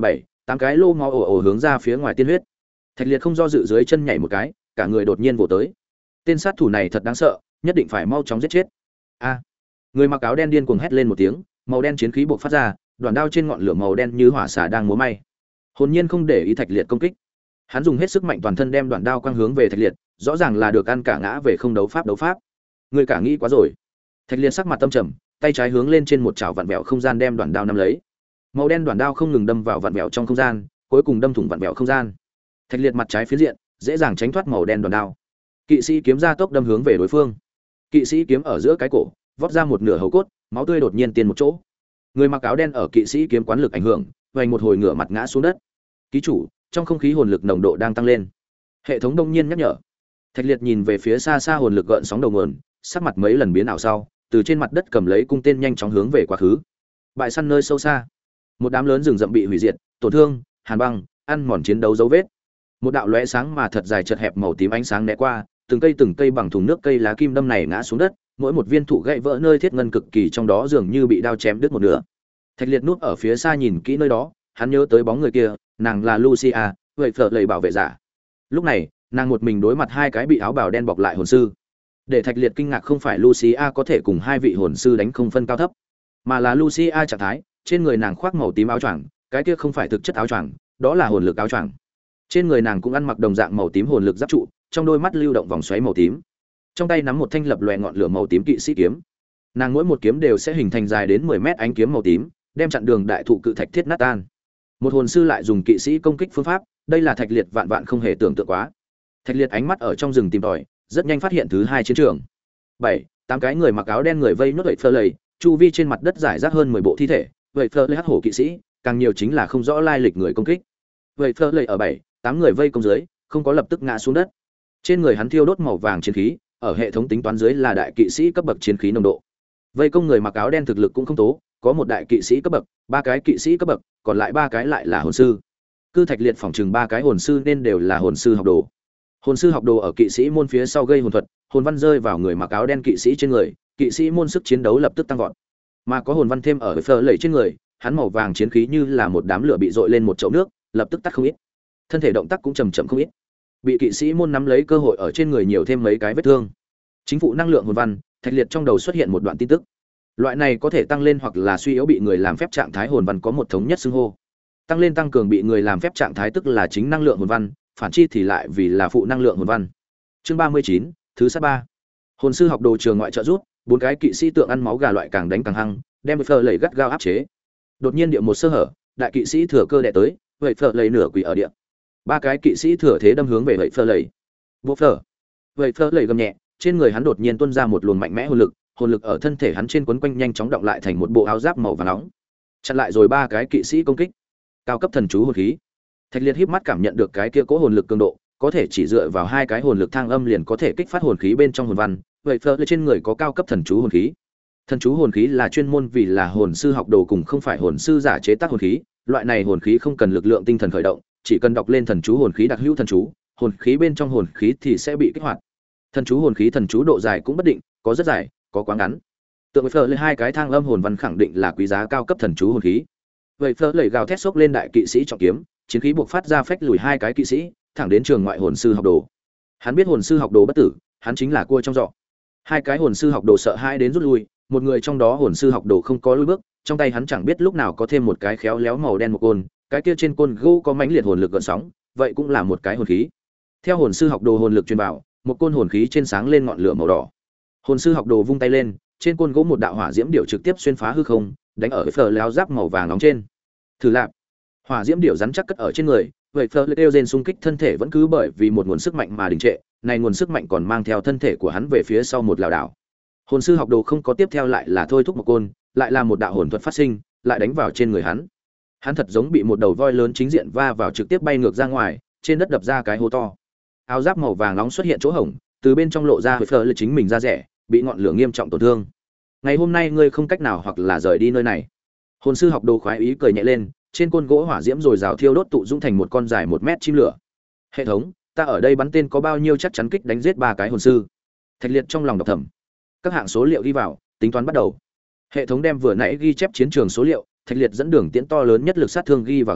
Tám cái lô máu ồ ồ hướng ra phía ngoài tiên huyết. Thạch Liệt không do dự dưới chân nhảy một cái, cả người đột nhiên vồ tới. Tên sát thủ này thật đáng sợ, nhất định phải mau chóng giết chết. A! Người mặc áo đen điên cuồng hét lên một tiếng, màu đen chiến khí bộc phát ra, đoạn đao trên ngọn lửa màu đen như hỏa xà đang múa may. Hồn nhiên không để ý Thạch Liệt công kích. Hắn dùng hết sức mạnh toàn thân đem đoạn đao quang hướng về Thạch Liệt, rõ ràng là được ăn cả ngã về không đấu pháp đấu pháp. Người cả nghĩ quá rồi. Thạch Liệt sắc mặt tâm trầm, tay trái hướng lên trên một chảo vặn vẹo không gian đem đoạn đao nắm lấy. Màu đen đoạn đao không ngừng đâm vào vặn vẹo trong không gian, cuối cùng đâm thủng vặn vẹo không gian. Thạch Liệt mặt trái phiến diện, dễ dàng tránh thoát màu đen đoạn đao. Kỵ sĩ kiếm ra tốc đâm hướng về đối phương. Kỵ sĩ kiếm ở giữa cái cổ, vót ra một nửa hầu cốt, máu tươi đột nhiên tiên một chỗ. Người mặc áo đen ở kỵ sĩ kiếm quán lực ảnh hưởng, vành một hồi ngửa mặt ngã xuống đất. Ký chủ, trong không khí hồn lực nồng độ đang tăng lên. Hệ thống đông nhiên nhắc nhở. Thạch Liệt nhìn về phía xa xa hồn lực gợn sóng đầu nguồn, sắc mặt mấy lần biến ảo sau, từ trên mặt đất cầm lấy cung tên nhanh chóng hướng về quá khứ. Bại săn nơi sâu xa, một đám lớn rừng rậm bị hủy diệt, tổn thương, hàn băng, ăn mòn chiến đấu dấu vết. Một đạo lóe sáng mà thật dài chật hẹp màu tím ánh sáng né qua, từng cây từng cây bằng thùng nước cây lá kim đâm này ngã xuống đất, mỗi một viên thụ gãy vỡ nơi thiết ngân cực kỳ trong đó dường như bị đao chém đứt một nửa. Thạch Liệt núp ở phía xa nhìn kỹ nơi đó, hắn nhớ tới bóng người kia, nàng là Lucia, vậy phở lầy bảo vệ giả. Lúc này, nàng một mình đối mặt hai cái bị áo bào đen bọc lại hồn sư. Để Thạch Liệt kinh ngạc không phải Lucia có thể cùng hai vị hồn sư đánh không phân cao thấp, mà là Lucia trạng thái, trên người nàng khoác màu tím áo choàng, cái kia không phải thực chất áo choàng, đó là hồn lực áo choàng. Trên người nàng cũng ăn mặc đồng dạng màu tím hồn lực giáp trụ, trong đôi mắt lưu động vòng xoáy màu tím. Trong tay nắm một thanh lập lòe ngọn lửa màu tím kỵ sĩ kiếm. Nàng mỗi một kiếm đều sẽ hình thành dài đến mười mét ánh kiếm màu tím, đem chặn đường đại thụ cự thạch thiết nát tan. Một hồn sư lại dùng kỵ sĩ công kích phương pháp, đây là Thạch Liệt vạn vạn không hề tưởng tượng quá. Thạch Liệt ánh mắt ở trong rừng tìm tòi, rất nhanh phát hiện thứ hai chiến trường. Bảy, tám cái người mặc áo đen người vây nốt vậy phơ lầy, chu vi trên mặt đất giải rác hơn mười bộ thi thể, vậy phơ lầy hắc hổ kỵ sĩ, càng nhiều chính là không rõ lai lịch người công kích. Vậy phơ lầy ở bảy, tám người vây công dưới, không có lập tức ngã xuống đất. Trên người hắn thiêu đốt màu vàng chiến khí, ở hệ thống tính toán dưới là đại kỵ sĩ cấp bậc chiến khí nồng độ. Vây công người mặc áo đen thực lực cũng không tố, có một đại kỵ sĩ cấp bậc, ba cái kỵ sĩ cấp bậc, còn lại ba cái lại là hồn sư. Cư Thạch Liệt phỏng chừng ba cái hồn sư nên đều là hồn sư học đồ. Hồn sư học đồ ở kỵ sĩ môn phía sau gây hồn thuật, hồn văn rơi vào người mặc áo đen kỵ sĩ trên người, kỵ sĩ môn sức chiến đấu lập tức tăng vọt. Mà có hồn văn thêm ở phở lầy trên người, hắn màu vàng chiến khí như là một đám lửa bị dội lên một chậu nước, lập tức tắt không ít. Thân thể động tác cũng chậm chậm không ít. Bị kỵ sĩ môn nắm lấy cơ hội ở trên người nhiều thêm mấy cái vết thương. Chính phủ năng lượng hồn văn, Thạch Liệt trong đầu xuất hiện một đoạn tin tức. Loại này có thể tăng lên hoặc là suy yếu bị người làm phép trạng thái hồn văn có một thống nhất xưng hô. Tăng lên tăng cường bị người làm phép trạng thái tức là chính năng lượng hồn văn, phản chi thì lại vì là phụ năng lượng hồn văn. Chương ba mươi chín, thứ sát ba. Hồn sư học đồ trường ngoại trợ rút, bốn cái kỵ sĩ tượng ăn máu gà loại càng đánh càng hăng, đem phở lầy gắt gao áp chế. Đột nhiên địa một sơ hở, đại kỵ sĩ thừa cơ đè tới, vậy phở lầy nửa quỳ ở địa. Ba cái kỵ sĩ thừa thế đâm hướng về vậy phở lầy. Vô phở. Vậy phở lầy gầm nhẹ, trên người hắn đột nhiên tuôn ra một luồng mạnh mẽ hồn lực, hồn lực ở thân thể hắn trên quấn quanh nhanh chóng động lại thành một bộ áo giáp màu vàng nóng. Chặn lại rồi ba cái kỵ sĩ công kích. Cao cấp thần chú hồn khí. Thạch Liệt híp mắt cảm nhận được cái kia cố hồn lực cường độ, có thể chỉ dựa vào hai cái hồn lực thang âm liền có thể kích phát hồn khí bên trong hồn văn, vậy phở lên trên người có cao cấp thần chú hồn khí. Thần chú hồn khí là chuyên môn vì là hồn sư học đồ cùng không phải hồn sư giả chế tác hồn khí, loại này hồn khí không cần lực lượng tinh thần khởi động, chỉ cần đọc lên thần chú hồn khí đặc hữu thần chú, hồn khí bên trong hồn khí thì sẽ bị kích hoạt. Thần chú hồn khí thần chú độ dài cũng bất định, có rất dài, có quá ngắn. Tượng với phở lên hai cái thang âm hồn văn khẳng định là quý giá cao cấp thần chú hồn khí. Vậy phở lầy gào thét xốc lên đại kỵ sĩ trọng kiếm, chiến khí buộc phát ra phách lùi hai cái kỵ sĩ, thẳng đến trường ngoại hồn sư học đồ. Hắn biết hồn sư học đồ bất tử, hắn chính là cua trong giỏ. Hai cái hồn sư học đồ sợ hãi đến rút lui, một người trong đó hồn sư học đồ không có lùi bước, trong tay hắn chẳng biết lúc nào có thêm một cái khéo léo màu đen một côn, cái kia trên côn gỗ có mãnh liệt hồn lực gợn sóng, vậy cũng là một cái hồn khí. Theo hồn sư học đồ hồn lực truyền vào, một côn hồn khí trên sáng lên ngọn lửa màu đỏ. Hồn sư học đồ vung tay lên, trên côn gỗ một đạo hỏa diễm điểu trực tiếp xuyên phá hư không, đánh ở phở léo giáp màu vàng nóng trên. Thử lạp. Hỏa diễm điểu rắn chắc cất ở trên người, vậy phở lêu rên xung kích thân thể vẫn cứ bởi vì một nguồn sức mạnh mà đình trệ, này nguồn sức mạnh còn mang theo thân thể của hắn về phía sau một lảo đảo. Hồn sư học đồ không có tiếp theo lại là thôi thúc một côn, lại là một đạo hồn thuật phát sinh, lại đánh vào trên người hắn. Hắn thật giống bị một đầu voi lớn chính diện va vào trực tiếp bay ngược ra ngoài, trên đất đập ra cái hố to. Áo giáp màu vàng nóng xuất hiện chỗ hổng, từ bên trong lộ ra phở lêu chính mình ra rẻ, bị ngọn lửa nghiêm trọng tổn thương. Ngày hôm nay ngươi không cách nào hoặc là rời đi nơi này. Hồn sư học đồ khoái ý cười nhẹ lên, trên côn gỗ hỏa diễm rồi rào thiêu đốt tụ dũng thành một con dài một mét chim lửa. Hệ thống, ta ở đây bắn tên có bao nhiêu chắc chắn kích đánh giết ba cái hồn sư? Thạch Liệt trong lòng đọc thầm. Các hạng số liệu ghi vào, tính toán bắt đầu. Hệ thống đem vừa nãy ghi chép chiến trường số liệu, Thạch Liệt dẫn đường tiễn to lớn nhất lực sát thương ghi vào sau,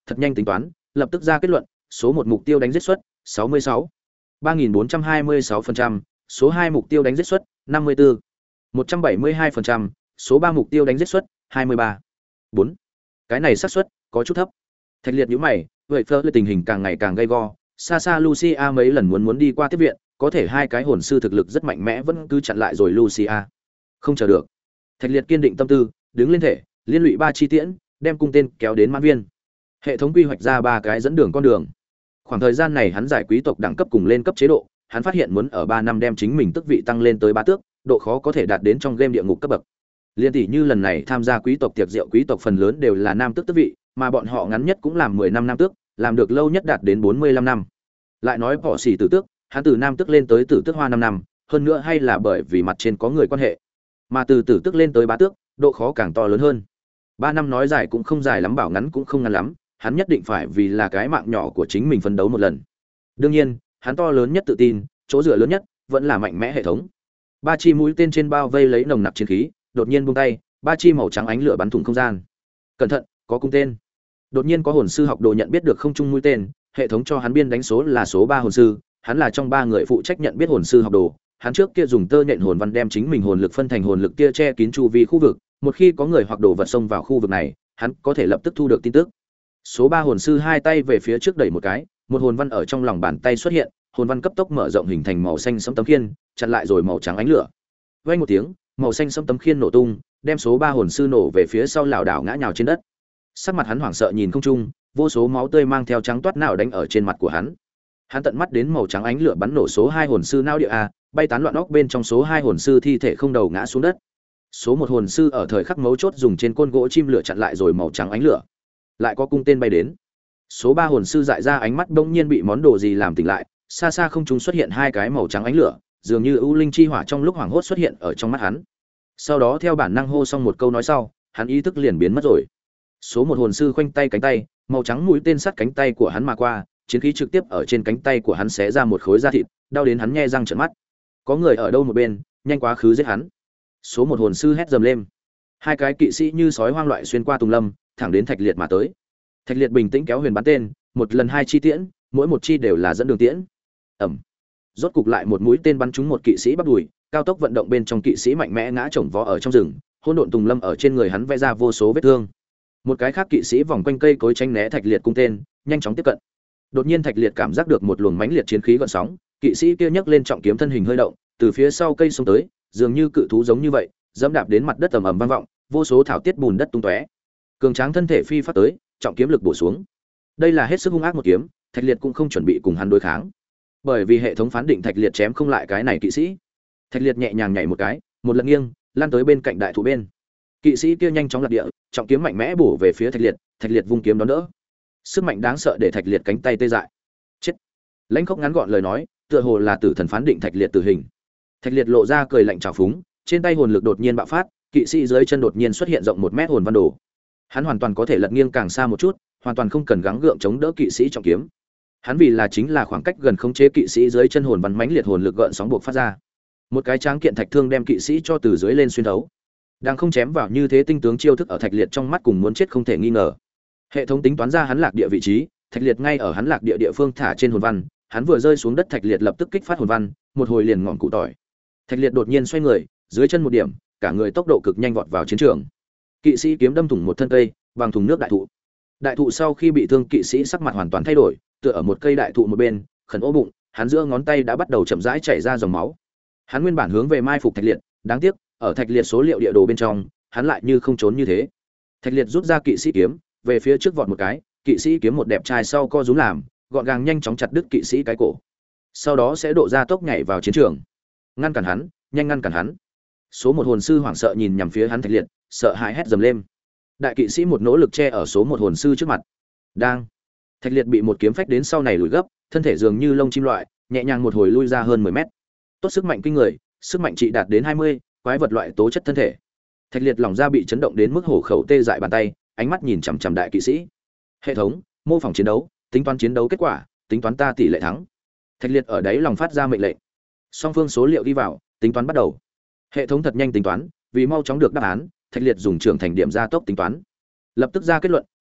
thật nhanh tính toán, lập tức ra kết luận, số một mục tiêu đánh giết suất sáu mươi sáu, ba nghìn bốn trăm hai mươi sáu phần trăm, số hai mục tiêu đánh giết suất năm mươi tư, một trăm bảy mươi hai phần trăm, số ba mục tiêu đánh giết suất hai mươi ba, bốn. Cái này xác suất có chút thấp. Thạch Liệt nhíu mày, vậy phơ tình hình càng ngày càng gay go, xa xa Lucia mấy lần muốn muốn đi qua tiếp viện, có thể hai cái hồn sư thực lực rất mạnh mẽ vẫn cứ chặn lại rồi Lucia. Không chờ được. Thạch Liệt kiên định tâm tư, đứng lên thể, liên lụy ba chi tiễn, đem cung tên kéo đến mãn viên. Hệ thống quy hoạch ra ba cái dẫn đường con đường. Khoảng thời gian này hắn giải quý tộc đẳng cấp cùng lên cấp chế độ, hắn phát hiện muốn ở ba năm đem chính mình tước vị tăng lên tới bá tước, độ khó có thể đạt đến trong game địa ngục cấp bậc. Liên tỷ như lần này tham gia quý tộc tiệc rượu, quý tộc phần lớn đều là nam tước tước vị, mà bọn họ ngắn nhất cũng làm mười năm nam tước, làm được lâu nhất đạt đến bốn mươi lăm năm. Lại nói bỏ xỉ tử tước, hắn từ nam tước lên tới tử tước hoa năm năm, hơn nữa hay là bởi vì mặt trên có người quan hệ. Mà từ tử tước lên tới bá tước, độ khó càng to lớn hơn. ba năm nói dài cũng không dài lắm, bảo ngắn cũng không ngắn lắm, hắn nhất định phải vì là cái mạng nhỏ của chính mình phấn đấu một lần. Đương nhiên, hắn to lớn nhất tự tin, chỗ dựa lớn nhất vẫn là mạnh mẽ hệ thống. Ba chi mũi tên trên bao vây lấy nồng nặc chiến khí, đột nhiên buông tay, ba chi màu trắng ánh lửa bắn thủng không gian. Cẩn thận, có cung tên. Đột nhiên có hồn sư học đồ nhận biết được không trung mũi tên, hệ thống cho hắn biên đánh số là số ba hồn sư, hắn là trong ba người phụ trách nhận biết hồn sư học đồ, hắn trước kia dùng tơ nhện hồn văn đem chính mình hồn lực phân thành hồn lực kia che kín chu vi khu vực, một khi có người hoặc đồ vật xông vào khu vực này, hắn có thể lập tức thu được tin tức. Số ba hồn sư hai tay về phía trước đẩy một cái, một hồn văn ở trong lòng bàn tay xuất hiện, hồn văn cấp tốc mở rộng hình thành màu xanh sẫm tấm khiên, chặn lại rồi màu trắng ánh lửa. Vang một tiếng, màu xanh sẫm tấm khiên nổ tung, đem số ba hồn sư nổ về phía sau lảo đảo ngã nhào trên đất. Sắc mặt hắn hoảng sợ nhìn không trung, vô số máu tươi mang theo trắng toát nào đánh ở trên mặt của hắn. Hắn tận mắt đến màu trắng ánh lửa bắn nổ số hai hồn sư não địa a, bay tán loạn óc bên trong số hai hồn sư thi thể không đầu ngã xuống đất. Số một hồn sư ở thời khắc mấu chốt dùng trên côn gỗ chim lửa chặn lại rồi màu trắng ánh lửa. Lại có cung tên bay đến. Số ba hồn sư dại ra ánh mắt bỗng nhiên bị món đồ gì làm tỉnh lại, xa xa không trung xuất hiện hai cái màu trắng ánh lửa, dường như ưu linh chi hỏa trong lúc hoảng hốt xuất hiện ở trong mắt hắn. Sau đó theo bản năng hô xong một câu nói sau, hắn ý thức liền biến mất rồi. Số một hồn sư khoanh tay cánh tay, màu trắng mũi tên sắt cánh tay của hắn mà qua, chiến khí trực tiếp ở trên cánh tay của hắn xé ra một khối da thịt, đau đến hắn nhe răng trợn mắt. Có người ở đâu một bên, nhanh quá khứ giết hắn. Số một hồn sư hét dầm lên. Hai cái kỵ sĩ như sói hoang loại xuyên qua tùng lâm, thẳng đến Thạch Liệt mà tới. Thạch Liệt bình tĩnh kéo huyền bắn tên, một lần hai chi tiễn, mỗi một chi đều là dẫn đường tiễn. Ầm. Rốt cục lại một mũi tên bắn trúng một kỵ sĩ bắp đùi, cao tốc vận động bên trong kỵ sĩ mạnh mẽ ngã chồng vó ở trong rừng, hỗn độn tùng lâm ở trên người hắn vẽ ra vô số vết thương. Một cái khác kỵ sĩ vòng quanh cây cối tránh né Thạch Liệt cung tên, nhanh chóng tiếp cận. Đột nhiên Thạch Liệt cảm giác được một luồng mãnh liệt chiến khí gợn sóng, kỵ sĩ kia nhấc lên trọng kiếm thân hình hơi động, từ phía sau cây xông tới, dường như cự thú giống như vậy, dẫm đạp đến mặt đất ầm ầm vang vọng, vô số thảo tiết bùn đất tung tóe. Cường tráng thân thể phi phát tới, trọng kiếm lực bổ xuống. Đây là hết sức hung ác một kiếm, Thạch Liệt cũng không chuẩn bị cùng hắn đối kháng. Bởi vì hệ thống phán định Thạch Liệt chém không lại cái này kỵ sĩ. Thạch Liệt nhẹ nhàng nhảy một cái, một lần nghiêng, lăn tới bên cạnh đại thụ bên. Kỵ sĩ kia nhanh chóng lật địa, trọng kiếm mạnh mẽ bổ về phía Thạch Liệt, Thạch Liệt vung kiếm đón đỡ. Sức mạnh đáng sợ để Thạch Liệt cánh tay tê dại. Chết. Lãnh Khốc ngắn gọn lời nói, tựa hồ là tử thần phán định Thạch Liệt tử hình. Thạch Liệt lộ ra cười lạnh trào phúng, trên tay hồn lực đột nhiên bạo phát, kỵ sĩ dưới chân đột nhiên xuất hiện rộng một mét hồn văn đồ. Hắn hoàn toàn có thể lật nghiêng càng xa một chút, hoàn toàn không cần gắng gượng chống đỡ kỵ sĩ trọng kiếm. Hắn vì là chính là khoảng cách gần khống chế kỵ sĩ dưới chân hồn văn mãnh liệt hồn lực gợn sóng buộc phát ra. Một cái tráng kiện thạch thương đem kỵ sĩ cho từ dưới lên xuyên thấu. Đang không chém vào như thế tinh tướng chiêu thức ở Thạch Liệt trong mắt cùng muốn chết không thể nghi ngờ. Hệ thống tính toán ra hắn lạc địa vị trí, Thạch Liệt ngay ở hắn lạc địa địa phương thả trên hồn văn, hắn vừa rơi xuống đất Thạch Liệt lập tức kích phát hồn văn, một hồi liền ngọn cụ tỏi. Thạch Liệt đột nhiên xoay người, dưới chân một điểm, cả người tốc độ cực nhanh vọt vào chiến trường. Kỵ sĩ kiếm đâm thủng một thân cây, bằng thùng nước đại thụ. Đại thụ sau khi bị thương, kỵ sĩ sắc mặt hoàn toàn thay đổi, tựa ở một cây đại thụ một bên, khẩn ố bụng, hắn giữa ngón tay đã bắt đầu chậm rãi chảy ra dòng máu. Hắn nguyên bản hướng về mai phục Thạch Liệt, đáng tiếc, ở Thạch Liệt số liệu địa đồ bên trong, hắn lại như không trốn như thế. Thạch Liệt rút ra kỵ sĩ kiếm, về phía trước vọt một cái, kỵ sĩ kiếm một đẹp trai sau co rúm làm, gọn gàng nhanh chóng chặt đứt kỵ sĩ cái cổ. Sau đó sẽ độ ra tốc nhảy vào chiến trường. Ngăn cản hắn, nhanh ngăn cản hắn. Số một hồn sư hoảng sợ nhìn nhằm phía hắn Thạch Liệt, sợ hãi hét dầm lên. Đại kỵ sĩ một nỗ lực che ở số một hồn sư trước mặt. Đang. Thạch Liệt bị một kiếm phách đến sau này lùi gấp, thân thể dường như lông chim loại, nhẹ nhàng một hồi lui ra hơn mười mét. Tốt sức mạnh kinh người, sức mạnh trị đạt đến hai mươi, quái vật loại tố chất thân thể. Thạch Liệt lòng ra bị chấn động đến mức hổ khẩu tê dại bàn tay, ánh mắt nhìn chằm chằm đại kỵ sĩ. Hệ thống, mô phỏng chiến đấu, tính toán chiến đấu kết quả, tính toán ta tỷ lệ thắng. Thạch Liệt ở đấy lòng phát ra mệnh lệnh. Song phương số liệu đi vào, tính toán bắt đầu. Hệ thống thật nhanh tính toán, vì mau chóng được đáp án, Thạch Liệt dùng trưởng thành điểm gia tốc tính toán. Lập tức ra kết luận,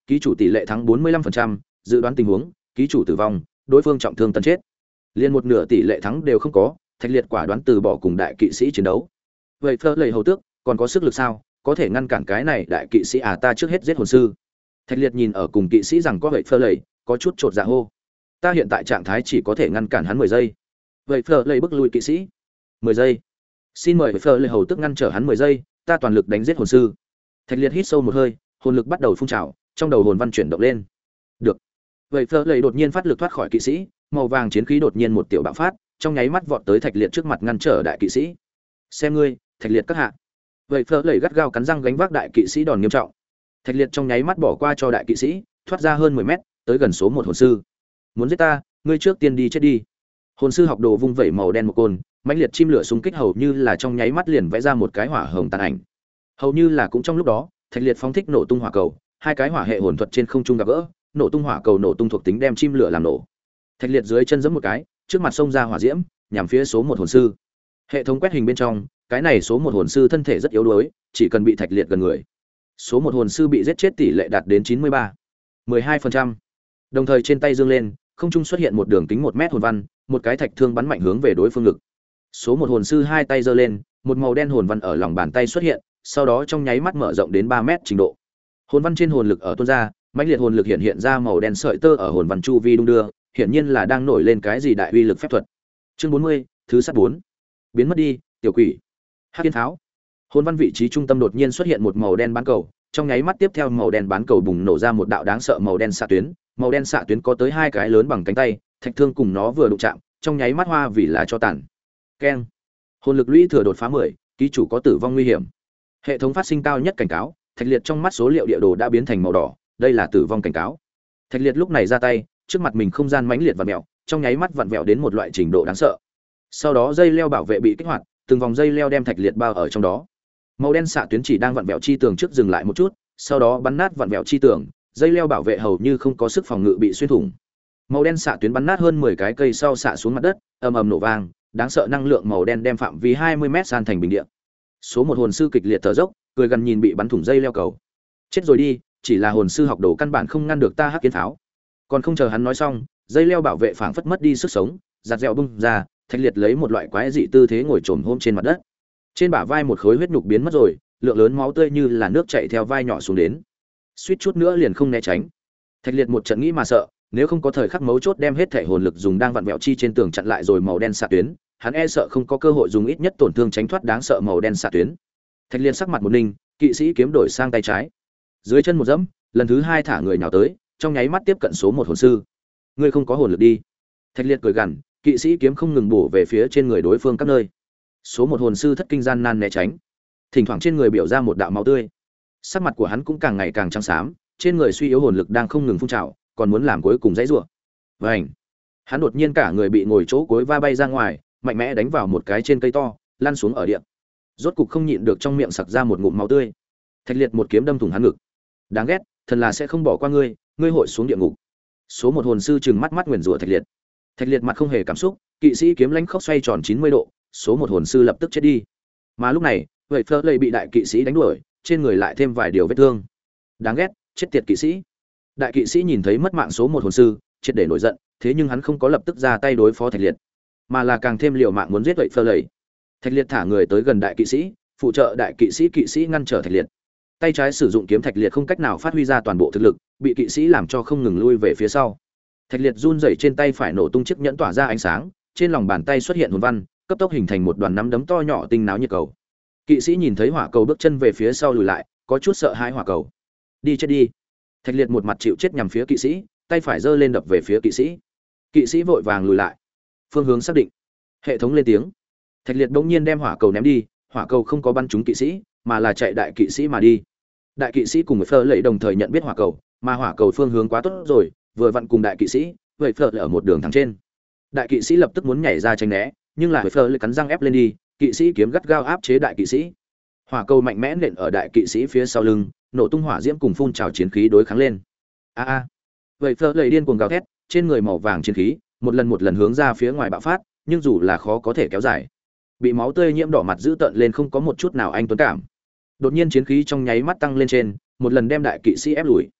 ký chủ tỷ lệ thắng bốn mươi lăm phần trăm, dự đoán tình huống, ký chủ tử vong, đối phương trọng thương tần chết. Liên một nửa tỷ lệ thắng đều không có, Thạch Liệt quả đoán từ bỏ cùng đại kỵ sĩ chiến đấu. Vậy Fleur lầy hầu tước, còn có sức lực sao, có thể ngăn cản cái này đại kỵ sĩ à, ta trước hết giết hồn sư. Thạch Liệt nhìn ở cùng kỵ sĩ rằng có vậy Fleur lầy, có chút chột dạ hô. Ta hiện tại trạng thái chỉ có thể ngăn cản hắn mười giây. Vậy Fleur lầy bước lui kỵ sĩ. mười giây. Xin mời Fleur lầy hầu tước ngăn trở hắn mười giây, ta toàn lực đánh giết hồn sư. Thạch Liệt hít sâu một hơi, hồn lực bắt đầu phun trào, trong đầu hồn văn chuyển động lên. Được. Vậy Fleur lầy đột nhiên phát lực thoát khỏi kỵ sĩ, màu vàng chiến khí đột nhiên một tiểu bạo phát, trong nháy mắt vọt tới Thạch Liệt trước mặt ngăn trở đại kỵ sĩ. Xem ngươi, Thạch Liệt các hạ. Vậy Fleur lầy gắt gao cắn răng gánh vác đại kỵ sĩ đòn nghiêm trọng. Thạch Liệt trong nháy mắt bỏ qua cho đại kỵ sĩ, thoát ra hơn mười mét, tới gần số một hồn sư. Muốn giết ta, ngươi trước tiên đi chết đi. Hồn sư học đồ vung vẩy màu đen một côn, mãnh liệt chim lửa xung kích hầu như là trong nháy mắt liền vẽ ra một cái hỏa hồng tàn ảnh. Hầu như là cũng trong lúc đó, Thạch Liệt phóng thích nổ tung hỏa cầu, hai cái hỏa hệ hồn thuật trên không trung gặp gỡ, nổ tung hỏa cầu nổ tung thuộc tính đem chim lửa làm nổ. Thạch Liệt dưới chân giẫm một cái, trước mặt xông ra hỏa diễm, nhằm phía số một hồn sư. Hệ thống quét hình bên trong, cái này số một hồn sư thân thể rất yếu đuối, chỉ cần bị Thạch Liệt gần người. Số một hồn sư bị giết chết tỷ lệ đạt đến chín mươi ba phẩy mười hai phần trăm. Đồng thời trên tay dương lên, không trung xuất hiện một đường kính một mét hồn văn, một cái thạch thương bắn mạnh hướng về đối phương ngực. Số một hồn sư hai tay giơ lên, một màu đen hồn văn ở lòng bàn tay xuất hiện, sau đó trong nháy mắt mở rộng đến ba mét trình độ. Hồn văn trên hồn lực ở tuôn ra, mãnh liệt hồn lực hiện hiện ra màu đen sợi tơ ở hồn văn chu vi đung đưa, hiển nhiên là đang nổi lên cái gì đại uy lực phép thuật. Chương bốn mươi, thứ sát bốn. Biến mất đi, tiểu quỷ. Hắc Yên Tháo. Hồn văn vị trí trung tâm đột nhiên xuất hiện một màu đen bán cầu, trong nháy mắt tiếp theo màu đen bán cầu bùng nổ ra một đạo đáng sợ màu đen xạ tuyến, màu đen xạ tuyến có tới hai cái lớn bằng cánh tay, thạch thương cùng nó vừa đụng chạm, trong nháy mắt hoa vì là cho tàn. Keng. Hồn lực lũy thừa đột phá mười, ký chủ có tử vong nguy hiểm. Hệ thống phát sinh cao nhất cảnh cáo, Thạch Liệt trong mắt số liệu địa đồ đã biến thành màu đỏ, đây là tử vong cảnh cáo. Thạch Liệt lúc này ra tay, trước mặt mình không gian mãnh liệt vặn vẹo, trong nháy mắt vặn vẹo đến một loại trình độ đáng sợ. Sau đó dây leo bảo vệ bị kích hoạt, từng vòng dây leo đem Thạch Liệt bao ở trong đó. Màu đen xạ tuyến chỉ đang vặn vẹo chi tường trước dừng lại một chút, sau đó bắn nát vặn vẹo chi tường, dây leo bảo vệ hầu như không có sức phòng ngự bị xuyên thủng. Màu đen xạ tuyến bắn nát hơn mười cái cây sau xạ xuống mặt đất, ầm ầm nổ vang, đáng sợ năng lượng màu đen đem phạm vi hai mươi mét san thành bình địa. Số một hồn sư kịch liệt thở dốc, cười gần nhìn bị bắn thủng dây leo cầu. Chết rồi đi, chỉ là hồn sư học đồ căn bản không ngăn được ta Hắc Kiến Pháo. Còn không chờ hắn nói xong, dây leo bảo vệ phảng phất mất đi sức sống, giạt dẻo bung ra, Thạch Liệt lấy một loại quái dị tư thế ngồi chồm hôm trên mặt đất. Trên bả vai một khối huyết nhục biến mất rồi, lượng lớn máu tươi như là nước chảy theo vai nhỏ xuống đến. Suýt chút nữa liền không né tránh. Thạch Liệt một trận nghĩ mà sợ, nếu không có thời khắc mấu chốt đem hết thể hồn lực dùng đang vặn vẹo chi trên tường chặn lại rồi màu đen xạ tuyến, hắn e sợ không có cơ hội dùng ít nhất tổn thương tránh thoát đáng sợ màu đen xạ tuyến. Thạch Liệt sắc mặt một ninh, kỵ sĩ kiếm đổi sang tay trái, dưới chân một dẫm, lần thứ hai thả người nhào tới, trong nháy mắt tiếp cận số một hồn sư. Ngươi không có hồn lực đi. Thạch Liệt cười gằn, kỵ sĩ kiếm không ngừng bổ về phía trên người đối phương các nơi. Số một hồn sư thất kinh gian nan né tránh, thỉnh thoảng trên người biểu ra một đạo máu tươi. Sắc mặt của hắn cũng càng ngày càng trắng xám, trên người suy yếu hồn lực đang không ngừng phun trào, còn muốn làm cuối cùng dãy rủa. Vành. Hắn đột nhiên cả người bị ngồi chỗ cối va bay ra ngoài, mạnh mẽ đánh vào một cái trên cây to, lăn xuống ở địa. Rốt cục không nhịn được trong miệng sặc ra một ngụm máu tươi. Thạch Liệt một kiếm đâm thủng hắn ngực. Đáng ghét, thần là sẽ không bỏ qua ngươi, ngươi hội xuống địa ngục. Số một hồn sư trừng mắt mắt nguyền rủa Thạch Liệt. Thạch Liệt mặt không hề cảm xúc, kỵ sĩ kiếm lãnh khốc xoay tròn chín mươi độ, số một hồn sư lập tức chết đi. Mà lúc này, vậy Fleur lầy bị đại kỵ sĩ đánh đuổi, trên người lại thêm vài điều vết thương. Đáng ghét, chết tiệt kỵ sĩ. Đại kỵ sĩ nhìn thấy mất mạng số một hồn sư, triệt để nổi giận, thế nhưng hắn không có lập tức ra tay đối phó Thạch Liệt, mà là càng thêm liều mạng muốn giết vậy Fleur lầy. Thạch Liệt thả người tới gần đại kỵ sĩ, phụ trợ đại kỵ sĩ kỵ sĩ ngăn trở Thạch Liệt. Tay trái sử dụng kiếm Thạch Liệt không cách nào phát huy ra toàn bộ thực lực, bị kỵ sĩ làm cho không ngừng lui về phía sau. Thạch Liệt run rẩy trên tay phải nổ tung chiếc nhẫn tỏa ra ánh sáng, trên lòng bàn tay xuất hiện hồn văn, cấp tốc hình thành một đoàn nắm đấm to nhỏ tinh náo nhiệt cầu. Kỵ sĩ nhìn thấy hỏa cầu bước chân về phía sau lùi lại, có chút sợ hãi hỏa cầu. Đi chết đi. Thạch Liệt một mặt chịu chết nhằm phía kỵ sĩ, tay phải giơ lên đập về phía kỵ sĩ. Kỵ sĩ vội vàng lùi lại. Phương hướng xác định. Hệ thống lên tiếng. Thạch Liệt bỗng nhiên đem hỏa cầu ném đi, hỏa cầu không có bắn trúng kỵ sĩ, mà là chạy đại kỵ sĩ mà đi. Đại kỵ sĩ cùng với Fleur lầy đồng thời nhận biết hỏa cầu, mà hỏa cầu phương hướng quá tốt rồi, vừa vặn cùng đại kỵ sĩ, vậy Fleur lầy ở một đường thẳng trên. Đại kỵ sĩ lập tức muốn nhảy ra tránh né, nhưng lại Fleur lầy cắn răng ép lên đi, kỵ sĩ kiếm gắt gao áp chế đại kỵ sĩ. Hỏa cầu mạnh mẽ nện ở đại kỵ sĩ phía sau lưng, nổ tung hỏa diễm cùng phun trào chiến khí đối kháng lên. A a. Vậy Fleur lầy điên cuồng gào thét, trên người màu vàng chiến khí, một lần một lần hướng ra phía ngoài bạo phát, nhưng dù là khó có thể kéo dài. Bị máu tươi nhiễm đỏ mặt giữ tợn lên không có một chút nào anh tuấn cảm. Đột nhiên chiến khí trong nháy mắt tăng lên trên, một lần đem đại kỵ sĩ ép lùi.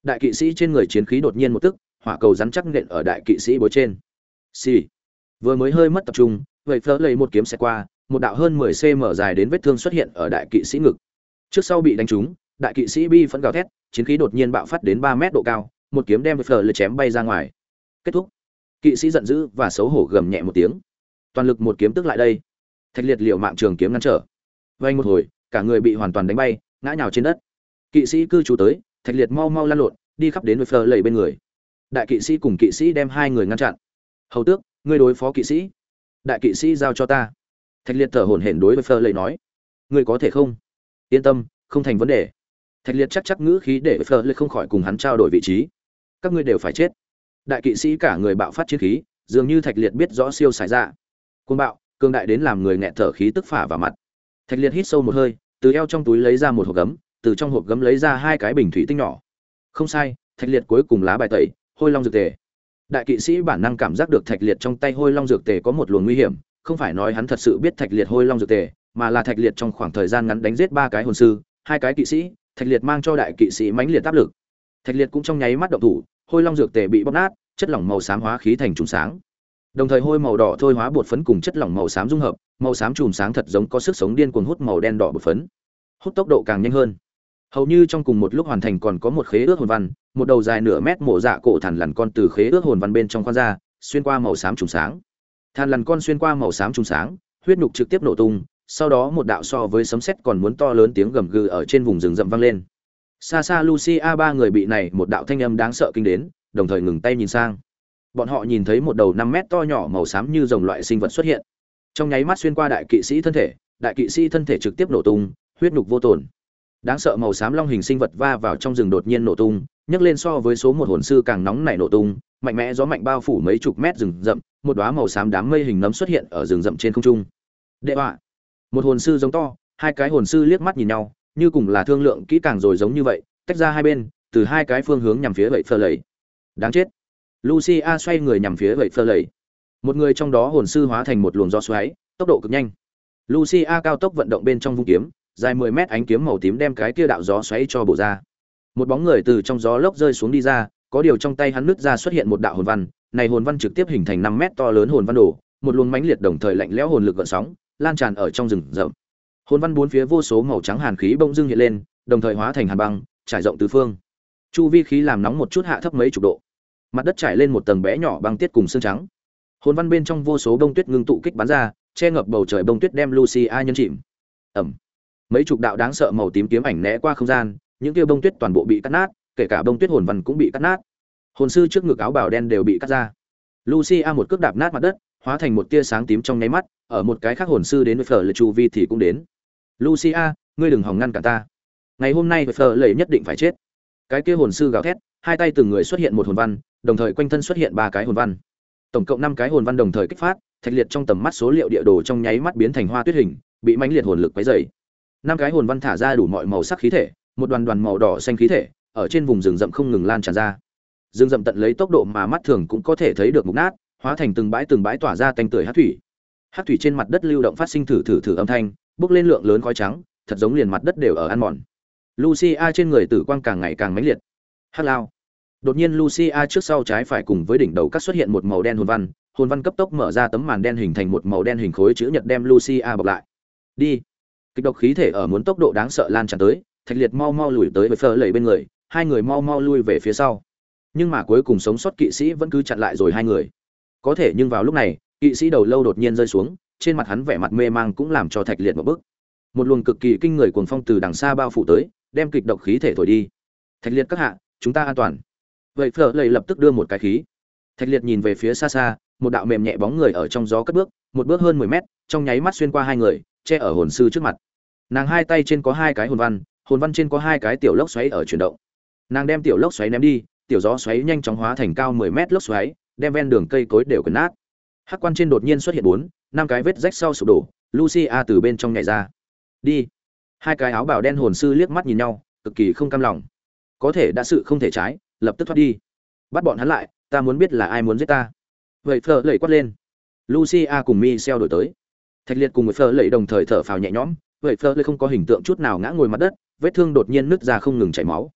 Đại kỵ sĩ trên người chiến khí đột nhiên một tức, hỏa cầu rắn chắc nện ở đại kỵ sĩ bối trên. Xì. Vừa mới hơi mất tập trung, vậy phở lấy một kiếm xẹt qua, một đạo hơn mười xăng-ti-mét dài đến vết thương xuất hiện ở đại kỵ sĩ ngực. Trước sau bị đánh trúng, đại kỵ sĩ bi phẫn gào thét, chiến khí đột nhiên bạo phát đến ba mét độ cao, một kiếm đem phở lấy chém bay ra ngoài. Kết thúc. Kỵ sĩ giận dữ và xấu hổ gầm nhẹ một tiếng. Toàn lực một kiếm tức lại đây. Thạch liệt liều mạng trường kiếm ngăn trở. Vây một hồi, cả người bị hoàn toàn đánh bay, ngã nhào trên đất. Kỵ sĩ cư trú tới, Thạch liệt mau mau lăn lộn, đi khắp đến với phở lấy bên người. Đại kỵ sĩ cùng kỵ sĩ đem hai người ngăn chặn. Hầu tước, ngươi đối phó kỵ sĩ. Đại kỵ sĩ giao cho ta. Thạch liệt thở hổn hển đối với phở lấy nói, ngươi có thể không? Yên tâm, không thành vấn đề. Thạch liệt chắc chắc ngữ khí để phở lấy không khỏi cùng hắn trao đổi vị trí. Các ngươi đều phải chết. Đại kỵ sĩ cả người bạo phát chiến khí, dường như Thạch liệt biết rõ siêu xài ra. Cuồng bạo, cường đại đến làm người nghẹt thở khí tức phả vào mặt. Thạch liệt hít sâu một hơi, từ eo trong túi lấy ra một hộp gấm, từ trong hộp gấm lấy ra hai cái bình thủy tinh nhỏ. Không sai, Thạch liệt cuối cùng lá bài tẩy, hôi long dược tề. Đại kỵ sĩ bản năng cảm giác được Thạch liệt trong tay hôi long dược tề có một luồng nguy hiểm, không phải nói hắn thật sự biết Thạch liệt hôi long dược tề, mà là Thạch liệt trong khoảng thời gian ngắn đánh giết ba cái hồn sư, hai cái kỵ sĩ, Thạch liệt mang cho đại kỵ sĩ mãnh liệt áp lực. Thạch liệt cũng trong nháy mắt động thủ, hôi long dược tề bị bóp nát, chất lỏng màu xám hóa khí thành chùm sáng. Đồng thời hôi màu đỏ thôi hóa bột phấn cùng chất lỏng màu xám dung hợp, màu xám chùm sáng thật giống có sức sống điên cuồng hút màu đen đỏ bột phấn. Hút tốc độ càng nhanh hơn. Hầu như trong cùng một lúc hoàn thành còn có một khế ước hồn văn, một đầu dài nửa mét mổ dạ cổ thằn lằn con từ khế ước hồn văn bên trong khoan ra, xuyên qua màu xám chùm sáng. Thằn lằn con xuyên qua màu xám chùm sáng, huyết nhục trực tiếp nổ tung, sau đó một đạo so với sấm sét còn muốn to lớn tiếng gầm gừ ở trên vùng rừng rậm vang lên. Xa xa Lucia ba người bị này một đạo thanh âm đáng sợ kinh đến, đồng thời ngừng tay nhìn sang. Bọn họ nhìn thấy một đầu năm mét to nhỏ màu xám như rồng loại sinh vật xuất hiện. Trong nháy mắt xuyên qua đại kỵ sĩ thân thể, đại kỵ sĩ thân thể trực tiếp nổ tung, huyết nhục vô tổn. Đáng sợ màu xám long hình sinh vật va vào trong rừng đột nhiên nổ tung, nhấc lên so với số một hồn sư càng nóng nảy nổ tung, mạnh mẽ gió mạnh bao phủ mấy chục mét rừng rậm, một đóa màu xám đám mây hình nấm xuất hiện ở rừng rậm trên không trung. Đệ họa, một hồn sư giống to, hai cái hồn sư liếc mắt nhìn nhau, như cùng là thương lượng kỹ càng rồi giống như vậy, tách ra hai bên, từ hai cái phương hướng nhằm phía vậy phơ lầy. Đáng chết. Lucia xoay người nhằm phía vậy phơ lầy. Một người trong đó hồn sư hóa thành một luồng gió xoáy, tốc độ cực nhanh. Lucia cao tốc vận động bên trong vung kiếm, dài mười mét ánh kiếm màu tím đem cái kia đạo gió xoáy cho bổ ra. Một bóng người từ trong gió lốc rơi xuống đi ra, có điều trong tay hắn nứt ra xuất hiện một đạo hồn văn, này hồn văn trực tiếp hình thành năm mét to lớn hồn văn đồ, một luồng mãnh liệt đồng thời lạnh lẽo hồn lực gợn sóng, lan tràn ở trong rừng rậm. Hồn văn bốn phía vô số màu trắng hàn khí bỗng dưng hiện lên, đồng thời hóa thành hàn băng, trải rộng tứ phương. Chu vi khí làm nóng một chút hạ thấp mấy chục độ. Mặt đất trải lên một tầng bé nhỏ băng tiết cùng xương trắng. Hồn văn bên trong vô số bông tuyết ngưng tụ kích bắn ra, che ngập bầu trời bông tuyết đem Lucia nhấn chìm. Ầm. Mấy chục đạo đáng sợ màu tím kiếm ảnh né qua không gian, những kia bông tuyết toàn bộ bị cắt nát, kể cả bông tuyết hồn văn cũng bị cắt nát. Hồn sư trước ngực áo bào đen đều bị cắt ra. Lucia một cước đạp nát mặt đất, hóa thành một tia sáng tím trong nháy mắt, ở một cái khác hồn sư đến với phở lệ chu vi thì cũng đến. Lucia, ngươi đừng hòng ngăn cản ta. Ngày hôm nay với phở lệ nhất định phải chết. Cái kia hồn sư gào thét, hai tay từng người xuất hiện một hồn văn, đồng thời quanh thân xuất hiện ba cái hồn văn. Tổng cộng năm cái hồn văn đồng thời kích phát, Thạch liệt trong tầm mắt số liệu địa đồ trong nháy mắt biến thành hoa tuyết hình, bị mãnh liệt hồn lực quấy rầy. Năm cái hồn văn thả ra đủ mọi màu sắc khí thể, một đoàn đoàn màu đỏ xanh khí thể, ở trên vùng rừng rậm không ngừng lan tràn ra. Rừng rậm tận lấy tốc độ mà mắt thường cũng có thể thấy được mục nát, hóa thành từng bãi từng bãi tỏa ra tanh tưởi hắc thủy. Hắc thủy trên mặt đất lưu động phát sinh thử thử thử âm thanh, bốc lên lượng lớn khói trắng, thật giống liền mặt đất đều ở ăn mòn. Lucia trên người tử quang càng ngày càng mãnh liệt. Hắc lao. Đột nhiên Lucia trước sau trái phải cùng với đỉnh đầu cắt xuất hiện một màu đen hồn văn, hồn văn cấp tốc mở ra tấm màn đen hình thành một màu đen hình khối chữ nhật đem Lucia bọc lại. Đi. Kịch độc khí thể ở muốn tốc độ đáng sợ lan tràn tới, Thạch liệt mau mau lùi tới với phơ lầy bên người, hai người mau mau lui về phía sau. Nhưng mà cuối cùng sống sót kỵ sĩ vẫn cứ chặn lại rồi hai người. Có thể nhưng vào lúc này, kỵ sĩ đầu lâu đột nhiên rơi xuống, trên mặt hắn vẻ mặt mê mang cũng làm cho Thạch liệt một bức. Một luồng cực kỳ kinh người cuồng phong từ đằng xa bao phủ tới, đem kịch độc khí thể thổi đi. Thạch liệt các hạ, chúng ta an toàn. Vậy phở lầy lập tức đưa một cái khí. Thạch liệt nhìn về phía xa xa, một đạo mềm nhẹ bóng người ở trong gió cất bước, một bước hơn mười mét, trong nháy mắt xuyên qua hai người, che ở hồn sư trước mặt. Nàng hai tay trên có hai cái hồn văn, hồn văn trên có hai cái tiểu lốc xoáy ở chuyển động. Nàng đem tiểu lốc xoáy ném đi, tiểu gió xoáy nhanh chóng hóa thành cao mười mét lốc xoáy, đem ven đường cây cối đều quần nát. Hắc quan trên đột nhiên xuất hiện bốn, năm cái vết rách sau sụp đổ, Lucia từ bên trong nhảy ra. Đi. Hai cái áo bào đen hồn sư liếc mắt nhìn nhau, cực kỳ không cam lòng. Có thể đã sự không thể trái, lập tức thoát đi. Bắt bọn hắn lại, ta muốn biết là ai muốn giết ta. Vậy phở lầy quát lên. Lucia cùng Michel đổi tới. Thạch liệt cùng với phở lầy đồng thời thở phào nhẹ nhõm, vậy phở lầy không có hình tượng chút nào ngã ngồi mặt đất, vết thương đột nhiên nứt ra không ngừng chảy máu.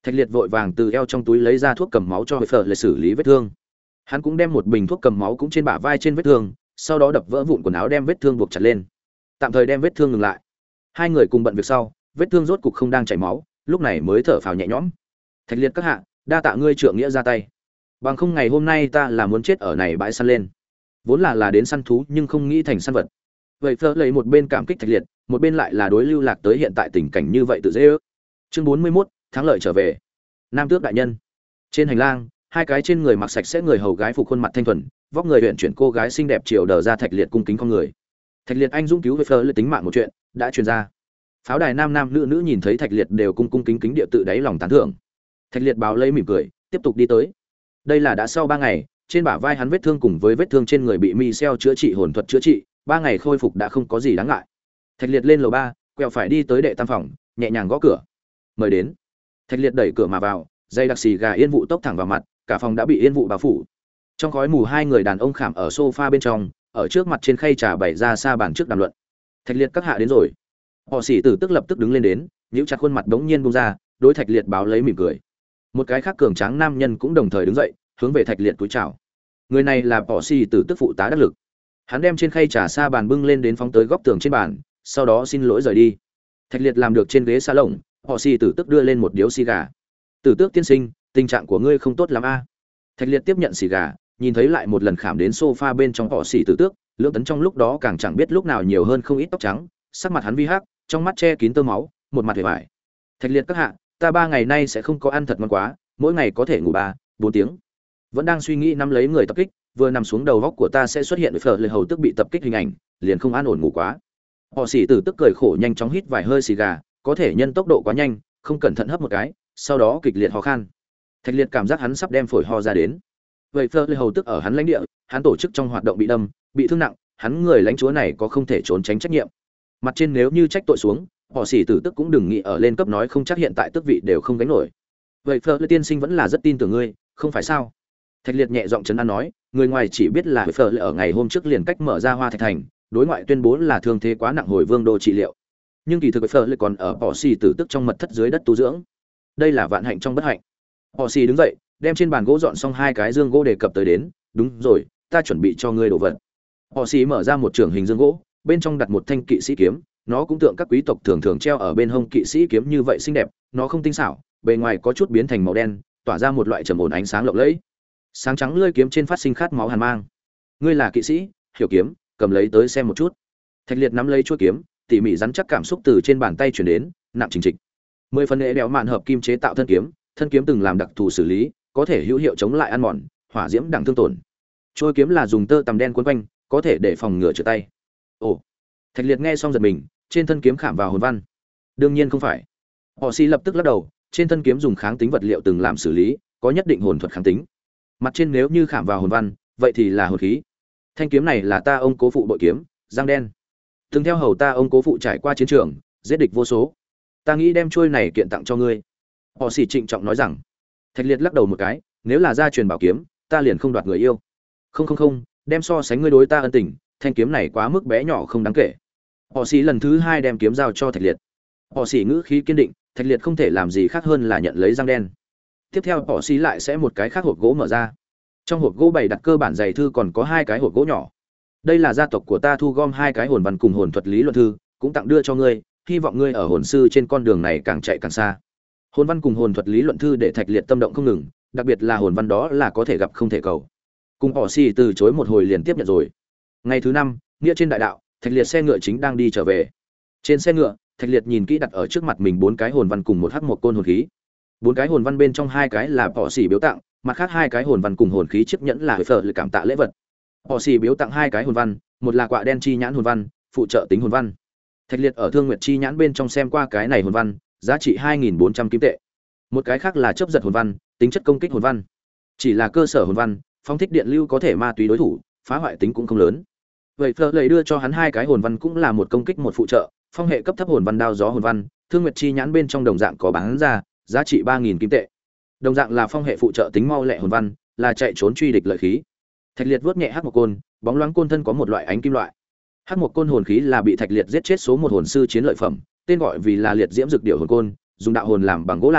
Thạch Liệt vội vàng từ eo trong túi lấy ra thuốc cầm máu cho Huệ Phở để xử lý vết thương. Hắn cũng đem một bình thuốc cầm máu cũng trên bả vai trên vết thương, sau đó đập vỡ vụn quần áo đem vết thương buộc chặt lên, tạm thời đem vết thương ngừng lại. Hai người cùng bận việc sau, vết thương rốt cục không đang chảy máu, lúc này mới thở phào nhẹ nhõm. Thạch Liệt các hạ, đa tạ ngươi trượng nghĩa ra tay. Bằng không ngày hôm nay ta là muốn chết ở này bãi săn lên. Vốn là là đến săn thú nhưng không nghĩ thành săn vật. Vậy Phở lấy một bên cảm kích Thạch Liệt, một bên lại là đối lưu lạc tới hiện tại tình cảnh như vậy tự dễ ước. Chương bốn mươi mốt, thắng lợi trở về. Nam tước đại nhân. Trên hành lang, hai cái trên người mặc sạch sẽ người hầu gái phục khuôn mặt thanh thuần, vóc người huyện chuyển cô gái xinh đẹp chiều đờ ra Thạch Liệt cung kính con người. Thạch Liệt anh dũng cứu với Phở lấy tính mạng một chuyện đã truyền ra. Pháo đài nam nam nữ nữ nhìn thấy Thạch Liệt đều cung cung kính kính địa tự đáy lòng tán thưởng. Thạch Liệt báo lấy mỉm cười, tiếp tục đi tới. Đây là đã sau ba ngày, trên bả vai hắn vết thương cùng với vết thương trên người bị mi xeo chữa trị hồn thuật chữa trị, ba ngày khôi phục đã không có gì đáng ngại. Thạch Liệt lên lầu ba, quẹo phải đi tới đệ tam phòng, nhẹ nhàng gõ cửa. Mời đến. Thạch Liệt đẩy cửa mà vào, dây đặc xì gà yên vụ tốc thẳng vào mặt, cả phòng đã bị yên vụ bao phủ. Trong khói mù hai người đàn ông khảm ở sofa bên trong, ở trước mặt trên khay trà bày ra xa bàn trước đàm luận. Thạch Liệt các hạ đến rồi. Họ Sĩ Tử tức lập tức đứng lên đến, nhíu chặt khuôn mặt đống nhiên buông ra, đối Thạch Liệt báo lấy mỉm cười. Một cái khác cường tráng nam nhân cũng đồng thời đứng dậy, hướng về Thạch Liệt cúi chào. Người này là Họ Sĩ Tử tức phụ tá đắc lực. Hắn đem trên khay trà xa bàn bưng lên đến phóng tới góc tường trên bàn, sau đó xin lỗi rời đi. Thạch Liệt làm được trên ghế salon, Họ Sĩ Tử tức đưa lên một điếu xì gà. Tử Tước tiên sinh, tình trạng của ngươi không tốt lắm a. Thạch Liệt tiếp nhận xì gà, nhìn thấy lại một lần khảm đến sofa bên trong Họ Sĩ Tử tước, Lưỡng Tấn trong lúc đó càng chẳng biết lúc nào nhiều hơn không ít tóc trắng, sắc mặt hắn vi hắc, trong mắt che kín tơ máu, một mặt vẻ vải. Thạch Liệt các hạ, ta ba ngày nay sẽ không có ăn thật ngon quá, mỗi ngày có thể ngủ ba, bốn tiếng. Vẫn đang suy nghĩ nắm lấy người tập kích, vừa nằm xuống đầu góc của ta sẽ xuất hiện Phở Lệ hầu tức bị tập kích hình ảnh, liền không an ổn ngủ quá. Họ Sĩ Tử tức cười khổ nhanh chóng hít vài hơi xì gà, có thể nhân tốc độ quá nhanh, không cẩn thận hấp một cái, sau đó kịch liệt ho khan. Thạch Liệt cảm giác hắn sắp đem phổi ho ra đến. Vậy Phở Lệ hầu tức ở hắn lãnh địa, hắn tổ chức trong hoạt động bị đâm, bị thương nặng, hắn người lãnh chúa này có không thể trốn tránh trách nhiệm. Mặt trên nếu như trách tội xuống, Họ Sĩ Tử tức cũng đừng nghĩ ở lên cấp nói không chắc hiện tại tước vị đều không gánh nổi. Vậy Phở Lệ tiên sinh vẫn là rất tin tưởng ngươi, không phải sao? Thạch Liệt nhẹ giọng trấn an nói, người ngoài chỉ biết là Phở Lệ ở ngày hôm trước liền cách mở ra Hoa Thạch thành, đối ngoại tuyên bố là thương thế quá nặng hồi vương đô trị liệu. Nhưng kỳ thực Phở Lệ còn ở Họ Sĩ Tử tức trong mật thất dưới đất tu dưỡng. Đây là vạn hạnh trong bất hạnh. Họ Sĩ đứng dậy, đem trên bàn gỗ dọn xong hai cái dương gỗ đề cập tới đến, đúng rồi, ta chuẩn bị cho ngươi đồ vật. Họ Sĩ mở ra một trường hình dương gỗ, bên trong đặt một thanh kỵ sĩ kiếm, nó cũng tượng các quý tộc thường thường treo ở bên hông kỵ sĩ kiếm như vậy xinh đẹp, nó không tinh xảo, bề ngoài có chút biến thành màu đen, tỏa ra một loại trầm ổn ánh sáng lộng lẫy. Sáng trắng lưỡi kiếm trên phát sinh khát máu hàn mang. Ngươi là kỵ sĩ, hiểu kiếm, cầm lấy tới xem một chút. Thạch Liệt nắm lấy chuôi kiếm, tỉ mỉ rắn chắc cảm xúc từ trên bàn tay truyền đến, nặng trình trịch. Mười phần nghệ đẽo mạn hợp kim chế tạo thân kiếm, thân kiếm từng làm đặc thù xử lý, có thể hữu hiệu chống lại ăn mòn, hỏa diễm đẳng thương tổn. Chuôi kiếm là dùng tơ tằm đen quấn quanh, có thể để phòng ngừa trượt tay. Ồ. Thạch Liệt nghe xong giật mình, trên thân kiếm khảm vào hồn văn. Đương nhiên không phải. Họ Sĩ lập tức lắc đầu, trên thân kiếm dùng kháng tính vật liệu từng làm xử lý, có nhất định hồn thuật kháng tính. Mặt trên nếu như khảm vào hồn văn, vậy thì là hồn khí. Thanh kiếm này là ta ông cố phụ bội kiếm, giang đen. Từng theo hầu ta ông cố phụ trải qua chiến trường, giết địch vô số. Ta nghĩ đem chuôi này kiện tặng cho ngươi. Họ Sĩ trịnh trọng nói rằng. Thạch Liệt lắc đầu một cái, nếu là gia truyền bảo kiếm, ta liền không đoạt người yêu. Không không không, đem so sánh ngươi đối ta ân tình, thanh kiếm này quá mức bé nhỏ không đáng kể. Họ Sĩ lần thứ hai đem kiếm giao cho Thạch Liệt. Họ Sĩ ngữ khí kiên định, Thạch Liệt không thể làm gì khác hơn là nhận lấy răng đen. Tiếp theo Họ Sĩ lại sẽ một cái khác hộp gỗ mở ra. Trong hộp gỗ bày đặt cơ bản dày thư còn có hai cái hộp gỗ nhỏ. Đây là gia tộc của ta thu gom hai cái hồn văn cùng hồn thuật lý luận thư, cũng tặng đưa cho ngươi, hy vọng ngươi ở hồn sư trên con đường này càng chạy càng xa. Hồn văn cùng hồn thuật lý luận thư để Thạch Liệt tâm động không ngừng, đặc biệt là hồn văn đó là có thể gặp không thể cầu. Cùng Họ Sĩ từ chối một hồi liền tiếp nhận rồi. Ngày thứ năm, nghĩa trên đại đạo, Thạch Liệt xe ngựa chính đang đi trở về. Trên xe ngựa, Thạch Liệt nhìn kỹ đặt ở trước mặt mình bốn cái hồn văn cùng một hắc một côn hồn khí. Bốn cái hồn văn bên trong hai cái là Họ Sĩ biếu tặng, mặt khác hai cái hồn văn cùng hồn khí chiếc nhẫn là Phở Lệ cảm tạ lễ vật. Họ Sĩ biếu tặng hai cái hồn văn, một là quạ đen chi nhãn hồn văn, phụ trợ tính hồn văn. Thạch Liệt ở Thương Nguyệt chi nhãn bên trong xem qua cái này hồn văn, giá trị hai nghìn bốn trăm kim tệ. Một cái khác là chớp giật hồn văn, tính chất công kích hồn văn. Chỉ là cơ sở hồn văn, phóng thích điện lưu có thể ma túy đối thủ, phá hoại tính cũng không lớn. Vậy Phở Lệ đưa cho hắn hai cái hồn văn cũng là một công kích một phụ trợ, phong hệ cấp thấp hồn văn đao gió hồn văn, Thương Nguyệt chi nhãn bên trong đồng dạng có bán ra, giá trị ba nghìn kim tệ. Đồng dạng là phong hệ phụ trợ tính mau lẹ hồn văn, là chạy trốn truy địch lợi khí. Thạch Liệt vuốt nhẹ hắc một côn, bóng loáng côn thân có một loại ánh kim loại. Hắc một côn hồn khí là bị Thạch Liệt giết chết số một hồn sư chiến lợi phẩm, tên gọi vì là liệt diễm dược điểu hồn côn, dùng đạo hồn làm bằng gỗ làm,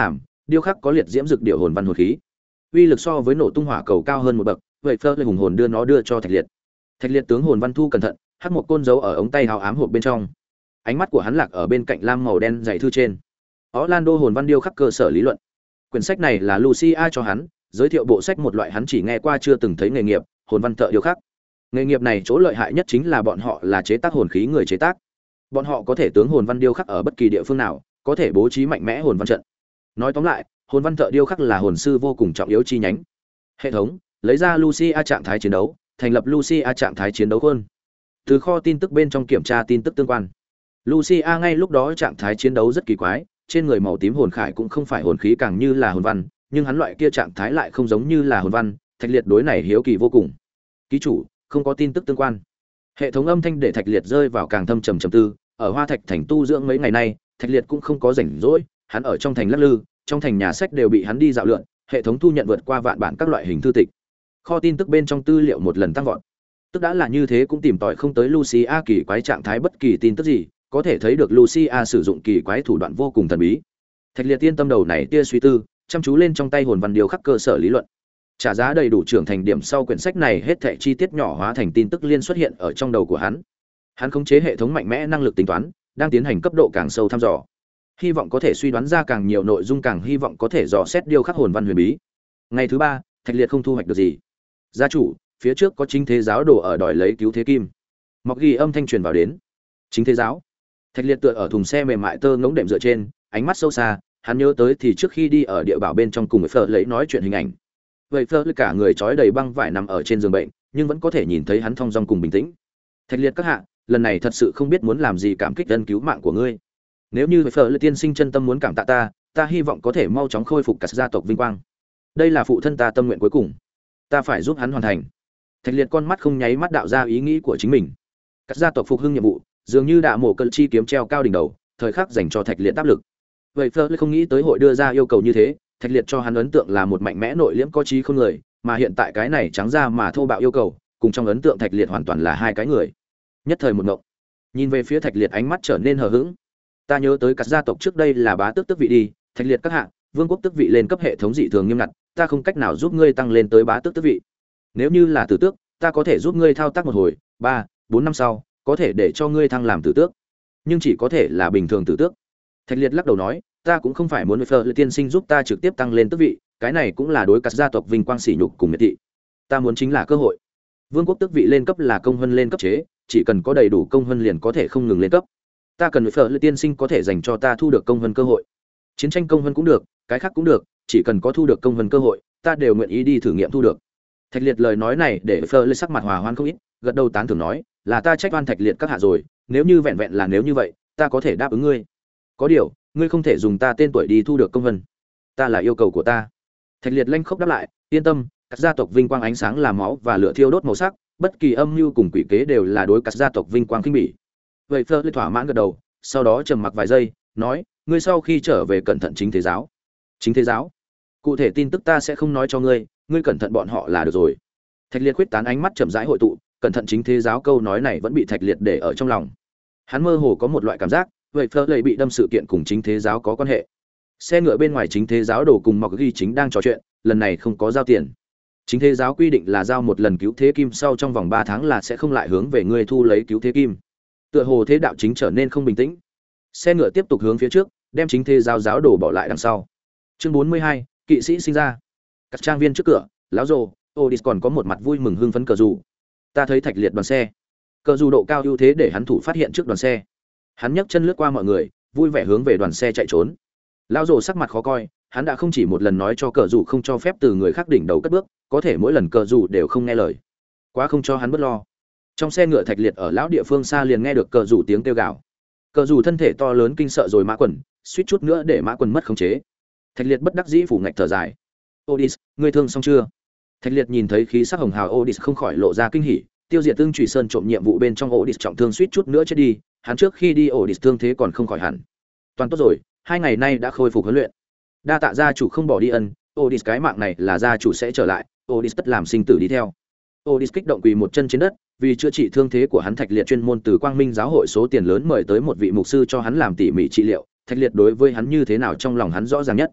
điêu khắc có liệt diễm dược điệu hồn văn hồn khí, uy lực so với nổ tung hỏa cầu cao hơn một bậc. Vậy phơ lên hùng hồn đưa nó đưa cho thạch liệt. Thạch liệt tướng hồn văn thu cẩn thận, hắc một côn dấu ở ống tay hào ám hộp bên trong. Ánh mắt của hắn lạc ở bên cạnh lam màu đen dày thư trên. Orlando hồn văn điêu khắc cơ sở lý luận. Quyển sách này là Lucia cho hắn, giới thiệu bộ sách một loại hắn chỉ nghe qua chưa từng thấy nghề nghiệp, hồn văn thợ điêu khắc. Nghề nghiệp này chỗ lợi hại nhất chính là bọn họ là chế tác hồn khí người chế tác. Bọn họ có thể tướng hồn văn điêu khắc ở bất kỳ địa phương nào, có thể bố trí mạnh mẽ hồn văn trận. Nói tóm lại, hồn văn thợ điêu khắc là hồn sư vô cùng trọng yếu chi nhánh. Hệ thống lấy ra Lucia trạng thái chiến đấu, thành lập Lucia trạng thái chiến đấu khuôn. Từ kho tin tức bên trong kiểm tra tin tức tương quan. Lucia ngay lúc đó trạng thái chiến đấu rất kỳ quái, trên người màu tím hồn khải cũng không phải hồn khí càng như là hồn văn, nhưng hắn loại kia trạng thái lại không giống như là hồn văn, Thạch Liệt đối này hiếu kỳ vô cùng. Ký chủ, không có tin tức tương quan. Hệ thống âm thanh để Thạch Liệt rơi vào càng thâm trầm trầm tư, ở Hoa Thạch thành tu dưỡng mấy ngày nay, Thạch Liệt cũng không có rảnh rỗi, hắn ở trong thành lắc lư, trong thành nhà sách đều bị hắn đi dạo lượn, hệ thống thu nhận vượt qua vạn bản các loại hình thư tịch. Kho tin tức bên trong tư liệu một lần tăng vọt. Tức đã là như thế cũng tìm tòi không tới Lucia kỳ quái trạng thái bất kỳ tin tức gì, có thể thấy được Lucia sử dụng kỳ quái thủ đoạn vô cùng thần bí. Thạch Liệt tiên tâm đầu này tia suy tư, chăm chú lên trong tay hồn văn điều khắc cơ sở lý luận. Trả giá đầy đủ trưởng thành điểm sau quyển sách này hết thảy chi tiết nhỏ hóa thành tin tức liên xuất hiện ở trong đầu của hắn. Hắn khống chế hệ thống mạnh mẽ năng lực tính toán, đang tiến hành cấp độ càng sâu thăm dò. Hy vọng có thể suy đoán ra càng nhiều nội dung, càng hy vọng có thể dò xét điêu khắc hồn văn huyền bí. Ngày thứ ba, Thạch Liệt không thu hoạch được gì. Gia chủ, phía trước có chính thế giáo đồ ở đòi lấy cứu thế kim. Mọc ghi âm thanh truyền vào đến. Chính thế giáo. Thạch Liệt tựa ở thùng xe mềm mại tơ ngỗng đệm dựa trên, ánh mắt sâu xa, hắn nhớ tới thì trước khi đi ở địa bảo bên trong cùng với Phở lấy nói chuyện hình ảnh. Vậy Phở cả người trói đầy băng vải nằm ở trên giường bệnh, nhưng vẫn có thể nhìn thấy hắn thong dong cùng bình tĩnh. Thạch Liệt các hạ, lần này thật sự không biết muốn làm gì cảm kích ân cứu mạng của ngươi. Nếu như Phở Lệ tiên sinh chân tâm muốn cảm tạ ta, ta hy vọng có thể mau chóng khôi phục cả gia tộc vinh quang. Đây là phụ thân ta tâm nguyện cuối cùng, ta phải giúp hắn hoàn thành. Thạch Liệt con mắt không nháy mắt đạo ra ý nghĩ của chính mình. Các gia tộc phục hưng nhiệm vụ, dường như đã mổ cơn chi kiếm treo cao đỉnh đầu, thời khắc dành cho Thạch Liệt áp lực. Vậy Phở Lệ không nghĩ tới hội đưa ra yêu cầu như thế, Thạch Liệt cho hắn ấn tượng là một mạnh mẽ nội liễm có trí không người, mà hiện tại cái này trắng ra mà thô bạo yêu cầu, cùng trong ấn tượng Thạch Liệt hoàn toàn là hai cái người. Nhất thời một ngộng. Nhìn về phía Thạch Liệt ánh mắt trở nên hờ hững. Ta nhớ tới các gia tộc trước đây là bá tước tước vị đi, Thạch Liệt các hạ, vương quốc tước vị lên cấp hệ thống dị thường nghiêm ngặt, ta không cách nào giúp ngươi tăng lên tới bá tước tước vị. Nếu như là tử tước, ta có thể giúp ngươi thao tác một hồi, ba, bốn năm sau, có thể để cho ngươi thăng làm tử tước. Nhưng chỉ có thể là bình thường tử tước. Thạch Liệt lắc đầu nói, ta cũng không phải muốn với Phở Lệ tiên sinh giúp ta trực tiếp tăng lên tước vị, cái này cũng là đối các gia tộc vinh quang sỉ nhục cùng miệt thị. Ta muốn chính là cơ hội. Vương quốc tước vị lên cấp là công hơn lên cấp chế, chỉ cần có đầy đủ công hơn liền có thể không ngừng lên cấp. Ta cần với Phở Lệ tiên sinh có thể dành cho ta thu được công hơn cơ hội. Chiến tranh công hơn cũng được, cái khác cũng được, chỉ cần có thu được công hơn cơ hội, ta đều nguyện ý đi thử nghiệm thu được. Thạch Liệt lời nói này để Phở Lệ sắc mặt hòa hoãn không ít, gật đầu tán thưởng nói, là ta trách oan Thạch Liệt các hạ rồi, nếu như vẹn vẹn là nếu như vậy, ta có thể đáp ứng ngươi. Có điều, ngươi không thể dùng ta tên tuổi đi thu được công hơn. Ta là yêu cầu của ta. Thạch Liệt lanh khốc đáp lại, yên tâm, các gia tộc vinh quang ánh sáng là máu và lửa thiêu đốt màu sắc, bất kỳ âm mưu cùng quỷ kế đều là đối các gia tộc vinh quang khinh bỉ. Vậy Phở Lệ thỏa mãn gật đầu, sau đó trầm mặc vài giây, nói, ngươi sau khi trở về cẩn thận chính thế giáo. Chính thế giáo? Cụ thể tin tức ta sẽ không nói cho ngươi, ngươi cẩn thận bọn họ là được rồi. Thạch Liệt khuyết tán ánh mắt chậm rãi hội tụ, cẩn thận chính thế giáo câu nói này vẫn bị Thạch Liệt để ở trong lòng. Hắn mơ hồ có một loại cảm giác, vậy Phở Lệ bị đâm sự kiện cùng chính thế giáo có quan hệ. Xe ngựa bên ngoài chính thế giáo đồ cùng Mọc Ghi chính đang trò chuyện, lần này không có giao tiền. Chính thế giáo quy định là giao một lần cứu thế kim sau trong vòng ba tháng là sẽ không lại hướng về ngươi thu lấy cứu thế kim. Tựa hồ thế đạo chính trở nên không bình tĩnh. Xe ngựa tiếp tục hướng phía trước, đem chính thế giáo giáo đồ bỏ lại đằng sau. Chương bốn mươi hai, kỵ sĩ sinh ra. Các trang viên trước cửa, lão rồ, Odis còn có một mặt vui mừng hưng phấn cờ dù. Ta thấy Thạch Liệt đoàn xe. Cờ dù độ cao ưu thế để hắn thủ phát hiện trước đoàn xe. Hắn nhấc chân lướt qua mọi người, vui vẻ hướng về đoàn xe chạy trốn. Lão rồ sắc mặt khó coi, hắn đã không chỉ một lần nói cho cờ dù không cho phép từ người khác đỉnh đầu cất bước, có thể mỗi lần cờ dù đều không nghe lời. Quá không cho hắn bất lo. Trong xe ngựa Thạch Liệt ở lão địa phương xa liền nghe được cờ dù tiếng kêu gào. Cờ dù thân thể to lớn kinh sợ rồi mã quần, suýt chút nữa để mã quần mất khống chế. Thạch Liệt bất đắc dĩ phủ ngạch thở dài. Odis, ngươi thương xong chưa? Thạch Liệt nhìn thấy khí sắc hồng hào Odis không khỏi lộ ra kinh hỉ, tiêu diệt Tương Trùy Sơn trộm nhiệm vụ bên trong Odis trọng thương suýt chút nữa chết đi, hắn trước khi đi Odis thương thế còn không khỏi hẳn. Toàn tốt rồi, hai ngày nay đã khôi phục huấn luyện. Đa tạ gia chủ không bỏ đi ân, Odis cái mạng này là gia chủ sẽ trở lại, Odis tất làm sinh tử đi theo. Odis kích động quỳ một chân trên đất, vì chữa trị thương thế của hắn Thạch Liệt chuyên môn từ Quang Minh giáo hội số tiền lớn mời tới một vị mục sư cho hắn làm tỉ mỉ trị liệu, Thạch Liệt đối với hắn như thế nào trong lòng hắn rõ ràng nhất.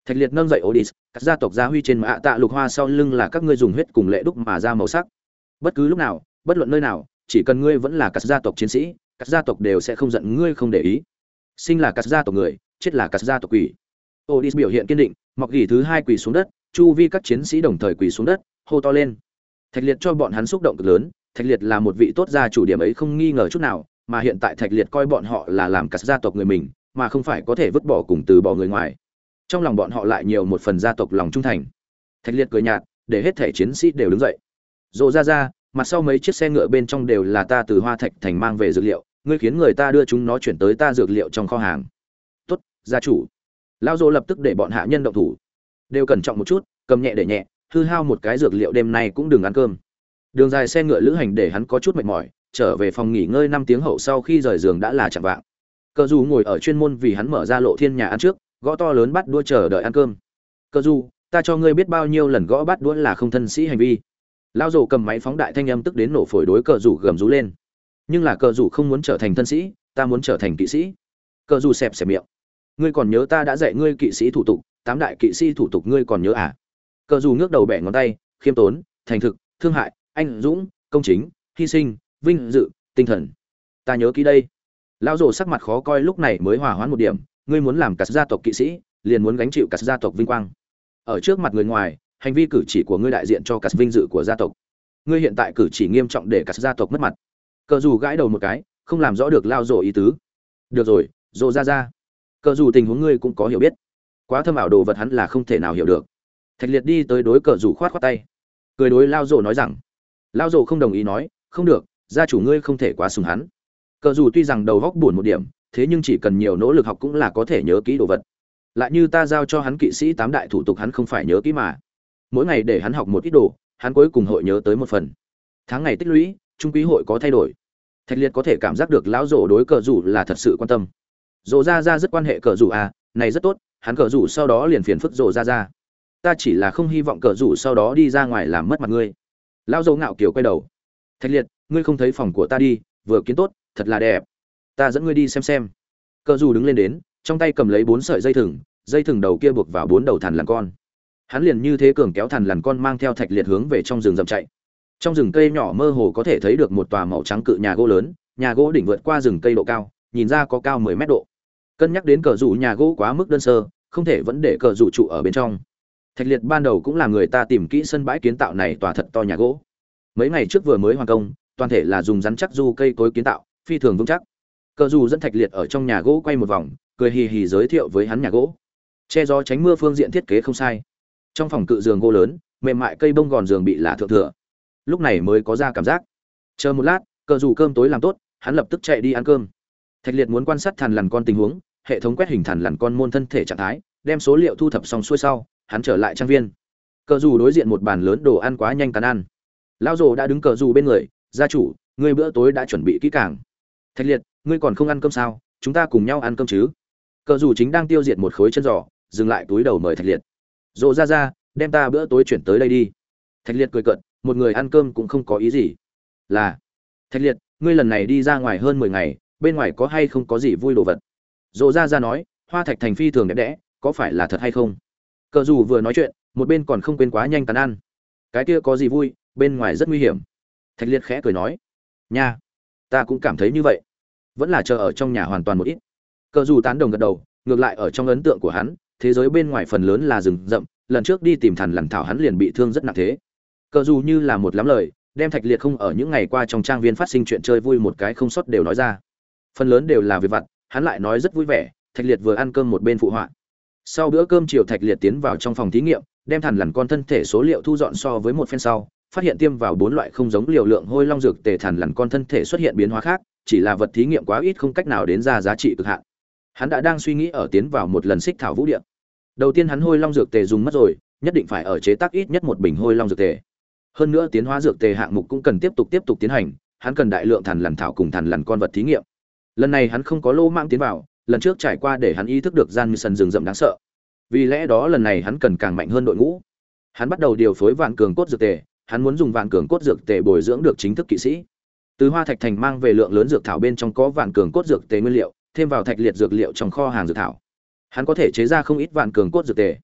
Thạch Liệt nâng dậy Odys, các gia tộc gia huy trên mã tạ lục hoa sau lưng là các ngươi dùng huyết cùng lệ đúc mà ra màu sắc. Bất cứ lúc nào, bất luận nơi nào, chỉ cần ngươi vẫn là các gia tộc chiến sĩ, các gia tộc đều sẽ không giận ngươi không để ý. Sinh là các gia tộc người, chết là các gia tộc quỷ. Odys biểu hiện kiên định, mọc gỉ thứ hai quỳ xuống đất, chu vi các chiến sĩ đồng thời quỳ xuống đất, hô to lên. Thạch Liệt cho bọn hắn xúc động cực lớn, Thạch Liệt là một vị tốt gia chủ, điểm ấy không nghi ngờ chút nào, mà hiện tại Thạch Liệt coi bọn họ là làm các gia tộc người mình, mà không phải có thể vứt bỏ cùng từ bỏ người ngoài. Trong lòng bọn họ lại nhiều một phần gia tộc lòng trung thành. Thạch Liệt cười nhạt, để hết thể chiến sĩ đều đứng dậy. Rộ ra ra, mặt sau mấy chiếc xe ngựa bên trong đều là ta từ Hoa Thạch thành mang về dược liệu, ngươi khiến người ta đưa chúng nó chuyển tới ta dược liệu trong kho hàng. Tốt, gia chủ. Lão Rộ lập tức để bọn hạ nhân động thủ. Đều cẩn trọng một chút, cầm nhẹ để nhẹ, hư hao một cái dược liệu đêm nay cũng đừng ăn cơm. Đường dài xe ngựa lữ hành để hắn có chút mệt mỏi, trở về phòng nghỉ ngơi năm tiếng hậu sau khi rời giường đã là chạng vạng. Cờ dù ngồi ở chuyên môn vì hắn mở ra lộ thiên nhà ăn trước, gõ to lớn bắt đũa chờ đợi ăn cơm. Cờ dù, ta cho ngươi biết bao nhiêu lần gõ bắt đũa là không thân sĩ hành vi. Lão Dầu cầm máy phóng đại thanh âm tức đến nổ phổi đối cờ dù gầm rú lên. Nhưng là cờ dù không muốn trở thành thân sĩ, ta muốn trở thành kỵ sĩ. Cờ dù xẹp xẹp miệng. Ngươi còn nhớ ta đã dạy ngươi kỵ sĩ thủ tục, tám đại kỵ sĩ thủ tục ngươi còn nhớ à? Cờ dù ngước đầu bẻ ngón tay, khiêm tốn, thành thực, thương hại, anh dũng, công chính, hy sinh, vinh dự, tinh thần. Ta nhớ kỹ đây. Lão Dầu sắc mặt khó coi lúc này mới hòa hoãn một điểm, ngươi muốn làm cả gia tộc kỵ sĩ, liền muốn gánh chịu cả gia tộc vinh quang. Ở trước mặt người ngoài, hành vi cử chỉ của ngươi đại diện cho cả vinh dự của gia tộc. Ngươi hiện tại cử chỉ nghiêm trọng để cả gia tộc mất mặt. Cờ dù gãi đầu một cái, không làm rõ được Lão Dầu ý tứ. Được rồi, Dầu ra ra. Cờ dù tình huống ngươi cũng có hiểu biết. Quá thâm ảo đồ vật hắn là không thể nào hiểu được. Thạch Liệt đi tới đối cờ dù khoát khoát tay, cười đối Lão Dầu nói rằng. Lão Dầu không đồng ý nói, không được, gia chủ ngươi không thể quá sùng hắn. Cờ dù tuy rằng đầu góc buồn một điểm, thế nhưng chỉ cần nhiều nỗ lực học cũng là có thể nhớ kỹ đồ vật. Lại như ta giao cho hắn kỵ sĩ tám đại thủ tục hắn không phải nhớ kỹ mà. Mỗi ngày để hắn học một ít đồ, hắn cuối cùng hội nhớ tới một phần. Tháng ngày tích lũy, trung quý hội có thay đổi. Thạch Liệt có thể cảm giác được lão Dầu đối cờ rủ là thật sự quan tâm. Dỗ ra ra rất quan hệ cờ rủ à, này rất tốt, hắn cờ rủ sau đó liền phiền phức Dỗ ra ra. Ta chỉ là không hy vọng cờ rủ sau đó đi ra ngoài làm mất mặt ngươi. Lão Dầu ngạo kiều quay đầu. Thạch Liệt, ngươi không thấy phòng của ta đi, vừa kiến tốt, thật là đẹp. Ta dẫn ngươi đi xem xem. Cờ rủ đứng lên đến, trong tay cầm lấy bốn sợi dây thừng, dây thừng đầu kia buộc vào bốn đầu thằn lằn con. Hắn liền như thế cường kéo thằn lằn con mang theo Thạch Liệt hướng về trong rừng rậm chạy. Trong rừng cây nhỏ mơ hồ có thể thấy được một tòa màu trắng cự nhà gỗ lớn, nhà gỗ đỉnh vượt qua rừng cây độ cao, nhìn ra có cao mười mét độ. Cân nhắc đến cờ rủ nhà gỗ quá mức đơn sơ, không thể vẫn để cờ rủ trụ ở bên trong. Thạch Liệt ban đầu cũng là người ta tìm kỹ sân bãi kiến tạo này tòa thật to nhà gỗ. Mấy ngày trước vừa mới hoàn công, toàn thể là dùng rắn chắc du cây cối kiến tạo, phi thường vững chắc. Cờ rủ dẫn Thạch Liệt ở trong nhà gỗ quay một vòng, cười hì hì giới thiệu với hắn nhà gỗ. Che gió tránh mưa phương diện thiết kế không sai. Trong phòng cự giường gỗ lớn, mềm mại cây bông gòn giường bị là thượng thừa. Lúc này mới có ra cảm giác. Chờ một lát, cờ rủ cơm tối làm tốt, hắn lập tức chạy đi ăn cơm. Thạch Liệt muốn quan sát thằn lằn con tình huống, hệ thống quét hình thằn lằn con môn thân thể trạng thái, đem số liệu thu thập xong xuôi sau, hắn trở lại trang viên. Cờ rủ đối diện một bàn lớn đồ ăn quá nhanh cắn ăn. Lão Dồ đã đứng cờ rủ bên người, gia chủ, ngươi bữa tối đã chuẩn bị kỹ càng. Thạch Liệt, ngươi còn không ăn cơm sao? Chúng ta cùng nhau ăn cơm chứ? Cờ rủ chính đang tiêu diệt một khối chân giò, dừng lại túi đầu mời Thạch Liệt. Dồ ra ra, đem ta bữa tối chuyển tới đây đi. Thạch Liệt cười cợt, một người ăn cơm cũng không có ý gì. Là, Thạch Liệt, ngươi lần này đi ra ngoài hơn mười ngày, bên ngoài có hay không có gì vui đồ vật? Dồ ra ra nói, Hoa Thạch thành phi thường đẹp đẽ, có phải là thật hay không? Cờ rủ vừa nói chuyện, một bên còn không quên quá nhanh cắn ăn. Cái kia có gì vui, bên ngoài rất nguy hiểm. Thạch Liệt khẽ cười nói, nha, ta cũng cảm thấy như vậy. Vẫn là chờ ở trong nhà hoàn toàn một ít. Cờ rủ tán đồng gật đầu, ngược lại ở trong ấn tượng của hắn, thế giới bên ngoài phần lớn là rừng rậm, lần trước đi tìm thằn lằn thảo hắn liền bị thương rất nặng thế. Cờ rủ như là một lắm lời, đem Thạch Liệt không ở những ngày qua trong trang viên phát sinh chuyện chơi vui một cái không sót đều nói ra. Phần lớn đều là việc vặt, hắn lại nói rất vui vẻ. Thạch Liệt vừa ăn cơm một bên phụ họa. Sau bữa cơm chiều, Thạch Liệt tiến vào trong phòng thí nghiệm, đem thằn lằn con thân thể số liệu thu dọn so với một phen sau, phát hiện tiêm vào bốn loại không giống liều lượng hôi long dược tề thằn lằn con thân thể xuất hiện biến hóa khác, chỉ là vật thí nghiệm quá ít không cách nào đến ra giá trị cực hạn. Hắn đã đang suy nghĩ ở tiến vào một lần xích thảo vũ địa. Đầu tiên hắn hôi long dược tề dùng mất rồi, nhất định phải ở chế tác ít nhất một bình hôi long dược tề. Hơn nữa tiến hóa dược tề hạng mục cũng cần tiếp tục tiếp tục tiến hành, hắn cần đại lượng thằn lằn thảo cùng thằn lằn con vật thí nghiệm. Lần này hắn không có lô mạng tiến vào, lần trước trải qua để hắn ý thức được gian sần rừng rậm đáng sợ. Vì lẽ đó lần này hắn cần càng mạnh hơn đội ngũ. Hắn bắt đầu điều phối vạn cường cốt dược tề, hắn muốn dùng vạn cường cốt dược tề bồi dưỡng được chính thức kỵ sĩ. Từ Hoa Thạch thành mang về lượng lớn dược thảo bên trong có vạn cường cốt dược tề nguyên liệu, thêm vào Thạch Liệt dược liệu trong kho hàng dược thảo. Hắn có thể chế ra không ít vạn cường cốt dược tề.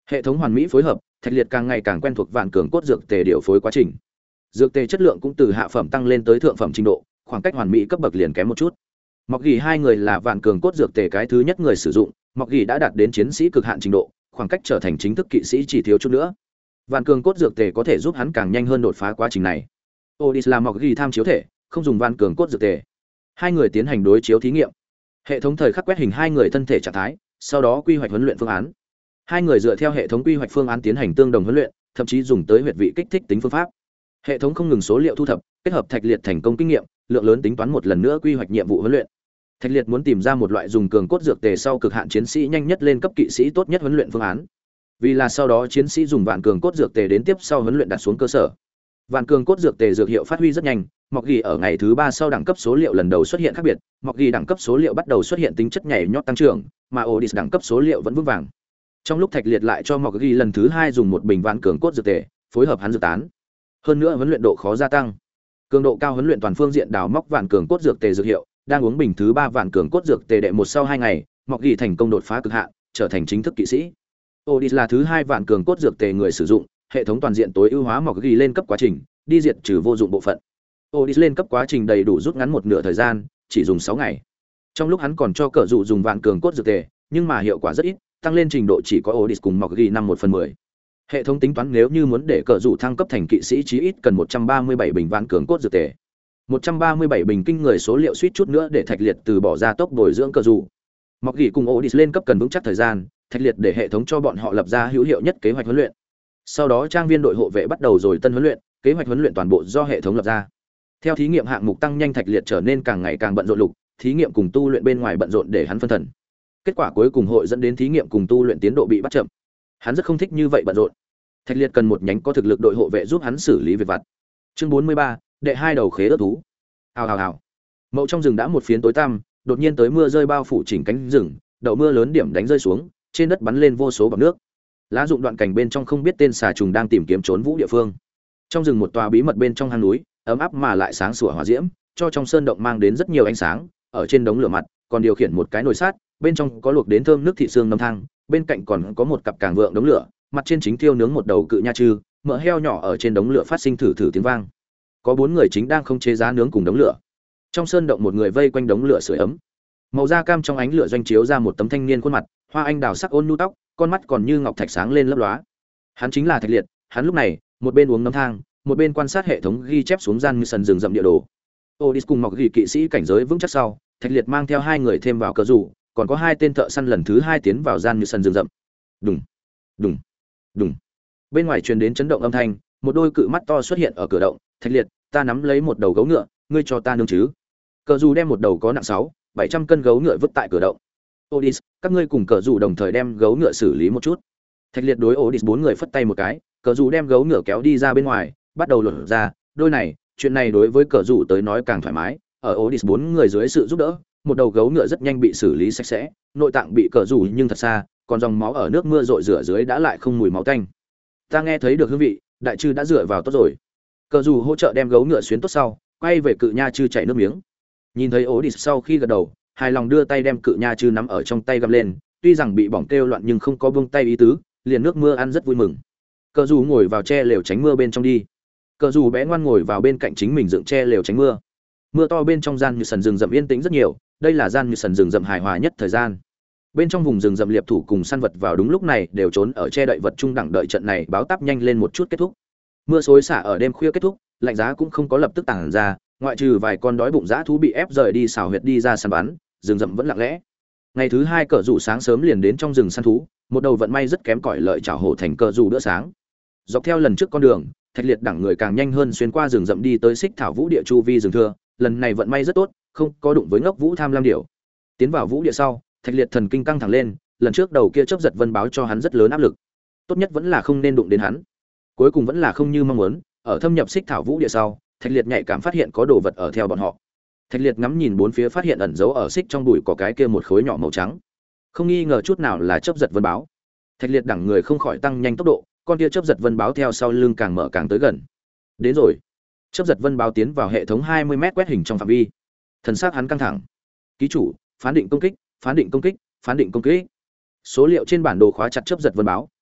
Hệ thống hoàn mỹ phối hợp, Thạch Liệt càng ngày càng quen thuộc vạn cường cốt dược tề điều phối quá trình. Dược tề chất lượng cũng từ hạ phẩm tăng lên tới thượng phẩm trình độ, khoảng cách hoàn mỹ cấp bậc liền kém một chút. Mọc Gỉ hai người là vạn cường cốt dược tề cái thứ nhất người sử dụng, Mọc Gỉ đã đạt đến chiến sĩ cực hạn trình độ, khoảng cách trở thành chính thức kỵ sĩ chỉ thiếu chút nữa. Vạn cường cốt dược tề có thể giúp hắn càng nhanh hơn đột phá quá trình này. Odis là Mọc Gỉ tham chiếu thể, không dùng vạn cường cốt dược tề. Hai người tiến hành đối chiếu thí nghiệm. Hệ thống thời khắc quét hình hai người thân thể trạng thái, sau đó quy hoạch huấn luyện phương án. Hai người dựa theo hệ thống quy hoạch phương án tiến hành tương đồng huấn luyện, thậm chí dùng tới huyệt vị kích thích tính phương pháp. Hệ thống không ngừng số liệu thu thập, kết hợp Thạch Liệt thành công kinh nghiệm, lượng lớn tính toán một lần nữa quy hoạch nhiệm vụ huấn luyện. Thạch Liệt muốn tìm ra một loại dùng cường cốt dược tề sau cực hạn chiến sĩ nhanh nhất lên cấp kỵ sĩ tốt nhất huấn luyện phương án. Vì là sau đó chiến sĩ dùng vạn cường cốt dược tề đến tiếp sau huấn luyện đặt xuống cơ sở. Vạn cường cốt dược tề dược hiệu phát huy rất nhanh, Mọc Gỉ ở ngày thứ ba sau đẳng cấp số liệu lần đầu xuất hiện khác biệt, Mọc Gỉ đẳng cấp số liệu bắt đầu xuất hiện tính chất nhảy nhót tăng trưởng, mà Odis đẳng cấp số liệu vẫn vững vàng. Trong lúc Thạch Liệt lại cho Mọc Gỉ lần thứ hai dùng một bình vạn cường cốt dược tề, phối hợp hắn dược tán. Hơn nữa huấn luyện độ khó gia tăng. Cường độ cao huấn luyện toàn phương diện đào móc vạn cường cốt dược tề dược hiệu, đang uống bình thứ ba vạn cường cốt dược tề đệ một sau hai ngày, Mọc Gỉ thành công đột phá cực hạn, trở thành chính thức kỵ sĩ. Odis là thứ hai vạn cường cốt dược tề người sử dụng, hệ thống toàn diện tối ưu hóa Mọc Gỉ lên cấp quá trình, đi diệt trừ vô dụng bộ phận. Odis lên cấp quá trình đầy đủ rút ngắn một nửa thời gian, chỉ dùng sáu ngày. Trong lúc hắn còn cho cờ dụ dùng vạn cường cốt dược tề, nhưng mà hiệu quả rất ít, tăng lên trình độ chỉ có Odis cùng Mọc Gỉ năm một phần mười. Hệ thống tính toán nếu như muốn để cờ dụ thăng cấp thành kỵ sĩ chí ít cần một trăm ba mươi bảy bình vạn cường cốt dược tề. một trăm ba mươi bảy bình kinh người số liệu suýt chút nữa để Thạch Liệt từ bỏ ra tốc bồi dưỡng cờ dụ. Mọc Gỉ cùng Odis lên cấp cần vững chắc thời gian, Thạch Liệt để hệ thống cho bọn họ lập ra hữu hiệu nhất kế hoạch huấn luyện. Sau đó trang viên đội hộ vệ bắt đầu rồi tân huấn luyện, kế hoạch huấn luyện toàn bộ do hệ thống lập ra. Theo thí nghiệm hạng mục tăng nhanh, Thạch Liệt trở nên càng ngày càng bận rộn lục, thí nghiệm cùng tu luyện bên ngoài bận rộn để hắn phân thần. Kết quả cuối cùng hội dẫn đến thí nghiệm cùng tu luyện tiến độ bị bắt chậm. Hắn rất không thích như vậy bận rộn. Thạch Liệt cần một nhánh có thực lực đội hộ vệ giúp hắn xử lý việc vặt. Chương bốn mươi ba, đệ hai đầu khế ước thú. Hào hào hào. Mậu trong rừng đã một phiến tối tăm, đột nhiên tới mưa rơi bao phủ chỉnh cánh rừng, đậu mưa lớn điểm đánh rơi xuống, trên đất bắn lên vô số bọt nước. Lá rụng đoạn cảnh bên trong không biết tên xà trùng đang tìm kiếm trốn vũ địa phương. Trong rừng một tòa bí mật bên trong hang núi, ấm áp mà lại sáng sủa hỏa diễm, cho trong sơn động mang đến rất nhiều ánh sáng, ở trên đống lửa mặt, còn điều khiển một cái nồi sát, bên trong có luộc đến thơm nước thịt xương nấm thang, bên cạnh còn có một cặp càng vượng đống lửa, mặt trên chính thiêu nướng một đầu cự nha trư, mỡ heo nhỏ ở trên đống lửa phát sinh thử thử tiếng vang. Có bốn người chính đang không chế giá nướng cùng đống lửa. Trong sơn động một người vây quanh đống lửa sưởi ấm. Màu da cam trong ánh lửa doanh chiếu ra một tấm thanh niên khuôn mặt, hoa anh đào sắc ôn nhu tóc, con mắt còn như ngọc thạch sáng lên lấp lóa. Hắn chính là Thạch Liệt, hắn lúc này, một bên uống nấm thang, một bên quan sát hệ thống ghi chép xuống gian như sần rừng rậm địa đồ. Odis cùng Mọc Gỉ kỵ sĩ cảnh giới vững chắc sau, Thạch Liệt mang theo hai người thêm vào cờ rủ, còn có hai tên thợ săn lần thứ hai tiến vào gian như sần rừng rậm. Đùng, đùng, đùng. Bên ngoài truyền đến chấn động âm thanh, một đôi cự mắt to xuất hiện ở cửa động. Thạch Liệt, ta nắm lấy một đầu gấu ngựa, ngươi cho ta nướng chứ? Cờ rủ đem một đầu có nặng sáu, bảy trăm cân gấu ngựa vứt tại cửa động. Odis, các ngươi cùng cờ rủ đồng thời đem gấu ngựa xử lý một chút. Thạch Liệt đối Odis bốn người phất tay một cái, cờ rủ đem gấu ngựa kéo đi ra bên ngoài, bắt đầu lột ra. Đôi này, chuyện này đối với cờ rủ tới nói càng thoải mái. Ở Odis bốn người dưới sự giúp đỡ, một đầu gấu ngựa rất nhanh bị xử lý sạch sẽ, nội tạng bị cờ rủ nhưng thật xa, còn dòng máu ở nước mưa rội rửa dưới đã lại không mùi máu tanh. Ta nghe thấy được hương vị, đại trư đã rửa vào tốt rồi. Cờ rủ hỗ trợ đem gấu ngựa xuyến tốt sau, quay về cự nha trư chảy nước miếng. Nhìn thấy Odis sau khi gật đầu, hài lòng đưa tay đem cự nha trư nắm ở trong tay găm lên, tuy rằng bị bỏng kêu loạn nhưng không có buông tay ý tứ, liền nước mưa ăn rất vui mừng. Cờ rủ ngồi vào che lều tránh mưa bên trong đi. Cờ rủ bé ngoan ngồi vào bên cạnh chính mình dựng che lều tránh mưa. Mưa to bên trong gian như sần rừng rậm yên tĩnh rất nhiều, đây là gian như sần rừng rậm hài hòa nhất thời gian. Bên trong vùng rừng rậm liệp thủ cùng săn vật vào đúng lúc này đều trốn ở che đậy vật trung đẳng đợi trận này báo táp nhanh lên một chút kết thúc. Mưa xối xả ở đêm khuya kết thúc, lạnh giá cũng không có lập tức tản ra, ngoại trừ vài con đói bụng dã thú bị ép rời đi xào huyệt đi ra săn bắn, rừng rậm vẫn lặng lẽ. Ngày thứ hai cờ rủ sáng sớm liền đến trong rừng săn thú, một đầu vận may rất kém cỏi lợi chảo hổ thành cờ rủ bữa sáng. Dọc theo lần trước con đường, Thạch Liệt đẳng người càng nhanh hơn xuyên qua rừng rậm đi tới xích thảo vũ địa chu vi rừng thưa, lần này vận may rất tốt, không có đụng với ngốc vũ tham lam điểu. Tiến vào vũ địa sau, Thạch Liệt thần kinh căng thẳng lên, lần trước đầu kia chớp giật vân báo cho hắn rất lớn áp lực. Tốt nhất vẫn là không nên đụng đến hắn. Cuối cùng vẫn là không như mong muốn, ở thâm nhập xích thảo vũ địa sau, Thạch Liệt nhạy cảm phát hiện có đồ vật ở theo bọn họ. Thạch Liệt ngắm nhìn bốn phía phát hiện ẩn giấu ở xích trong bụi có cái kia một khối nhỏ màu trắng. Không nghi ngờ chút nào là chớp giật vân báo. Thạch Liệt đẳng người không khỏi tăng nhanh tốc độ, con kia chớp giật vân báo theo sau lưng càng mở càng tới gần. Đến rồi. Chớp giật vân báo tiến vào hệ thống hai mươi mét quét hình trong phạm vi. Thần sắc hắn căng thẳng. Ký chủ, phán định công kích, phán định công kích, phán định công kích. Số liệu trên bản đồ khóa chặt chớp giật vân báo,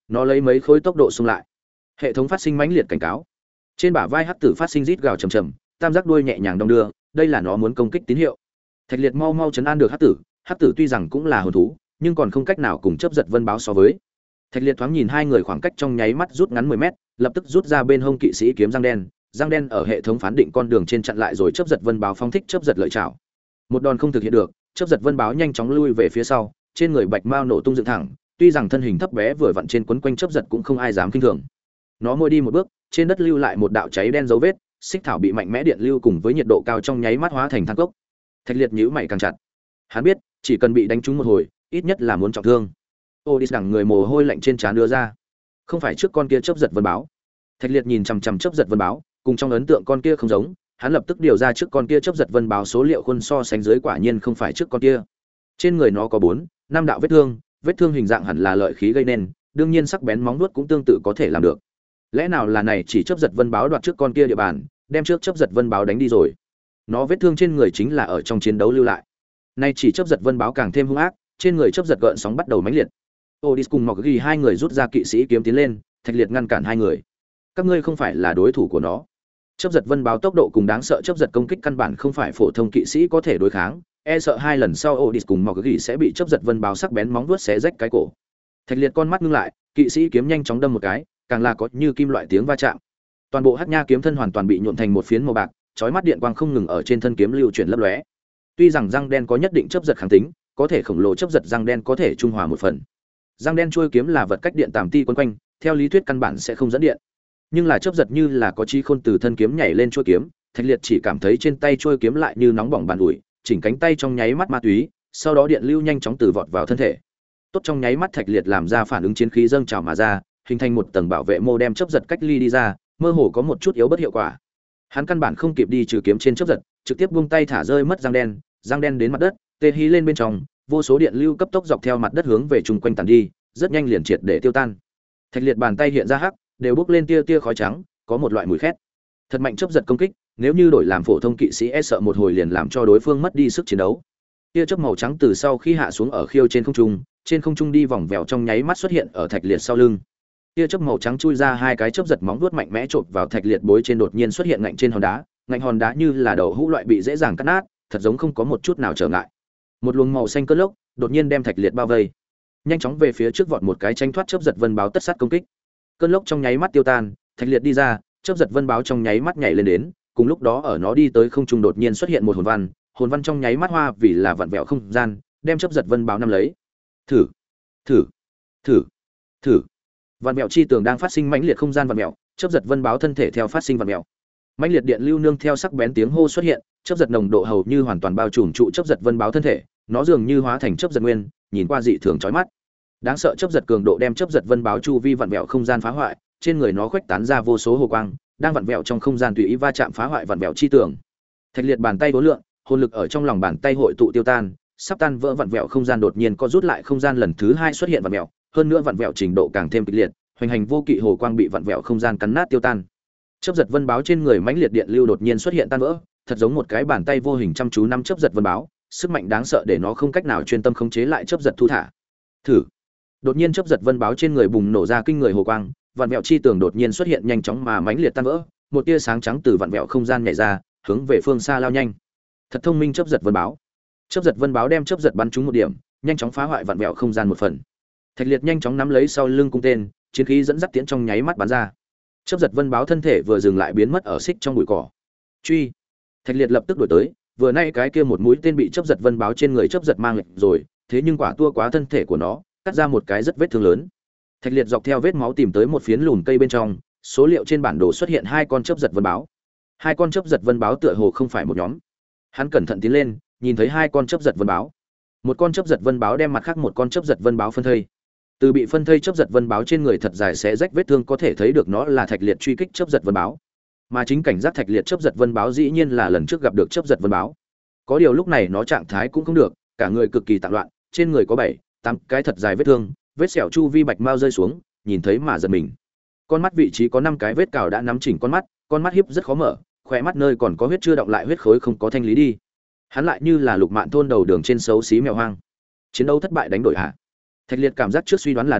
nó lấy mấy khối tốc độ xung lại. Hệ thống phát sinh mãnh liệt cảnh cáo. Trên bả vai hắc tử phát sinh rít gào trầm trầm, tam giác đuôi nhẹ nhàng đong đưa, đây là nó muốn công kích tín hiệu. Thạch Liệt mau mau trấn an được hắc tử, hắc tử tuy rằng cũng là hồn thú, nhưng còn không cách nào cùng chấp giật vân báo so với. Thạch Liệt thoáng nhìn hai người khoảng cách trong nháy mắt rút ngắn mười mét, lập tức rút ra bên hông kỵ sĩ kiếm răng đen, răng đen ở hệ thống phán định con đường trên chặn lại rồi chấp giật vân báo phóng thích chấp giật lợi chảo. Một đòn không thực hiện được, chấp giật vân báo nhanh chóng lui về phía sau, trên người bạch mao nổ tung dựng thẳng, tuy rằng thân hình thấp bé vừa vặn trên quấn quanh chấp giật cũng không ai dám khinh thường. Nó môi đi một bước, trên đất lưu lại một đạo cháy đen dấu vết, xích thảo bị mạnh mẽ điện lưu cùng với nhiệt độ cao trong nháy mắt hóa thành than cốc. Thạch Liệt nhíu mày càng chặt. Hắn biết, chỉ cần bị đánh trúng một hồi, ít nhất là muốn trọng thương. Odis đằng người mồ hôi lạnh trên trán đưa ra. Không phải trước con kia chớp giật vân báo. Thạch Liệt nhìn chằm chằm chớp giật vân báo, cùng trong ấn tượng con kia không giống, hắn lập tức điều ra trước con kia chớp giật vân báo số liệu khuôn so sánh dưới quả nhiên không phải trước con kia. Trên người nó có bốn, năm đạo vết thương, vết thương hình dạng hẳn là lợi khí gây nên, đương nhiên sắc bén móng vuốt cũng tương tự có thể làm được. Lẽ nào là này chỉ chớp giật vân báo đoạt trước con kia địa bàn, đem trước chớp giật vân báo đánh đi rồi. Nó vết thương trên người chính là ở trong chiến đấu lưu lại. Nay chỉ chớp giật vân báo càng thêm hung ác, trên người chớp giật gợn sóng bắt đầu mãnh liệt. Odis cùng Mộc Ghi hai người rút ra kỵ sĩ kiếm tiến lên, Thạch Liệt ngăn cản hai người. Các ngươi không phải là đối thủ của nó. Chớp giật vân báo tốc độ cùng đáng sợ chớp giật công kích căn bản không phải phổ thông kỵ sĩ có thể đối kháng, e sợ hai lần sau Odis cùng Mộc Ghi sẽ bị chớp giật vân báo sắc bén móng vuốt xé rách cái cổ. Thạch Liệt con mắt ngưng lại, kỵ sĩ kiếm nhanh chóng đâm một cái, càng là có như kim loại tiếng va chạm. Toàn bộ hắc nha kiếm thân hoàn toàn bị nhuộm thành một phiến màu bạc, chói mắt điện quang không ngừng ở trên thân kiếm lưu chuyển lấp lóe. Tuy rằng răng đen có nhất định chớp giật kháng tính, có thể khổng lồ chớp giật răng đen có thể trung hòa một phần. Răng đen chuôi kiếm là vật cách điện tàm ti quấn quanh, theo lý thuyết căn bản sẽ không dẫn điện. Nhưng là chớp giật như là có chi khôn từ thân kiếm nhảy lên chuôi kiếm, Thạch Liệt chỉ cảm thấy trên tay chuôi kiếm lại như nóng bỏng bàn ủi, chỉnh cánh tay trong nháy mắt ma túy, sau đó điện lưu nhanh chóng từ vọt vào thân thể. Tốt trong nháy mắt Thạch Liệt làm ra phản ứng chiến khí dâng trào mà ra, hình thành một tầng bảo vệ mô đem chớp giật cách ly đi ra, mơ hồ có một chút yếu bất hiệu quả. Hắn căn bản không kịp đi trừ kiếm trên chớp giật, trực tiếp buông tay thả rơi mất răng đen, răng đen đến mặt đất, tê hí lên bên trong, vô số điện lưu cấp tốc dọc theo mặt đất hướng về chung quanh tàn đi, rất nhanh liền triệt để tiêu tan. Thạch Liệt bàn tay hiện ra hắc, đều bốc lên tia tia khói trắng, có một loại mùi khét. Thật mạnh chớp giật công kích, nếu như đổi làm phổ thông kỵ sĩ e sợ một hồi liền làm cho đối phương mất đi sức chiến đấu. Tia chớp màu trắng từ sau khi hạ xuống ở khiêu trên không trung, trên không trung đi vòng vèo trong nháy mắt xuất hiện ở Thạch Liệt sau lưng. Tia chớp màu trắng chui ra hai cái chớp giật móng vuốt mạnh mẽ chộp vào Thạch Liệt bối trên, đột nhiên xuất hiện ngạnh trên hòn đá, ngạnh hòn đá như là đầu hũ loại bị dễ dàng cắt nát, thật giống không có một chút nào trở ngại. Một luồng màu xanh cơn lốc đột nhiên đem Thạch Liệt bao vây, nhanh chóng về phía trước vọt một cái tranh thoát chớp giật vân báo tất sát công kích. Cơn lốc trong nháy mắt tiêu tan, Thạch Liệt đi ra, chớp giật vân báo trong nháy mắt nhảy lên đến, cùng lúc đó ở nó đi tới không trung đột nhiên xuất hiện một hồn văn, hồn văn trong nháy mắt hoa vì là vặn vẹo không gian, đem chớp giật vân báo nắm lấy. Thử, thử, thử, thử. Vạn mèo chi tường đang phát sinh mãnh liệt không gian vạn mèo, chớp giật vân báo thân thể theo phát sinh vạn mèo. Mãnh liệt điện lưu nương theo sắc bén tiếng hô xuất hiện, chớp giật nồng độ hầu như hoàn toàn bao trùm trụ chớp giật vân báo thân thể, nó dường như hóa thành chớp giật nguyên, nhìn qua dị thường chói mắt. Đáng sợ chớp giật cường độ đem chớp giật vân báo chu vi vạn mèo không gian phá hoại, trên người nó khuếch tán ra vô số hồ quang, đang vặn vẹo trong không gian tùy ý va chạm phá hoại vặn vẹo chi tường. Thạch Liệt bàn tay vốn lượng, hồn lực ở trong lòng bàn tay hội tụ tiêu tan, sắp tan vỡ vặn vẹo không gian đột nhiên có rút lại không gian lần thứ hai xuất hiện vặn vẹo, hơn nữa vặn vẹo trình độ càng thêm kịch liệt, hoành hành vô kỵ hồ quang bị vặn vẹo không gian cắn nát tiêu tan. Chớp giật vân báo trên người mãnh liệt điện lưu đột nhiên xuất hiện tan vỡ, thật giống một cái bàn tay vô hình chăm chú nắm chớp giật vân báo, sức mạnh đáng sợ để nó không cách nào chuyên tâm khống chế lại chớp giật thu thả. Thử. Đột nhiên chớp giật vân báo trên người bùng nổ ra kinh người hồ quang, vặn vẹo chi tường đột nhiên xuất hiện nhanh chóng mà mãnh liệt tan vỡ, một tia sáng trắng từ vặn vẹo không gian nhảy ra, hướng về phương xa lao nhanh. Thật thông minh chớp giật vân báo. Chớp giật vân báo đem chớp giật bắn trúng một điểm, nhanh chóng phá hoại vặn vẹo không gian một phần. Thạch Liệt nhanh chóng nắm lấy sau lưng cung tên, chiến khí dẫn dắt tiễn trong nháy mắt bắn ra. Chớp giật vân báo thân thể vừa dừng lại biến mất ở xích trong bụi cỏ. Truy. Thạch Liệt lập tức đuổi tới, vừa nay cái kia một mũi tên bị chớp giật vân báo trên người chớp giật mang lệch rồi, thế nhưng quả tua quá thân thể của nó, cắt ra một cái rất vết thương lớn. Thạch Liệt dọc theo vết máu tìm tới một phiến lùn cây bên trong, số liệu trên bản đồ xuất hiện hai con chớp giật vân báo. Hai con chớp giật vân báo tựa hồ không phải một nhóm. Hắn cẩn thận tiến lên, nhìn thấy hai con chớp giật vân báo. Một con chớp giật vân báo đem mặt khác một con chớp giật vân báo phân thây. Từ bị phân thây chớp giật vân báo trên người thật dài xé rách vết thương có thể thấy được nó là Thạch Liệt truy kích chớp giật vân báo. Mà chính cảnh giác Thạch Liệt chớp giật vân báo dĩ nhiên là lần trước gặp được chớp giật vân báo. Có điều lúc này nó trạng thái cũng không được, cả người cực kỳ tạp loạn, trên người có bảy, tám cái thật dài vết thương, vết sẹo chu vi bạch mao rơi xuống, nhìn thấy mà giật mình. Con mắt vị trí có năm cái vết cào đã nắm chỉnh con mắt, con mắt hiếp rất khó mở, khóe mắt nơi còn có huyết chưa đọng lại huyết khối không có thanh lý đi. Hắn lại như là Lục Mạn thôn đầu đường trên xấu xí mèo hoang. Chiến đấu thất bại đánh đổi hạ. Thạch Liệt cảm giác trước suy đoán là đúng,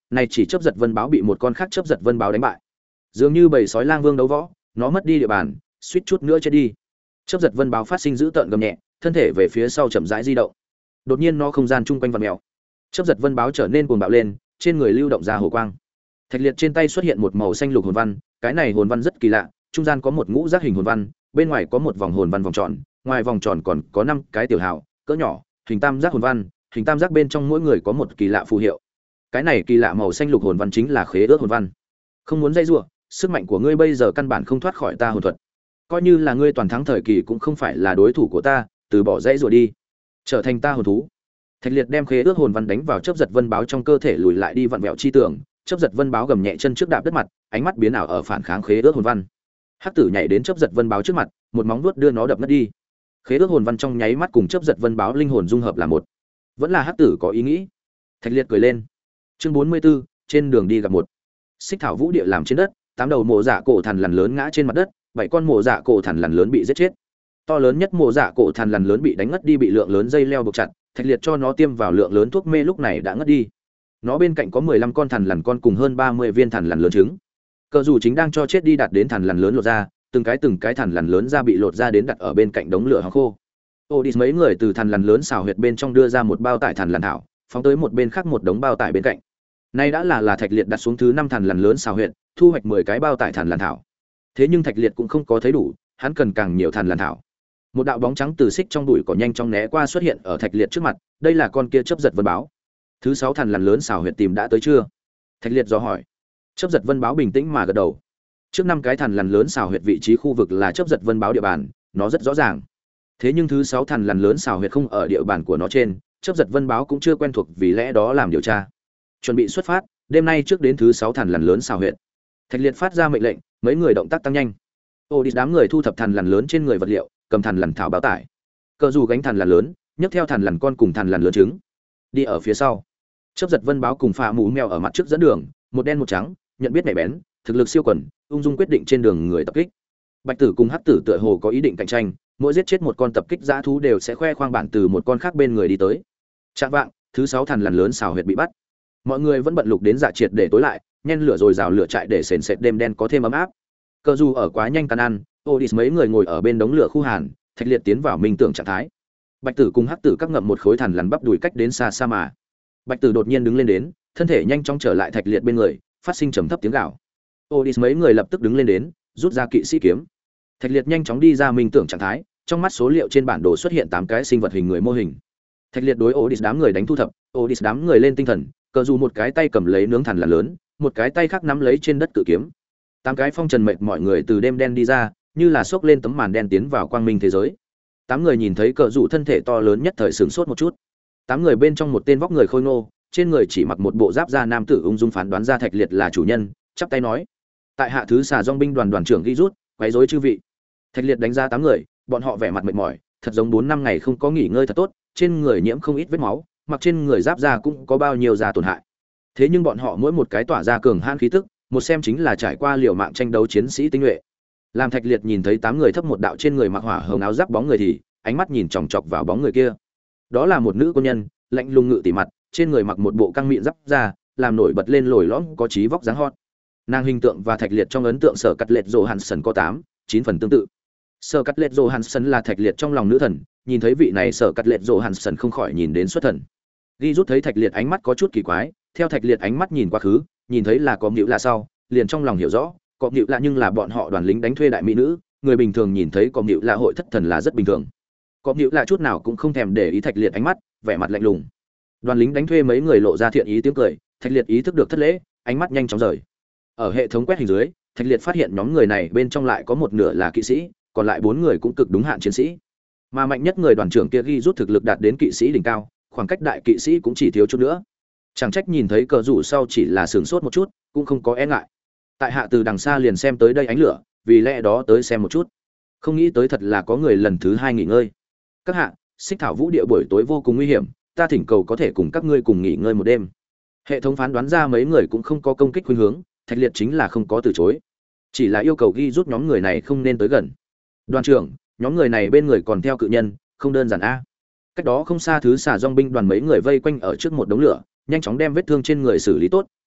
Này chỉ chớp giật vân báo bị một con khác chớp giật vân báo đánh bại. Dường như bầy sói lang vương đấu võ, nó mất đi địa bàn, suýt chút nữa chết đi. Chớp giật vân báo phát sinh dữ tợn gầm nhẹ, thân thể về phía sau chậm rãi di động. Đột nhiên nó không gian chung quanh vặn mèo. Chớp giật vân báo trở nên cuồng bạo lên, trên người lưu động ra hồ quang. Thạch Liệt trên tay xuất hiện một màu xanh lục hồn văn, cái này hồn văn rất kỳ lạ, trung gian có một ngũ giác hình hồn văn, bên ngoài có một vòng hồn văn vòng tròn, ngoài vòng tròn còn có năm cái tiểu hào, cỡ nhỏ, hình tam giác hồn văn, hình tam giác bên trong mỗi người có một kỳ lạ phù hiệu. Cái này kỳ lạ màu xanh lục hồn văn chính là khế ước hồn văn. Không muốn dây rủa, sức mạnh của ngươi bây giờ căn bản không thoát khỏi ta hồn thuật. Coi như là ngươi toàn thắng thời kỳ cũng không phải là đối thủ của ta, từ bỏ dây rủa đi, trở thành ta hồn thú. Thạch Liệt đem khế ước hồn văn đánh vào chớp giật vân báo trong cơ thể, lùi lại đi vặn vẹo chi tưởng, chớp giật vân báo gầm nhẹ chân trước đạp đất mặt, ánh mắt biến ảo ở phản kháng khế ước hồn văn. Hắc tử nhảy đến chớp giật vân báo trước mặt, một móng vuốt đưa nó đập ngất đi. Khế ước hồn văn trong nháy mắt cùng chớp giật vân báo linh hồn dung hợp là một. Vẫn là Hắc tử có ý nghĩ. Thạch Liệt cười lên. Chương bốn mươi 44, trên đường đi gặp một. Xích thảo vũ địa làm trên đất, tám đầu mộ dạ cổ thần lằn lớn ngã trên mặt đất, bảy con mộ dạ cổ thần lằn lớn bị giết chết. To lớn nhất mộ dạ cổ thần lằn lớn bị đánh ngất đi, bị lượng lớn dây leo buộc chặt, Thạch Liệt cho nó tiêm vào lượng lớn thuốc mê, lúc này đã ngất đi. Nó bên cạnh có mười lăm con thần lằn con cùng hơn ba mươi viên thần lằn lớn trứng. Cờ dù chính đang cho chết đi đạt đến thần lằn lớn lột ra, từng cái từng cái thần lằn lớn ra bị lột ra đến đặt ở bên cạnh đống lửa hóng khô. Odis mấy người từ thần lằn lớn xào huyệt bên trong đưa ra một bao tải thần lằn thảo, phóng tới một bên khác một đống bao tải bên cạnh. Nay đã là là Thạch Liệt đặt xuống thứ năm thần lằn lớn xào huyệt, thu hoạch mười cái bao tải thần lằn thảo. Thế nhưng Thạch Liệt cũng không có thấy đủ, hắn cần càng nhiều thần lằn thảo. Một đạo bóng trắng từ xích trong bụi cỏ nhanh chóng né qua xuất hiện ở Thạch Liệt trước mặt, đây là con kia chớp giật vân báo. Thứ sáu thần lằn lớn xào huyệt tìm đã tới chưa? Thạch Liệt dò hỏi. Chớp giật vân báo bình tĩnh mà gật đầu. Trước năm cái thần lằn lớn xào huyệt vị trí khu vực là chớp giật vân báo địa bàn, nó rất rõ ràng. Thế nhưng thứ sáu thần lằn lớn xào huyệt không ở địa bàn của nó trên, chớp giật vân báo cũng chưa quen thuộc, vì lẽ đó làm điều tra. Chuẩn bị xuất phát, đêm nay trước đến thứ sáu thần lằn lớn xào huyệt. Thạch Liệt phát ra mệnh lệnh, mấy người động tác tăng nhanh. Ô đi đám người thu thập thần lằn lớn trên người vật liệu, cầm thần lằn thảo báo tải. Cờ dù gánh thần lằn lớn, nhấc theo thần lằn con cùng thần lằn lớn trứng. Đi ở phía sau. Chớp giật vân báo cùng phạ mũ mèo ở mặt trước dẫn đường, một đen một trắng, nhận biết nhạy bén, thực lực siêu quần, ung dung quyết định trên đường người tập kích. Bạch tử cùng hắc tử tựa hồ có ý định cạnh tranh, mỗi giết chết một con tập kích dã thú đều sẽ khoe khoang bản từ một con khác bên người đi tới. Trạng vạng, thứ sáu thần lằn lớn xào huyệt bị bắt. Mọi người vẫn bận lục đến dạ triệt để tối lại, nhen lửa rồi rào lửa trại để sền sệt đêm đen có thêm ấm áp. Cờ dù ở quá nhanh can ăn, Odis mấy người ngồi ở bên đống lửa khu hàn, Thạch Liệt tiến vào minh tưởng trạng thái. Bạch tử cùng hắc tử các ngậm một khối thần lằn bắp đùi cách đến xa xa mà. Bạch tử đột nhiên đứng lên đến, thân thể nhanh chóng trở lại Thạch Liệt bên người, phát sinh trầm thấp tiếng gào. Odis mấy người lập tức đứng lên đến, rút ra kỵ sĩ kiếm. Thạch Liệt nhanh chóng đi ra minh tưởng trạng thái, trong mắt số liệu trên bản đồ xuất hiện tám cái sinh vật hình người mô hình. Thạch Liệt đối Odis đám người đánh thu thập, Odis đám người lên tinh thần, cờ dù một cái tay cầm lấy nướng thần lằn lớn, một cái tay khác nắm lấy trên đất cự kiếm. Tám cái phong trần mệt mọi người từ đêm đen đi ra, như là xốc lên tấm màn đen tiến vào quang minh thế giới. Tám người nhìn thấy cờ dù thân thể to lớn nhất thời sửng sốt một chút. Tám người bên trong một tên vóc người khôi ngô, trên người chỉ mặc một bộ giáp da nam tử ung dung phán đoán ra Thạch Liệt là chủ nhân, chắp tay nói: tại hạ thứ xà dong binh đoàn đoàn trưởng ghi rút, quấy rối chư vị. Thạch Liệt đánh ra tám người, bọn họ vẻ mặt mệt mỏi, thật giống bốn năm ngày không có nghỉ ngơi thật tốt, trên người nhiễm không ít vết máu, mặc trên người giáp da cũng có bao nhiêu da tổn hại. Thế nhưng bọn họ mỗi một cái tỏa ra cường hãn khí tức, một xem chính là trải qua liều mạng tranh đấu chiến sĩ tinh nhuệ. Làm Thạch Liệt nhìn thấy tám người thấp một đạo trên người mặc hỏa hồng áo giáp bóng người thì ánh mắt nhìn chòng chọc vào bóng người kia. Đó là một nữ quân nhân, lạnh lùng ngự tỉ mặt, trên người mặc một bộ căng mịn giáp da, làm nổi bật lên lồi lõm có trí vóc dáng hot. Nàng hình tượng và Thạch Liệt trong ấn tượng Sở Cắt Lệt Johansson có tám, chín phần tương tự. Sở Cắt Lệt Johansson là Thạch Liệt trong lòng nữ thần, nhìn thấy vị này Sở Cắt Lệt Johansson không khỏi nhìn đến xuất thần. Ghi rút thấy Thạch Liệt ánh mắt có chút kỳ quái, theo Thạch Liệt ánh mắt nhìn quá khứ, nhìn thấy là có Nữu là sau, liền trong lòng hiểu rõ, có Nữu là nhưng là bọn họ đoàn lính đánh thuê đại mỹ nữ, người bình thường nhìn thấy có Nữu là hội thất thần là rất bình thường. Có Nữu là chút nào cũng không thèm để ý Thạch Liệt ánh mắt, vẻ mặt lạnh lùng. Đoàn lính đánh thuê mấy người lộ ra thiện ý tiếng cười, Thạch Liệt ý thức được thất lễ, ánh mắt nhanh chóng rời. Ở hệ thống quét hình dưới, Thạch Liệt phát hiện nhóm người này bên trong lại có một nửa là kỵ sĩ, còn lại bốn người cũng cực đúng hạn chiến sĩ. Mà mạnh nhất người đoàn trưởng kia ghi rút thực lực đạt đến kỵ sĩ đỉnh cao, khoảng cách đại kỵ sĩ cũng chỉ thiếu chút nữa. Chẳng trách nhìn thấy cờ rủ sau chỉ là sửng sốt một chút, cũng không có e ngại. Tại hạ từ đằng xa liền xem tới đây ánh lửa, vì lẽ đó tới xem một chút. Không nghĩ tới thật là có người lần thứ hai nghỉ ngơi. Các hạ, Xích Thảo Vũ địa buổi tối vô cùng nguy hiểm, ta thỉnh cầu có thể cùng các ngươi cùng nghỉ ngơi một đêm. Hệ thống phán đoán ra mấy người cũng không có công kích khuynh hướng, Thạch Liệt chính là không có từ chối, chỉ là yêu cầu ghi rút nhóm người này không nên tới gần. Đoàn trưởng, nhóm người này bên người còn theo cự nhân, không đơn giản a. Cách đó không xa thứ xà dong binh đoàn mấy người vây quanh ở trước một đống lửa, nhanh chóng đem vết thương trên người xử lý tốt,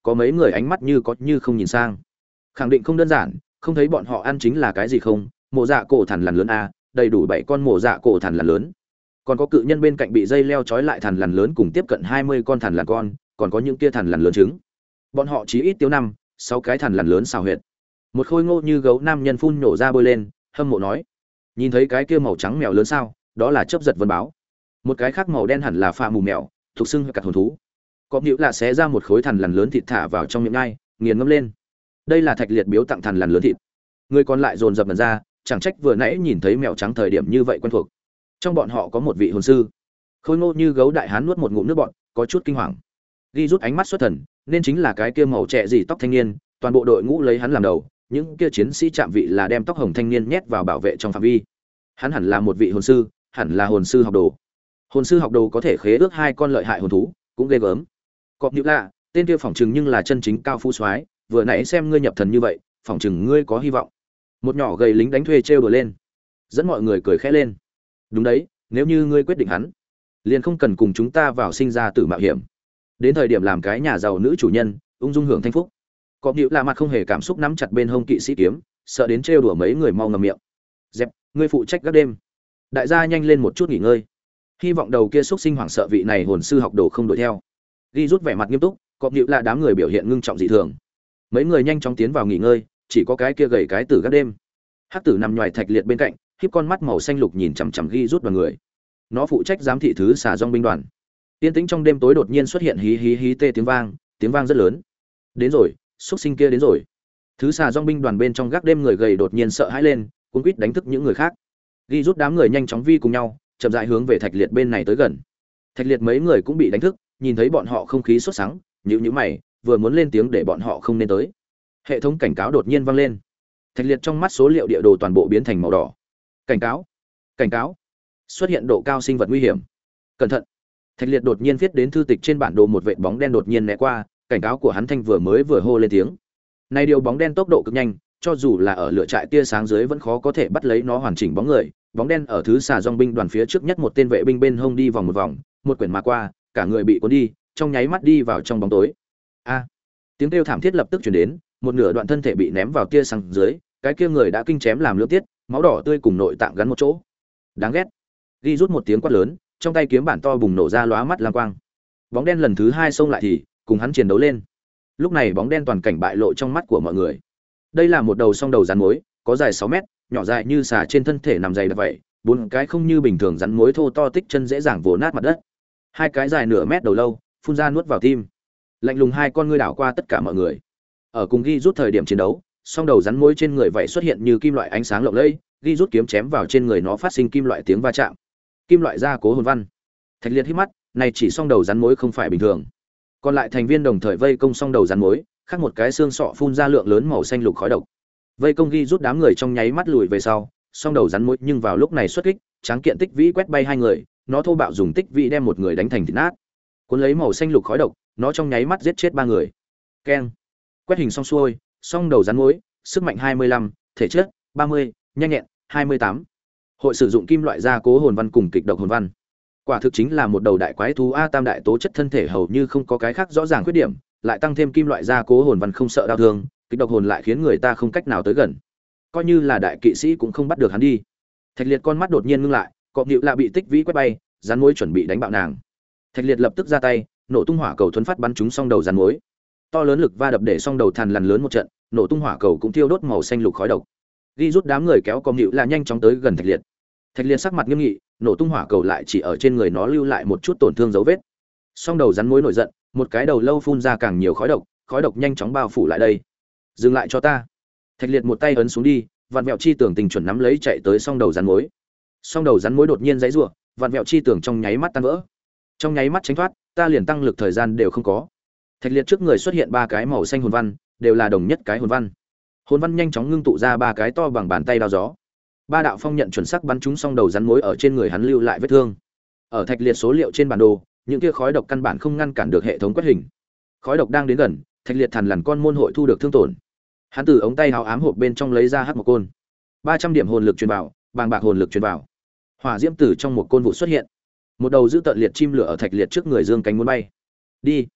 có mấy người ánh mắt như có như không nhìn sang. Khẳng định không đơn giản, không thấy bọn họ ăn chính là cái gì không? Mộ dạ cổ thằn lằn lớn a, đầy đủ bảy con mộ dạ cổ thằn lằn lớn. Còn có cự nhân bên cạnh bị dây leo trói lại thằn lằn lớn cùng tiếp cận hai mươi con thằn lằn con, còn có những kia thằn lằn lớn trứng. Bọn họ chí ít tiêu năm, sáu cái thằn lằn lớn xào huyệt. Một khôi ngô như gấu nam nhân phun nổ ra bôi lên, hâm mộ nói: "Nhìn thấy cái kia màu trắng mèo lớn sao? Đó là chớp giật vân báo. Một cái khác màu đen hẳn là pha mù mèo, thuộc xưng cặt hồn thú." Có nhũ là xé ra một khối thằn lằn lớn thịt thả vào trong miệng ngay, nghiền ngẫm lên. Đây là Thạch Liệt biếu tặng thằn lằn lớn thịt. Người còn lại dồn dập lần ra, chẳng trách vừa nãy nhìn thấy mèo trắng thời điểm như vậy quen thuộc. Trong bọn họ có một vị hồn sư. Khôi ngô như gấu đại hán nuốt một ngụm nước bọt, có chút kinh hoàng. Ghi rút ánh mắt xuất thần, nên chính là cái kia màu trẻ gì tóc thanh niên, toàn bộ đội ngũ lấy hắn làm đầu, những kia chiến sĩ chạm vị là đem tóc hồng thanh niên nhét vào bảo vệ trong phạm vi. Hắn hẳn là một vị hồn sư, hẳn là hồn sư học đồ. Hồn sư học đồ có thể khế ước hai con lợi hại hồn thú, cũng ghê gớm. Cọp nhữ lạ, tên kia phỏng chừng nhưng là chân chính cao phú soái, vừa nãy xem ngươi nhập thần như vậy, phỏng chừng ngươi có hy vọng. Một nhỏ gầy lính đánh thuê trêu đùa lên, dẫn mọi người cười khẽ lên. Đúng đấy, nếu như ngươi quyết định hắn, liền không cần cùng chúng ta vào sinh ra tử mạo hiểm. Đến thời điểm làm cái nhà giàu nữ chủ nhân, ung dung hưởng thanh phúc. Cọp nhữ lạ mặt không hề cảm xúc nắm chặt bên hông kỵ sĩ kiếm, sợ đến trêu đùa mấy người mau ngậm miệng. Dẹp, ngươi phụ trách gác đêm. Đại gia nhanh lên một chút nghỉ ngơi. Hy vọng đầu kia xúc sinh hoảng sợ vị này hồn sư học đồ không đuổi theo. Ghi rút vẻ mặt nghiêm túc, cọp nhữ là đám người biểu hiện ngưng trọng dị thường. Mấy người nhanh chóng tiến vào nghỉ ngơi, chỉ có cái kia gầy cái tử gác đêm. Hắc tử nằm nhòi Thạch Liệt bên cạnh, khép con mắt màu xanh lục nhìn chằm chằm Ghi rút vào người. Nó phụ trách giám thị thứ xà dòng binh đoàn. Tiên tĩnh trong đêm tối đột nhiên xuất hiện hí hí hí tê tiếng vang, tiếng vang rất lớn. Đến rồi, xúc sinh kia đến rồi. Thứ xà dòng binh đoàn bên trong gác đêm người gầy đột nhiên sợ hãi lên, cuống quýt đánh thức những người khác. Ghi rút đám người nhanh chóng vi cùng nhau, chậm rãi hướng về Thạch Liệt bên này tới gần. Thạch Liệt mấy người cũng bị đánh thức, nhìn thấy bọn họ không khí sốt sắng, nhíu nhíu mày, vừa muốn lên tiếng để bọn họ không nên tới. Hệ thống cảnh cáo đột nhiên vang lên. Thạch Liệt trong mắt số liệu địa đồ toàn bộ biến thành màu đỏ. Cảnh cáo! Cảnh cáo! Xuất hiện độ cao sinh vật nguy hiểm. Cẩn thận! Thạch Liệt đột nhiên viết đến thư tịch trên bản đồ một vệt bóng đen đột nhiên né qua, cảnh cáo của hắn thanh vừa mới vừa hô lên tiếng. Này điều bóng đen tốc độ cực nhanh, cho dù là ở lửa trại tia sáng dưới vẫn khó có thể bắt lấy nó hoàn chỉnh bóng người. Bóng đen ở thứ xà dòng binh đoàn phía trước nhất một tên vệ binh bên hông đi vòng một vòng, một quyển mà qua, cả người bị cuốn đi, trong nháy mắt đi vào trong bóng tối. A! Tiếng kêu thảm thiết lập tức truyền đến, một nửa đoạn thân thể bị ném vào tia sáng dưới, cái kia người đã kinh chém làm lưỡng tiết, máu đỏ tươi cùng nội tạng gắn một chỗ. Đáng ghét. Ghi rút một tiếng quát lớn, trong tay kiếm bản to bùng nổ ra lóa mắt lam quang. Bóng đen lần thứ hai xông lại thì cùng hắn chiến đấu lên. Lúc này bóng đen toàn cảnh bại lộ trong mắt của mọi người. Đây là một đầu song đầu rắn mối, có dài sáu mét, nhỏ dài như xà trên thân thể nằm dày đặc vậy, bốn cái không như bình thường rắn mối thô to tích chân dễ dàng vồ nát mặt đất. Hai cái dài nửa mét đầu lâu, phun ra nuốt vào tim. Lạnh lùng hai con ngươi đảo qua tất cả mọi người. Ở cùng Ghi rút thời điểm chiến đấu, song đầu rắn mối trên người vậy xuất hiện như kim loại ánh sáng lộng lẫy, Ghi rút kiếm chém vào trên người nó phát sinh kim loại tiếng va chạm. Kim loại gia cố hồn văn. Thạch Liệt hít mắt, này chỉ song đầu rắn mối không phải bình thường. Còn lại thành viên đồng thời vây công song đầu rắn mối, khác một cái xương sọ phun ra lượng lớn màu xanh lục khói độc. Vây công Ghi rút đám người trong nháy mắt lùi về sau, song đầu rắn mối nhưng vào lúc này xuất kích, tráng kiện tích vĩ quét bay hai người, nó thô bạo dùng tích vĩ đem một người đánh thành thịt nát. Cuốn lấy màu xanh lục khói độc, nó trong nháy mắt giết chết ba người. Keng. Quét hình xong xuôi, song đầu rắn mối, sức mạnh hai mươi lăm, thể chất ba mươi, nhanh nhẹn hai mươi tám. Hội sử dụng kim loại gia cố hồn văn cùng kịch độc hồn văn. Quả thực chính là một đầu đại quái thú a, tam đại tố chất thân thể hầu như không có cái khác rõ ràng khuyết điểm, lại tăng thêm kim loại gia cố hồn văn không sợ đau thương, kịch độc hồn lại khiến người ta không cách nào tới gần. Coi như là đại kỵ sĩ cũng không bắt được hắn đi. Thạch Liệt con mắt đột nhiên ngưng lại, cọp nhựu lạ bị tích vĩ quét bay, rắn mối chuẩn bị đánh bạo nàng. Thạch Liệt lập tức ra tay, nổ tung hỏa cầu thuấn phát bắn trúng song đầu rắn mối. To lớn lực va đập để song đầu thằn lằn lớn một trận, nổ tung hỏa cầu cũng thiêu đốt màu xanh lục khói độc. Ghi rút đám người kéo cọp nhựu lạ nhanh chóng tới gần Thạch Liệt. Thạch Liệt sắc mặt nghiêm nghị, nổ tung hỏa cầu lại chỉ ở trên người nó lưu lại một chút tổn thương dấu vết. Song đầu rắn mối nổi giận, một cái đầu lâu phun ra càng nhiều khói độc, khói độc nhanh chóng bao phủ lại đây. Dừng lại cho ta. Thạch Liệt một tay ấn xuống đi, vạn vẹo chi tưởng tình chuẩn nắm lấy chạy tới song đầu rắn mối. Song đầu rắn mối đột nhiên giãy giụa, vạn vẹo chi tưởng trong nháy mắt tan vỡ. Trong nháy mắt tránh thoát, ta liền tăng lực thời gian đều không có. Thạch Liệt trước người xuất hiện ba cái màu xanh hồn văn, đều là đồng nhất cái hồn văn. Hồn văn nhanh chóng ngưng tụ ra ba cái to bằng bàn tay đao gió. Ba đạo phong nhận chuẩn xác bắn trúng song đầu rắn mối ở trên người hắn lưu lại vết thương. Ở Thạch Liệt số liệu trên bản đồ, những kia khói độc căn bản không ngăn cản được hệ thống quét hình. Khói độc đang đến gần, Thạch Liệt thằn lằn con môn hội thu được thương tổn. Hắn từ ống tay áo ám hộp bên trong lấy ra hắc một côn. ba trăm điểm hồn lực truyền vào, bàng bạc hồn lực truyền vào. Hỏa diễm tử trong một côn vụ xuất hiện. Một đầu giữ tận liệt chim lửa ở Thạch Liệt trước người dương cánh muốn bay. Đi.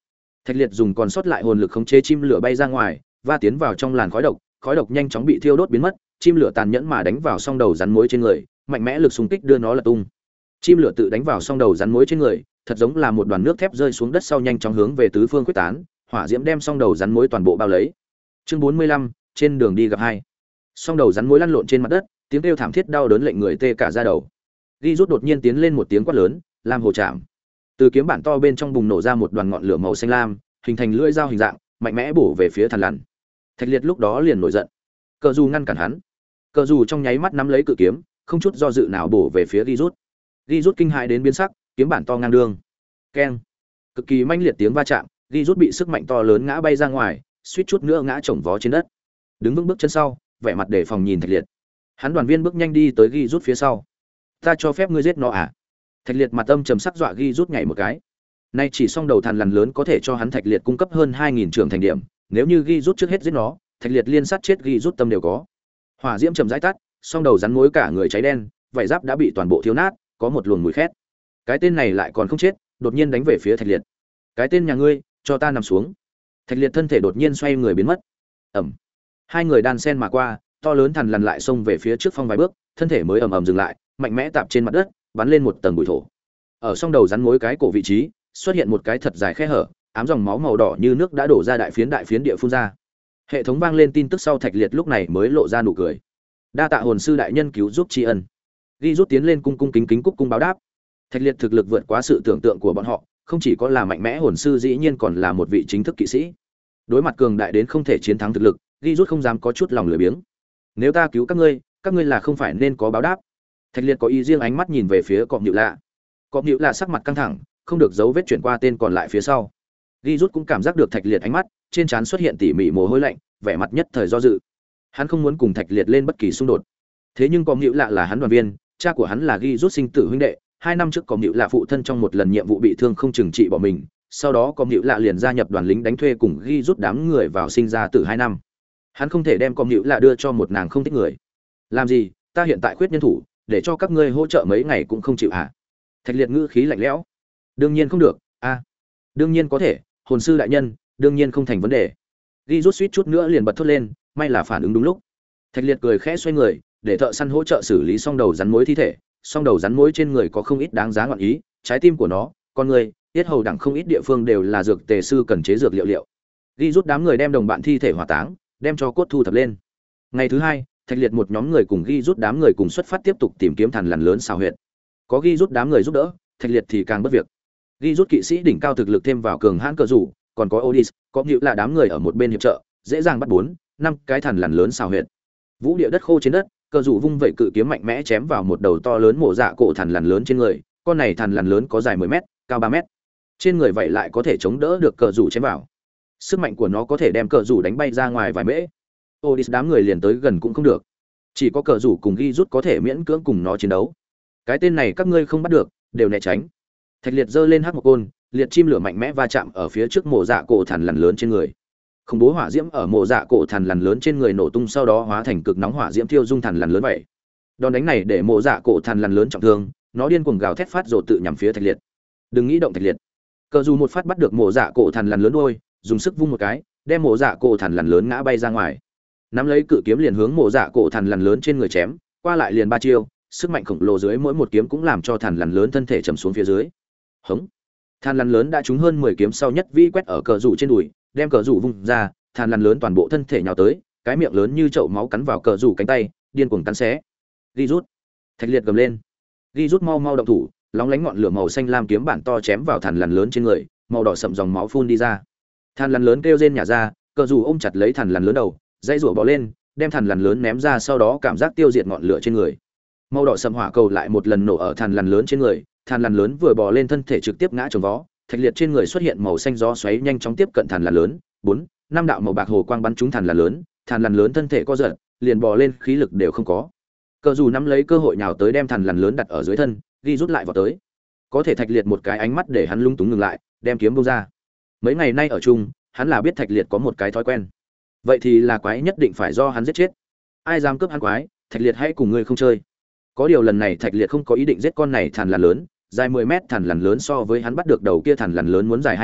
Thạch Liệt dùng còn sót lại hồn lực khống chế chim lửa bay ra ngoài, va tiến vào trong làn khói độc, khói độc nhanh chóng bị thiêu đốt biến mất, chim lửa tàn nhẫn mà đánh vào song đầu rắn mối trên người, mạnh mẽ lực xung kích đưa nó lật tung. Chim lửa tự đánh vào song đầu rắn mối trên người, thật giống là một đoàn nước thép rơi xuống đất sau nhanh chóng hướng về tứ phương quyết tán, hỏa diễm đem song đầu rắn mối toàn bộ bao lấy. Chương bốn mươi lăm, trên đường đi gặp hai. Song đầu rắn mối lăn lộn trên mặt đất, tiếng kêu thảm thiết đau đớn lệnh người tê cả da đầu. Ghi rút đột nhiên tiến lên một tiếng quát lớn, lam hồ chạm. Từ kiếm bản to bên trong bùng nổ ra một đoàn ngọn lửa màu xanh lam, hình thành lưỡi dao hình dạng, mạnh mẽ bổ về phía Thằn Lằn. Thạch Liệt lúc đó liền nổi giận. Cờ dù ngăn cản hắn. Cờ dù trong nháy mắt nắm lấy cự kiếm, không chút do dự nào bổ về phía Ghi rút. Ghi rút kinh hãi đến biến sắc, kiếm bản to ngang đường. Keng. Cực kỳ manh liệt tiếng va chạm, Ghi rút bị sức mạnh to lớn ngã bay ra ngoài, suýt chút nữa ngã chồng vó trên đất. Đứng vững bước chân sau, vẻ mặt đề phòng nhìn Thạch Liệt. Hắn đoàn viên bước nhanh đi tới Ghi rút phía sau. Ta cho phép ngươi giết nó à? Thạch Liệt mặt âm trầm sắc dọa Ghi rút nhảy một cái. Nay chỉ song đầu Thằn Lằn lớn có thể cho hắn Thạch Liệt cung cấp hơn hai nghìn trưởng thành điểm, nếu như Ghi rút trước hết giết nó, Thạch Liệt liên sát chết Ghi rút tâm đều có. Hỏa diễm chậm rãi tắt, song đầu rắn mối cả người cháy đen, vảy giáp đã bị toàn bộ thiếu nát, có một luồng mùi khét. Cái tên này lại còn không chết, đột nhiên đánh về phía Thạch Liệt. Cái tên nhà ngươi, cho ta nằm xuống. Thạch Liệt thân thể đột nhiên xoay người biến mất. Ầm. Hai người đan sen mà qua, to lớn Thằn Lằn lại xông về phía trước phong vài bước, thân thể mới ầm ầm dừng lại, mạnh mẽ tạp trên mặt đất, bắn lên một tầng bụi thổ. Ở song đầu rắn mối cái cổ vị trí, xuất hiện một cái thật dài khe hở, ám dòng máu màu đỏ như nước đã đổ ra đại phiến đại phiến địa phun ra. Hệ thống vang lên tin tức sau, Thạch Liệt lúc này mới lộ ra nụ cười. Đa tạ hồn sư đại nhân cứu giúp tri ân. Ghi rút tiến lên cung cung kính kính cúc cung báo đáp. Thạch Liệt thực lực vượt quá sự tưởng tượng của bọn họ, không chỉ có là mạnh mẽ hồn sư, dĩ nhiên còn là một vị chính thức kỵ sĩ. Đối mặt cường đại đến không thể chiến thắng thực lực, Ghi rút không dám có chút lòng lười biếng. Nếu ta cứu các ngươi, các ngươi là không phải nên có báo đáp. Thạch Liệt có ý riêng, ánh mắt nhìn về phía Cọp Nhự Lạ. Cọp Nhự Lạ sắc mặt căng thẳng, không được dấu vết chuyển qua tên còn lại phía sau. Ghi rút cũng cảm giác được Thạch Liệt ánh mắt, trên trán xuất hiện tỉ mỉ mồ hôi lạnh, vẻ mặt nhất thời do dự. Hắn không muốn cùng Thạch Liệt lên bất kỳ xung đột. Thế nhưng Cọp Nhự Lạ là hắn đoàn viên, cha của hắn là Ghi rút sinh tử huynh đệ, hai năm trước Cọp Nhự Lạ phụ thân trong một lần nhiệm vụ bị thương không chừng trị bỏ mình, sau đó Cọp Nhự Lạ liền gia nhập đoàn lính đánh thuê cùng Ghi rút đám người vào sinh ra tử hai năm. Hắn không thể đem Cọp Nhự Lạ đưa cho một nàng không thích người. Làm gì, ta hiện tại khuyết nhân thủ, để cho các ngươi hỗ trợ mấy ngày cũng không chịu hả? Thạch Liệt ngữ khí lạnh lẽo. Đương nhiên không được, a. À, đương nhiên có thể, hồn sư đại nhân, đương nhiên không thành vấn đề. Ghi rút suýt chút nữa liền bật thốt lên, may là phản ứng đúng lúc. Thạch Liệt cười khẽ xoay người, để thợ săn hỗ trợ xử lý xong đầu rắn mối thi thể, xong đầu rắn mối trên người có không ít đáng giá ngọn ý, trái tim của nó, con người, tiết hầu đẳng không ít địa phương đều là dược tề sư cần chế dược liệu liệu. Ghi rút đám người đem đồng bạn thi thể hỏa táng, đem cho cốt thu thập lên. Ngày thứ hai, Thạch Liệt một nhóm người cùng Ghi rút đám người cùng xuất phát tiếp tục tìm kiếm Thằn Lằn lớn xào huyệt. Có Ghi rút đám người giúp đỡ, Thạch Liệt thì càng bất việc. Ghi rút kỵ sĩ đỉnh cao thực lực thêm vào cường hãn cờ rủ, còn có Odys, có Nhự là đám người ở một bên hiệp trợ, dễ dàng bắt bốn, năm cái Thằn Lằn lớn xào huyệt. Vũ địa đất khô trên đất, cờ rủ vung vậy cự kiếm mạnh mẽ chém vào một đầu to lớn mổ dạ cổ Thằn Lằn lớn trên người, con này Thằn Lằn lớn có dài mười mét, cao ba mét. Trên người vậy lại có thể chống đỡ được cờ rủ chém vào. Sức mạnh của nó có thể đem cờ rủ đánh bay ra ngoài vài mễ. Odys đám người liền tới gần cũng không được. Chỉ có cờ rủ cùng Ghi rút có thể miễn cưỡng cùng nó chiến đấu. Cái tên này các ngươi không bắt được, đều né tránh. Thạch Liệt giơ lên hắc một côn, liệt chim lửa mạnh mẽ va chạm ở phía trước mộ dạ cổ Thằn Lằn lớn trên người. Khủng bố hỏa diễm ở mộ dạ cổ Thằn Lằn lớn trên người nổ tung, sau đó hóa thành cực nóng hỏa diễm thiêu dung Thằn Lằn lớn vậy. Đòn đánh này để mộ dạ cổ Thằn Lằn lớn trọng thương, nó điên cuồng gào thét phát rồ tự nhằm phía Thạch Liệt. Đừng nghĩ động Thạch Liệt. Cờ dù một phát bắt được mộ dạ cổ Thằn Lằn lớn đuôi, dùng sức vung một cái, đem mộ dạ cổ Thằn Lằn lớn ngã bay ra ngoài. Nắm lấy cự kiếm liền hướng mộ dạ cổ Thằn Lằn lớn trên người chém, qua lại liền ba chiêu, sức mạnh khổng lồ dưới mỗi một kiếm cũng làm cho Thằn Lằn lớn thân thể trầm xuống phía dưới. Hống. Thằn Lằn lớn đã trúng hơn mười kiếm sau nhất vĩ quét ở cờ rủ trên đùi, đem cờ rủ vung ra, Thằn Lằn lớn toàn bộ thân thể nhào tới, cái miệng lớn như chậu máu cắn vào cờ rủ cánh tay, điên cuồng cắn xé. Ghi rút. Thạch Liệt gầm lên. Ghi rút mau mau động thủ, lóng lánh ngọn lửa màu xanh lam kiếm bản to chém vào Thằn Lằn lớn trên người, màu đỏ sậm dòng máu phun đi ra. Thằn Lằn lớn kêu rên nhả ra, cờ rủ ôm chặt lấy Thằn Lằn lớn đầu, dây rủa bò lên, đem Thằn Lằn lớn ném ra, sau đó cảm giác tiêu diệt ngọn lửa trên người. Màu đỏ sậm hỏa cầu lại một lần nổ ở Thằn Lằn lớn trên người, Thằn Lằn lớn vừa bò lên thân thể trực tiếp ngã chồng vó. Thạch Liệt trên người xuất hiện màu xanh gió xoáy nhanh chóng tiếp cận Thằn Lằn lớn, bốn, năm đạo màu bạc hồ quang bắn trúng Thằn Lằn lớn, Thằn Lằn lớn thân thể co giật, liền bò lên khí lực đều không có. Cờ dù nắm lấy cơ hội nhào tới đem Thằn Lằn lớn đặt ở dưới thân, Ghi rút lại vào tới. Có thể Thạch Liệt một cái ánh mắt để hắn lung túng ngừng lại, đem kiếm buông ra. Mấy ngày nay ở chung, hắn là biết Thạch Liệt có một cái thói quen. Vậy thì là quái nhất định phải do hắn giết chết. Ai dám cướp hắn quái, Thạch Liệt hãy cùng ngươi không chơi. Có điều lần này Thạch Liệt không có ý định giết con này Thằn Lằn lớn, dài mười mét Thằn Lằn lớn so với hắn bắt được đầu kia Thằn Lằn lớn muốn dài hai mét,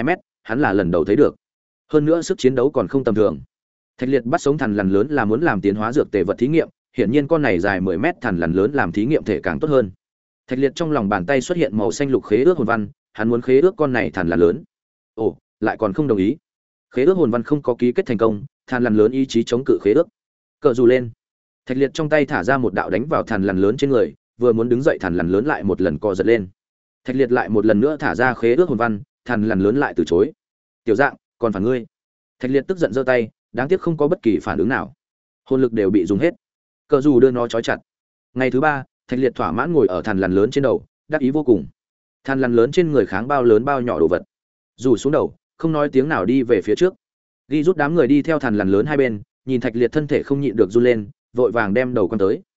hắn là lần đầu thấy được. Hơn nữa sức chiến đấu còn không tầm thường. Thạch Liệt bắt sống thằn lằn lớn là muốn làm tiến hóa dược tề vật thí nghiệm, hiển nhiên con này dài mười mét thằn lằn lớn làm thí nghiệm thể càng tốt hơn. Thạch Liệt trong lòng bàn tay xuất hiện màu xanh lục khế ước hồn văn, hắn muốn khế ước con này thằn lằn lớn. Ồ, lại còn không đồng ý. Khế ước hồn văn không có ký kết thành công, thằn lằn lớn ý chí chống cự khế ước. Cờ dù lên. Thạch Liệt trong tay thả ra một đạo đánh vào thằn lằn lớn trên người, vừa muốn đứng dậy thằn lằn lớn lại một lần co giật lên. Thạch Liệt lại một lần nữa thả ra khế ước hồn văn, thằn lằn lớn lại từ chối. Tiểu dạng, còn phản ngươi. Thạch Liệt tức giận giơ tay, đáng tiếc không có bất kỳ phản ứng nào. Hồn lực đều bị dùng hết. Cờ dù đưa nó trói chặt. Ngày thứ ba, Thạch Liệt thỏa mãn ngồi ở thằn lằn lớn trên đầu, đắc ý vô cùng. Thằn lằn lớn trên người kháng bao lớn bao nhỏ đồ vật. Dù xuống đầu, không nói tiếng nào đi về phía trước. Ghi rút đám người đi theo thằn lằn lớn hai bên, nhìn Thạch Liệt thân thể không nhịn được run lên, vội vàng đem đầu quan tới.